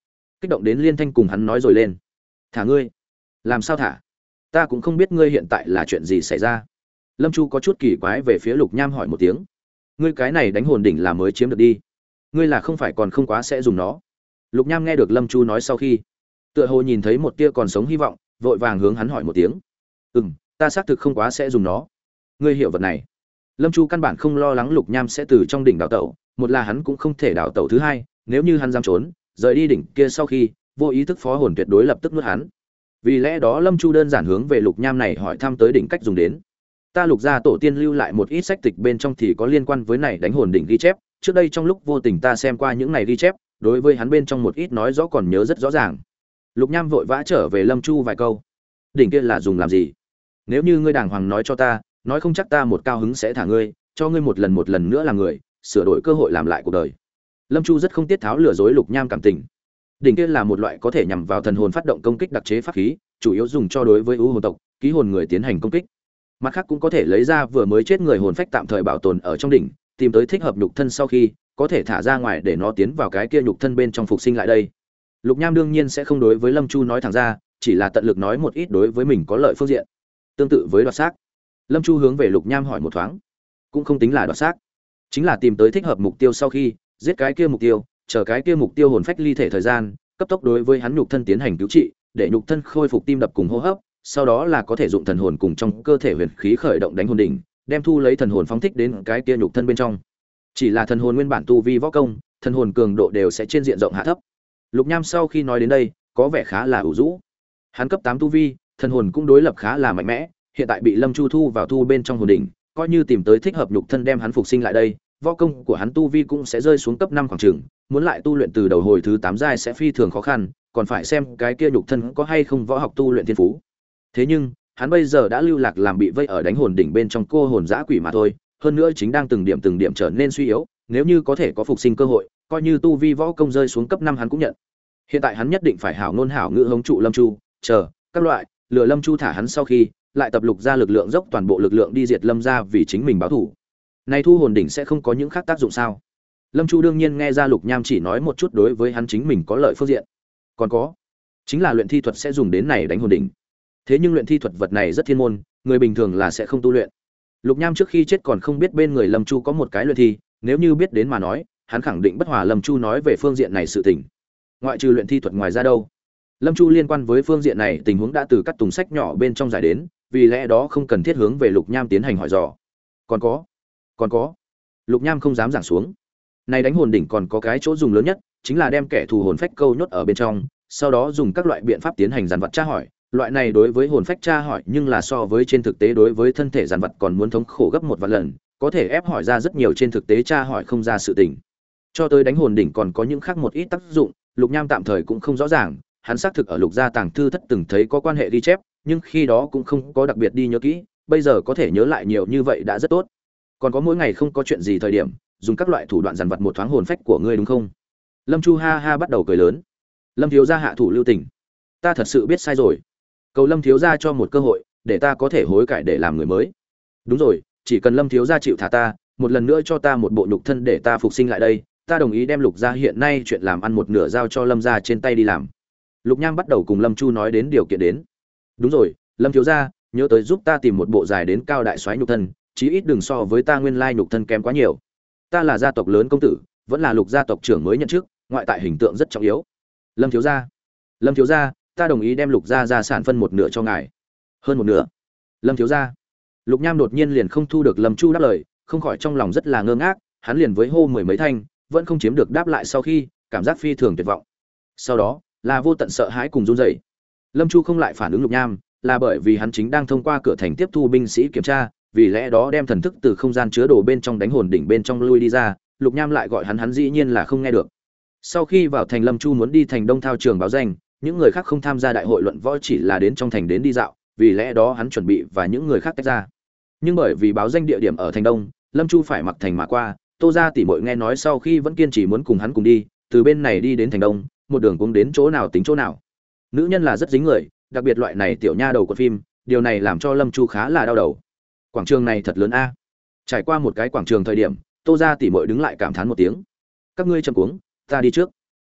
kích động đến liên thanh cùng hắn nói rồi lên. Thả ngươi? Làm sao thả? Ta cũng không biết ngươi hiện tại là chuyện gì xảy ra. Lâm Chu có chút kỳ quái về phía Lục Nham hỏi một tiếng. Ngươi cái này đánh hồn đỉnh là mới chiếm được đi, ngươi là không phải còn không quá sẽ dùng nó. Lục Nham nghe được Lâm Chu nói sau khi, tựa hồ nhìn thấy một tia còn sống hy vọng, vội vàng hướng hắn hỏi một tiếng. Ừm, ta xác thực không quá sẽ dùng nó. Ngươi hiểu vật này? Lâm Chu căn bản không lo lắng Lục Nham sẽ từ trong đỉnh đào tẩu, một là hắn cũng không thể đào tẩu, thứ hai, nếu như hắn dám trốn, rời đi đỉnh kia sau khi, vô ý thức phó hồn tuyệt đối lập tức nuốt hắn. Vì lẽ đó Lâm Chu đơn giản hướng về Lục Nham này hỏi thăm tới đỉnh cách dùng đến. Ta Lục gia tổ tiên lưu lại một ít sách tịch, bên trong thì có liên quan với này đánh hồn đỉnh ghi chép, trước đây trong lúc vô tình ta xem qua những này ghi chép, đối với hắn bên trong một ít nói rõ còn nhớ rất rõ ràng. Lục Nham vội vã trở về Lâm Chu vài câu. Đỉnh kia là dùng làm gì? Nếu như ngươi đàng hoàng nói cho ta, nói không chắc ta một cao hứng sẽ thả ngươi, cho ngươi một lần một lần nữa làm người, sửa đổi cơ hội làm lại cuộc đời. Lâm Chu rất không tiết tháo lừa dối Lục Nham cảm tình. Đỉnh kia là một loại có thể nhằm vào thần hồn phát động công kích đặc chế pháp khí, chủ yếu dùng cho đối với ưu hồn tộc, ký hồn người tiến hành công kích. Mặt khác cũng có thể lấy ra vừa mới chết người hồn phách tạm thời bảo tồn ở trong đỉnh, tìm tới thích hợp nhục thân sau khi, có thể thả ra ngoài để nó tiến vào cái kia nhục thân bên trong phục sinh lại đây. Lục Nham đương nhiên sẽ không đối với Lâm Chu nói thẳng ra, chỉ là tận lực nói một ít đối với mình có lợi phương diện. Tương tự với đoạt xác, Lâm Chu hướng về Lục Nham hỏi một thoáng, cũng không tính là đoạt xác, chính là tìm tới thích hợp mục tiêu sau khi, giết cái kia mục tiêu, chờ cái kia mục tiêu hồn phách ly thể thời gian, cấp tốc đối với hắn nhục thân tiến hành cứu trị, để nhục thân khôi phục tim đập cùng hô hấp, sau đó là có thể dụng thần hồn cùng trong cơ thể huyền khí khởi động đánh hồn đỉnh, đem thu lấy thần hồn phóng thích đến cái kia nhục thân bên trong. Chỉ là thần hồn nguyên bản tu vi võ công, thần hồn cường độ đều sẽ trên diện rộng hạ thấp. Lục Nham sau khi nói đến đây, có vẻ khá là ủ rũ. Hắn cấp tám tu vi, thần hồn cũng đối lập khá là mạnh mẽ, hiện tại bị Lâm Chu thu vào thu bên trong hồn đỉnh, coi như tìm tới thích hợp nhục thân đem hắn phục sinh lại đây, võ công của hắn tu vi cũng sẽ rơi xuống cấp năm khoảng chừng, muốn lại tu luyện từ đầu hồi thứ tám giai sẽ phi thường khó khăn, còn phải xem cái kia nhục thân có hay không võ học tu luyện thiên phú. Thế nhưng, hắn bây giờ đã lưu lạc làm bị vây ở đánh hồn đỉnh bên trong cô hồn dã quỷ mà thôi, hơn nữa chính đang từng điểm từng điểm trở nên suy yếu, nếu như có thể có phục sinh cơ hội, coi như tu vi võ công rơi xuống cấp năm hắn cũng nhận. Hiện tại hắn nhất định phải hảo ngôn hảo ngữ hống trụ Lâm Chu, chờ các loại lừa Lâm Chu thả hắn sau khi, lại tập lục ra lực lượng dốc toàn bộ lực lượng đi diệt Lâm gia vì chính mình báo thù. Này thu hồn đỉnh sẽ không có những khác tác dụng sao? Lâm Chu đương nhiên nghe ra Lục Nham chỉ nói một chút đối với hắn chính mình có lợi phương diện. Còn có, chính là luyện thi thuật sẽ dùng đến này đánh hồn đỉnh. Thế nhưng luyện thi thuật vật này rất thiên môn, người bình thường là sẽ không tu luyện. Lục Nham trước khi chết còn không biết bên người Lâm Chu có một cái luyện thi, nếu như biết đến mà nói, hắn khẳng định bất hòa Lâm Chu nói về phương diện này sự tình. Ngoại trừ luyện thi thuật ngoài ra đâu? Lâm Chu liên quan với phương diện này tình huống đã từ các tùng sách nhỏ bên trong giải đến, vì lẽ đó không cần thiết hướng về Lục Nham tiến hành hỏi dò. Còn có, còn có. Lục Nham không dám giảng xuống. Này đánh hồn đỉnh còn có cái chỗ dùng lớn nhất, chính là đem kẻ thù hồn phách câu nhốt ở bên trong, sau đó dùng các loại biện pháp tiến hành dàn vật tra hỏi. Loại này đối với hồn phách tra hỏi, nhưng là so với trên thực tế đối với thân thể dàn vật còn muốn thống khổ gấp một vạn lần, có thể ép hỏi ra rất nhiều trên thực tế tra hỏi không ra sự tình. Cho tới đánh hồn đỉnh còn có những khác một ít tác dụng, Lục Nham tạm thời cũng không rõ ràng, hắn xác thực ở Lục gia tàng thư thất từng thấy có quan hệ ghi chép, nhưng khi đó cũng không có đặc biệt đi nhớ kỹ, bây giờ có thể nhớ lại nhiều như vậy đã rất tốt. Còn có mỗi ngày không có chuyện gì thời điểm, dùng các loại thủ đoạn dằn vặt một thoáng hồn phách của ngươi đúng không? Lâm Chu ha ha bắt đầu cười lớn. Lâm thiếu gia hạ thủ lưu tình, ta thật sự biết sai rồi. Cầu Lâm thiếu gia cho một cơ hội, để ta có thể hối cải để làm người mới. Đúng rồi, chỉ cần Lâm thiếu gia chịu thả ta, một lần nữa cho ta một bộ nhục thân để ta phục sinh lại đây, ta đồng ý đem Lục gia hiện nay chuyện làm ăn một nửa giao cho Lâm gia trên tay đi làm. Lục Nham bắt đầu cùng Lâm Chu nói đến điều kiện đến. Đúng rồi, Lâm thiếu gia, nhớ tới giúp ta tìm một bộ dài đến cao đại soái nhục thân, chí ít đừng so với ta nguyên lai nhục thân kém quá nhiều. Ta là gia tộc lớn công tử, vẫn là Lục gia tộc trưởng mới nhận chức, ngoại tại hình tượng rất trọng yếu. Lâm thiếu gia, Lâm thiếu gia, ta đồng ý đem Lục gia gia sản phân một nửa cho ngài. Hơn một nửa? Lâm thiếu gia. Lục Nham đột nhiên liền không thu được Lâm Chu đáp lời, không khỏi trong lòng rất là ngơ ngác, hắn liền với hô mười mấy thanh, vẫn không chiếm được đáp lại, sau khi, cảm giác phi thường tuyệt vọng. Sau đó, là vô tận sợ hãi cùng run rẩy. Lâm Chu không lại phản ứng Lục Nham, là bởi vì hắn chính đang thông qua cửa thành tiếp thu binh sĩ kiểm tra, vì lẽ đó đem thần thức từ không gian chứa đồ bên trong đánh hồn đỉnh bên trong lui đi ra, Lục Nham lại gọi hắn, hắn dĩ nhiên là không nghe được. Sau khi vào thành, Lâm Chu muốn đi thành Đông thao trường báo danh, những người khác không tham gia đại hội luận võ, chỉ là đến trong thành đến đi dạo, vì lẽ đó hắn chuẩn bị và những người khác tách ra. Nhưng bởi vì báo danh địa điểm ở thành Đông, Lâm Chu phải mặc thành mà qua, Tô gia tỷ muội nghe nói sau khi vẫn kiên trì muốn cùng hắn cùng đi, từ bên này đi đến thành Đông, một đường cũng đến chỗ nào tính chỗ nào. Nữ nhân là rất dính người, đặc biệt loại này tiểu nha đầu của phim, điều này làm cho Lâm Chu khá là đau đầu. Quảng trường này thật lớn a. Trải qua một cái quảng trường thời điểm, Tô gia tỷ muội đứng lại cảm thán một tiếng. Các ngươi chậm cuống, ta đi trước.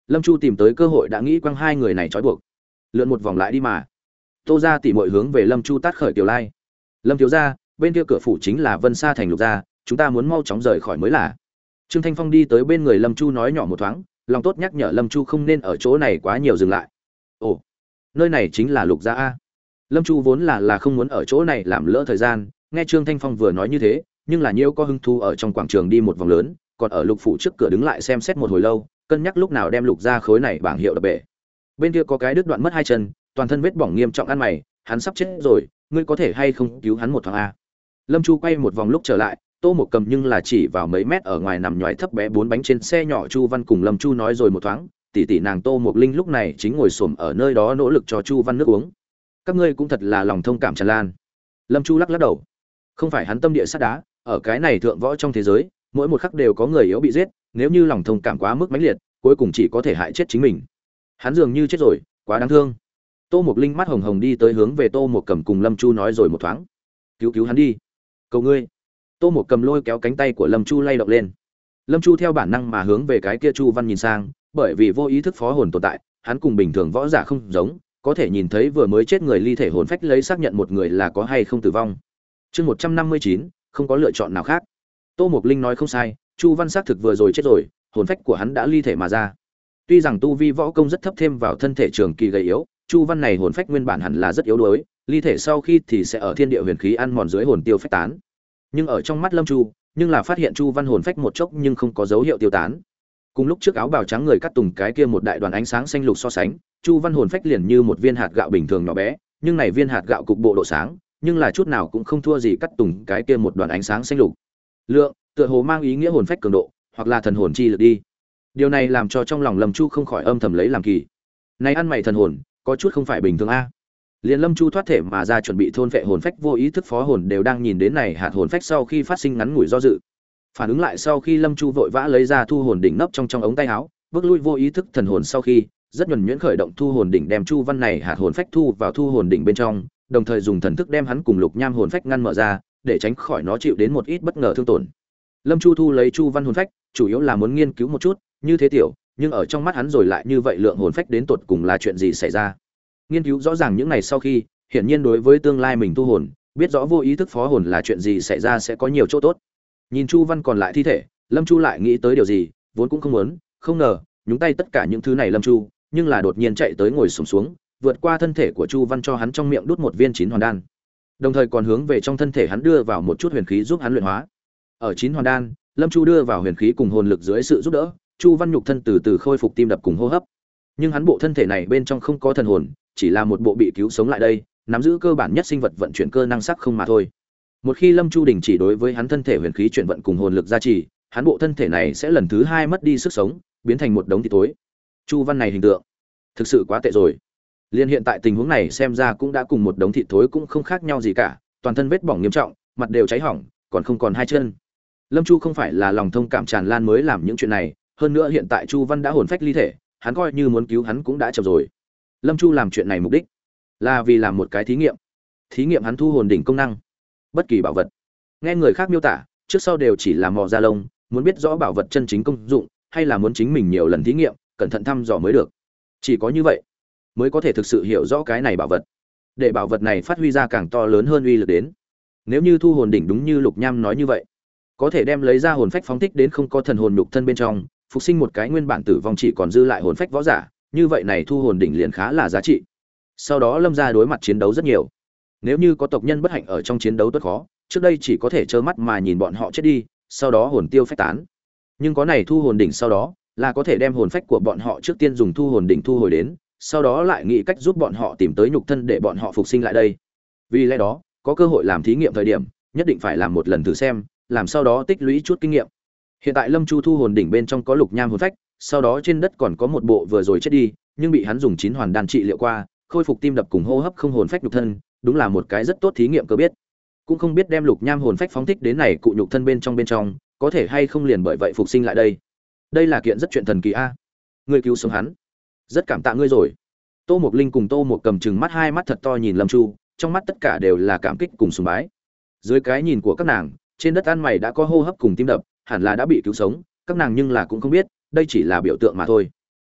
Lâm Chu tìm tới cơ hội đã nghĩ quăng hai người này trói buộc. Lượn một vòng lại đi mà. Tô gia tỉ muội hướng về Lâm Chu tát khởi Tiểu Lai. Lâm thiếu gia, bên kia cửa phủ chính là Vân Sa thành Lục gia, chúng ta muốn mau chóng rời khỏi mới là. Trương Thanh Phong đi tới bên người Lâm Chu nói nhỏ một thoáng, lòng tốt nhắc nhở Lâm Chu không nên ở chỗ này quá nhiều dừng lại. Ồ, nơi này chính là Lục gia a. Lâm Chu vốn là là không muốn ở chỗ này làm lỡ thời gian, nghe Trương Thanh Phong vừa nói như thế, nhưng là nhiêu có hứng thú ở trong quảng trường đi một vòng lớn, còn ở Lục phủ trước cửa đứng lại xem xét một hồi lâu, cân nhắc lúc nào đem Lục gia khối này bảng hiệu đập bể. Bên kia có cái đứt đoạn mất hai chân, toàn thân vết bỏng nghiêm trọng ăn mày, hắn sắp chết rồi, ngươi có thể hay không cứu hắn một thoáng a? Lâm Chu quay một vòng lúc trở lại, Tô Mộc Cầm nhưng là chỉ vào mấy mét ở ngoài nằm nhoài thấp bé bốn bánh trên xe nhỏ Chu Văn cùng Lâm Chu nói rồi một thoáng, tỷ tỷ nàng Tô Mộc Linh lúc này chính ngồi xổm ở nơi đó nỗ lực cho Chu Văn nước uống. Các ngươi cũng thật là lòng thông cảm tràn lan. Lâm Chu lắc lắc đầu. Không phải hắn tâm địa sắt đá, ở cái này thượng võ trong thế giới, mỗi một khắc đều có người yếu bị giết, nếu như lòng thông cảm quá mức mãnh liệt, cuối cùng chỉ có thể hại chết chính mình. Hắn dường như chết rồi, quá đáng thương. Tô Mộc Linh mắt hồng hồng đi tới hướng về Tô Mộc Cầm cùng Lâm Chu nói rồi một thoáng. Cứu cứu hắn đi, cầu ngươi. Tô Mộc Cầm lôi kéo cánh tay của Lâm Chu lay động lên. Lâm Chu theo bản năng mà hướng về cái kia Chu Văn nhìn sang, bởi vì vô ý thức phó hồn tồn tại, hắn cùng bình thường võ giả không giống, có thể nhìn thấy vừa mới chết người ly thể hồn phách lấy xác nhận một người là có hay không tử vong. Chương một trăm năm mươi chín, không có lựa chọn nào khác. Tô Mộc Linh nói không sai, Chu Văn xác thực vừa rồi chết rồi, hồn phách của hắn đã ly thể mà ra. Tuy rằng tu vi võ công rất thấp thêm vào thân thể trường kỳ gầy yếu, Chu Văn này hồn phách nguyên bản hẳn là rất yếu đuối, ly thể sau khi thì sẽ ở thiên địa huyền khí ăn mòn dưới hồn tiêu phách tán. Nhưng ở trong mắt Lâm Chu, nhưng là phát hiện Chu Văn hồn phách một chốc nhưng không có dấu hiệu tiêu tán. Cùng lúc trước áo bào trắng người cắt tùng cái kia một đại đoàn ánh sáng xanh lục so sánh, Chu Văn hồn phách liền như một viên hạt gạo bình thường nhỏ bé, nhưng này viên hạt gạo cục bộ độ sáng, nhưng là chút nào cũng không thua gì cắt tùng cái kia một đoàn ánh sáng xanh lục. Lượng, tựa hồ mang ý nghĩa hồn phách cường độ, hoặc là thần hồn chi lực đi. Điều này làm cho trong lòng Lâm Chu không khỏi âm thầm lấy làm kỳ. Này ăn mày thần hồn, có chút không phải bình thường a. Liên Lâm Chu thoát thể mà ra chuẩn bị thôn phệ hồn phách vô ý thức phó hồn đều đang nhìn đến này hạt hồn phách sau khi phát sinh ngắn ngủi do dự. Phản ứng lại sau khi Lâm Chu vội vã lấy ra thu hồn đỉnh nấp trong trong ống tay áo, bước lui vô ý thức thần hồn sau khi, rất nhuần nhuyễn khởi động thu hồn đỉnh đem Chu Văn này hạt hồn phách thu vào thu hồn đỉnh bên trong, đồng thời dùng thần thức đem hắn cùng Lục Nham hồn phách ngăn mở ra, để tránh khỏi nó chịu đến một ít bất ngờ thương tổn. Lâm Chu thu lấy Chu Văn hồn phách, chủ yếu là muốn nghiên cứu một chút, như thế tiểu, nhưng ở trong mắt hắn rồi lại như vậy lượng hồn phách đến tột cùng là chuyện gì xảy ra. Nghiên cứu rõ ràng những này sau khi, hiển nhiên đối với tương lai mình tu hồn, biết rõ vô ý thức phó hồn là chuyện gì xảy ra sẽ có nhiều chỗ tốt. Nhìn Chu Văn còn lại thi thể, Lâm Chu lại nghĩ tới điều gì, vốn cũng không muốn, không ngờ, nhúng tay tất cả những thứ này Lâm Chu, nhưng là đột nhiên chạy tới ngồi xổm xuống, vượt qua thân thể của Chu Văn cho hắn trong miệng đút một viên chín hoàn đan. Đồng thời còn hướng về trong thân thể hắn đưa vào một chút huyền khí giúp hắn luyện hóa. Ở chín hoàn đan, Lâm Chu đưa vào huyền khí cùng hồn lực dưới sự giúp đỡ, Chu Văn nhục thân từ từ khôi phục tim đập cùng hô hấp. Nhưng hắn bộ thân thể này bên trong không có thần hồn, chỉ là một bộ bị cứu sống lại đây, nắm giữ cơ bản nhất sinh vật vận chuyển cơ năng sắc không mà thôi. Một khi Lâm Chu đình chỉ đối với hắn thân thể huyền khí chuyển vận cùng hồn lực gia trì, hắn bộ thân thể này sẽ lần thứ hai mất đi sức sống, biến thành một đống thịt tối. Chu Văn này hình tượng, thực sự quá tệ rồi. Liên hiện tại tình huống này xem ra cũng đã cùng một đống thịt thối cũng không khác nhau gì cả, toàn thân vết bỏng nghiêm trọng, mặt đều cháy hỏng, còn không còn hai chân. Lâm Chu không phải là lòng thông cảm tràn lan mới làm những chuyện này, hơn nữa hiện tại Chu Văn đã hồn phách ly thể, hắn coi như muốn cứu hắn cũng đã chậm rồi. Lâm Chu làm chuyện này mục đích là vì làm một cái thí nghiệm. Thí nghiệm hắn thu hồn đỉnh công năng. Bất kỳ bảo vật, nghe người khác miêu tả, trước sau đều chỉ là mò da lông, muốn biết rõ bảo vật chân chính công dụng, hay là muốn chính mình nhiều lần thí nghiệm, cẩn thận thăm dò mới được. Chỉ có như vậy, mới có thể thực sự hiểu rõ cái này bảo vật, để bảo vật này phát huy ra càng to lớn hơn uy lực đến. Nếu như thu hồn đỉnh đúng như Lục Nham nói như vậy, có thể đem lấy ra hồn phách phóng thích đến không có thần hồn nhục thân bên trong, phục sinh một cái nguyên bản tử vong chỉ còn dư lại hồn phách võ giả, như vậy này thu hồn đỉnh liền khá là giá trị. Sau đó Lâm gia đối mặt chiến đấu rất nhiều. Nếu như có tộc nhân bất hạnh ở trong chiến đấu tốt khó, trước đây chỉ có thể trơ mắt mà nhìn bọn họ chết đi, sau đó hồn tiêu phách tán. Nhưng có này thu hồn đỉnh sau đó, là có thể đem hồn phách của bọn họ trước tiên dùng thu hồn đỉnh thu hồi đến, sau đó lại nghĩ cách giúp bọn họ tìm tới nhục thân để bọn họ phục sinh lại đây. Vì lẽ đó, có cơ hội làm thí nghiệm thời điểm, nhất định phải làm một lần thử xem, làm sau đó tích lũy chút kinh nghiệm. Hiện tại Lâm Chu thu hồn đỉnh bên trong có Lục Nham hồn phách, sau đó trên đất còn có một bộ vừa rồi chết đi, nhưng bị hắn dùng chín hoàn đan trị liệu qua, khôi phục tim đập cùng hô hấp không hồn phách nhục thân, đúng là một cái rất tốt thí nghiệm cơ biết. Cũng không biết đem Lục Nham hồn phách phóng thích đến này cụ nhục thân bên trong bên trong, có thể hay không liền bởi vậy phục sinh lại đây. Đây là kiện rất chuyện thần kỳ a. Ngươi cứu sống hắn, rất cảm tạ ngươi rồi. Tô Mộc Linh cùng Tô Mộc Cầm trừng mắt hai mắt thật to nhìn Lâm Chu, trong mắt tất cả đều là cảm kích cùng sùng bái. Dưới cái nhìn của các nàng, trên đất ăn mày đã có hô hấp cùng tim đập, hẳn là đã bị cứu sống, các nàng nhưng là cũng không biết, đây chỉ là biểu tượng mà thôi.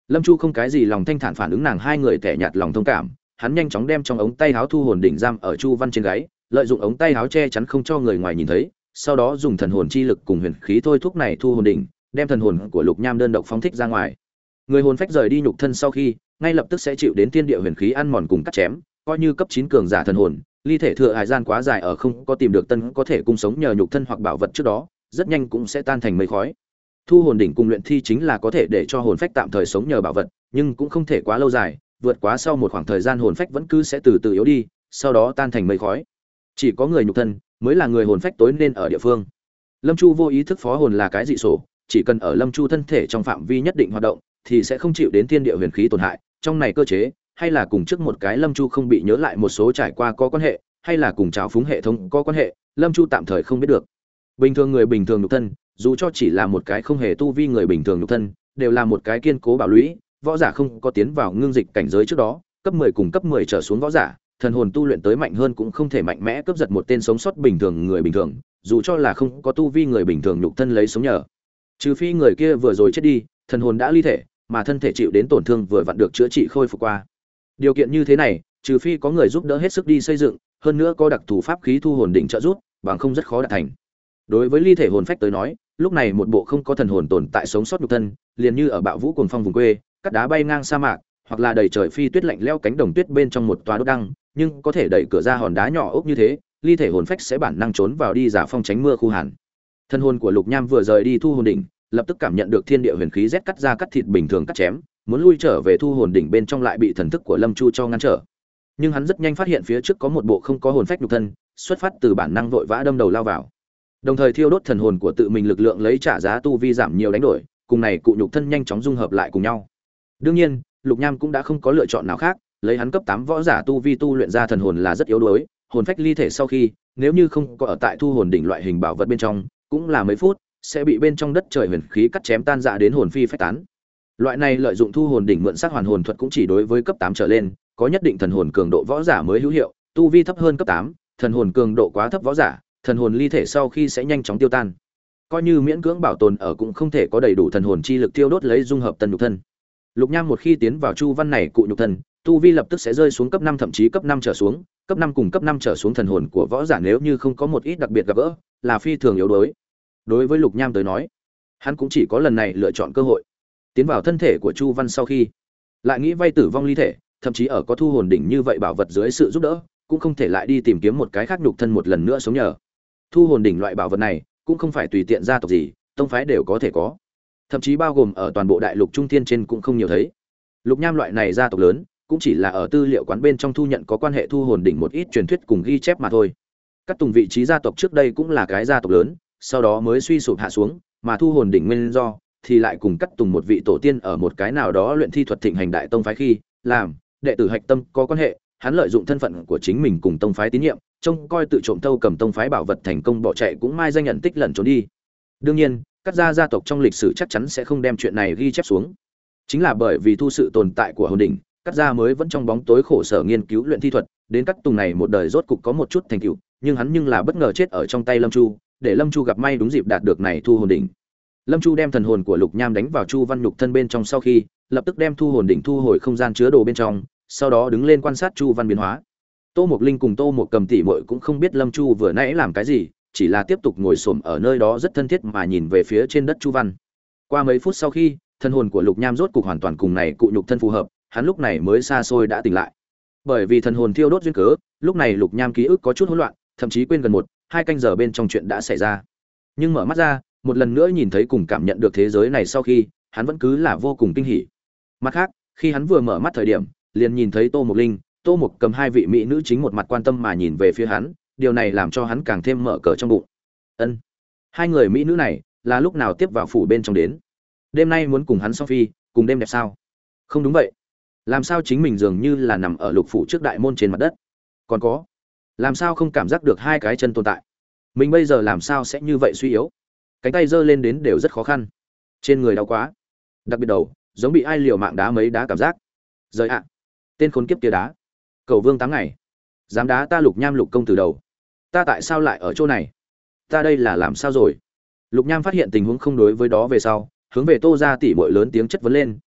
Lâm Chu không cái gì lòng thanh thản phản ứng nàng hai người tẻ nhạt lòng thông cảm, hắn nhanh chóng đem trong ống tay áo thu hồn đỉnh giam ở Chu Văn trên gáy, lợi dụng ống tay áo che chắn không cho người ngoài nhìn thấy, sau đó dùng thần hồn chi lực cùng huyền khí thôi thúc này thu hồn đỉnh, đem thần hồn của Lục Nham đơn độc phóng thích ra ngoài. Người hồn phách rời đi nhục thân sau khi, ngay lập tức sẽ chịu đến thiên địa huyền khí ăn mòn cùng cắt chém, coi như cấp chín cường giả thần hồn, ly thể thừa hải gian quá dài ở không có tìm được tân có thể cung sống nhờ nhục thân hoặc bảo vật trước đó, rất nhanh cũng sẽ tan thành mây khói. Thu hồn đỉnh cùng luyện thi chính là có thể để cho hồn phách tạm thời sống nhờ bảo vật, nhưng cũng không thể quá lâu dài, vượt quá sau một khoảng thời gian hồn phách vẫn cứ sẽ từ từ yếu đi, sau đó tan thành mây khói. Chỉ có người nhục thân mới là người hồn phách tối nên ở địa phương. Lâm Chu vô ý thức phó hồn là cái dị sổ, chỉ cần ở Lâm Chu thân thể trong phạm vi nhất định hoạt động, thì sẽ không chịu đến thiên địa huyền khí tổn hại. Trong này cơ chế, hay là cùng trước một cái Lâm Chu không bị nhớ lại một số trải qua có quan hệ, hay là cùng trào phúng hệ thống có quan hệ, Lâm Chu tạm thời không biết được. Bình thường người bình thường nhục thân, dù cho chỉ là một cái không hề tu vi người bình thường nhục thân, đều là một cái kiên cố bảo lũy, võ giả không có tiến vào ngưng dịch cảnh giới trước đó, cấp mười cùng cấp mười trở xuống võ giả, thần hồn tu luyện tới mạnh hơn cũng không thể mạnh mẽ cướp giật một tên sống sót bình thường người bình thường, dù cho là không có tu vi người bình thường nhục thân lấy sống nhờ. Trừ phi người kia vừa rồi chết đi, thần hồn đã ly thể, mà thân thể chịu đến tổn thương vừa vặn được chữa trị khôi phục qua. Điều kiện như thế này, trừ phi có người giúp đỡ hết sức đi xây dựng, hơn nữa có đặc thù pháp khí thu hồn đỉnh trợ giúp, bằng không rất khó đạt thành. Đối với ly thể hồn phách tới nói, lúc này một bộ không có thần hồn tồn tại sống sót nhục thân, liền như ở bạo vũ cuồng phong vùng quê, cắt đá bay ngang sa mạc, hoặc là đầy trời phi tuyết lạnh lẽo cánh đồng tuyết bên trong một tòa đốt đăng, nhưng có thể đẩy cửa ra hòn đá nhỏ ốc như thế, ly thể hồn phách sẽ bản năng trốn vào đi giả phong tránh mưa khu hàn. Thân hồn của Lục Nham vừa rời đi thu hồn đỉnh, lập tức cảm nhận được thiên địa huyền khí rét cắt ra cắt thịt bình thường cắt chém, muốn lui trở về thu hồn đỉnh bên trong lại bị thần thức của Lâm Chu cho ngăn trở. Nhưng hắn rất nhanh phát hiện phía trước có một bộ không có hồn phách nhục thân, xuất phát từ bản năng vội vã đâm đầu lao vào. Đồng thời thiêu đốt thần hồn của tự mình lực lượng lấy trả giá tu vi giảm nhiều đánh đổi, cùng này cụ nhục thân nhanh chóng dung hợp lại cùng nhau. Đương nhiên, Lục Nham cũng đã không có lựa chọn nào khác, lấy hắn cấp tám võ giả tu vi tu luyện ra thần hồn là rất yếu đuối, hồn phách ly thể sau khi, nếu như không có ở tại thu hồn đỉnh loại hình bảo vật bên trong, cũng là mấy phút sẽ bị bên trong đất trời huyền khí cắt chém tan rã đến hồn phi phách tán. Loại này lợi dụng thu hồn đỉnh mượn sát hoàn hồn thuật cũng chỉ đối với cấp tám trở lên, có nhất định thần hồn cường độ võ giả mới hữu hiệu, tu vi thấp hơn cấp tám, thần hồn cường độ quá thấp võ giả, thần hồn ly thể sau khi sẽ nhanh chóng tiêu tan. Coi như miễn cưỡng bảo tồn ở cũng không thể có đầy đủ thần hồn chi lực tiêu đốt lấy dung hợp tân nhục thân. Lục Nham một khi tiến vào chu văn này cụ nhục thân, tu vi lập tức sẽ rơi xuống cấp năm thậm chí cấp năm trở xuống, cấp năm cùng cấp năm trở xuống thần hồn của võ giả nếu như không có một ít đặc biệt gặp gỡ, là phi thường yếu đuối. Đối với Lục Nham tới nói, hắn cũng chỉ có lần này lựa chọn cơ hội. Tiến vào thân thể của Chu Văn sau khi, lại nghĩ vay tử vong ly thể, thậm chí ở có thu hồn đỉnh như vậy bảo vật dưới sự giúp đỡ, cũng không thể lại đi tìm kiếm một cái khác nhục thân một lần nữa sống nhờ. Thu hồn đỉnh loại bảo vật này, cũng không phải tùy tiện gia tộc gì, tông phái đều có thể có. Thậm chí bao gồm ở toàn bộ đại lục trung thiên trên cũng không nhiều thấy. Lục Nham loại này gia tộc lớn, cũng chỉ là ở tư liệu quán bên trong thu nhận có quan hệ thu hồn đỉnh một ít truyền thuyết cùng ghi chép mà thôi. Các tùng vị trí gia tộc trước đây cũng là cái gia tộc lớn, sau đó mới suy sụp hạ xuống, mà thu hồn đỉnh nguyên do thì lại cùng cắt tùng một vị tổ tiên ở một cái nào đó luyện thi thuật thịnh hành đại tông phái khi làm đệ tử hạch tâm có quan hệ, hắn lợi dụng thân phận của chính mình cùng tông phái tín nhiệm, trông coi tự trộm thâu cầm tông phái bảo vật thành công bỏ chạy cũng mai danh nhận tích lẩn trốn đi. Đương nhiên, các gia gia tộc trong lịch sử chắc chắn sẽ không đem chuyện này ghi chép xuống. Chính là bởi vì thu sự tồn tại của hồn đỉnh, các gia mới vẫn trong bóng tối khổ sở nghiên cứu luyện thi thuật, đến các tùng này một đời rốt cục có một chút thành tựu, nhưng hắn nhưng là bất ngờ chết ở trong tay Lâm Chu, để Lâm Chu gặp may đúng dịp đạt được này thu hồn đỉnh. Lâm Chu đem thần hồn của Lục Nham đánh vào Chu Văn nhục thân bên trong sau khi, lập tức đem thu hồn đỉnh thu hồi không gian chứa đồ bên trong, sau đó đứng lên quan sát Chu Văn biến hóa. Tô Mộc Linh cùng Tô Mộc Cầm tỷ muội cũng không biết Lâm Chu vừa nãy làm cái gì, chỉ là tiếp tục ngồi xổm ở nơi đó rất thân thiết mà nhìn về phía trên đất Chu Văn. Qua mấy phút sau khi, thần hồn của Lục Nham rốt cục hoàn toàn cùng này cụ nhục thân phù hợp, hắn lúc này mới xa xôi đã tỉnh lại. Bởi vì thần hồn thiêu đốt duyên cớ, lúc này Lục Nham ký ức có chút hỗn loạn, thậm chí quên gần một, hai canh giờ bên trong chuyện đã xảy ra. Nhưng mở mắt ra, một lần nữa nhìn thấy cùng cảm nhận được thế giới này sau khi, hắn vẫn cứ là vô cùng kinh hỉ. Mặt khác, khi hắn vừa mở mắt thời điểm, liền nhìn thấy Tô Mộc Linh, Tô Mộc Cầm hai vị mỹ nữ chính một mặt quan tâm mà nhìn về phía hắn, điều này làm cho hắn càng thêm mở cờ trong bụng. Ân, hai người mỹ nữ này là lúc nào tiếp vào phủ bên trong đến? Đêm nay muốn cùng hắn song phi, cùng đêm đẹp sao? Không đúng vậy. Làm sao chính mình dường như là nằm ở lục phủ trước đại môn trên mặt đất? Còn có, làm sao không cảm giác được hai cái chân tồn tại? Mình bây giờ làm sao sẽ như vậy suy yếu? Cánh tay giơ lên đến đều rất khó khăn. Trên người đau quá. Đặc biệt đầu, giống bị ai liều mạng đá mấy đá cảm giác. Rời ạ. Tên khốn kiếp kia đá. Cầu Vương tám ngày. Dám đá ta Lục Nham Lục công từ đầu. Ta tại sao lại ở chỗ này? Ta đây là làm sao rồi? Lục Nham phát hiện tình huống không đối với đó về sau, hướng về Tô gia tỷ muội lớn tiếng chất vấn lên,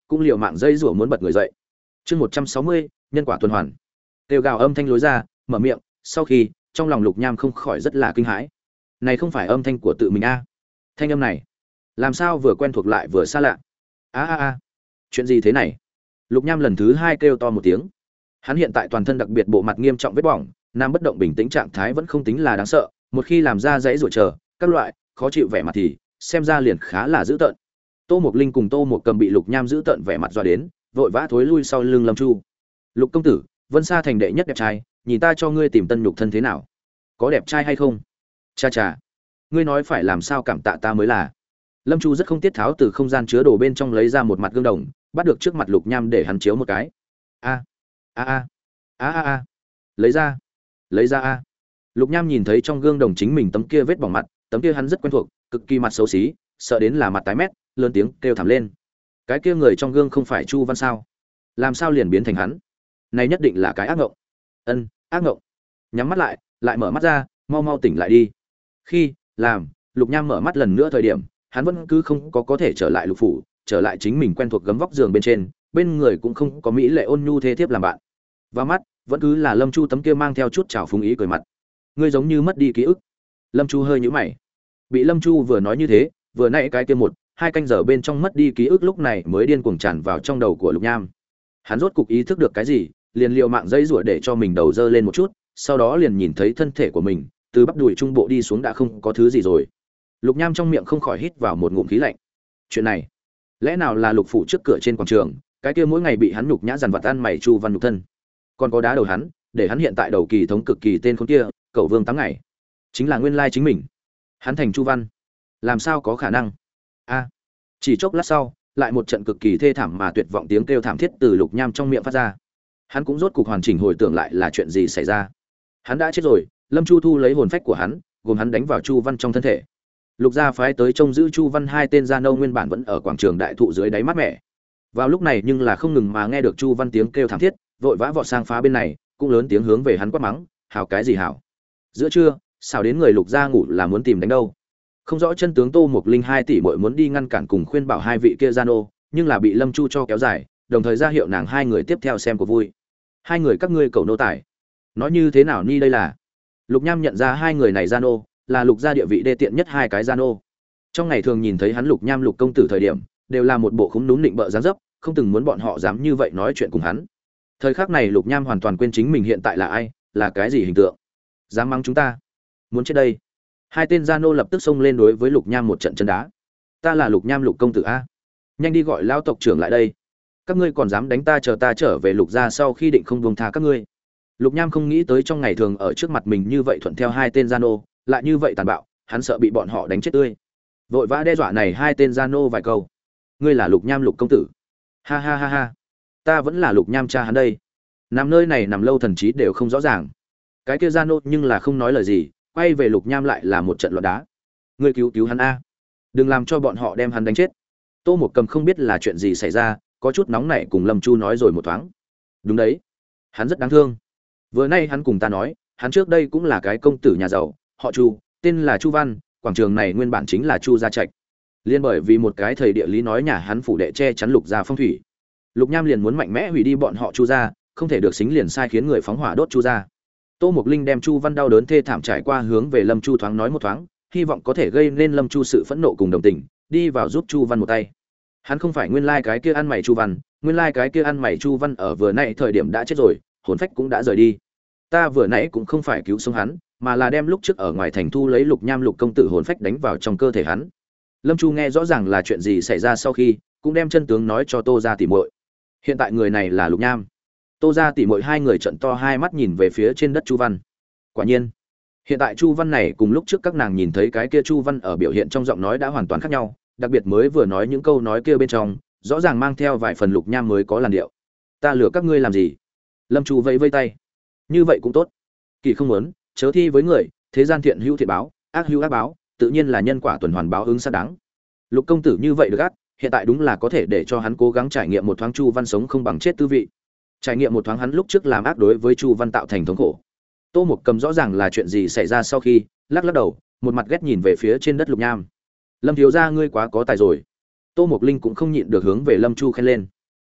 cũng liều mạng dây rủa muốn bật người dậy. Chương một trăm sáu mươi, nhân quả tuần hoàn. Kêu gào âm thanh lối ra, mở miệng, sau khi, trong lòng Lục Nham không khỏi rất là kinh hãi. Này không phải âm thanh của tự mình a? Thanh âm này, làm sao vừa quen thuộc lại vừa xa lạ? A a a, chuyện gì thế này? Lục Nham lần thứ hai kêu to một tiếng. Hắn hiện tại toàn thân đặc biệt bộ mặt nghiêm trọng vết bỏng, nam bất động bình tĩnh trạng thái vẫn không tính là đáng sợ, một khi làm ra dãy rủa chờ, các loại khó chịu vẻ mặt thì xem ra liền khá là dữ tợn. Tô Mộc Linh cùng Tô Mộc Cầm bị Lục Nham dữ tợn vẻ mặt dọa đến, vội vã thối lui sau lưng Lâm Chu. "Lục công tử, Vân Sa thành đệ nhất đẹp trai, nhìn ta cho ngươi tìm tân nhục thân thế nào? Có đẹp trai hay không?" "Cha cha, ngươi nói phải làm sao cảm tạ ta mới là." Lâm Chu rất không tiết tháo từ không gian chứa đồ bên trong lấy ra một mặt gương đồng, bắt được trước mặt Lục Nham để hắn chiếu một cái. "A, a a, a a a, lấy ra, lấy ra a." Lục Nham nhìn thấy trong gương đồng chính mình tấm kia vết bỏng mặt, tấm kia hắn rất quen thuộc, cực kỳ mặt xấu xí, sợ đến là mặt tái mét, lớn tiếng kêu thảm lên. Cái kia người trong gương không phải Chu Văn sao? Làm sao liền biến thành hắn? Này nhất định là cái ác ngộng. Ân, ác ngộng. Nhắm mắt lại, lại mở mắt ra, mau mau tỉnh lại đi. Khi làm Lục Nham mở mắt lần nữa thời điểm, hắn vẫn cứ không có có thể trở lại Lục phủ, trở lại chính mình quen thuộc gấm vóc giường bên trên, bên người cũng không có mỹ lệ ôn nhu thê thiếp làm bạn. Và mắt vẫn cứ là Lâm Chu tấm kia mang theo chút trào phúng ý cười mặt. Ngươi giống như mất đi ký ức. Lâm Chu hơi nhíu mày. Bị Lâm Chu vừa nói như thế, vừa nãy cái kia một, hai canh giờ bên trong mất đi ký ức lúc này mới điên cuồng tràn vào trong đầu của Lục Nham. Hắn rốt cục ý thức được cái gì, liền liều mạng dây rủa để cho mình đầu dơ lên một chút, sau đó liền nhìn thấy thân thể của mình từ bắp đùi trung bộ đi xuống đã không có thứ gì rồi. Lục Nham trong miệng không khỏi hít vào một ngụm khí lạnh. Chuyện này, lẽ nào là Lục phủ trước cửa trên quảng trường, cái kia mỗi ngày bị hắn nhục nhã dằn vặt ăn mày Chu Văn nhục thân, còn có đá đầu hắn, để hắn hiện tại đầu kỳ thống cực kỳ tên con kia, Cẩu Vương tám ngày, chính là nguyên lai chính mình. Hắn thành Chu Văn, làm sao có khả năng? A. Chỉ chốc lát sau, lại một trận cực kỳ thê thảm mà tuyệt vọng tiếng kêu thảm thiết từ Lục Nham trong miệng phát ra. Hắn cũng rốt cục hoàn chỉnh hồi tưởng lại là chuyện gì xảy ra. Hắn đã chết rồi, Lâm Chu thu lấy hồn phách của hắn, gồm hắn đánh vào Chu Văn trong thân thể. Lục gia phái tới trông giữ Chu Văn hai tên gia nô nguyên bản vẫn ở quảng trường đại thụ dưới đáy mát mẻ. Vào lúc này nhưng là không ngừng mà nghe được Chu Văn tiếng kêu thảm thiết, vội vã vọt sang phá bên này, cũng lớn tiếng hướng về hắn quát mắng, "Hảo cái gì hảo? Giữa trưa, sao đến người Lục gia ngủ là muốn tìm đánh đâu?" Không rõ chân tướng Tô Mộc Linh hai tỷ muội muốn đi ngăn cản cùng khuyên bảo hai vị kia gia nô, nhưng là bị Lâm Chu cho kéo dài, đồng thời ra hiệu nàng hai người tiếp theo xem của vui. "Hai người các ngươi cẩu nô tài, nói như thế nào ni đây là?" Lục Nham nhận ra hai người này gia nô, là Lục gia địa vị đê tiện nhất hai cái gia nô. Trong ngày thường nhìn thấy hắn Lục Nham Lục công tử thời điểm, đều là một bộ khúm núm nịnh bợ dáng dấp, không từng muốn bọn họ dám như vậy nói chuyện cùng hắn. Thời khắc này Lục Nham hoàn toàn quên chính mình hiện tại là ai, là cái gì hình tượng. Dám mắng chúng ta, muốn chết đây. Hai tên gia nô lập tức xông lên đối với Lục Nham một trận chân đá. "Ta là Lục Nham Lục công tử a, nhanh đi gọi lão tộc trưởng lại đây. Các ngươi còn dám đánh ta, chờ ta trở về Lục gia sau khi định không buông tha các ngươi." Lục Nham không nghĩ tới trong ngày thường ở trước mặt mình như vậy thuận theo hai tên gia nô, lại như vậy tàn bạo, hắn sợ bị bọn họ đánh chết tươi. Vội vã đe dọa này hai tên gia nô vài câu. "Ngươi là Lục Nham Lục công tử?" "Ha ha ha ha, ta vẫn là Lục Nham cha hắn đây." Nằm nơi này nằm lâu thần trí đều không rõ ràng. Cái kia gia nô nhưng là không nói lời gì, quay về Lục Nham lại là một trận loạn đá. "Ngươi cứu cứu hắn a, đừng làm cho bọn họ đem hắn đánh chết." Tô Mộc Cầm không biết là chuyện gì xảy ra, có chút nóng nảy cùng Lâm Chu nói rồi một thoáng. "Đúng đấy, hắn rất đáng thương. Vừa nay hắn cùng ta nói, hắn trước đây cũng là cái công tử nhà giàu, họ Chu, tên là Chu Văn, quảng trường này nguyên bản chính là Chu gia trạch. Liên bởi vì một cái thầy địa lý nói nhà hắn phủ đệ che chắn Lục gia phong thủy, Lục Nham liền muốn mạnh mẽ hủy đi bọn họ Chu gia, không thể được xính liền sai khiến người phóng hỏa đốt Chu gia." Tô Mộc Linh đem Chu Văn đau đớn thê thảm trải qua hướng về Lâm Chu thoáng nói một thoáng, hy vọng có thể gây nên Lâm Chu sự phẫn nộ cùng đồng tình, đi vào giúp Chu Văn một tay. Hắn không phải nguyên lai cái kia ăn mày Chu Văn, nguyên lai cái kia ăn mày Chu Văn ở vừa nãy thời điểm đã chết rồi, hồn phách cũng đã rời đi. Ta vừa nãy cũng không phải cứu sống hắn, mà là đem lúc trước ở ngoài thành thu lấy Lục Nham Lục công tử hồn phách đánh vào trong cơ thể hắn. Lâm Chu nghe rõ ràng là chuyện gì xảy ra sau khi, cũng đem chân tướng nói cho Tô gia tỷ muội. Hiện tại người này là Lục Nham. Tô gia tỷ muội hai người trợn to hai mắt nhìn về phía trên đất Chu Văn. Quả nhiên, hiện tại Chu Văn này cùng lúc trước các nàng nhìn thấy cái kia Chu Văn ở biểu hiện trong giọng nói đã hoàn toàn khác nhau, đặc biệt mới vừa nói những câu nói kia bên trong, rõ ràng mang theo vài phần Lục Nham mới có làn điệu. "Ta lừa các ngươi làm gì?" Lâm Chu vẫy vẫy tay. "Như vậy cũng tốt. Kỳ không muốn, chớ thi với người, thế gian thiện hữu thiện báo, ác hữu ác báo, tự nhiên là nhân quả tuần hoàn báo ứng xác đáng. Lục công tử như vậy được ác, hiện tại đúng là có thể để cho hắn cố gắng trải nghiệm một thoáng Chu Văn sống không bằng chết tư vị. Trải nghiệm một thoáng hắn lúc trước làm ác đối với Chu Văn tạo thành thống khổ." Tô Mộc Cầm rõ ràng là chuyện gì xảy ra sau khi, lắc lắc đầu, một mặt ghét nhìn về phía trên đất Lục Nham. "Lâm thiếu gia ngươi quá có tài rồi." Tô Mộc Linh cũng không nhịn được hướng về Lâm Chu khen lên.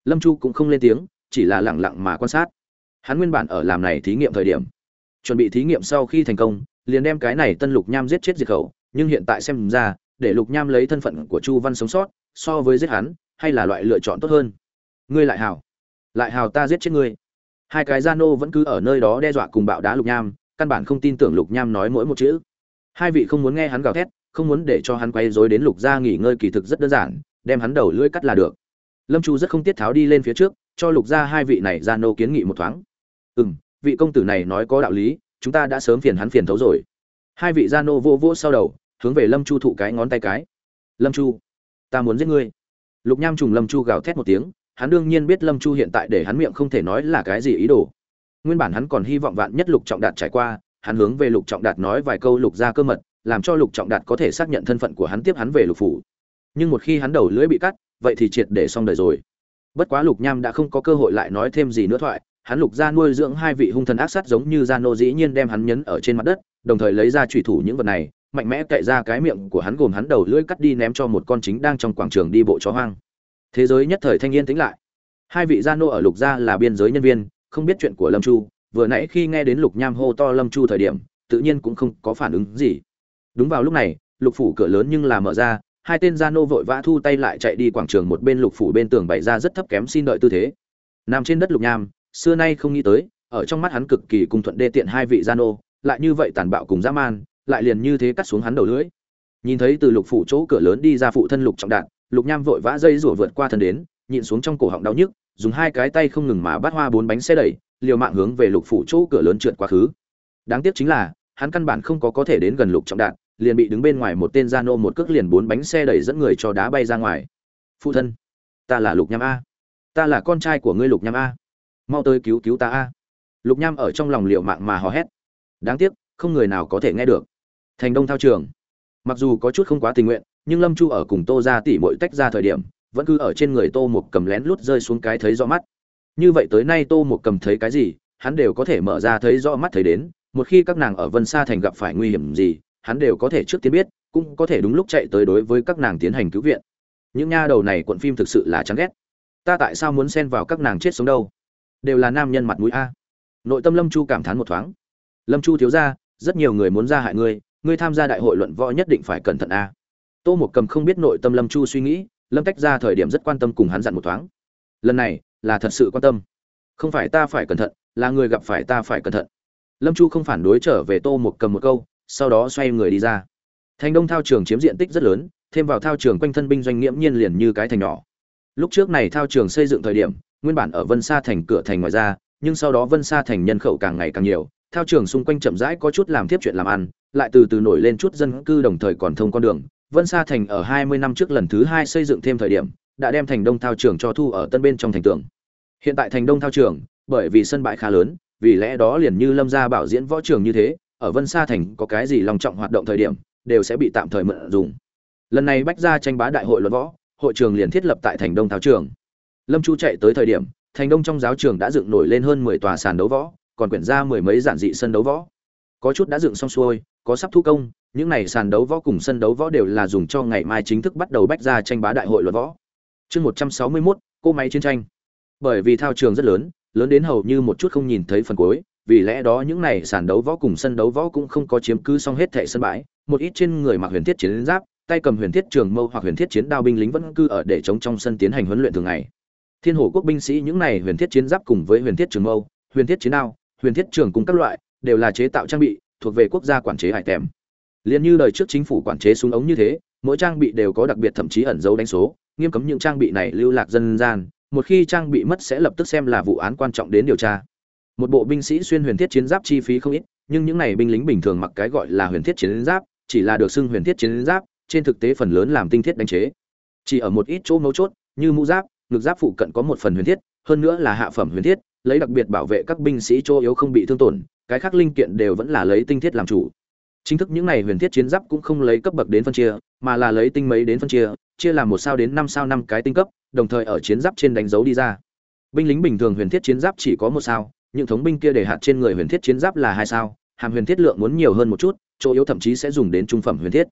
Lâm Chu cũng không lên tiếng, chỉ là lặng lặng mà quan sát. Hắn nguyên bản ở làm này thí nghiệm thời điểm, chuẩn bị thí nghiệm sau khi thành công, liền đem cái này Tân Lục Nham giết chết diệt khẩu, nhưng hiện tại xem ra, để Lục Nham lấy thân phận của Chu Văn sống sót, so với giết hắn, hay là loại lựa chọn tốt hơn. Ngươi lại hảo, lại hảo ta giết chết ngươi. Hai cái gia nô vẫn cứ ở nơi đó đe dọa cùng bạo đá Lục Nham, căn bản không tin tưởng Lục Nham nói mỗi một chữ. Hai vị không muốn nghe hắn gào thét, không muốn để cho hắn quay rối đến Lục gia nghỉ ngơi, kỳ thực rất đơn giản, đem hắn đầu lưỡi cắt là được. Lâm Chu rất không tiết tháo đi lên phía trước, cho Lục gia hai vị này gia nô kiến nghị một thoáng. "Ừm, vị công tử này nói có đạo lý, chúng ta đã sớm phiền hắn phiền thấu rồi." Hai vị gia nô vô vô sau đầu, hướng về Lâm Chu thụ cái ngón tay cái. "Lâm Chu, ta muốn giết ngươi." Lục Nham trùng Lâm Chu gào thét một tiếng, hắn đương nhiên biết Lâm Chu hiện tại để hắn miệng không thể nói là cái gì ý đồ. Nguyên bản hắn còn hy vọng vạn nhất Lục Trọng Đạt trải qua, hắn hướng về Lục Trọng Đạt nói vài câu Lục gia cơ mật, làm cho Lục Trọng Đạt có thể xác nhận thân phận của hắn, tiếp hắn về Lục phủ. Nhưng một khi hắn đầu lưỡi bị cắt, vậy thì triệt để xong đời rồi. Bất quá Lục Nham đã không có cơ hội lại nói thêm gì nữa thoại, hắn Lục gia nuôi dưỡng hai vị hung thần ác sát giống như gia nô, dĩ nhiên đem hắn nhấn ở trên mặt đất, đồng thời lấy ra chủy thủ những vật này, mạnh mẽ cậy ra cái miệng của hắn, gồm hắn đầu lưỡi cắt đi ném cho một con chính đang trong quảng trường đi bộ chó hoang. Thế giới nhất thời thanh yên tĩnh lại. Hai vị gia nô ở Lục gia là biên giới nhân viên, không biết chuyện của Lâm Chu, vừa nãy khi nghe đến Lục Nham hô to Lâm Chu thời điểm, tự nhiên cũng không có phản ứng gì. Đúng vào lúc này, Lục phủ cửa lớn nhưng là mở ra, hai tên gia nô vội vã thu tay lại chạy đi quảng trường một bên Lục phủ bên tường bày ra rất thấp kém xin đợi tư thế. Nằm trên đất Lục Nham, xưa nay không nghĩ tới, ở trong mắt hắn cực kỳ cung thuận đê tiện hai vị gia nô, lại như vậy tàn bạo cùng dã man, lại liền như thế cắt xuống hắn đầu lưỡi. Nhìn thấy từ Lục phủ chỗ cửa lớn đi ra phụ thân Lục Trọng Đạt, Lục Nham vội vã dây rủa vượt qua thân đến, nhịn xuống trong cổ họng đau nhức, dùng hai cái tay không ngừng mà bắt hoa bốn bánh xe đẩy, liều mạng hướng về Lục phủ chỗ cửa lớn trượt quá khứ. Đáng tiếc chính là, hắn căn bản không có có thể đến gần Lục Trọng Đạt, liền bị đứng bên ngoài một tên gia nô một cước liền bốn bánh xe đẩy dẫn người cho đá bay ra ngoài. "Phụ thân, ta là Lục Nham a, ta là con trai của ngươi Lục Nham a, mau tới cứu cứu ta a." Lục Nham ở trong lòng liều mạng mà hò hét. Đáng tiếc, không người nào có thể nghe được. Thành Đông thao trường, mặc dù có chút không quá tình nguyện, nhưng Lâm Chu ở cùng Tô gia tỷ muội tách ra thời điểm, vẫn cứ ở trên người Tô Mục Cầm lén lút rơi xuống cái thấy rõ mắt. Như vậy tới nay Tô Mục Cầm thấy cái gì, hắn đều có thể mở ra thấy rõ mắt thấy đến, một khi các nàng ở Vân Sa thành gặp phải nguy hiểm gì, hắn đều có thể trước tiên biết, cũng có thể đúng lúc chạy tới đối với các nàng tiến hành cứu viện. Những nha đầu này cuộn phim thực sự là chán ghét. Ta tại sao muốn xen vào các nàng chết sống đâu? Đều là nam nhân mặt mũi a. Nội tâm Lâm Chu cảm thán một thoáng. Lâm Chu thiếu gia, rất nhiều người muốn ra hại ngươi, ngươi tham gia đại hội luận võ nhất định phải cẩn thận a. Tô Mục Cầm không biết nội tâm Lâm Chu suy nghĩ, Lâm tách ra thời điểm rất quan tâm cùng hắn dặn một thoáng. Lần này là thật sự quan tâm, không phải ta phải cẩn thận, là người gặp phải ta phải cẩn thận. Lâm Chu không phản đối trở về Tô Mục Cầm một câu, sau đó xoay người đi ra. Thành Đông thao trường chiếm diện tích rất lớn, thêm vào thao trường quanh thân binh doanh nghiễm nhiên liền như cái thành nhỏ. Lúc trước này thao trường xây dựng thời điểm, nguyên bản ở Vân Sa thành cửa thành ngoài ra, nhưng sau đó Vân Sa thành nhân khẩu càng ngày càng nhiều, thao trường xung quanh chậm rãi có chút làm tiếp chuyện làm ăn, lại từ từ nổi lên chút dân cư, đồng thời còn thông con đường. Vân Sa thành ở hai mươi năm trước lần thứ hai xây dựng thêm thời điểm, đã đem Thành Đông thao trường cho thu ở tân bên trong thành tường. Hiện tại Thành Đông thao trường, bởi vì sân bãi khá lớn, vì lẽ đó liền như Lâm gia bảo diễn võ trường như thế, ở Vân Sa thành có cái gì long trọng hoạt động thời điểm, đều sẽ bị tạm thời mượn dùng. Lần này bách gia tranh bá đại hội luận võ, hội trường liền thiết lập tại Thành Đông thao trường. Lâm Chu chạy tới thời điểm, Thành Đông trong giáo trường đã dựng nổi lên hơn mười tòa sàn đấu võ, còn quyển ra mười mấy giản dị sân đấu võ. Có chút đã dựng xong xuôi, có sắp thu công, những này sàn đấu võ cùng sân đấu võ đều là dùng cho ngày mai chính thức bắt đầu bách gia tranh bá đại hội luận võ. Chương một trăm sáu mươi mốt, cô máy chiến tranh. Bởi vì thao trường rất lớn, lớn đến hầu như một chút không nhìn thấy phần cuối, vì lẽ đó những này sàn đấu võ cùng sân đấu võ cũng không có chiếm cứ xong hết thảy sân bãi, một ít trên người mặc huyền thiết chiến giáp, tay cầm huyền thiết trường mâu hoặc huyền thiết chiến đao binh lính vẫn cư ở để chống trong sân tiến hành huấn luyện thường ngày. Thiên Hổ quốc binh sĩ những này huyền thiết chiến giáp cùng với huyền thiết trường mâu, huyền thiết chiến đao, huyền thiết trường cùng các loại, đều là chế tạo trang bị, thuộc về quốc gia quản chế hải tèm. Liên như đời trước chính phủ quản chế súng ống như thế, mỗi trang bị đều có đặc biệt thậm chí ẩn dấu đánh số, nghiêm cấm những trang bị này lưu lạc dân gian, một khi trang bị mất sẽ lập tức xem là vụ án quan trọng đến điều tra. Một bộ binh sĩ xuyên huyền thiết chiến giáp chi phí không ít, nhưng những này binh lính bình thường mặc cái gọi là huyền thiết chiến giáp, chỉ là được xưng huyền thiết chiến giáp, trên thực tế phần lớn làm tinh thiết đánh chế. Chỉ ở một ít chỗ mấu chốt, như mũ giáp, ngực giáp phụ cận có một phần huyền thiết, hơn nữa là hạ phẩm huyền thiết, lấy đặc biệt bảo vệ các binh sĩ chỗ yếu không bị thương tổn, cái khác linh kiện đều vẫn là lấy tinh thiết làm chủ. Chính thức những này huyền thiết chiến giáp cũng không lấy cấp bậc đến phân chia, mà là lấy tinh mấy đến phân chia, chia làm một sao đến năm sao năm cái tinh cấp, đồng thời ở chiến giáp trên đánh dấu đi ra. Binh lính bình thường huyền thiết chiến giáp chỉ có một sao, những thống binh kia để hạt trên người huyền thiết chiến giáp là hai sao, hàm huyền thiết lượng muốn nhiều hơn một chút, chỗ yếu thậm chí sẽ dùng đến trung phẩm huyền thiết.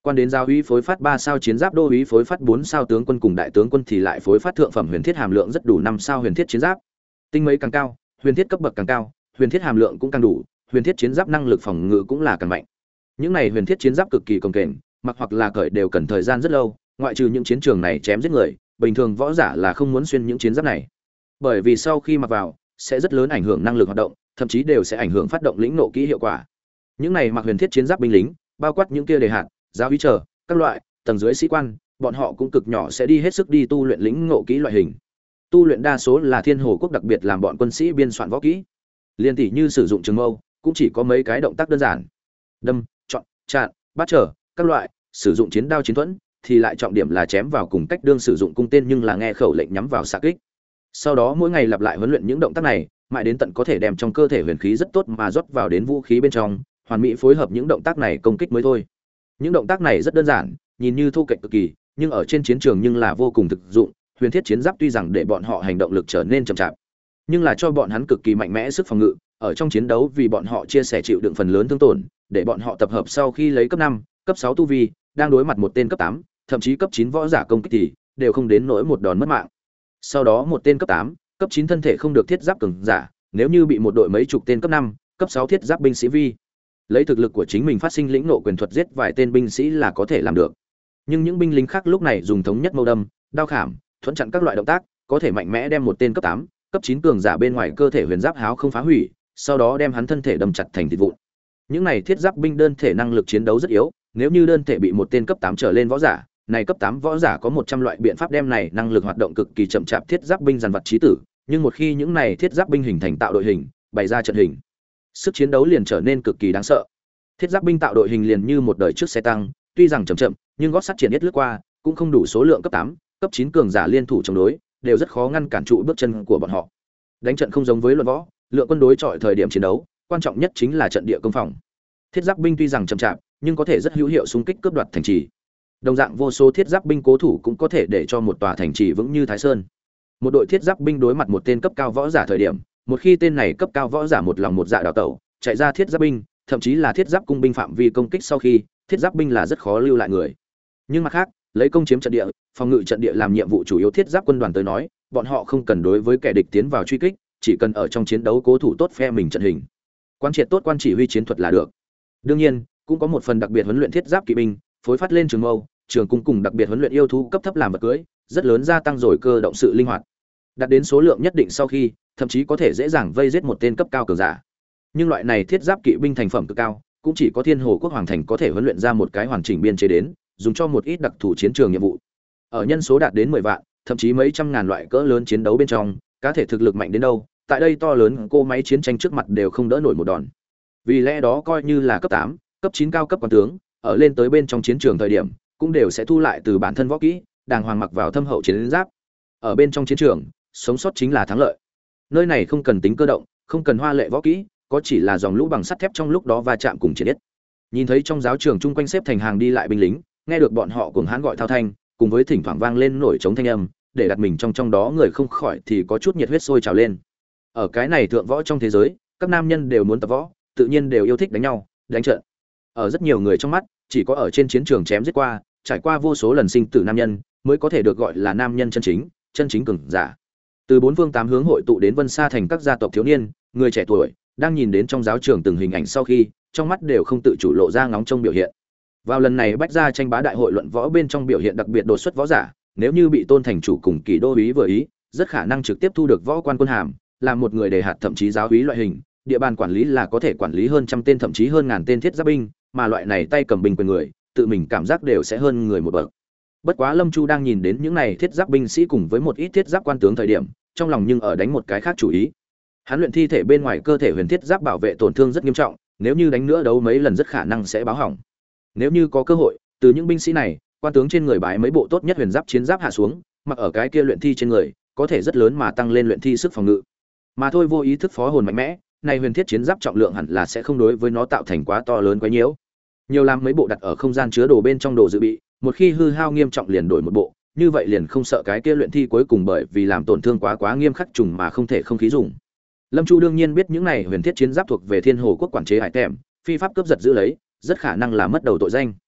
Quan đến giáo úy phối phát ba sao chiến giáp, đô úy phối phát bốn sao, tướng quân cùng đại tướng quân thì lại phối phát thượng phẩm huyền thiết hàm lượng rất đủ năm sao huyền thiết chiến giáp. Tinh mấy càng cao, huyền thiết cấp bậc càng cao, huyền thiết hàm lượng cũng càng đủ, huyền thiết chiến giáp năng lực phòng ngự cũng là càng mạnh. Những này huyền thiết chiến giáp cực kỳ cồng kềnh, mặc hoặc là cởi đều cần thời gian rất lâu, ngoại trừ những chiến trường này chém giết người, bình thường võ giả là không muốn xuyên những chiến giáp này. Bởi vì sau khi mặc vào, sẽ rất lớn ảnh hưởng năng lực hoạt động, thậm chí đều sẽ ảnh hưởng phát động lĩnh nộ kỹ hiệu quả. Những này mặc huyền thiết chiến giáp binh lính, bao quát những kia đề hạt, giáo úy chờ, các loại tầng dưới sĩ quan, bọn họ cũng cực nhỏ sẽ đi hết sức đi tu luyện lĩnh ngộ kỹ loại hình. Tu luyện đa số là Thiên Hồ quốc đặc biệt làm bọn quân sĩ biên soạn võ kỹ. Liên tỷ như sử dụng trường mâu, cũng chỉ có mấy cái động tác đơn giản. Đâm, chọn, chặn, bắt trở, các loại, sử dụng chiến đao chiến thuẫn thì lại trọng điểm là chém vào cùng cách đương sử dụng cung tên nhưng là nghe khẩu lệnh nhắm vào xạ kích. Sau đó mỗi ngày lặp lại huấn luyện những động tác này, mãi đến tận có thể đem trong cơ thể huyền khí rất tốt mà rót vào đến vũ khí bên trong, hoàn mỹ phối hợp những động tác này công kích mới thôi. Những động tác này rất đơn giản, nhìn như thô kệch cực kỳ, nhưng ở trên chiến trường nhưng là vô cùng thực dụng. Huyền thiết chiến giáp tuy rằng để bọn họ hành động lực trở nên chậm chạp, nhưng là cho bọn hắn cực kỳ mạnh mẽ sức phòng ngự, ở trong chiến đấu vì bọn họ chia sẻ chịu đựng phần lớn thương tổn, để bọn họ tập hợp sau khi lấy cấp năm, cấp sáu tu vi, đang đối mặt một tên cấp tám, thậm chí cấp chín võ giả công kích thì đều không đến nỗi một đòn mất mạng. Sau đó một tên cấp tám, cấp chín thân thể không được thiết giáp cường giả, nếu như bị một đội mấy chục tên cấp năm, cấp sáu thiết giáp binh sĩ vi, lấy thực lực của chính mình phát sinh lĩnh nộ quyền thuật giết vài tên binh sĩ là có thể làm được. Nhưng những binh lính khác lúc này dùng thống nhất mâu đâm, đao khảm, thuẫn chặn các loại động tác, có thể mạnh mẽ đem một tên cấp tám, cấp chín cường giả bên ngoài cơ thể huyền giáp háo không phá hủy, sau đó đem hắn thân thể đâm chặt thành thịt vụn. Những này thiết giáp binh đơn thể năng lực chiến đấu rất yếu, nếu như đơn thể bị một tên cấp tám trở lên võ giả, này cấp tám võ giả có một trăm loại biện pháp đem này năng lực hoạt động cực kỳ chậm chạp thiết giáp binh dàn vật chí tử, nhưng một khi những này thiết giáp binh hình thành tạo đội hình, bày ra trận hình, sức chiến đấu liền trở nên cực kỳ đáng sợ. Thiết giáp binh tạo đội hình liền như một đời trước xe tăng, tuy rằng chậm chậm, nhưng gót sắt triển nhất lướt qua, cũng không đủ số lượng cấp tám, cấp chín cường giả liên thủ chống đối, đều rất khó ngăn cản trụ bước chân của bọn họ. Đánh trận không giống với luận võ, lượng quân đối chọi thời điểm chiến đấu, quan trọng nhất chính là trận địa công phòng. Thiết giáp binh tuy rằng chậm chạp, nhưng có thể rất hữu hiệu xung kích cướp đoạt thành trì. Đồng dạng vô số thiết giáp binh cố thủ cũng có thể để cho một tòa thành trì vững như Thái Sơn. Một đội thiết giáp binh đối mặt một tên cấp cao võ giả thời điểm, một khi tên này cấp cao võ giả một lòng một dạ đào tẩu, chạy ra thiết giáp binh, thậm chí là thiết giáp cung binh phạm vi công kích sau khi, thiết giáp binh là rất khó lưu lại người. Nhưng mặt khác, lấy công chiếm trận địa, phòng ngự trận địa làm nhiệm vụ chủ yếu thiết giáp quân đoàn tới nói, bọn họ không cần đối với kẻ địch tiến vào truy kích, chỉ cần ở trong chiến đấu cố thủ tốt phe mình trận hình, quan triệt tốt quan chỉ huy chiến thuật là được. Đương nhiên, cũng có một phần đặc biệt huấn luyện thiết giáp kỵ binh, phối phát lên trường mâu, trường cung cùng đặc biệt huấn luyện yêu thú cấp thấp làm vật cưới, rất lớn gia tăng rồi cơ động sự linh hoạt. Đạt đến số lượng nhất định sau khi, thậm chí có thể dễ dàng vây giết một tên cấp cao cường giả. Nhưng loại này thiết giáp kỵ binh thành phẩm cực cao, cũng chỉ có Thiên Hồ quốc hoàng thành có thể huấn luyện ra một cái hoàn chỉnh biên chế đến, dùng cho một ít đặc thù chiến trường nhiệm vụ. Ở nhân số đạt đến mười vạn, thậm chí mấy trăm ngàn loại cỡ lớn chiến đấu bên trong, cá thể thực lực mạnh đến đâu, tại đây to lớn cô máy chiến tranh trước mặt đều không đỡ nổi một đòn. Vì lẽ đó coi như là cấp tám, cấp chín cao cấp quan tướng, ở lên tới bên trong chiến trường thời điểm, cũng đều sẽ thu lại từ bản thân võ kỹ, đàng hoàng mặc vào thâm hậu chiến giáp. Ở bên trong chiến trường, sống sót chính là thắng lợi. Nơi này không cần tính cơ động, không cần hoa lệ võ kỹ, có chỉ là dòng lũ bằng sắt thép trong lúc đó va chạm cùng chiến nhất. Nhìn thấy trong giáo trường chung quanh xếp thành hàng đi lại binh lính, nghe được bọn họ cuồng hãn gọi thao thanh, cùng với thỉnh thoảng vang lên nổi trống thanh âm, để đặt mình trong trong đó người không khỏi thì có chút nhiệt huyết sôi trào lên. Ở cái này thượng võ trong thế giới, các nam nhân đều muốn tập võ, tự nhiên đều yêu thích đánh nhau, đánh trận. Ở rất nhiều người trong mắt, chỉ có ở trên chiến trường chém giết qua, trải qua vô số lần sinh tử nam nhân, mới có thể được gọi là nam nhân chân chính, chân chính cường giả. Từ bốn phương tám hướng hội tụ đến Vân Sa thành các gia tộc thiếu niên, người trẻ tuổi, đang nhìn đến trong giáo trường từng hình ảnh sau khi, trong mắt đều không tự chủ lộ ra ngóng trông biểu hiện. Vào lần này bách gia tranh bá đại hội luận võ bên trong biểu hiện đặc biệt đột xuất võ giả, nếu như bị Tôn thành chủ cùng Kỳ đô úy vừa ý, rất khả năng trực tiếp thu được võ quan quân hàm, làm một người đề hạt thậm chí giáo úy loại hình, địa bàn quản lý là có thể quản lý hơn trăm tên thậm chí hơn ngàn tên thiết giáp binh, mà loại này tay cầm binh quyền người, tự mình cảm giác đều sẽ hơn người một bậc. Bất quá Lâm Chu đang nhìn đến những này thiết giáp binh sĩ cùng với một ít thiết giáp quan tướng thời điểm, trong lòng nhưng ở đánh một cái khác chủ ý. Hắn luyện thi thể bên ngoài cơ thể huyền thiết giáp bảo vệ tổn thương rất nghiêm trọng, nếu như đánh nữa đấu mấy lần rất khả năng sẽ báo hỏng. Nếu như có cơ hội, từ những binh sĩ này, quan tướng trên người bái mấy bộ tốt nhất huyền giáp chiến giáp hạ xuống, mặc ở cái kia luyện thi trên người, có thể rất lớn mà tăng lên luyện thi sức phòng ngự. Mà thôi vô ý thức phó hồn mạnh mẽ, này huyền thiết chiến giáp trọng lượng hẳn là sẽ không đối với nó tạo thành quá to lớn quá nhiễu. Nhiều làm mấy bộ đặt ở không gian chứa đồ bên trong đồ dự bị, một khi hư hao nghiêm trọng liền đổi một bộ, như vậy liền không sợ cái kia luyện thi cuối cùng bởi vì làm tổn thương quá quá nghiêm khắc trùng mà không thể không khí dùng. Lâm Chu đương nhiên biết những này huyền thiết chiến giáp thuộc về Thiên Hồ quốc quản chế hải tèm, phi pháp cướp giật giữ lấy, rất khả năng là mất đầu tội danh.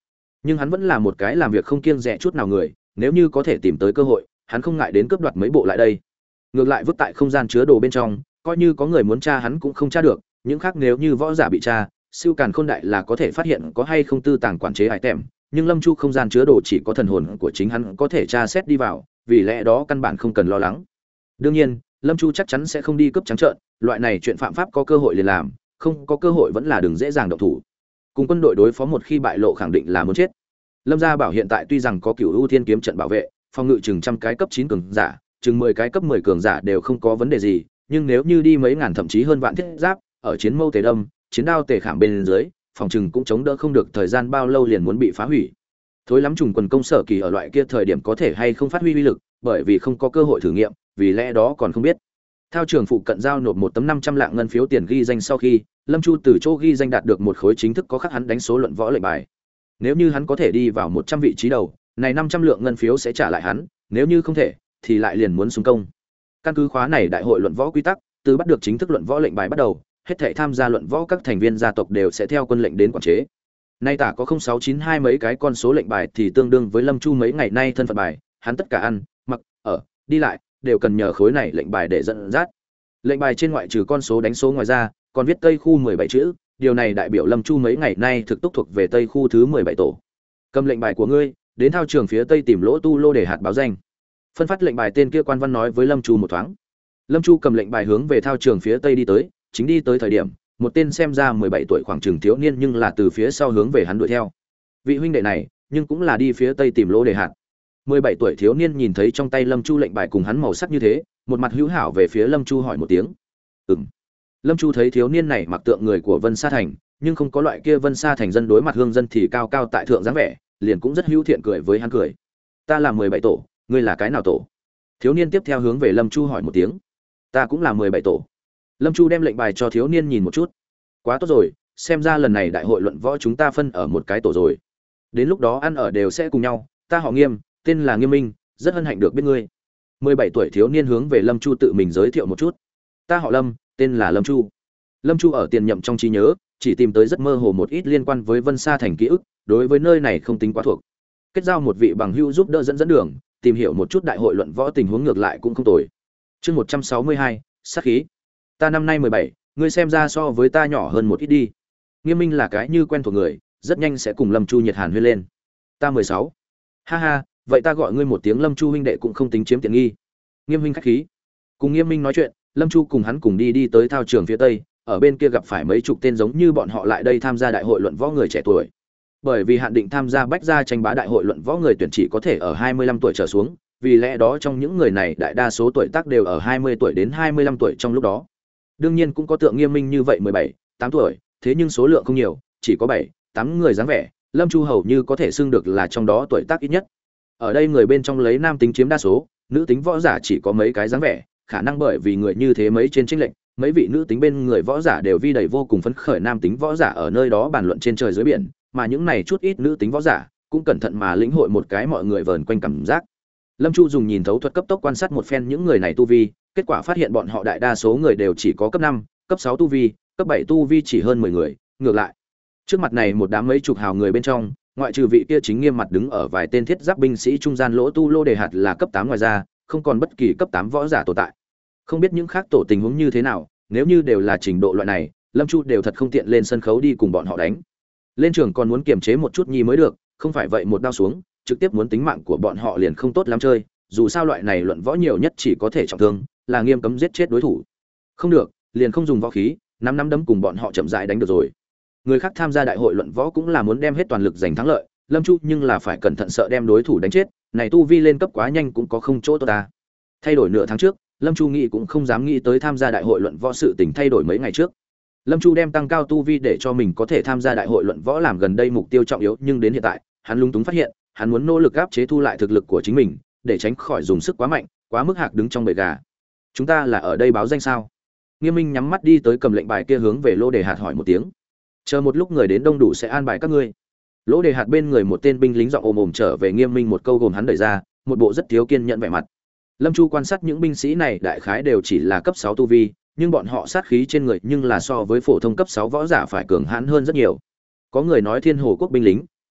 Nhưng hắn vẫn là một cái làm việc không kiêng dè chút nào người, nếu như có thể tìm tới cơ hội, hắn không ngại đến cướp đoạt mấy bộ lại đây. Ngược lại vứt tại không gian chứa đồ bên trong, coi như có người muốn tra hắn cũng không tra được, những khác nếu như võ giả bị tra, siêu càn khôn đại là có thể phát hiện có hay không tư tàng quản chế item, nhưng Lâm Chu không gian chứa đồ chỉ có thần hồn của chính hắn có thể tra xét đi vào, vì lẽ đó căn bản không cần lo lắng. Đương nhiên, Lâm Chu chắc chắn sẽ không đi cướp trắng trợn, loại này chuyện phạm pháp có cơ hội liền làm, không có cơ hội vẫn là đừng dễ dàng động thủ. Cùng quân đội đối phó một khi bại lộ khẳng định là muốn chết. Lâm Gia Bảo hiện tại tuy rằng có Cửu Ưu Thiên kiếm trận bảo vệ, phòng ngự chừng trăm cái cấp chín cường giả, chừng mười cái cấp mười cường giả đều không có vấn đề gì, nhưng nếu như đi mấy ngàn thậm chí hơn vạn thiết giáp, ở chiến mâu tề đâm, chiến đao tề khảm bên dưới, phòng chừng cũng chống đỡ không được thời gian bao lâu liền muốn bị phá hủy. Thối lắm trùng quần công sở kỳ ở loại kia thời điểm có thể hay không phát huy uy lực, bởi vì không có cơ hội thử nghiệm, vì lẽ đó còn không biết. Thao trường phụ cận giao nộp một tấm năm trăm lạng ngân phiếu tiền ghi danh sau khi, Lâm Chu từ chỗ ghi danh đạt được một khối chính thức có khắc hắn đánh số luận võ lệnh bài. Nếu như hắn có thể đi vào một trăm vị trí đầu, này năm trăm lượng ngân phiếu sẽ trả lại hắn, nếu như không thể thì lại liền muốn xung công. Căn cứ khóa này đại hội luận võ quy tắc, từ bắt được chính thức luận võ lệnh bài bắt đầu, hết thảy tham gia luận võ các thành viên gia tộc đều sẽ theo quân lệnh đến quản chế. Nay tả có không sáu chín hai mấy cái con số lệnh bài thì tương đương với Lâm Chu mấy ngày nay thân phận bài, hắn tất cả ăn, mặc, ở, đi lại đều cần nhờ khối này lệnh bài để dẫn dắt. Lệnh bài trên ngoại trừ con số đánh số ngoài ra, còn viết Tây khu mười bảy chữ, điều này đại biểu Lâm Chu mấy ngày nay thực túc thuộc về Tây khu thứ mười bảy tổ. Cầm lệnh bài của ngươi, đến thao trường phía Tây tìm lỗ tu lô để hạt báo danh. Phân phát lệnh bài tên kia quan văn nói với Lâm Chu một thoáng. Lâm Chu cầm lệnh bài hướng về thao trường phía Tây đi tới, chính đi tới thời điểm, một tên xem ra mười bảy tuổi khoảng chừng thiếu niên nhưng là từ phía sau hướng về hắn đuổi theo. Vị huynh đệ này, nhưng cũng là đi phía Tây tìm lỗ để hạt. mười bảy tuổi thiếu niên nhìn thấy trong tay Lâm Chu lệnh bài cùng hắn màu sắc như thế, một mặt hữu hảo về phía Lâm Chu hỏi một tiếng. Ừm. Lâm Chu thấy thiếu niên này mặc tượng người của Vân Sa Thành, nhưng không có loại kia Vân Sa Thành dân đối mặt hương dân thì cao cao tại thượng dáng vẻ, liền cũng rất hữu thiện cười với hắn cười. Ta là mười bảy tổ, ngươi là cái nào tổ? Thiếu niên tiếp theo hướng về Lâm Chu hỏi một tiếng. Ta cũng là mười bảy tổ. Lâm Chu đem lệnh bài cho thiếu niên nhìn một chút. Quá tốt rồi, xem ra lần này đại hội luận võ chúng ta phân ở một cái tổ rồi. Đến lúc đó ăn ở đều sẽ cùng nhau, ta họ Nghiêm, tên là Nghiêm Minh, rất hân hạnh được biết ngươi. mười bảy tuổi thiếu niên hướng về Lâm Chu tự mình giới thiệu một chút. Ta họ Lâm, tên là Lâm Chu. Lâm Chu ở tiền nhậm trong trí nhớ, chỉ tìm tới rất mơ hồ một ít liên quan với Vân Sa Thành ký ức, đối với nơi này không tính quá thuộc. Kết giao một vị bằng hữu giúp đỡ dẫn dẫn đường, tìm hiểu một chút đại hội luận võ tình huống ngược lại cũng không tồi. Chương một trăm sáu mươi hai, sát khí. Ta năm nay mười bảy, ngươi xem ra so với ta nhỏ hơn một ít đi. Nghiêm Minh là cái như quen thuộc người, rất nhanh sẽ cùng Lâm Chu nhiệt hàn huyên lên. Ta mười sáu. Ha ha, vậy ta gọi ngươi một tiếng Lâm Chu huynh đệ cũng không tính chiếm tiện nghi. Nghiêm huynh khách khí. Cùng Nghiêm Minh nói chuyện, Lâm Chu cùng hắn cùng đi đi tới thao trường phía Tây, ở bên kia gặp phải mấy chục tên giống như bọn họ lại đây tham gia đại hội luận võ người trẻ tuổi. Bởi vì hạn định tham gia bách gia tranh bá đại hội luận võ người tuyển chỉ có thể ở hai mươi lăm tuổi trở xuống, vì lẽ đó trong những người này đại đa số tuổi tác đều ở hai mươi tuổi đến hai mươi lăm tuổi trong lúc đó. Đương nhiên cũng có tượng Nghiêm Minh như vậy mười bảy, tám tuổi, thế nhưng số lượng không nhiều, chỉ có bảy, tám người dáng vẻ, Lâm Chu hầu như có thể xưng được là trong đó tuổi tác ít nhất. Ở đây người bên trong lấy nam tính chiếm đa số, nữ tính võ giả chỉ có mấy cái dáng vẻ, khả năng bởi vì người như thế mấy trên chênh lệnh, mấy vị nữ tính bên người võ giả đều vi đầy vô cùng phấn khởi nam tính võ giả ở nơi đó bàn luận trên trời dưới biển, mà những này chút ít nữ tính võ giả cũng cẩn thận mà lĩnh hội một cái mọi người vờn quanh cảm giác. Lâm Chu dùng nhìn thấu thuật cấp tốc quan sát một phen những người này tu vi, kết quả phát hiện bọn họ đại đa số người đều chỉ có cấp năm, cấp sáu tu vi, cấp bảy tu vi chỉ hơn mười người, ngược lại, trước mặt này một đám mấy chục hào người bên trong, ngoại trừ vị kia chính nghiêm mặt đứng ở vài tên thiết giáp binh sĩ trung gian lỗ tu lô đề hạt là cấp tám ngoài ra, không còn bất kỳ cấp tám võ giả tồn tại. Không biết những khác tổ tình huống như thế nào, nếu như đều là trình độ loại này, Lâm Chu đều thật không tiện lên sân khấu đi cùng bọn họ đánh. Lên trường còn muốn kiềm chế một chút nhi mới được, không phải vậy một đao xuống, trực tiếp muốn tính mạng của bọn họ liền không tốt lắm chơi, dù sao loại này luận võ nhiều nhất chỉ có thể trọng thương, là nghiêm cấm giết chết đối thủ. Không được, liền không dùng võ khí, năm năm đấm cùng bọn họ chậm rãi đánh được rồi. Người khác tham gia đại hội luận võ cũng là muốn đem hết toàn lực giành thắng lợi, Lâm Chu nhưng là phải cẩn thận sợ đem đối thủ đánh chết, này tu vi lên cấp quá nhanh cũng có không chỗ tốt ta. Thay đổi nửa tháng trước, Lâm Chu nghĩ cũng không dám nghĩ tới tham gia đại hội luận võ sự tình thay đổi mấy ngày trước. Lâm Chu đem tăng cao tu vi để cho mình có thể tham gia đại hội luận võ làm gần đây mục tiêu trọng yếu, nhưng đến hiện tại, hắn lung túng phát hiện, hắn muốn nỗ lực áp chế thu lại thực lực của chính mình, để tránh khỏi dùng sức quá mạnh, quá mức hạc đứng trong bầy gà. Chúng ta là ở đây báo danh sao? Nghiêm Minh nhắm mắt đi tới cầm lệnh bài kia hướng về Lô Đề Hạt hỏi một tiếng. Chờ một lúc người đến đông đủ sẽ an bài các ngươi. Lỗ Đề Hạt bên người một tên binh lính giọng ồm ồm trở về Nghiêm Minh một câu gồm hắn đẩy ra, một bộ rất thiếu kiên nhẫn vẻ mặt. Lâm Chu quan sát những binh sĩ này đại khái đều chỉ là cấp sáu tu vi, nhưng bọn họ sát khí trên người nhưng là so với phổ thông cấp sáu võ giả phải cường hãn hơn rất nhiều. Có người nói Thiên Hồ quốc binh lính,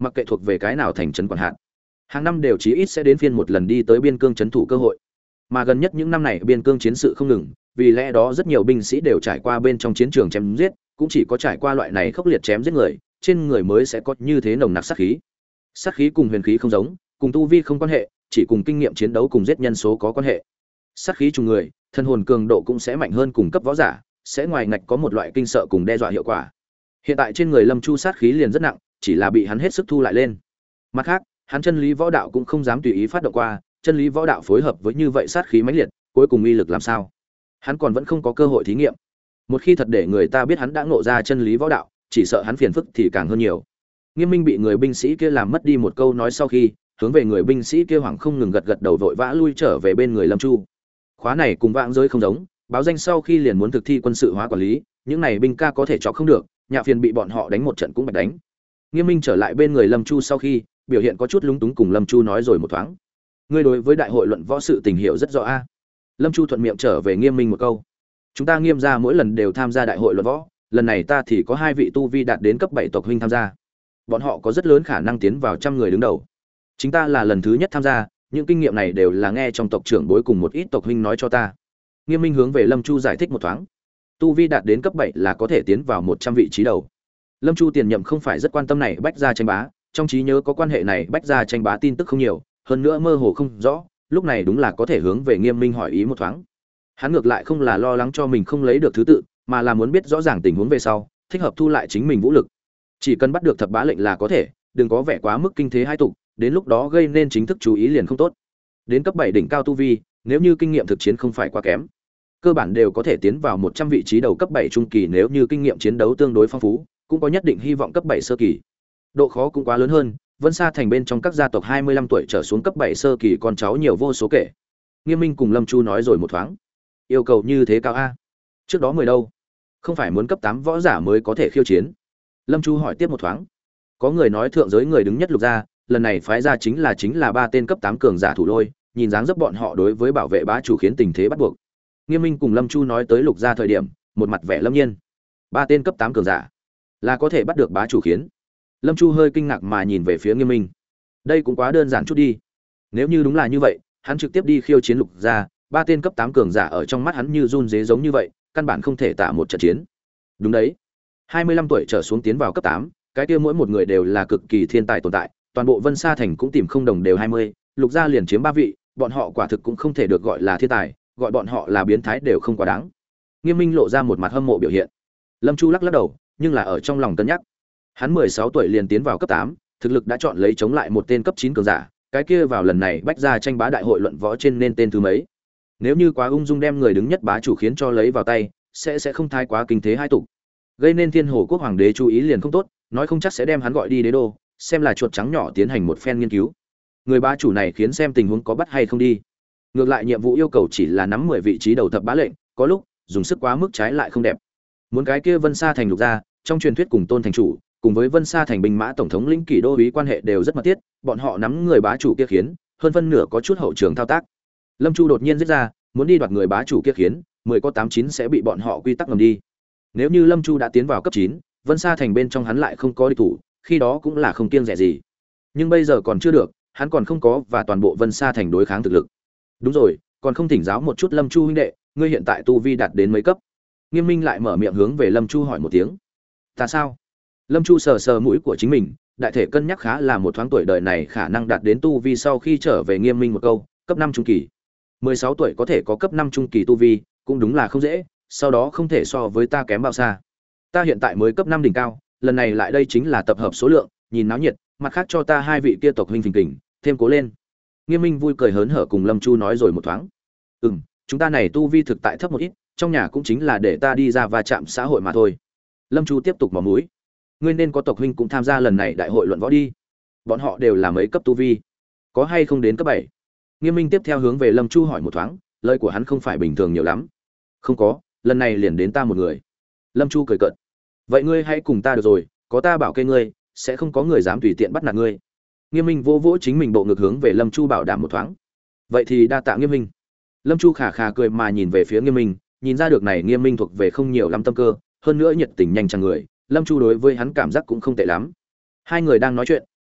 mặc kệ thuộc về cái nào thành trấn quản hạt. Hàng năm đều chí ít sẽ đến phiên một lần đi tới biên cương trấn thủ cơ hội. Mà gần nhất những năm này biên cương chiến sự không ngừng, vì lẽ đó rất nhiều binh sĩ đều trải qua bên trong chiến trường chém giết, cũng chỉ có trải qua loại này khốc liệt chém giết người, trên người mới sẽ có như thế nồng nặc sát khí. Sát khí cùng huyền khí không giống, cùng tu vi không quan hệ, chỉ cùng kinh nghiệm chiến đấu cùng giết nhân số có quan hệ. Sát khí trùng người, thân hồn cường độ cũng sẽ mạnh hơn cùng cấp võ giả, sẽ ngoài ngạch có một loại kinh sợ cùng đe dọa hiệu quả. Hiện tại trên người Lâm Chu sát khí liền rất nặng, chỉ là bị hắn hết sức thu lại lên. Mặt khác, hắn chân lý võ đạo cũng không dám tùy ý phát động qua, chân lý võ đạo phối hợp với như vậy sát khí mãnh liệt, cuối cùng uy lực làm sao? Hắn còn vẫn không có cơ hội thí nghiệm. Một khi thật để người ta biết hắn đã ngộ ra chân lý võ đạo, chỉ sợ hắn phiền phức thì càng hơn nhiều. Nghiêm Minh bị người binh sĩ kia làm mất đi một câu nói sau khi, hướng về người binh sĩ kia hoảng không ngừng gật gật đầu vội vã lui trở về bên người Lâm Chu. Khóa này cùng vãng giới không giống, báo danh sau khi liền muốn thực thi quân sự hóa quản lý, những này binh ca có thể chọc không được, nhà phiền bị bọn họ đánh một trận cũng bạch đánh. Nghiêm Minh trở lại bên người Lâm Chu sau khi, biểu hiện có chút lúng túng cùng Lâm Chu nói rồi một thoáng. Ngươi đối với đại hội luận võ sự tình hiểu rất rõ a. Lâm Chu thuận miệng trở về Nghiêm Minh một câu. Chúng ta Nghiêm gia mỗi lần đều tham gia đại hội luận võ, lần này ta thì có hai vị tu vi đạt đến cấp bảy tộc huynh tham gia. Bọn họ có rất lớn khả năng tiến vào trăm người đứng đầu. Chính ta là lần thứ nhất tham gia, những kinh nghiệm này đều là nghe trong tộc trưởng bối cùng một ít tộc huynh nói cho ta. Nghiêm Minh hướng về Lâm Chu giải thích một thoáng. Tu vi đạt đến cấp bảy là có thể tiến vào một trăm vị trí đầu. Lâm Chu tiền nhậm không phải rất quan tâm này bách gia tranh bá, trong trí nhớ có quan hệ này bách gia tranh bá tin tức không nhiều, hơn nữa mơ hồ không rõ, lúc này đúng là có thể hướng về Nghiêm Minh hỏi ý một thoáng. Hắn ngược lại không là lo lắng cho mình không lấy được thứ tự, mà là muốn biết rõ ràng tình huống về sau, thích hợp thu lại chính mình vũ lực. Chỉ cần bắt được thập bá lệnh là có thể, đừng có vẻ quá mức kinh thế hai tục, đến lúc đó gây nên chính thức chú ý liền không tốt. Đến cấp bảy đỉnh cao tu vi, nếu như kinh nghiệm thực chiến không phải quá kém, cơ bản đều có thể tiến vào một trăm vị trí đầu cấp bảy trung kỳ, nếu như kinh nghiệm chiến đấu tương đối phong phú, cũng có nhất định hy vọng cấp bảy sơ kỳ. Độ khó cũng quá lớn hơn, Vân Sa thành bên trong các gia tộc hai mươi lăm tuổi trở xuống cấp bảy sơ kỳ con cháu nhiều vô số kể. Nghiêm Minh cùng Lâm Chu nói rồi một thoáng. Yêu cầu như thế cao a? Trước đó mười đâu? Không phải muốn cấp tám võ giả mới có thể khiêu chiến. Lâm Chu hỏi tiếp một thoáng. Có người nói thượng giới người đứng nhất lục gia, lần này phái ra chính là chính là ba tên cấp tám cường giả thủ lôi, nhìn dáng dấp bọn họ đối với bảo vệ bá chủ khiến tình thế bắt buộc. Nghiêm Minh cùng Lâm Chu nói tới lục gia thời điểm, một mặt vẻ lâm nhiên. Ba tên cấp tám cường giả là có thể bắt được bá chủ khiến. Lâm Chu hơi kinh ngạc mà nhìn về phía Nghiêm Minh. Đây cũng quá đơn giản chút đi. Nếu như đúng là như vậy, hắn trực tiếp đi khiêu chiến lục gia, ba tên cấp tám cường giả ở trong mắt hắn như run rế giống như vậy, căn bản không thể tả một trận chiến. Đúng đấy. hai mươi lăm tuổi trở xuống tiến vào cấp tám, cái kia mỗi một người đều là cực kỳ thiên tài tồn tại, toàn bộ Vân Sa thành cũng tìm không đồng đều hai mươi, lục gia liền chiếm ba vị, bọn họ quả thực cũng không thể được gọi là thiên tài, gọi bọn họ là biến thái đều không quá đáng. Nghiêm Minh lộ ra một mặt hâm mộ biểu hiện. Lâm Chu lắc lắc đầu, nhưng là ở trong lòng cân nhắc. Hắn mười sáu tuổi liền tiến vào cấp tám, thực lực đã chọn lấy chống lại một tên cấp chín cường giả, cái kia vào lần này bách gia tranh bá đại hội luận võ trên nên tên thứ mấy. Nếu như quá ung dung đem người đứng nhất bá chủ khiến cho lấy vào tay, sẽ sẽ không thái quá kinh thế hai tục. Gây nên Thiên Hồ quốc hoàng đế chú ý liền không tốt, nói không chắc sẽ đem hắn gọi đi đế đô, xem là chuột trắng nhỏ tiến hành một phen nghiên cứu. Người bá chủ này khiến xem tình huống có bắt hay không đi. Ngược lại nhiệm vụ yêu cầu chỉ là nắm mười vị trí đầu thập bá lệnh, có lúc dùng sức quá mức trái lại không đẹp. Muốn cái kia Vân Sa thành lục gia, trong truyền thuyết cùng Tôn thành chủ, cùng với Vân Sa thành binh mã tổng thống lĩnh Kỷ Đô úy quan hệ đều rất mật thiết, bọn họ nắm người bá chủ kia khiến, hơn phân nửa có chút hậu trường thao tác. Lâm Chu đột nhiên giết ra, muốn đi đoạt người bá chủ kia khiến, mười có tám chín sẽ bị bọn họ quy tắc ngầm đi. Nếu như Lâm Chu đã tiến vào cấp chín, Vân Sa thành bên trong hắn lại không có địch thủ, khi đó cũng là không kiêng dè gì. Nhưng bây giờ còn chưa được, hắn còn không có và toàn bộ Vân Sa thành đối kháng thực lực. Đúng rồi, còn không thỉnh giáo một chút Lâm Chu huynh đệ, ngươi hiện tại tu vi đạt đến mấy cấp? Nghiêm Minh lại mở miệng hướng về Lâm Chu hỏi một tiếng. Ta sao? Lâm Chu sờ sờ mũi của chính mình, đại thể cân nhắc khá là một thoáng tuổi đời này khả năng đạt đến tu vi sau khi trở về Nghiêm Minh một câu, cấp năm trung kỳ. mười sáu tuổi có thể có cấp năm trung kỳ tu vi, cũng đúng là không dễ, sau đó không thể so với ta kém bao xa. Ta hiện tại mới cấp năm đỉnh cao, lần này lại đây chính là tập hợp số lượng, nhìn náo nhiệt, mặt khác cho ta hai vị kia tộc huynh phình kình, thêm cố lên. Nghiêm Minh vui cười hớn hở cùng Lâm Chu nói rồi một thoáng. Ừm, chúng ta này tu vi thực tại thấp một ít, trong nhà cũng chính là để ta đi ra va chạm xã hội mà thôi. Lâm Chu tiếp tục mò mũi. Ngươi nên có tộc huynh cũng tham gia lần này đại hội luận võ đi. Bọn họ đều là mấy cấp tu vi, có hay không đến cấp bảy? Nghiêm Minh tiếp theo hướng về Lâm Chu hỏi một thoáng, lời của hắn không phải bình thường nhiều lắm. Không có, lần này liền đến ta một người. Lâm Chu cười cợt. Vậy ngươi hãy cùng ta được rồi, có ta bảo kê ngươi, sẽ không có người dám tùy tiện bắt nạt ngươi. Nghiêm Minh vỗ vỗ chính mình bộ ngực hướng về Lâm Chu bảo đảm một thoáng. Vậy thì đa tạ Nghiêm Minh. Lâm Chu khà khà cười mà nhìn về phía Nghiêm Minh, nhìn ra được này Nghiêm Minh thuộc về không nhiều lắm tâm cơ, hơn nữa nhiệt tình nhanh chóng người, Lâm Chu đối với hắn cảm giác cũng không tệ lắm. Hai người đang nói chuyện,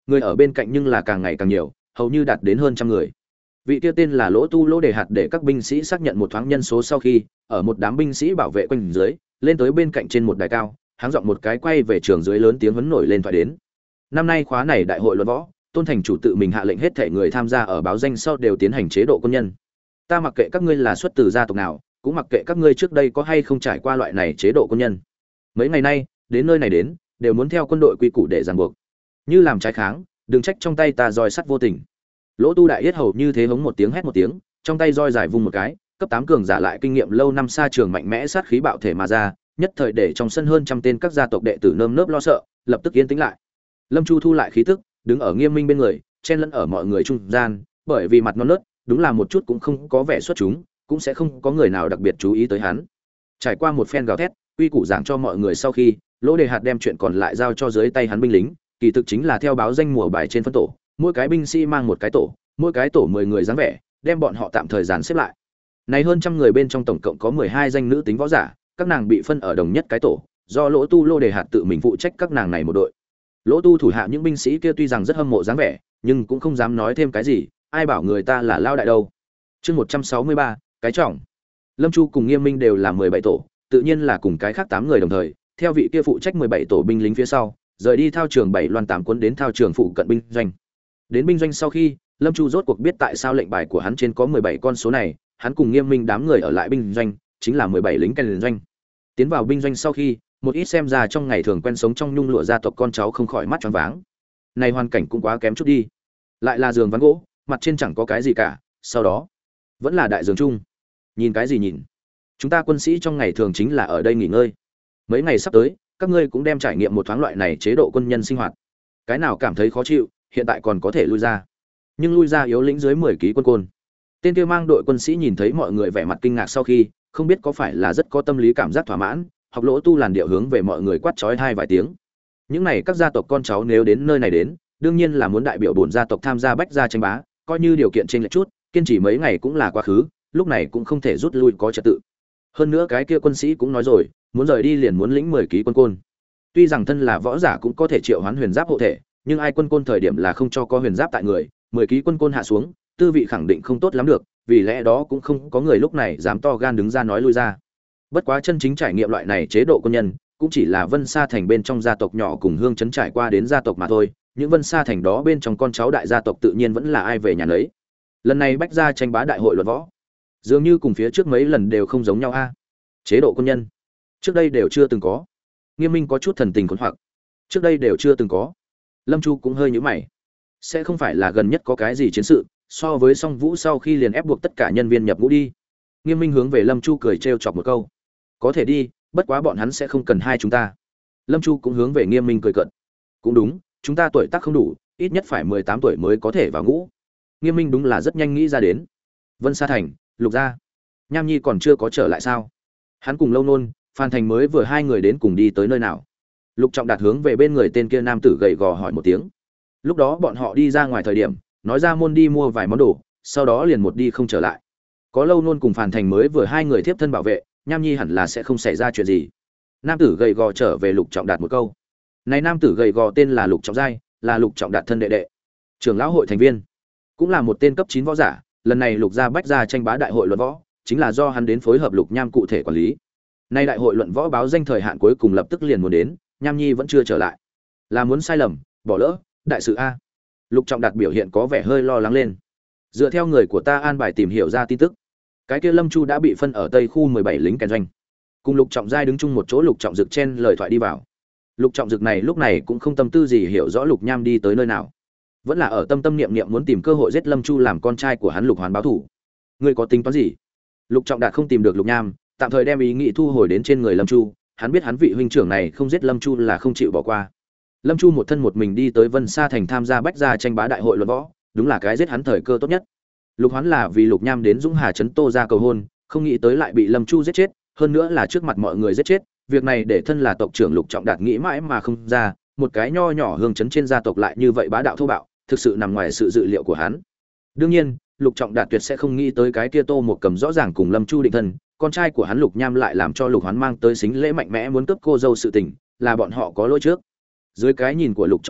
người ở bên cạnh nhưng là càng ngày càng nhiều, hầu như đạt đến hơn trăm người. Vị kia tên là Lỗ Tu Lỗ Đề Hạt để các binh sĩ xác nhận một thoáng nhân số sau khi, ở một đám binh sĩ bảo vệ quanh dưới, lên tới bên cạnh trên một đài cao, háng giọng một cái quay về trường dưới lớn tiếng huấn nổi lên thoại đến. Năm nay khóa này đại hội luận võ, Tôn thành chủ tự mình hạ lệnh hết thảy người tham gia ở báo danh sau đều tiến hành chế độ quân nhân. Ta mặc kệ các ngươi là xuất từ gia tộc nào, cũng mặc kệ các ngươi trước đây có hay không trải qua loại này chế độ quân nhân. Mấy ngày nay, đến nơi này đến, đều muốn theo quân đội quy củ để ràng buộc. Như làm trái kháng, đừng trách trong tay ta roi sắt vô tình. Lỗ Tu đại yết hầu như thế hống một tiếng hét một tiếng, trong tay roi dài vung một cái, cấp tám cường giả lại kinh nghiệm lâu năm xa trường mạnh mẽ sát khí bạo thể mà ra, nhất thời để trong sân hơn trăm tên các gia tộc đệ tử nơm nớp lo sợ, lập tức yên tĩnh lại. Lâm Chu thu lại khí tức, đứng ở Nghiêm Minh bên người, chen lẫn ở mọi người trung gian, bởi vì mặt non nớt, đúng là một chút cũng không có vẻ xuất chúng, cũng sẽ không có người nào đặc biệt chú ý tới hắn. Trải qua một phen gào thét, uy củ giảng cho mọi người sau khi, Lỗ Đề Hạt đem chuyện còn lại giao cho dưới tay hắn binh lính, kỳ thực chính là theo báo danh mùa bài trên phân tổ, mỗi cái binh sĩ mang một cái tổ, mỗi cái tổ mười người dáng vẻ, đem bọn họ tạm thời dàn xếp lại. Này hơn trăm người bên trong tổng cộng có mười hai danh nữ tính võ giả, các nàng bị phân ở đồng nhất cái tổ, do Lỗ Tu Lỗ Đề Hạt tự mình phụ trách các nàng này một đội. Lỗ Tu thủ hạ những binh sĩ kia tuy rằng rất hâm mộ dáng vẻ, nhưng cũng không dám nói thêm cái gì, ai bảo người ta là lao đại đâu. Chương một trăm sáu mươi ba, cái trọng. Lâm Chu cùng Nghiêm Minh đều là mười bảy tổ, tự nhiên là cùng cái khác tám người đồng thời, theo vị kia phụ trách mười bảy tổ binh lính phía sau, rời đi thao trường bảy loan tám cuốn đến thao trường phụ cận binh doanh. Đến binh doanh sau khi, Lâm Chu rốt cuộc biết tại sao lệnh bài của hắn trên có mười bảy con số này, hắn cùng Nghiêm Minh đám người ở lại binh doanh, chính là mười bảy lính canh doanh. Tiến vào binh doanh sau khi, một ít xem ra trong ngày thường quen sống trong nhung lụa gia tộc con cháu không khỏi mắt choáng váng. Này hoàn cảnh cũng quá kém chút đi. Lại là giường ván gỗ, mặt trên chẳng có cái gì cả, sau đó vẫn là đại giường chung. Nhìn cái gì nhìn? Chúng ta quân sĩ trong ngày thường chính là ở đây nghỉ ngơi. Mấy ngày sắp tới, các ngươi cũng đem trải nghiệm một thoáng loại này chế độ quân nhân sinh hoạt. Cái nào cảm thấy khó chịu, hiện tại còn có thể lui ra. Nhưng lui ra yếu lĩnh dưới mười ký quân côn. Tên kia mang đội quân sĩ nhìn thấy mọi người vẻ mặt kinh ngạc sau khi, không biết có phải là rất có tâm lý cảm giác thỏa mãn, học Lỗ Tu làn điệu hướng về mọi người quát chói hai vài tiếng. Những này các gia tộc con cháu nếu đến nơi này đến, đương nhiên là muốn đại biểu bổn gia tộc tham gia bách gia tranh bá, coi như điều kiện trên lệch chút, kiên trì mấy ngày cũng là quá khứ, lúc này cũng không thể rút lui có trật tự. Hơn nữa cái kia quân sĩ cũng nói rồi, muốn rời đi liền muốn lĩnh mười ký quân côn. Tuy rằng thân là võ giả cũng có thể triệu hoán huyền giáp hộ thể, nhưng ai quân côn thời điểm là không cho có huyền giáp tại người, mười ký quân côn hạ xuống, tư vị khẳng định không tốt lắm được, vì lẽ đó cũng không có người lúc này dám to gan đứng ra nói lui ra. Bất quá chân chính trải nghiệm loại này chế độ quân nhân, cũng chỉ là Vân Sa thành bên trong gia tộc nhỏ cùng hương trấn trải qua đến gia tộc mà thôi, những Vân Sa thành đó bên trong con cháu đại gia tộc tự nhiên vẫn là ai về nhà nấy. Lần này bách gia tranh bá đại hội luận võ, dường như cùng phía trước mấy lần đều không giống nhau a. Chế độ quân nhân, trước đây đều chưa từng có. Nghiêm Minh có chút thần tình khốn hoặc. Trước đây đều chưa từng có. Lâm Chu cũng hơi nhíu mày. Sẽ không phải là gần nhất có cái gì chiến sự, so với Song Vũ sau khi liền ép buộc tất cả nhân viên nhập ngũ đi. Nghiêm Minh hướng về Lâm Chu cười trêu chọc một câu. Có thể đi, bất quá bọn hắn sẽ không cần hai chúng ta. Lâm Chu cũng hướng về Nghiêm Minh cười cợt. Cũng đúng, chúng ta tuổi tác không đủ, ít nhất phải mười tám tuổi mới có thể vào ngũ. Nghiêm Minh đúng là rất nhanh nghĩ ra đến. Vân Sa thành, Lục gia. Nham Nhi còn chưa có trở lại sao? Hắn cùng Lâu Nôn, Phan Thành mới vừa hai người đến cùng đi tới nơi nào? Lục Trọng Đạt hướng về bên người tên kia nam tử gầy gò hỏi một tiếng. Lúc đó bọn họ đi ra ngoài thời điểm, nói ra môn đi mua vài món đồ, sau đó liền một đi không trở lại. Có Lâu Nôn cùng Phan Thành mới vừa hai người tiếp thân bảo vệ, Nham Nhi hẳn là sẽ không xảy ra chuyện gì. Nam tử gầy gò trở về Lục Trọng Đạt một câu. Này nam tử gầy gò tên là Lục Trọng Giai, là Lục Trọng Đạt thân đệ đệ, trưởng lão hội thành viên, cũng là một tên cấp chín võ giả. Lần này Lục gia bách gia tranh bá đại hội luận võ, chính là do hắn đến phối hợp Lục Nham cụ thể quản lý. Nay đại hội luận võ báo danh thời hạn cuối cùng lập tức liền muốn đến, Nham Nhi vẫn chưa trở lại, là muốn sai lầm, bỏ lỡ đại sự a. Lục Trọng Đạt biểu hiện có vẻ hơi lo lắng lên. Dựa theo người của ta an bài tìm hiểu ra tin tức, cái kia Lâm Chu đã bị phân ở tây khu mười bảy lính kèn doanh, cùng Lục Trọng Giai đứng chung một chỗ. Lục Trọng Dực chen lời thoại đi vào. Lục Trọng Dực này lúc này cũng không tâm tư gì hiểu rõ Lục Nham đi tới nơi nào, vẫn là ở tâm tâm niệm niệm muốn tìm cơ hội giết Lâm Chu làm con trai của hắn Lục Hoán báo thù. Ngươi có tính toán gì? Lục Trọng Đạt không tìm được Lục Nham, tạm thời đem ý nghĩ thu hồi đến trên người Lâm Chu. Hắn biết hắn vị huynh trưởng này không giết Lâm Chu là không chịu bỏ qua. Lâm Chu một thân một mình đi tới Vân Sa thành tham gia bách gia tranh bá đại hội luận võ, đúng là cái giết hắn thời cơ tốt nhất. Lục Hoán là vì Lục Nham đến Dũng Hà trấn Tô gia cầu hôn, không nghĩ tới lại bị Lâm Chu giết chết, hơn nữa là trước mặt mọi người giết chết. Việc này để thân là tộc trưởng Lục Trọng Đạt nghĩ mãi mà không ra, một cái nho nhỏ hương trấn trên gia tộc lại như vậy bá đạo thô bạo, thực sự nằm ngoài sự dự liệu của hắn. Đương nhiên, Lục Trọng Đạt tuyệt sẽ không nghĩ tới cái kia Tô một cầm rõ ràng cùng Lâm Chu định thân, con trai của hắn Lục Nham lại làm cho Lục Hoán mang tới xính lễ mạnh mẽ muốn cướp cô dâu sự tình, là bọn họ có lỗi trước. Dưới cái nhìn của Lục Trọng Đạt,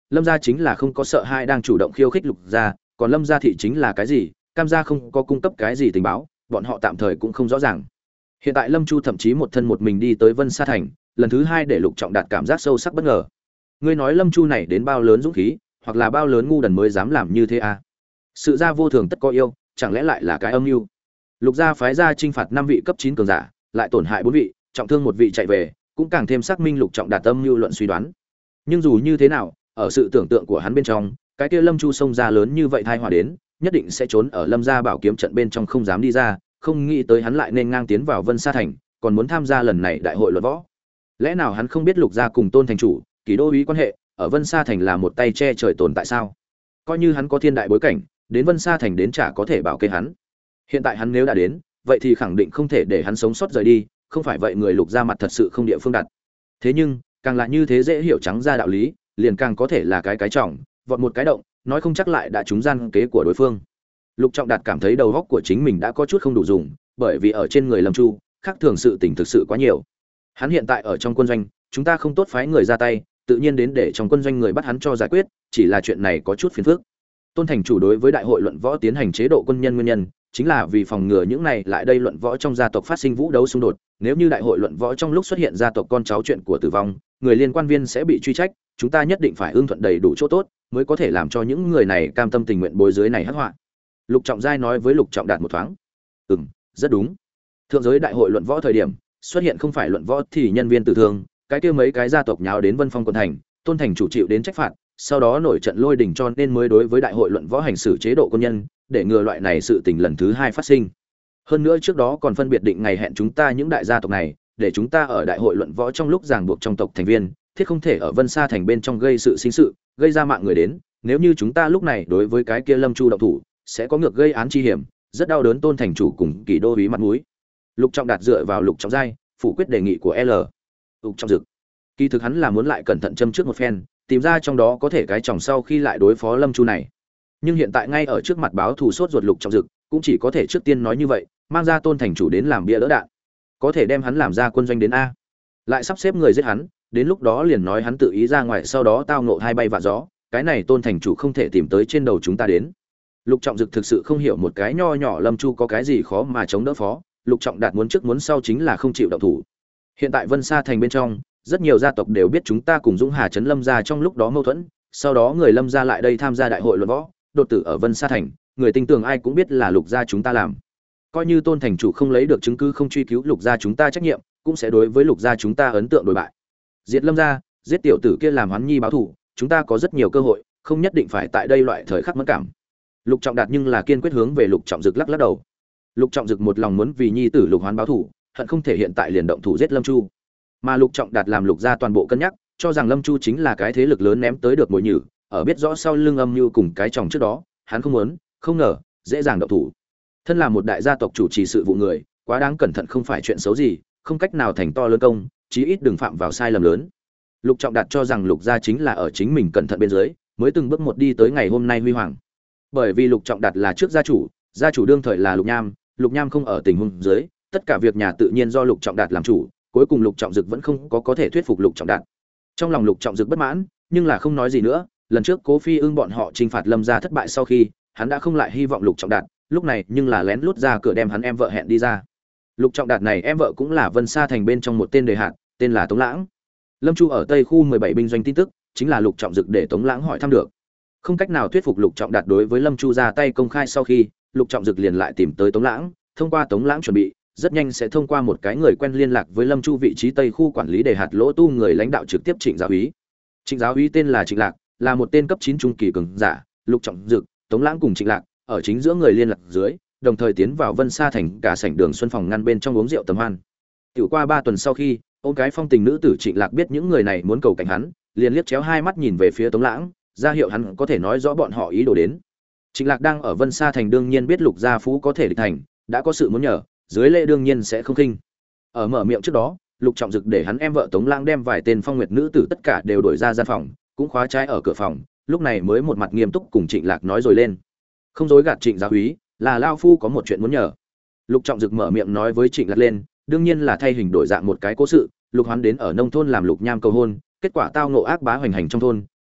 Lâm gia chính là không có sợ hai đang chủ động khiêu khích Lục gia, còn Lâm gia thị chính là cái gì, Cam gia không có cung cấp cái gì tình báo, bọn họ tạm thời cũng không rõ ràng. Hiện tại Lâm Chu thậm chí một thân một mình đi tới Vân Sa thành, lần thứ hai để Lục Trọng Đạt cảm giác sâu sắc bất ngờ. Ngươi nói Lâm Chu này đến bao lớn dũng khí, hoặc là bao lớn ngu đần mới dám làm như thế à? Sự gia vô thường tất có yêu, chẳng lẽ lại là cái âm mưu? Lục gia phái ra chinh phạt năm vị cấp chín cường giả, lại tổn hại bốn vị, trọng thương một vị chạy về, cũng càng thêm xác minh Lục Trọng Đạt âm mưu luận suy đoán. Nhưng dù như thế nào, ở sự tưởng tượng của hắn bên trong, cái kia Lâm Chu xông ra lớn như vậy tai họa đến, nhất định sẽ trốn ở Lâm gia bảo kiếm trận bên trong không dám đi ra, không nghĩ tới hắn lại nên ngang tiến vào Vân Sa thành, còn muốn tham gia lần này đại hội luận võ. Lẽ nào hắn không biết Lục gia cùng Tôn thành chủ, Kỷ đô úy quan hệ, ở Vân Sa thành là một tay che trời tồn tại sao? Coi như hắn có thiên đại bối cảnh, đến Vân Sa thành đến chả có thể bảo kê hắn. Hiện tại hắn nếu đã đến, vậy thì khẳng định không thể để hắn sống sót rời đi, không phải vậy người Lục gia mặt thật sự không địa phương đặt. Thế nhưng, càng là như thế dễ hiểu trắng ra đạo lý, liền càng có thể là cái cái trọng, vọt một cái động, nói không chắc lại đã trúng gian kế của đối phương. Lục Trọng Đạt cảm thấy đầu óc của chính mình đã có chút không đủ dùng, bởi vì ở trên người Lâm Chu, khác thường sự tình thực sự quá nhiều. Hắn hiện tại ở trong quân doanh, chúng ta không tốt phái người ra tay, tự nhiên đến để trong quân doanh người bắt hắn cho giải quyết, chỉ là chuyện này có chút phiền phức. Tôn thành chủ đối với đại hội luận võ tiến hành chế độ quân nhân nguyên nhân, chính là vì phòng ngừa những này lại đây luận võ trong gia tộc phát sinh vũ đấu xung đột, nếu như đại hội luận võ trong lúc xuất hiện gia tộc con cháu chuyện của tử vong, người liên quan viên sẽ bị truy trách, chúng ta nhất định phải ưng thuận đầy đủ chỗ tốt, mới có thể làm cho những người này cam tâm tình nguyện bồi dưới này hắc họa. Lục Trọng Giai nói với Lục Trọng Đạt một thoáng. Ừm, rất đúng. Thượng giới đại hội luận võ thời điểm, xuất hiện không phải luận võ thì nhân viên tử thương, cái kia mấy cái gia tộc nháo đến Vân Phong quận thành, Tôn thành chủ chịu đến trách phạt, sau đó nổi trận lôi đình cho nên mới đối với đại hội luận võ hành xử chế độ quân nhân, để ngừa loại này sự tình lần thứ hai phát sinh. Hơn nữa trước đó còn phân biệt định ngày hẹn chúng ta những đại gia tộc này, để chúng ta ở đại hội luận võ trong lúc ràng buộc trong tộc thành viên, thiết không thể ở Vân Sa thành bên trong gây sự sinh sự, gây ra mạng người đến, nếu như chúng ta lúc này đối với cái kia Lâm Chu động thủ, sẽ có ngược gây án chi hiểm, rất đau đớn Tôn thành chủ cùng Kỷ đô úy mặt mũi. Lục Trọng Đạt dựa vào Lục Trọng Giai, phủ quyết đề nghị của L. Lục Trọng Dực. Kỳ thực hắn là muốn lại cẩn thận châm trước một phen, tìm ra trong đó có thể cái chồng sau khi lại đối phó Lâm Chu này. Nhưng hiện tại ngay ở trước mặt báo thù sốt ruột Lục Trọng Dực, cũng chỉ có thể trước tiên nói như vậy, mang ra Tôn thành chủ đến làm bia đỡ đạn. Có thể đem hắn làm ra quân doanh đến a. Lại sắp xếp người giết hắn, đến lúc đó liền nói hắn tự ý ra ngoài sau đó tao ngộ hai bay vạ gió, cái này Tôn thành chủ không thể tìm tới trên đầu chúng ta đến. Lục Trọng Dực thực sự không hiểu một cái nho nhỏ Lâm Chu có cái gì khó mà chống đỡ phó, Lục Trọng Đạt muốn trước muốn sau chính là không chịu động thủ. Hiện tại Vân Sa thành bên trong, rất nhiều gia tộc đều biết chúng ta cùng Dũng Hà trấn Lâm gia trong lúc đó mâu thuẫn, sau đó người Lâm gia lại đây tham gia đại hội luận võ, đột tử ở Vân Sa thành, người tin tưởng ai cũng biết là Lục gia chúng ta làm. Coi như Tôn thành chủ không lấy được chứng cứ không truy cứu Lục gia chúng ta trách nhiệm, cũng sẽ đối với Lục gia chúng ta ấn tượng đổi bại. Diệt Lâm gia, giết tiểu tử kia làm Hoán Nhi báo thù, chúng ta có rất nhiều cơ hội, không nhất định phải tại đây loại thời khắc mẫn cảm. Lục Trọng Đạt nhưng là kiên quyết hướng về Lục Trọng Dực lắc lắc đầu. Lục Trọng Dực một lòng muốn vì nhi tử Lục Hoán báo thù, hận không thể hiện tại liền động thủ giết Lâm Chu. Mà Lục Trọng Đạt làm Lục gia toàn bộ cân nhắc, cho rằng Lâm Chu chính là cái thế lực lớn ném tới được mồi nhử, ở biết rõ sau lưng âm mưu cùng cái chồng trước đó, hắn không muốn, không ngờ, dễ dàng động thủ. Thân là một đại gia tộc chủ trì sự vụ người, quá đáng cẩn thận không phải chuyện xấu gì, không cách nào thành to lớn công, chí ít đừng phạm vào sai lầm lớn. Lục Trọng Đạt cho rằng Lục gia chính là ở chính mình cẩn thận bên dưới, mới từng bước một đi tới ngày hôm nay huy hoàng. Bởi vì Lục Trọng Đạt là trước gia chủ, gia chủ đương thời là Lục Nham, Lục Nham không ở tình huống dưới, tất cả việc nhà tự nhiên do Lục Trọng Đạt làm chủ, cuối cùng Lục Trọng Dực vẫn không có có thể thuyết phục Lục Trọng Đạt. Trong lòng Lục Trọng Dực bất mãn, nhưng là không nói gì nữa, lần trước Cố Phi Ưng bọn họ chinh phạt Lâm gia thất bại sau khi, hắn đã không lại hy vọng Lục Trọng Đạt, lúc này nhưng là lén lút ra cửa đem hắn em vợ hẹn đi ra. Lục Trọng Đạt này em vợ cũng là Vân Sa thành bên trong một tên đề hạt, tên là Tống Lãng. Lâm Chu ở Tây khu mười bảy binh doanh tin tức, chính là Lục Trọng Dực để Tống Lãng hỏi thăm được. Không cách nào thuyết phục Lục Trọng Đạt đối với Lâm Chu ra tay công khai sau khi, Lục Trọng Dực liền lại tìm tới Tống Lãng, thông qua Tống Lãng chuẩn bị, rất nhanh sẽ thông qua một cái người quen liên lạc với Lâm Chu vị trí Tây khu quản lý đề hạt lỗ tu người lãnh đạo trực tiếp Trịnh Giáo úy. Trịnh Giáo úy tên là Trịnh Lạc, là một tên cấp chín trung kỳ cường giả, Lục Trọng Dực, Tống Lãng cùng Trịnh Lạc, ở chính giữa người liên lạc dưới, đồng thời tiến vào Vân Sa thành cả sảnh đường Xuân phòng ngăn bên trong uống rượu tầm hoan. Tiểu qua ba tuần sau khi, ôn cái phong tình nữ tử Trịnh Lạc biết những người này muốn cầu cảnh hắn, liền liếc chéo hai mắt nhìn về phía Tống Lãng, ra hiệu hắn có thể nói rõ bọn họ ý đồ đến. Trịnh Lạc đang ở Vân Sa thành đương nhiên biết Lục gia phú có thể địch thành, đã có sự muốn nhờ, dưới lễ đương nhiên sẽ không khinh. Ở mở miệng trước đó, Lục Trọng Dực để hắn em vợ Tống Lãng đem vài tên phong nguyệt nữ tử tất cả đều đuổi ra gian phòng, cũng khóa trái ở cửa phòng, lúc này mới một mặt nghiêm túc cùng Trịnh Lạc nói rồi lên. Không dối gạt Trịnh Giáo úy, là lao phu có một chuyện muốn nhờ. Lục Trọng Dực mở miệng nói với Trịnh Lạc lên, đương nhiên là thay hình đổi dạng một cái cố sự, Lục Hoán đến ở nông thôn làm Lục Nham cầu hôn, kết quả tao ngộ ác bá hoành hành trong thôn,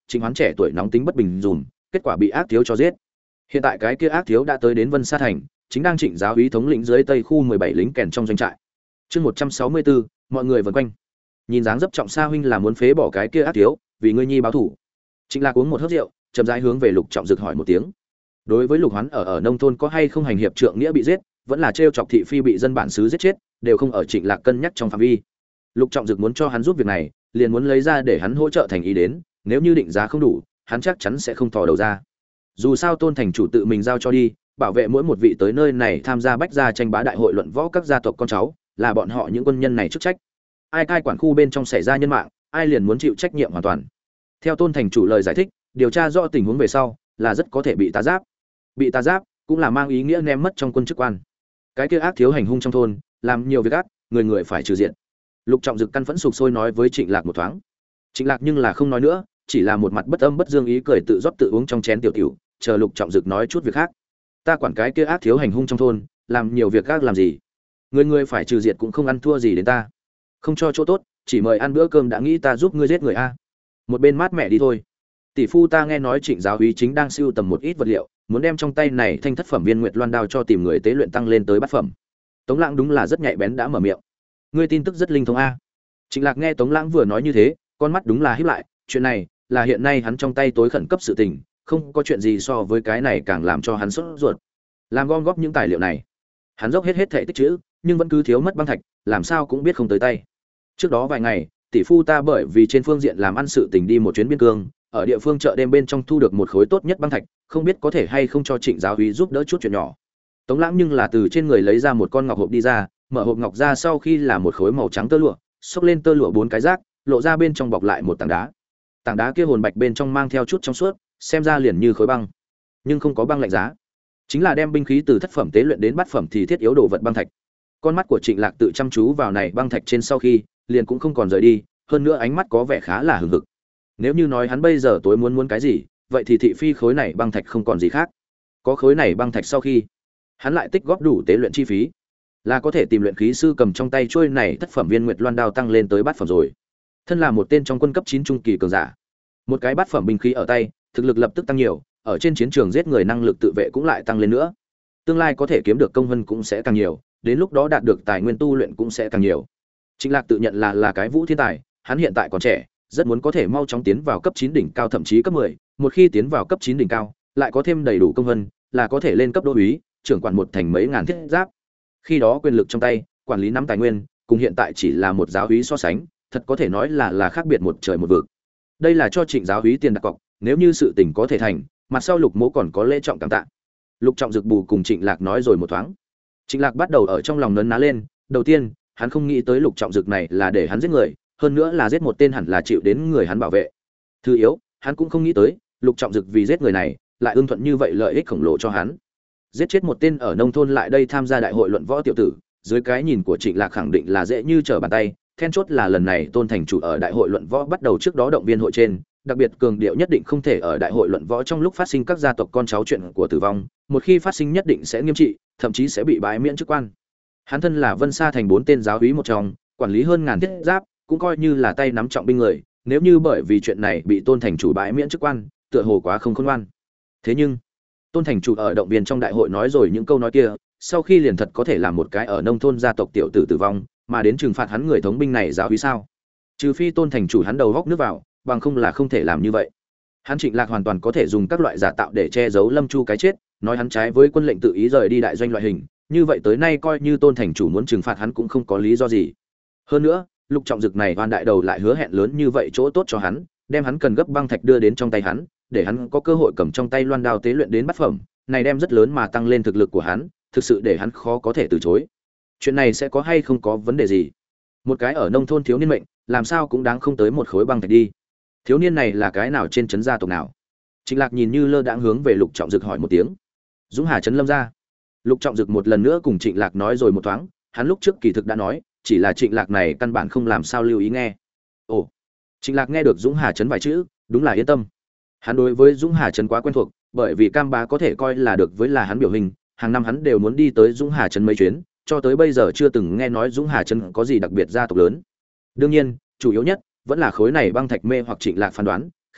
Trịnh Hoán trẻ tuổi nóng tính bất bình dùm, kết quả bị ác thiếu cho giết. Hiện tại cái kia ác thiếu đã tới đến Vân Sa thành, chính đang Trịnh giáo úy thống lĩnh dưới Tây khu mười bảy lính kèn trong doanh trại. Chương một trăm sáu mươi bốn, mọi người vần quanh. Nhìn dáng dấp Trọng Sa huynh là muốn phế bỏ cái kia ác thiếu, vì ngươi nhi báo thủ. Trịnh Lạc uống một hớp rượu, chậm rãi hướng về Lục Trọng Dực hỏi một tiếng. Đối với Lục Hoán ở ở nông thôn có hay không hành hiệp trượng nghĩa bị giết, vẫn là trêu chọc thị phi bị dân bản xứ giết chết, đều không ở Trịnh Lạc cân nhắc trong phạm vi. Lục Trọng Dực muốn cho hắn giúp việc này, liền muốn lấy ra để hắn hỗ trợ thành ý đến, nếu như định giá không đủ, hắn chắc chắn sẽ không thò đầu ra. Dù sao Tôn thành chủ tự mình giao cho đi, bảo vệ mỗi một vị tới nơi này tham gia bách gia tranh bá đại hội luận võ các gia tộc con cháu, là bọn họ những quân nhân này chức trách. Ai cai quản khu bên trong xảy ra nhân mạng, ai liền muốn chịu trách nhiệm hoàn toàn. Theo Tôn thành chủ lời giải thích, điều tra rõ tình huống về sau, là rất có thể bị tá giáp. Bị tá giáp cũng là mang ý nghĩa ném mất trong quân chức quan. Cái kia ác thiếu hành hung trong thôn, làm nhiều việc ác, người người phải trừ diện. Lục Trọng Dực căn phẫn sục sôi nói với Trịnh Lạc một thoáng. Trịnh Lạc nhưng là không nói nữa, chỉ là một mặt bất âm bất dương ý cười tự rót tự uống trong chén tiểu tiểu, chờ Lục Trọng Dực nói chút việc khác. Ta quản cái kia ác thiếu hành hung trong thôn, làm nhiều việc ác làm gì? Người người phải trừ diệt cũng không ăn thua gì đến ta. Không cho chỗ tốt, chỉ mời ăn bữa cơm đã nghĩ ta giúp ngươi giết người a. Một bên mát mẹ đi thôi. Tỷ phu ta nghe nói Trịnh giáo úy chính đang sưu tầm một ít vật liệu, muốn đem trong tay này thanh thất phẩm viên nguyệt loan đao cho tìm người tế luyện tăng lên tới bát phẩm. Tống Lãng đúng là rất nhạy bén đã mở miệng. Ngươi tin tức rất linh thông a. Trịnh Lạc nghe Tống Lãng vừa nói như thế, con mắt đúng là híp lại, chuyện này là hiện nay hắn trong tay tối khẩn cấp sự tình, không có chuyện gì so với cái này càng làm cho hắn sốt ruột. Làm gom góp những tài liệu này, hắn dốc hết hết thể tích trữ, nhưng vẫn cứ thiếu mất băng thạch, làm sao cũng biết không tới tay. Trước đó vài ngày, tỷ phu ta bởi vì trên phương diện làm ăn sự tình đi một chuyến biên cương, ở địa phương chợ đêm bên trong thu được một khối tốt nhất băng thạch, không biết có thể hay không cho Trịnh giáo úy giúp đỡ chút chuyện nhỏ. Tống Lãng nhưng là từ trên người lấy ra một con ngọc hộp đi ra, mở hộp ngọc ra sau khi là một khối màu trắng tơ lụa, xốc lên tơ lụa bốn cái rác, lộ ra bên trong bọc lại một tảng đá. Tảng đá kia hồn bạch bên trong mang theo chút trong suốt, xem ra liền như khối băng, nhưng không có băng lạnh giá. Chính là đem binh khí từ thất phẩm tế luyện đến bát phẩm thì thiết yếu đồ vật băng thạch. Con mắt của Trịnh Lạc tự chăm chú vào này băng thạch trên sau khi, liền cũng không còn rời đi, hơn nữa ánh mắt có vẻ khá là hừng hực. Nếu như nói hắn bây giờ tối muốn muốn cái gì, vậy thì thị phi khối này băng thạch không còn gì khác. Có khối này băng thạch sau khi, hắn lại tích góp đủ tế luyện chi phí, là có thể tìm luyện khí sư cầm trong tay chuôi này thất phẩm viên nguyệt loan đao tăng lên tới bát phẩm rồi. Thân là một tên trong quân cấp chín trung kỳ cường giả, một cái bát phẩm binh khí ở tay, thực lực lập tức tăng nhiều, ở trên chiến trường giết người năng lực tự vệ cũng lại tăng lên nữa. Tương lai có thể kiếm được công vân cũng sẽ càng nhiều, đến lúc đó đạt được tài nguyên tu luyện cũng sẽ càng nhiều. Trịnh Lạc tự nhận là là cái vũ thiên tài, hắn hiện tại còn trẻ, rất muốn có thể mau chóng tiến vào cấp chín đỉnh cao thậm chí cấp mười, một khi tiến vào cấp chín đỉnh cao, lại có thêm đầy đủ công vân, là có thể lên cấp đô úy, trưởng quản một thành mấy ngàn thiết giáp. Khi đó quyền lực trong tay, quản lý nắm tài nguyên, cùng hiện tại chỉ là một giáo úy so sánh, thật có thể nói là là khác biệt một trời một vực. Đây là cho Trịnh giáo úy tiền đặt cọc, nếu như sự tình có thể thành, mặt sau Lục Mỗ còn có lễ trọng cảm tạ. Lục Trọng Dực bù cùng Trịnh Lạc nói rồi một thoáng. Trịnh Lạc bắt đầu ở trong lòng nấn ná lên, đầu tiên, hắn không nghĩ tới Lục Trọng Dực này là để hắn giết người, hơn nữa là giết một tên hẳn là chịu đến người hắn bảo vệ. Thứ yếu, hắn cũng không nghĩ tới, Lục Trọng Dực vì giết người này, lại ưng thuận như vậy lợi ích khổng lồ cho hắn. Giết chết một tên ở nông thôn lại đây tham gia đại hội luận võ tiểu tử, dưới cái nhìn của Trịnh Lạc khẳng định là dễ như trở bàn tay, then chốt là lần này Tôn thành chủ ở đại hội luận võ bắt đầu trước đó động viên hội trên, đặc biệt cường điệu nhất định không thể ở đại hội luận võ trong lúc phát sinh các gia tộc con cháu chuyện của tử vong, một khi phát sinh nhất định sẽ nghiêm trị, thậm chí sẽ bị bãi miễn chức quan. Hắn thân là Vân Sa thành bốn tên giáo úy một trong, quản lý hơn ngàn thiết giáp, cũng coi như là tay nắm trọng binh người, nếu như bởi vì chuyện này bị Tôn thành chủ bãi miễn chức quan, tựa hồ quá không khôn ngoan. Thế nhưng, Tôn thành chủ ở động viên trong đại hội nói rồi những câu nói kia, sau khi liền thật có thể làm một cái ở nông thôn gia tộc tiểu tử tử vong, mà đến trừng phạt hắn người thống binh này giáo úy sao? Trừ phi Tôn thành chủ hắn đầu góc nước vào, bằng không là không thể làm như vậy. Hắn Trịnh Lạc hoàn toàn có thể dùng các loại giả tạo để che giấu Lâm Chu cái chết, nói hắn trái với quân lệnh tự ý rời đi đại doanh loại hình, như vậy tới nay coi như Tôn thành chủ muốn trừng phạt hắn cũng không có lý do gì. Hơn nữa, Lục Trọng Dực này oan đại đầu lại hứa hẹn lớn như vậy chỗ tốt cho hắn, đem hắn cần gấp băng thạch đưa đến trong tay hắn, để hắn có cơ hội cầm trong tay loan đao tế luyện đến bát phẩm, này đem rất lớn mà tăng lên thực lực của hắn, thực sự để hắn khó có thể từ chối. Chuyện này sẽ có hay không có vấn đề gì? Một cái ở nông thôn thiếu niên mệnh, làm sao cũng đáng không tới một khối băng thạch đi. Thiếu niên này là cái nào trên trấn gia tộc nào? Trịnh Lạc nhìn như lơ đãng hướng về Lục Trọng Dực hỏi một tiếng. Dũng Hà trấn Lâm gia. Lục Trọng Dực một lần nữa cùng Trịnh Lạc nói rồi một thoáng, hắn lúc trước kỳ thực đã nói, chỉ là Trịnh Lạc này căn bản không làm sao lưu ý nghe. Ồ. Trịnh Lạc nghe được Dũng Hà trấn vài chữ, đúng là yên tâm. Hắn đối với Dũng Hà trấn quá quen thuộc, bởi vì Cam Bá có thể coi là được với là hắn biểu hình, hàng năm hắn đều muốn đi tới Dũng Hà trấn mấy chuyến, cho tới bây giờ chưa từng nghe nói Dũng Hà trấn có gì đặc biệt gia tộc lớn. Đương nhiên, chủ yếu nhất vẫn là khối này băng thạch mê hoặc Trịnh Lạc phán đoán, khi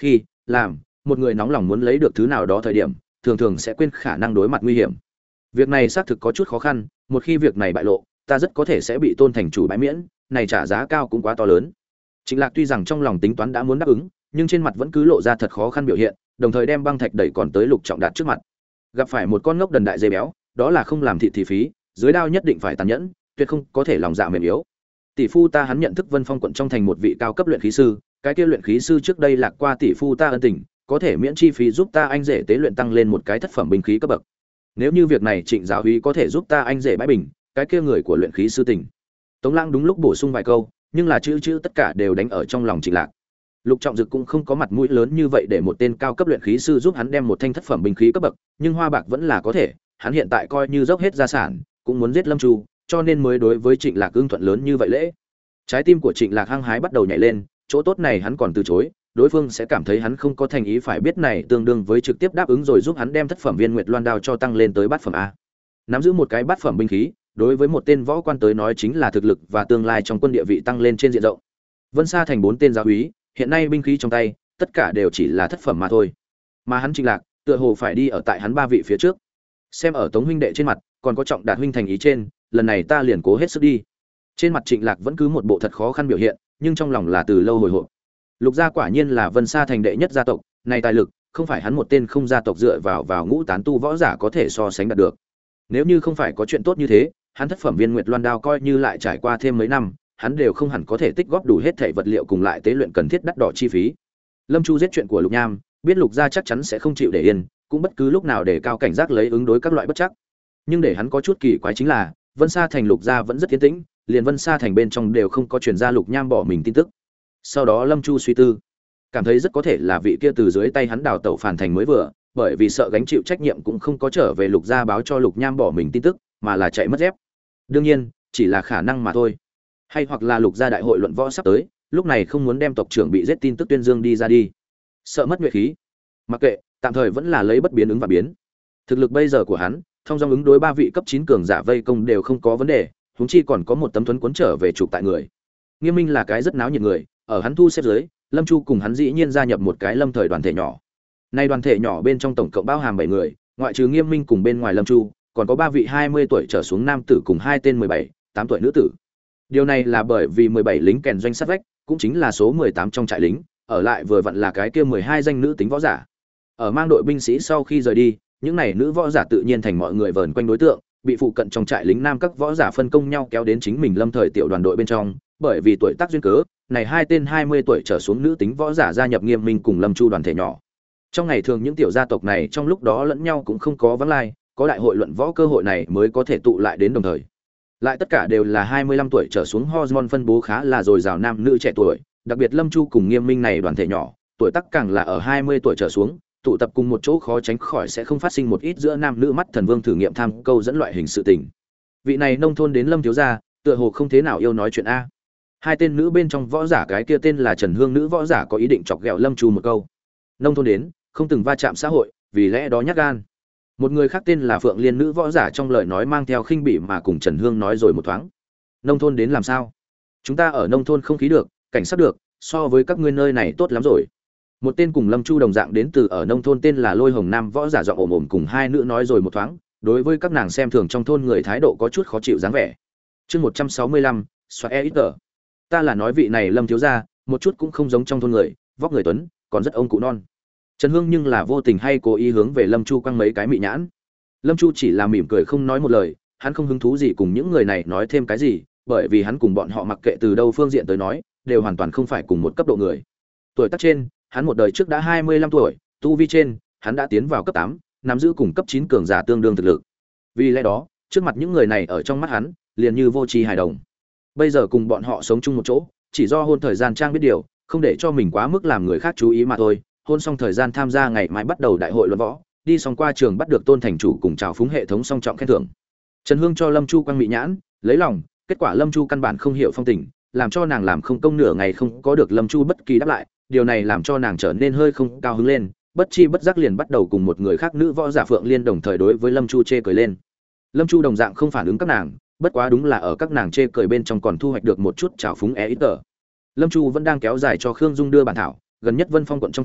làm một người nóng lòng muốn lấy được thứ nào đó thời điểm thường thường sẽ quên khả năng đối mặt nguy hiểm. Việc này xác thực có chút khó khăn, một khi việc này bại lộ ta rất có thể sẽ bị Tôn thành chủ bãi miễn, này trả giá cao cũng quá to lớn. Trịnh Lạc tuy rằng trong lòng tính toán đã muốn đáp ứng, nhưng trên mặt vẫn cứ lộ ra thật khó khăn biểu hiện, đồng thời đem băng thạch đẩy còn tới Lục Trọng Đạt trước mặt. Gặp phải một con ngốc đần đại dây béo, đó là không làm thị thì phí, dưới đao nhất định phải tàn nhẫn, tuyệt không có thể lòng dạ mềm yếu. Tỷ phu ta hắn nhận thức Vân Phong quận trong thành một vị cao cấp luyện khí sư, cái kia luyện khí sư trước đây lạc qua tỷ phu ta ân tình, có thể miễn chi phí giúp ta anh rể tế luyện tăng lên một cái thất phẩm binh khí cấp bậc. Nếu như việc này Trịnh giáo úy có thể giúp ta anh rể bãi bình, cái kia người của luyện khí sư tỉnh. Tống Lãng đúng lúc bổ sung vài câu, nhưng là chữ chữ tất cả đều đánh ở trong lòng Trịnh Lạc. Lục Trọng Dực cũng không có mặt mũi lớn như vậy để một tên cao cấp luyện khí sư giúp hắn đem một thanh thất phẩm binh khí cấp bậc, nhưng Hoa Bạc vẫn là có thể, hắn hiện tại coi như dốc hết gia sản, cũng muốn giết Lâm Chu, cho nên mới đối với Trịnh Lạc ưng thuận lớn như vậy lễ. Trái tim của Trịnh Lạc hăng hái bắt đầu nhảy lên, chỗ tốt này hắn còn từ chối, đối phương sẽ cảm thấy hắn không có thành ý phải biết này tương đương với trực tiếp đáp ứng rồi giúp hắn đem thất phẩm Viên Nguyệt Loan đao cho tăng lên tới bát phẩm a. Nắm giữ một cái bát phẩm binh khí, đối với một tên võ quan tới nói chính là thực lực và tương lai trong quân địa vị tăng lên trên diện rộng. Vân Sa thành bốn tên giáo úy, hiện nay binh khí trong tay, tất cả đều chỉ là thất phẩm mà thôi. Mà hắn Trịnh Lạc, tựa hồ phải đi ở tại hắn ba vị phía trước. Xem ở Tống huynh đệ trên mặt, còn có Trọng Đạt huynh thành ý trên, lần này ta liền cố hết sức đi. Trên mặt Trịnh Lạc vẫn cứ một bộ thật khó khăn biểu hiện, nhưng trong lòng là từ lâu hồi hộp. Lục gia quả nhiên là Vân Sa thành đệ nhất gia tộc, này tài lực, không phải hắn một tên không gia tộc dựa vào vào ngũ tán tu võ giả có thể so sánh đạt được. Nếu như không phải có chuyện tốt như thế, hắn thất phẩm Viên Nguyệt Loan đao coi như lại trải qua thêm mấy năm, hắn đều không hẳn có thể tích góp đủ hết thảy vật liệu cùng lại tế luyện cần thiết đắt đỏ chi phí. Lâm Chu giết chuyện của Lục Nham, biết Lục gia chắc chắn sẽ không chịu để yên, cũng bất cứ lúc nào để cao cảnh giác lấy ứng đối các loại bất trắc. Nhưng để hắn có chút kỳ quái chính là, Vân Sa thành Lục gia vẫn rất yên tĩnh, liền Vân Sa thành bên trong đều không có truyền ra Lục Nham bỏ mình tin tức. Sau đó Lâm Chu suy tư, cảm thấy rất có thể là vị kia từ dưới tay hắn đào tẩu phản thành mới vừa, bởi vì sợ gánh chịu trách nhiệm cũng không có trở về Lục gia báo cho Lục Nham bỏ mình tin tức, mà là chạy mất dép. Đương nhiên, chỉ là khả năng mà thôi. Hay hoặc là Lục gia đại hội luận võ sắp tới, lúc này không muốn đem tộc trưởng bị giết tin tức tuyên dương đi ra đi, sợ mất nhuệ khí. Mặc kệ, tạm thời vẫn là lấy bất biến ứng và biến. Thực lực bây giờ của hắn, thông dong ứng đối ba vị cấp chín cường giả vây công đều không có vấn đề, huống chi còn có một tấm thuấn cuốn trở về chụp tại người. Nghiêm Minh là cái rất náo nhiệt người, ở hắn thu xếp dưới, Lâm Chu cùng hắn dĩ nhiên gia nhập một cái lâm thời đoàn thể nhỏ. Nay đoàn thể nhỏ bên trong tổng cộng bao hàm bảy người, ngoại trừ Nghiêm Minh cùng bên ngoài Lâm Chu, còn có ba vị hai mươi tuổi trở xuống nam tử cùng hai tên mười bảy, tám tuổi nữ tử. Điều này là bởi vì mười bảy lính kèn doanh sát vách, cũng chính là số mười tám trong trại lính, ở lại vừa vặn là cái kia mười hai danh nữ tính võ giả. Ở mang đội binh sĩ sau khi rời đi, những này nữ võ giả tự nhiên thành mọi người vờn quanh đối tượng, bị phụ cận trong trại lính nam các võ giả phân công nhau kéo đến chính mình lâm thời tiểu đoàn đội bên trong, bởi vì tuổi tác duyên cớ, này hai tên hai mươi tuổi trở xuống nữ tính võ giả gia nhập Nghiêm Minh cùng Lâm Chu đoàn thể nhỏ. Trong ngày thường những tiểu gia tộc này trong lúc đó lẫn nhau cũng không có vắng lai, có đại hội luận võ cơ hội này mới có thể tụ lại đến đồng thời. Lại tất cả đều là hai mươi lăm tuổi trở xuống, hormone phân bố khá là dồi dào nam nữ trẻ tuổi, đặc biệt Lâm Chu cùng Nghiêm Minh này đoàn thể nhỏ, tuổi tác càng là ở hai mươi tuổi trở xuống, tụ tập cùng một chỗ khó tránh khỏi sẽ không phát sinh một ít giữa nam nữ mắt thần vương thử nghiệm tham câu dẫn loại hình sự tình. Vị này nông thôn đến Lâm thiếu gia, tựa hồ không thế nào yêu nói chuyện a. Hai tên nữ bên trong võ giả, cái kia tên là Trần Hương nữ võ giả có ý định chọc ghẹo Lâm Chu một câu. Nông thôn đến, không từng va chạm xã hội, vì lẽ đó nhát gan. Một người khác tên là Phượng Liên nữ võ giả trong lời nói mang theo khinh bỉ mà cùng Trần Hương nói rồi một thoáng. Nông thôn đến làm sao? Chúng ta ở nông thôn không khí được, cảnh sát được, so với các ngươi nơi này tốt lắm rồi. Một tên cùng Lâm Chu đồng dạng đến từ ở nông thôn tên là Lôi Hồng Nam võ giả giọng ồm ồm cùng hai nữ nói rồi một thoáng, đối với các nàng xem thường trong thôn người thái độ có chút khó chịu dáng vẻ. Chương một trăm sáu mươi lăm, xoa e ít tờ. Ta là nói vị này Lâm thiếu gia, một chút cũng không giống trong thôn người, vóc người tuấn, còn rất ông cụ non. Trần Hương nhưng là vô tình hay cố ý hướng về Lâm Chu quăng mấy cái mị nhãn. Lâm Chu chỉ là mỉm cười không nói một lời, hắn không hứng thú gì cùng những người này nói thêm cái gì, bởi vì hắn cùng bọn họ mặc kệ từ đâu phương diện tới nói, đều hoàn toàn không phải cùng một cấp độ người. Tuổi tác trên, hắn một đời trước đã hai mươi lăm tuổi, tu vi trên, hắn đã tiến vào cấp tám, nắm giữ cùng cấp chín cường giả tương đương thực lực. Vì lẽ đó, trước mặt những người này ở trong mắt hắn, liền như vô tri hài đồng. Bây giờ cùng bọn họ sống chung một chỗ, chỉ do hôn thời gian trang biết điều, không để cho mình quá mức làm người khác chú ý mà thôi. Hôn xong thời gian tham gia ngày mai bắt đầu đại hội luận võ, đi xong qua trường bắt được Tôn thành chủ cùng chào phúng hệ thống song trọng khen thưởng. Trần Hương cho Lâm Chu quăng mị nhãn, lấy lòng, kết quả Lâm Chu căn bản không hiểu phong tình, làm cho nàng làm không công nửa ngày không có được Lâm Chu bất kỳ đáp lại, điều này làm cho nàng trở nên hơi không cao hứng lên, bất chi bất giác liền bắt đầu cùng một người khác nữ võ giả Phượng Liên đồng thời đối với Lâm Chu chê cười lên. Lâm Chu đồng dạng không phản ứng các nàng, bất quá đúng là ở các nàng chê cười bên trong còn thu hoạch được một chút trào phúng é ít tờ. Lâm Chu vẫn đang kéo dài cho Khương Dung đưa bản thảo, gần nhất Vân Phong quận trong thành,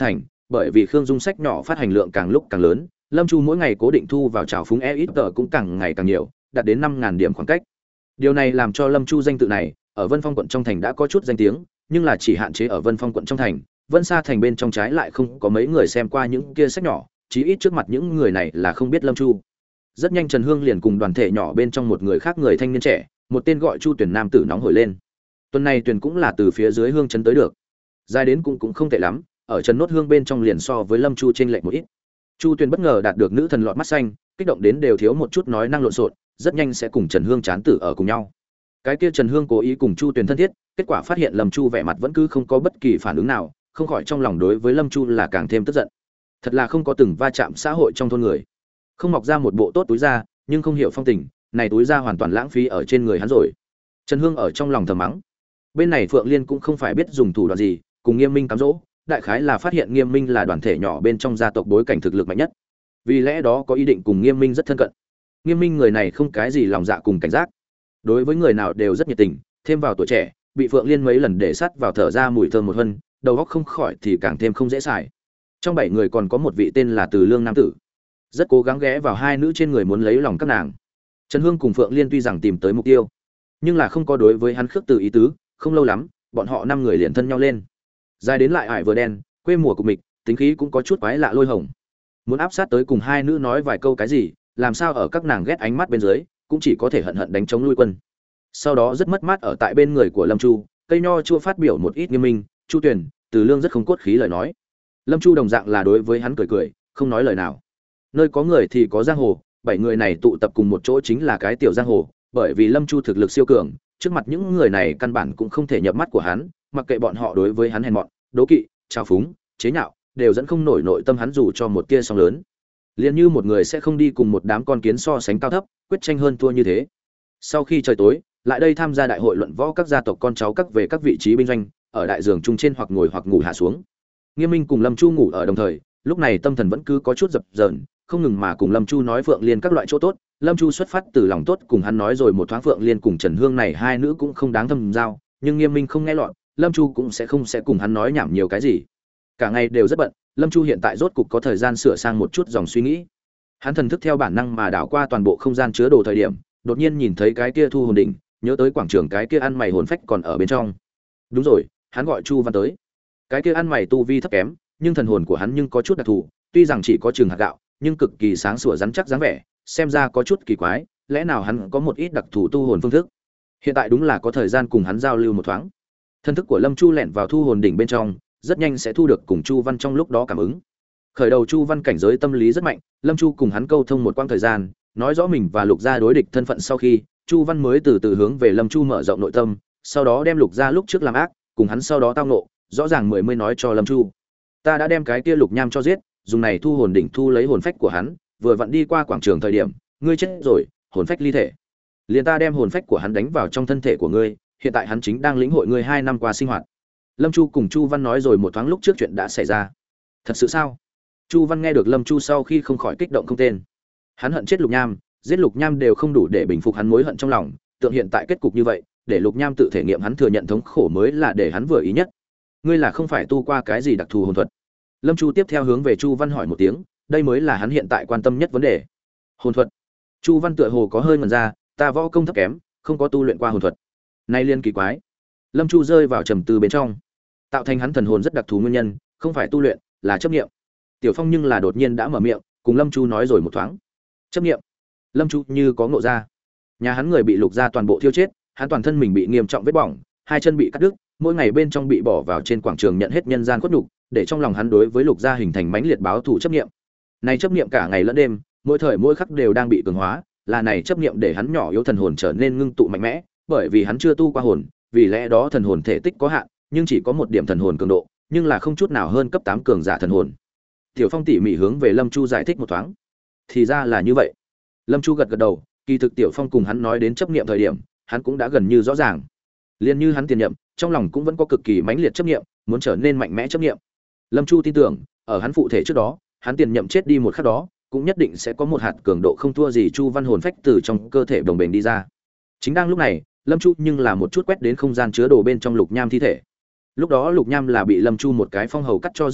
bởi vì Khương Dung sách nhỏ phát hành lượng càng lúc càng lớn, Lâm Chu mỗi ngày cố định thu vào trào phúng e ít tờ cũng càng ngày càng nhiều, đạt đến năm nghìn điểm khoảng cách. Điều này làm cho Lâm Chu danh tự này ở Vân Phong quận trong thành đã có chút danh tiếng, nhưng là chỉ hạn chế ở Vân Phong quận trong thành, Vân Sa thành bên trong trái lại không có mấy người xem qua những kia sách nhỏ, chí ít trước mặt những người này là không biết Lâm Chu. Rất nhanh Trần Hương liền cùng đoàn thể nhỏ bên trong một người khác người thanh niên trẻ, một tên gọi Chu Tuyển nam tử nóng hổi lên. Tuần này Tuyển cũng là từ phía dưới hương trấn tới được, dài đến cũng cũng không tệ lắm, ở Trần Nốt Hương bên trong liền so với Lâm Chu chênh lệch một ít. Chu Tuyển bất ngờ đạt được nữ thần lọt mắt xanh, kích động đến đều thiếu một chút nói năng lộn xộn, rất nhanh sẽ cùng Trần Hương chán tử ở cùng nhau. Cái kia Trần Hương cố ý cùng Chu Tuyển thân thiết, kết quả phát hiện Lâm Chu vẻ mặt vẫn cứ không có bất kỳ phản ứng nào, không khỏi trong lòng đối với Lâm Chu là càng thêm tức giận. Thật là không có từng va chạm xã hội trong thôn người, không mọc ra một bộ tốt túi da, nhưng không hiểu phong tình, này túi da hoàn toàn lãng phí ở trên người hắn rồi. Trần Hương ở trong lòng thầm mắng. Bên này Phượng Liên cũng không phải biết dùng thủ đoạn gì, cùng Nghiêm Minh cám dỗ, đại khái là phát hiện Nghiêm Minh là đoàn thể nhỏ bên trong gia tộc bối cảnh thực lực mạnh nhất, vì lẽ đó có ý định cùng Nghiêm Minh rất thân cận. Nghiêm Minh người này không cái gì lòng dạ cùng cảnh giác, đối với người nào đều rất nhiệt tình, thêm vào tuổi trẻ, bị Phượng Liên mấy lần để sát vào thở ra mùi thơm một hân, đầu óc không khỏi thì càng thêm không dễ xài. Trong bảy người còn có một vị tên là Từ Lương nam tử, rất cố gắng ghé vào hai nữ trên người muốn lấy lòng các nàng. Trần Hương cùng Phượng Liên tuy rằng tìm tới mục tiêu, nhưng là không có đối với hắn khước từ ý tứ, không lâu lắm, bọn họ năm người liền thân nhau lên. Dài đến lại ải vừa đen, quê mùa của mịch, tính khí cũng có chút quái lạ lôi hồng. Muốn áp sát tới cùng hai nữ nói vài câu cái gì, làm sao ở các nàng ghét ánh mắt bên dưới, cũng chỉ có thể hận hận đánh chống lui quân. Sau đó rất mất mát ở tại bên người của Lâm Chu, cây nho chua phát biểu một ít Nghiêm Minh, Chu Tuyển, Từ Lương rất không cốt khí lời nói. Lâm Chu đồng dạng là đối với hắn cười cười, không nói lời nào. Nơi có người thì có giang hồ, bảy người này tụ tập cùng một chỗ chính là cái tiểu giang hồ, bởi vì Lâm Chu thực lực siêu cường, trước mặt những người này căn bản cũng không thể nhập mắt của hắn, mặc kệ bọn họ đối với hắn hèn mọn, đố kỵ, trào phúng, chế nhạo, đều dẫn không nổi nội tâm hắn dù cho một tia sóng lớn. Liên như một người sẽ không đi cùng một đám con kiến so sánh cao thấp, quyết tranh hơn thua như thế. Sau khi trời tối, lại đây tham gia đại hội luận võ các gia tộc con cháu các về các vị trí binh doanh, ở đại giường chung trên hoặc ngồi hoặc ngủ hạ xuống. Nghiêm Minh cùng Lâm Chu ngủ ở đồng thời, lúc này tâm thần vẫn cứ có chút dập dờn, không ngừng mà cùng Lâm Chu nói Phượng Liên các loại chỗ tốt. Lâm Chu xuất phát từ lòng tốt cùng hắn nói rồi một thoáng Phượng Liên cùng Trần Hương này hai nữ cũng không đáng thâm giao, nhưng Nghiêm Minh không nghe lọt, Lâm Chu cũng sẽ không sẽ cùng hắn nói nhảm nhiều cái gì. Cả ngày đều rất bận, Lâm Chu hiện tại rốt cục có thời gian sửa sang một chút dòng suy nghĩ. Hắn thần thức theo bản năng mà đảo qua toàn bộ không gian chứa đồ thời điểm, đột nhiên nhìn thấy cái kia thu hồn đỉnh, nhớ tới quảng trường cái kia ăn mày hồn phách còn ở bên trong. Đúng rồi, hắn gọi Chu Văn tới. Cái kia ăn mày tu vi thấp kém, nhưng thần hồn của hắn nhưng có chút đặc thù, tuy rằng chỉ có chừng hạt gạo, nhưng cực kỳ sáng sủa rắn chắc dáng vẻ, xem ra có chút kỳ quái, lẽ nào hắn có một ít đặc thù tu hồn phương thức. Hiện tại đúng là có thời gian cùng hắn giao lưu một thoáng. Thân thức của Lâm Chu lẻn vào thu hồn đỉnh bên trong, rất nhanh sẽ thu được cùng Chu Văn trong lúc đó cảm ứng. Khởi đầu Chu Văn cảnh giới tâm lý rất mạnh, Lâm Chu cùng hắn câu thông một quãng thời gian, nói rõ mình và Lục Gia đối địch thân phận sau khi, Chu Văn mới từ từ hướng về Lâm Chu mở rộng nội tâm, sau đó đem Lục Gia lúc trước làm ác, cùng hắn sau đó tao ngộ, rõ ràng mười mươi nói cho Lâm Chu. Ta đã đem cái kia Lục Nham cho giết, dùng này thu hồn đỉnh thu lấy hồn phách của hắn, vừa vặn đi qua quảng trường thời điểm, ngươi chết rồi, hồn phách ly thể. Liền ta đem hồn phách của hắn đánh vào trong thân thể của ngươi, hiện tại hắn chính đang lĩnh hội ngươi hai năm qua sinh hoạt. Lâm Chu cùng Chu Văn nói rồi một thoáng lúc trước chuyện đã xảy ra. Thật sự sao? Chu Văn nghe được Lâm Chu sau khi không khỏi kích động không tên. Hắn hận chết Lục Nham, giết Lục Nham đều không đủ để bình phục hắn mối hận trong lòng, tượng hiện tại kết cục như vậy, để Lục Nham tự thể nghiệm hắn thừa nhận thống khổ mới là để hắn vừa ý nhất. Ngươi là không phải tu qua cái gì đặc thù hồn thuật? Lâm Chu tiếp theo hướng về Chu Văn hỏi một tiếng, đây mới là hắn hiện tại quan tâm nhất vấn đề. Hồn thuật? Chu Văn tựa hồ có hơi ngẩn ra, ta võ công thấp kém, không có tu luyện qua hồn thuật. Nay liên kỳ quái. Lâm Chu rơi vào trầm tư bên trong. Tạo thành hắn thần hồn rất đặc thù nguyên nhân, không phải tu luyện, là chấp niệm. Tiểu Phong nhưng là đột nhiên đã mở miệng, cùng Lâm Chu nói rồi một thoáng. Chấp niệm. Lâm Chu như có ngộ ra. Nhà hắn người bị Lục Gia toàn bộ thiêu chết, hắn toàn thân mình bị nghiêm trọng vết bỏng, hai chân bị cắt đứt, mỗi ngày bên trong bị bỏ vào trên quảng trường nhận hết nhân gian khuất nhục, để trong lòng hắn đối với Lục Gia hình thành mãnh liệt báo thù chấp niệm. Này chấp niệm cả ngày lẫn đêm, mỗi thời mỗi khắc đều đang bị cường hóa, là này chấp niệm để hắn nhỏ yếu thần hồn trở nên ngưng tụ mạnh mẽ, bởi vì hắn chưa tu qua hồn, vì lẽ đó thần hồn thể tích có hạn, nhưng chỉ có một điểm thần hồn cường độ, nhưng là không chút nào hơn cấp tám cường giả thần hồn. Tiểu Phong tỉ mỉ hướng về Lâm Chu giải thích một thoáng. Thì ra là như vậy. Lâm Chu gật gật đầu, kỳ thực Tiểu Phong cùng hắn nói đến chấp niệm thời điểm, hắn cũng đã gần như rõ ràng. Liên như hắn tiền nhậm, trong lòng cũng vẫn có cực kỳ mãnh liệt chấp niệm, muốn trở nên mạnh mẽ chấp niệm. Lâm Chu tin tưởng, ở hắn phụ thể trước đó, hắn tiền nhậm chết đi một khắc đó, cũng nhất định sẽ có một hạt cường độ không thua gì Chu Văn hồn phách từ trong cơ thể đồng bền đi ra. Chính đang lúc này, Lâm Chu nhưng là một chút quét đến không gian chứa đồ bên trong Lục Nham thi thể. Lúc đó Lục Nham là bị Lâm Chu một cái phong hầu cắt cho giết chết,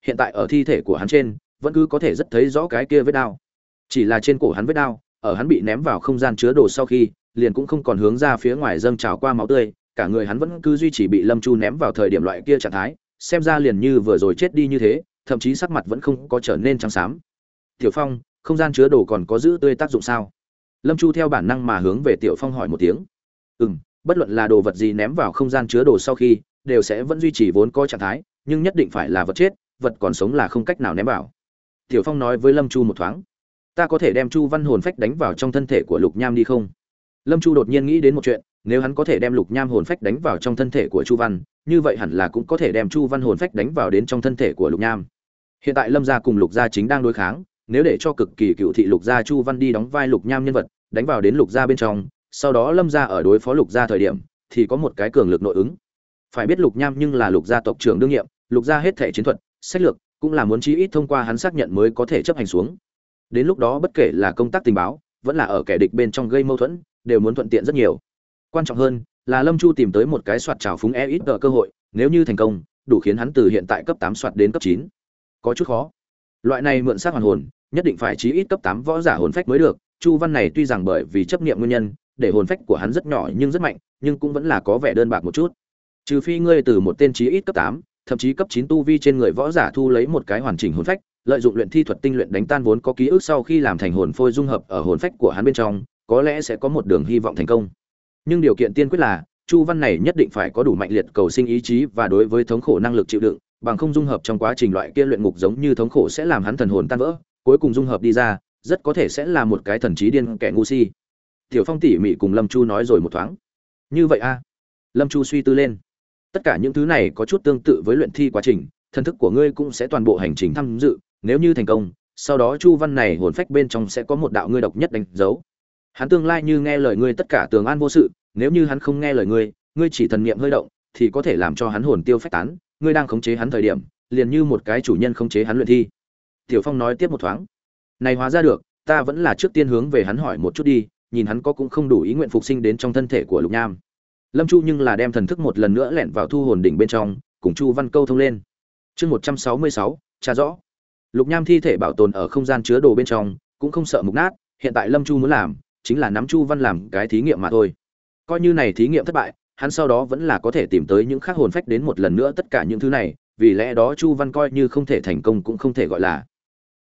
hiện tại ở thi thể của hắn trên vẫn cứ có thể rất thấy rõ cái kia vết đao. Chỉ là trên cổ hắn vết đao, ở hắn bị ném vào không gian chứa đồ sau khi, liền cũng không còn hướng ra phía ngoài dâng trào qua máu tươi, cả người hắn vẫn cứ duy trì bị Lâm Chu ném vào thời điểm loại kia trạng thái, xem ra liền như vừa rồi chết đi như thế, thậm chí sắc mặt vẫn không có trở nên trắng xám. Tiểu Phong, không gian chứa đồ còn có giữ tươi tác dụng sao? Lâm Chu theo bản năng mà hướng về Tiểu Phong hỏi một tiếng. Ừm, bất luận là đồ vật gì ném vào không gian chứa đồ sau khi, đều sẽ vẫn duy trì vốn có trạng thái, nhưng nhất định phải là vật chết, vật còn sống là không cách nào ném vào. Tiểu Phong nói với Lâm Chu một thoáng. Ta có thể đem Chu Văn hồn phách đánh vào trong thân thể của Lục Nham đi không? Lâm Chu đột nhiên nghĩ đến một chuyện, nếu hắn có thể đem Lục Nham hồn phách đánh vào trong thân thể của Chu Văn, như vậy hẳn là cũng có thể đem Chu Văn hồn phách đánh vào đến trong thân thể của Lục Nham. Hiện tại Lâm gia cùng Lục gia chính đang đối kháng, nếu để cho cực kỳ cựu thị Lục gia Chu Văn đi đóng vai Lục Nham nhân vật, đánh vào đến Lục gia bên trong, sau đó Lâm gia ở đối phó Lục gia thời điểm, thì có một cái cường lực nội ứng. Phải biết Lục Nham nhưng là Lục gia tộc trưởng đương nhiệm, Lục gia hết thảy chiến thuật, sách lược cũng là muốn chí ít thông qua hắn xác nhận mới có thể chấp hành xuống. Đến lúc đó bất kể là công tác tình báo, vẫn là ở kẻ địch bên trong gây mâu thuẫn, đều muốn thuận tiện rất nhiều. Quan trọng hơn là Lâm Chu tìm tới một cái soạt trào phúng e ít cơ hội, nếu như thành công, đủ khiến hắn từ hiện tại cấp tám soạt đến cấp chín. Có chút khó. Loại này mượn xác hoàn hồn, nhất định phải chí ít cấp tám võ giả hồn phách mới được. Chu Văn này tuy rằng bởi vì chấp niệm nguyên nhân, để hồn phách của hắn rất nhỏ nhưng rất mạnh, nhưng cũng vẫn là có vẻ đơn bạc một chút. Trừ phi ngươi từ một tên chí ít cấp tám, thậm chí cấp chín tu vi trên người võ giả thu lấy một cái hoàn chỉnh hồn phách, lợi dụng luyện thi thuật tinh luyện đánh tan vốn có ký ức sau khi làm thành hồn phôi dung hợp ở hồn phách của hắn bên trong, có lẽ sẽ có một đường hy vọng thành công. Nhưng điều kiện tiên quyết là Chu Văn này nhất định phải có đủ mạnh liệt cầu sinh ý chí và đối với thống khổ năng lực chịu đựng, bằng không dung hợp trong quá trình loại kia luyện ngục giống như thống khổ sẽ làm hắn thần hồn tan vỡ, cuối cùng dung hợp đi ra, rất có thể sẽ là một cái thần trí điên kẻ ngu si. Tiểu Phong tỉ mỉ cùng Lâm Chu nói rồi một thoáng. Như vậy a? Lâm Chu suy tư lên. Tất cả những thứ này có chút tương tự với luyện thi quá trình, thần thức của ngươi cũng sẽ toàn bộ hành trình tham dự, nếu như thành công, sau đó Chu Văn này hồn phách bên trong sẽ có một đạo ngươi độc nhất đánh dấu. Hắn tương lai như nghe lời ngươi tất cả tường an vô sự, nếu như hắn không nghe lời ngươi, ngươi chỉ thần niệm hơi động, thì có thể làm cho hắn hồn tiêu phách tán, ngươi đang khống chế hắn thời điểm, liền như một cái chủ nhân khống chế hắn luyện thi. Tiểu Phong nói tiếp một thoáng. Này hóa ra được, ta vẫn là trước tiên hướng về hắn hỏi một chút đi, nhìn hắn có cũng không đủ ý nguyện phục sinh đến trong thân thể của Lục Nham. Lâm Chu nhưng là đem thần thức một lần nữa lẻn vào thu hồn đỉnh bên trong, cùng Chu Văn câu thông lên. Chương một trăm sáu mươi sáu, tra rõ. Lục Nham thi thể bảo tồn ở không gian chứa đồ bên trong, cũng không sợ mục nát, hiện tại Lâm Chu muốn làm, chính là nắm Chu Văn làm cái thí nghiệm mà thôi. Coi như này thí nghiệm thất bại, hắn sau đó vẫn là có thể tìm tới những khác hồn phách đến một lần nữa tất cả những thứ này, vì lẽ đó Chu Văn coi như không thể thành công cũng không thể gọi là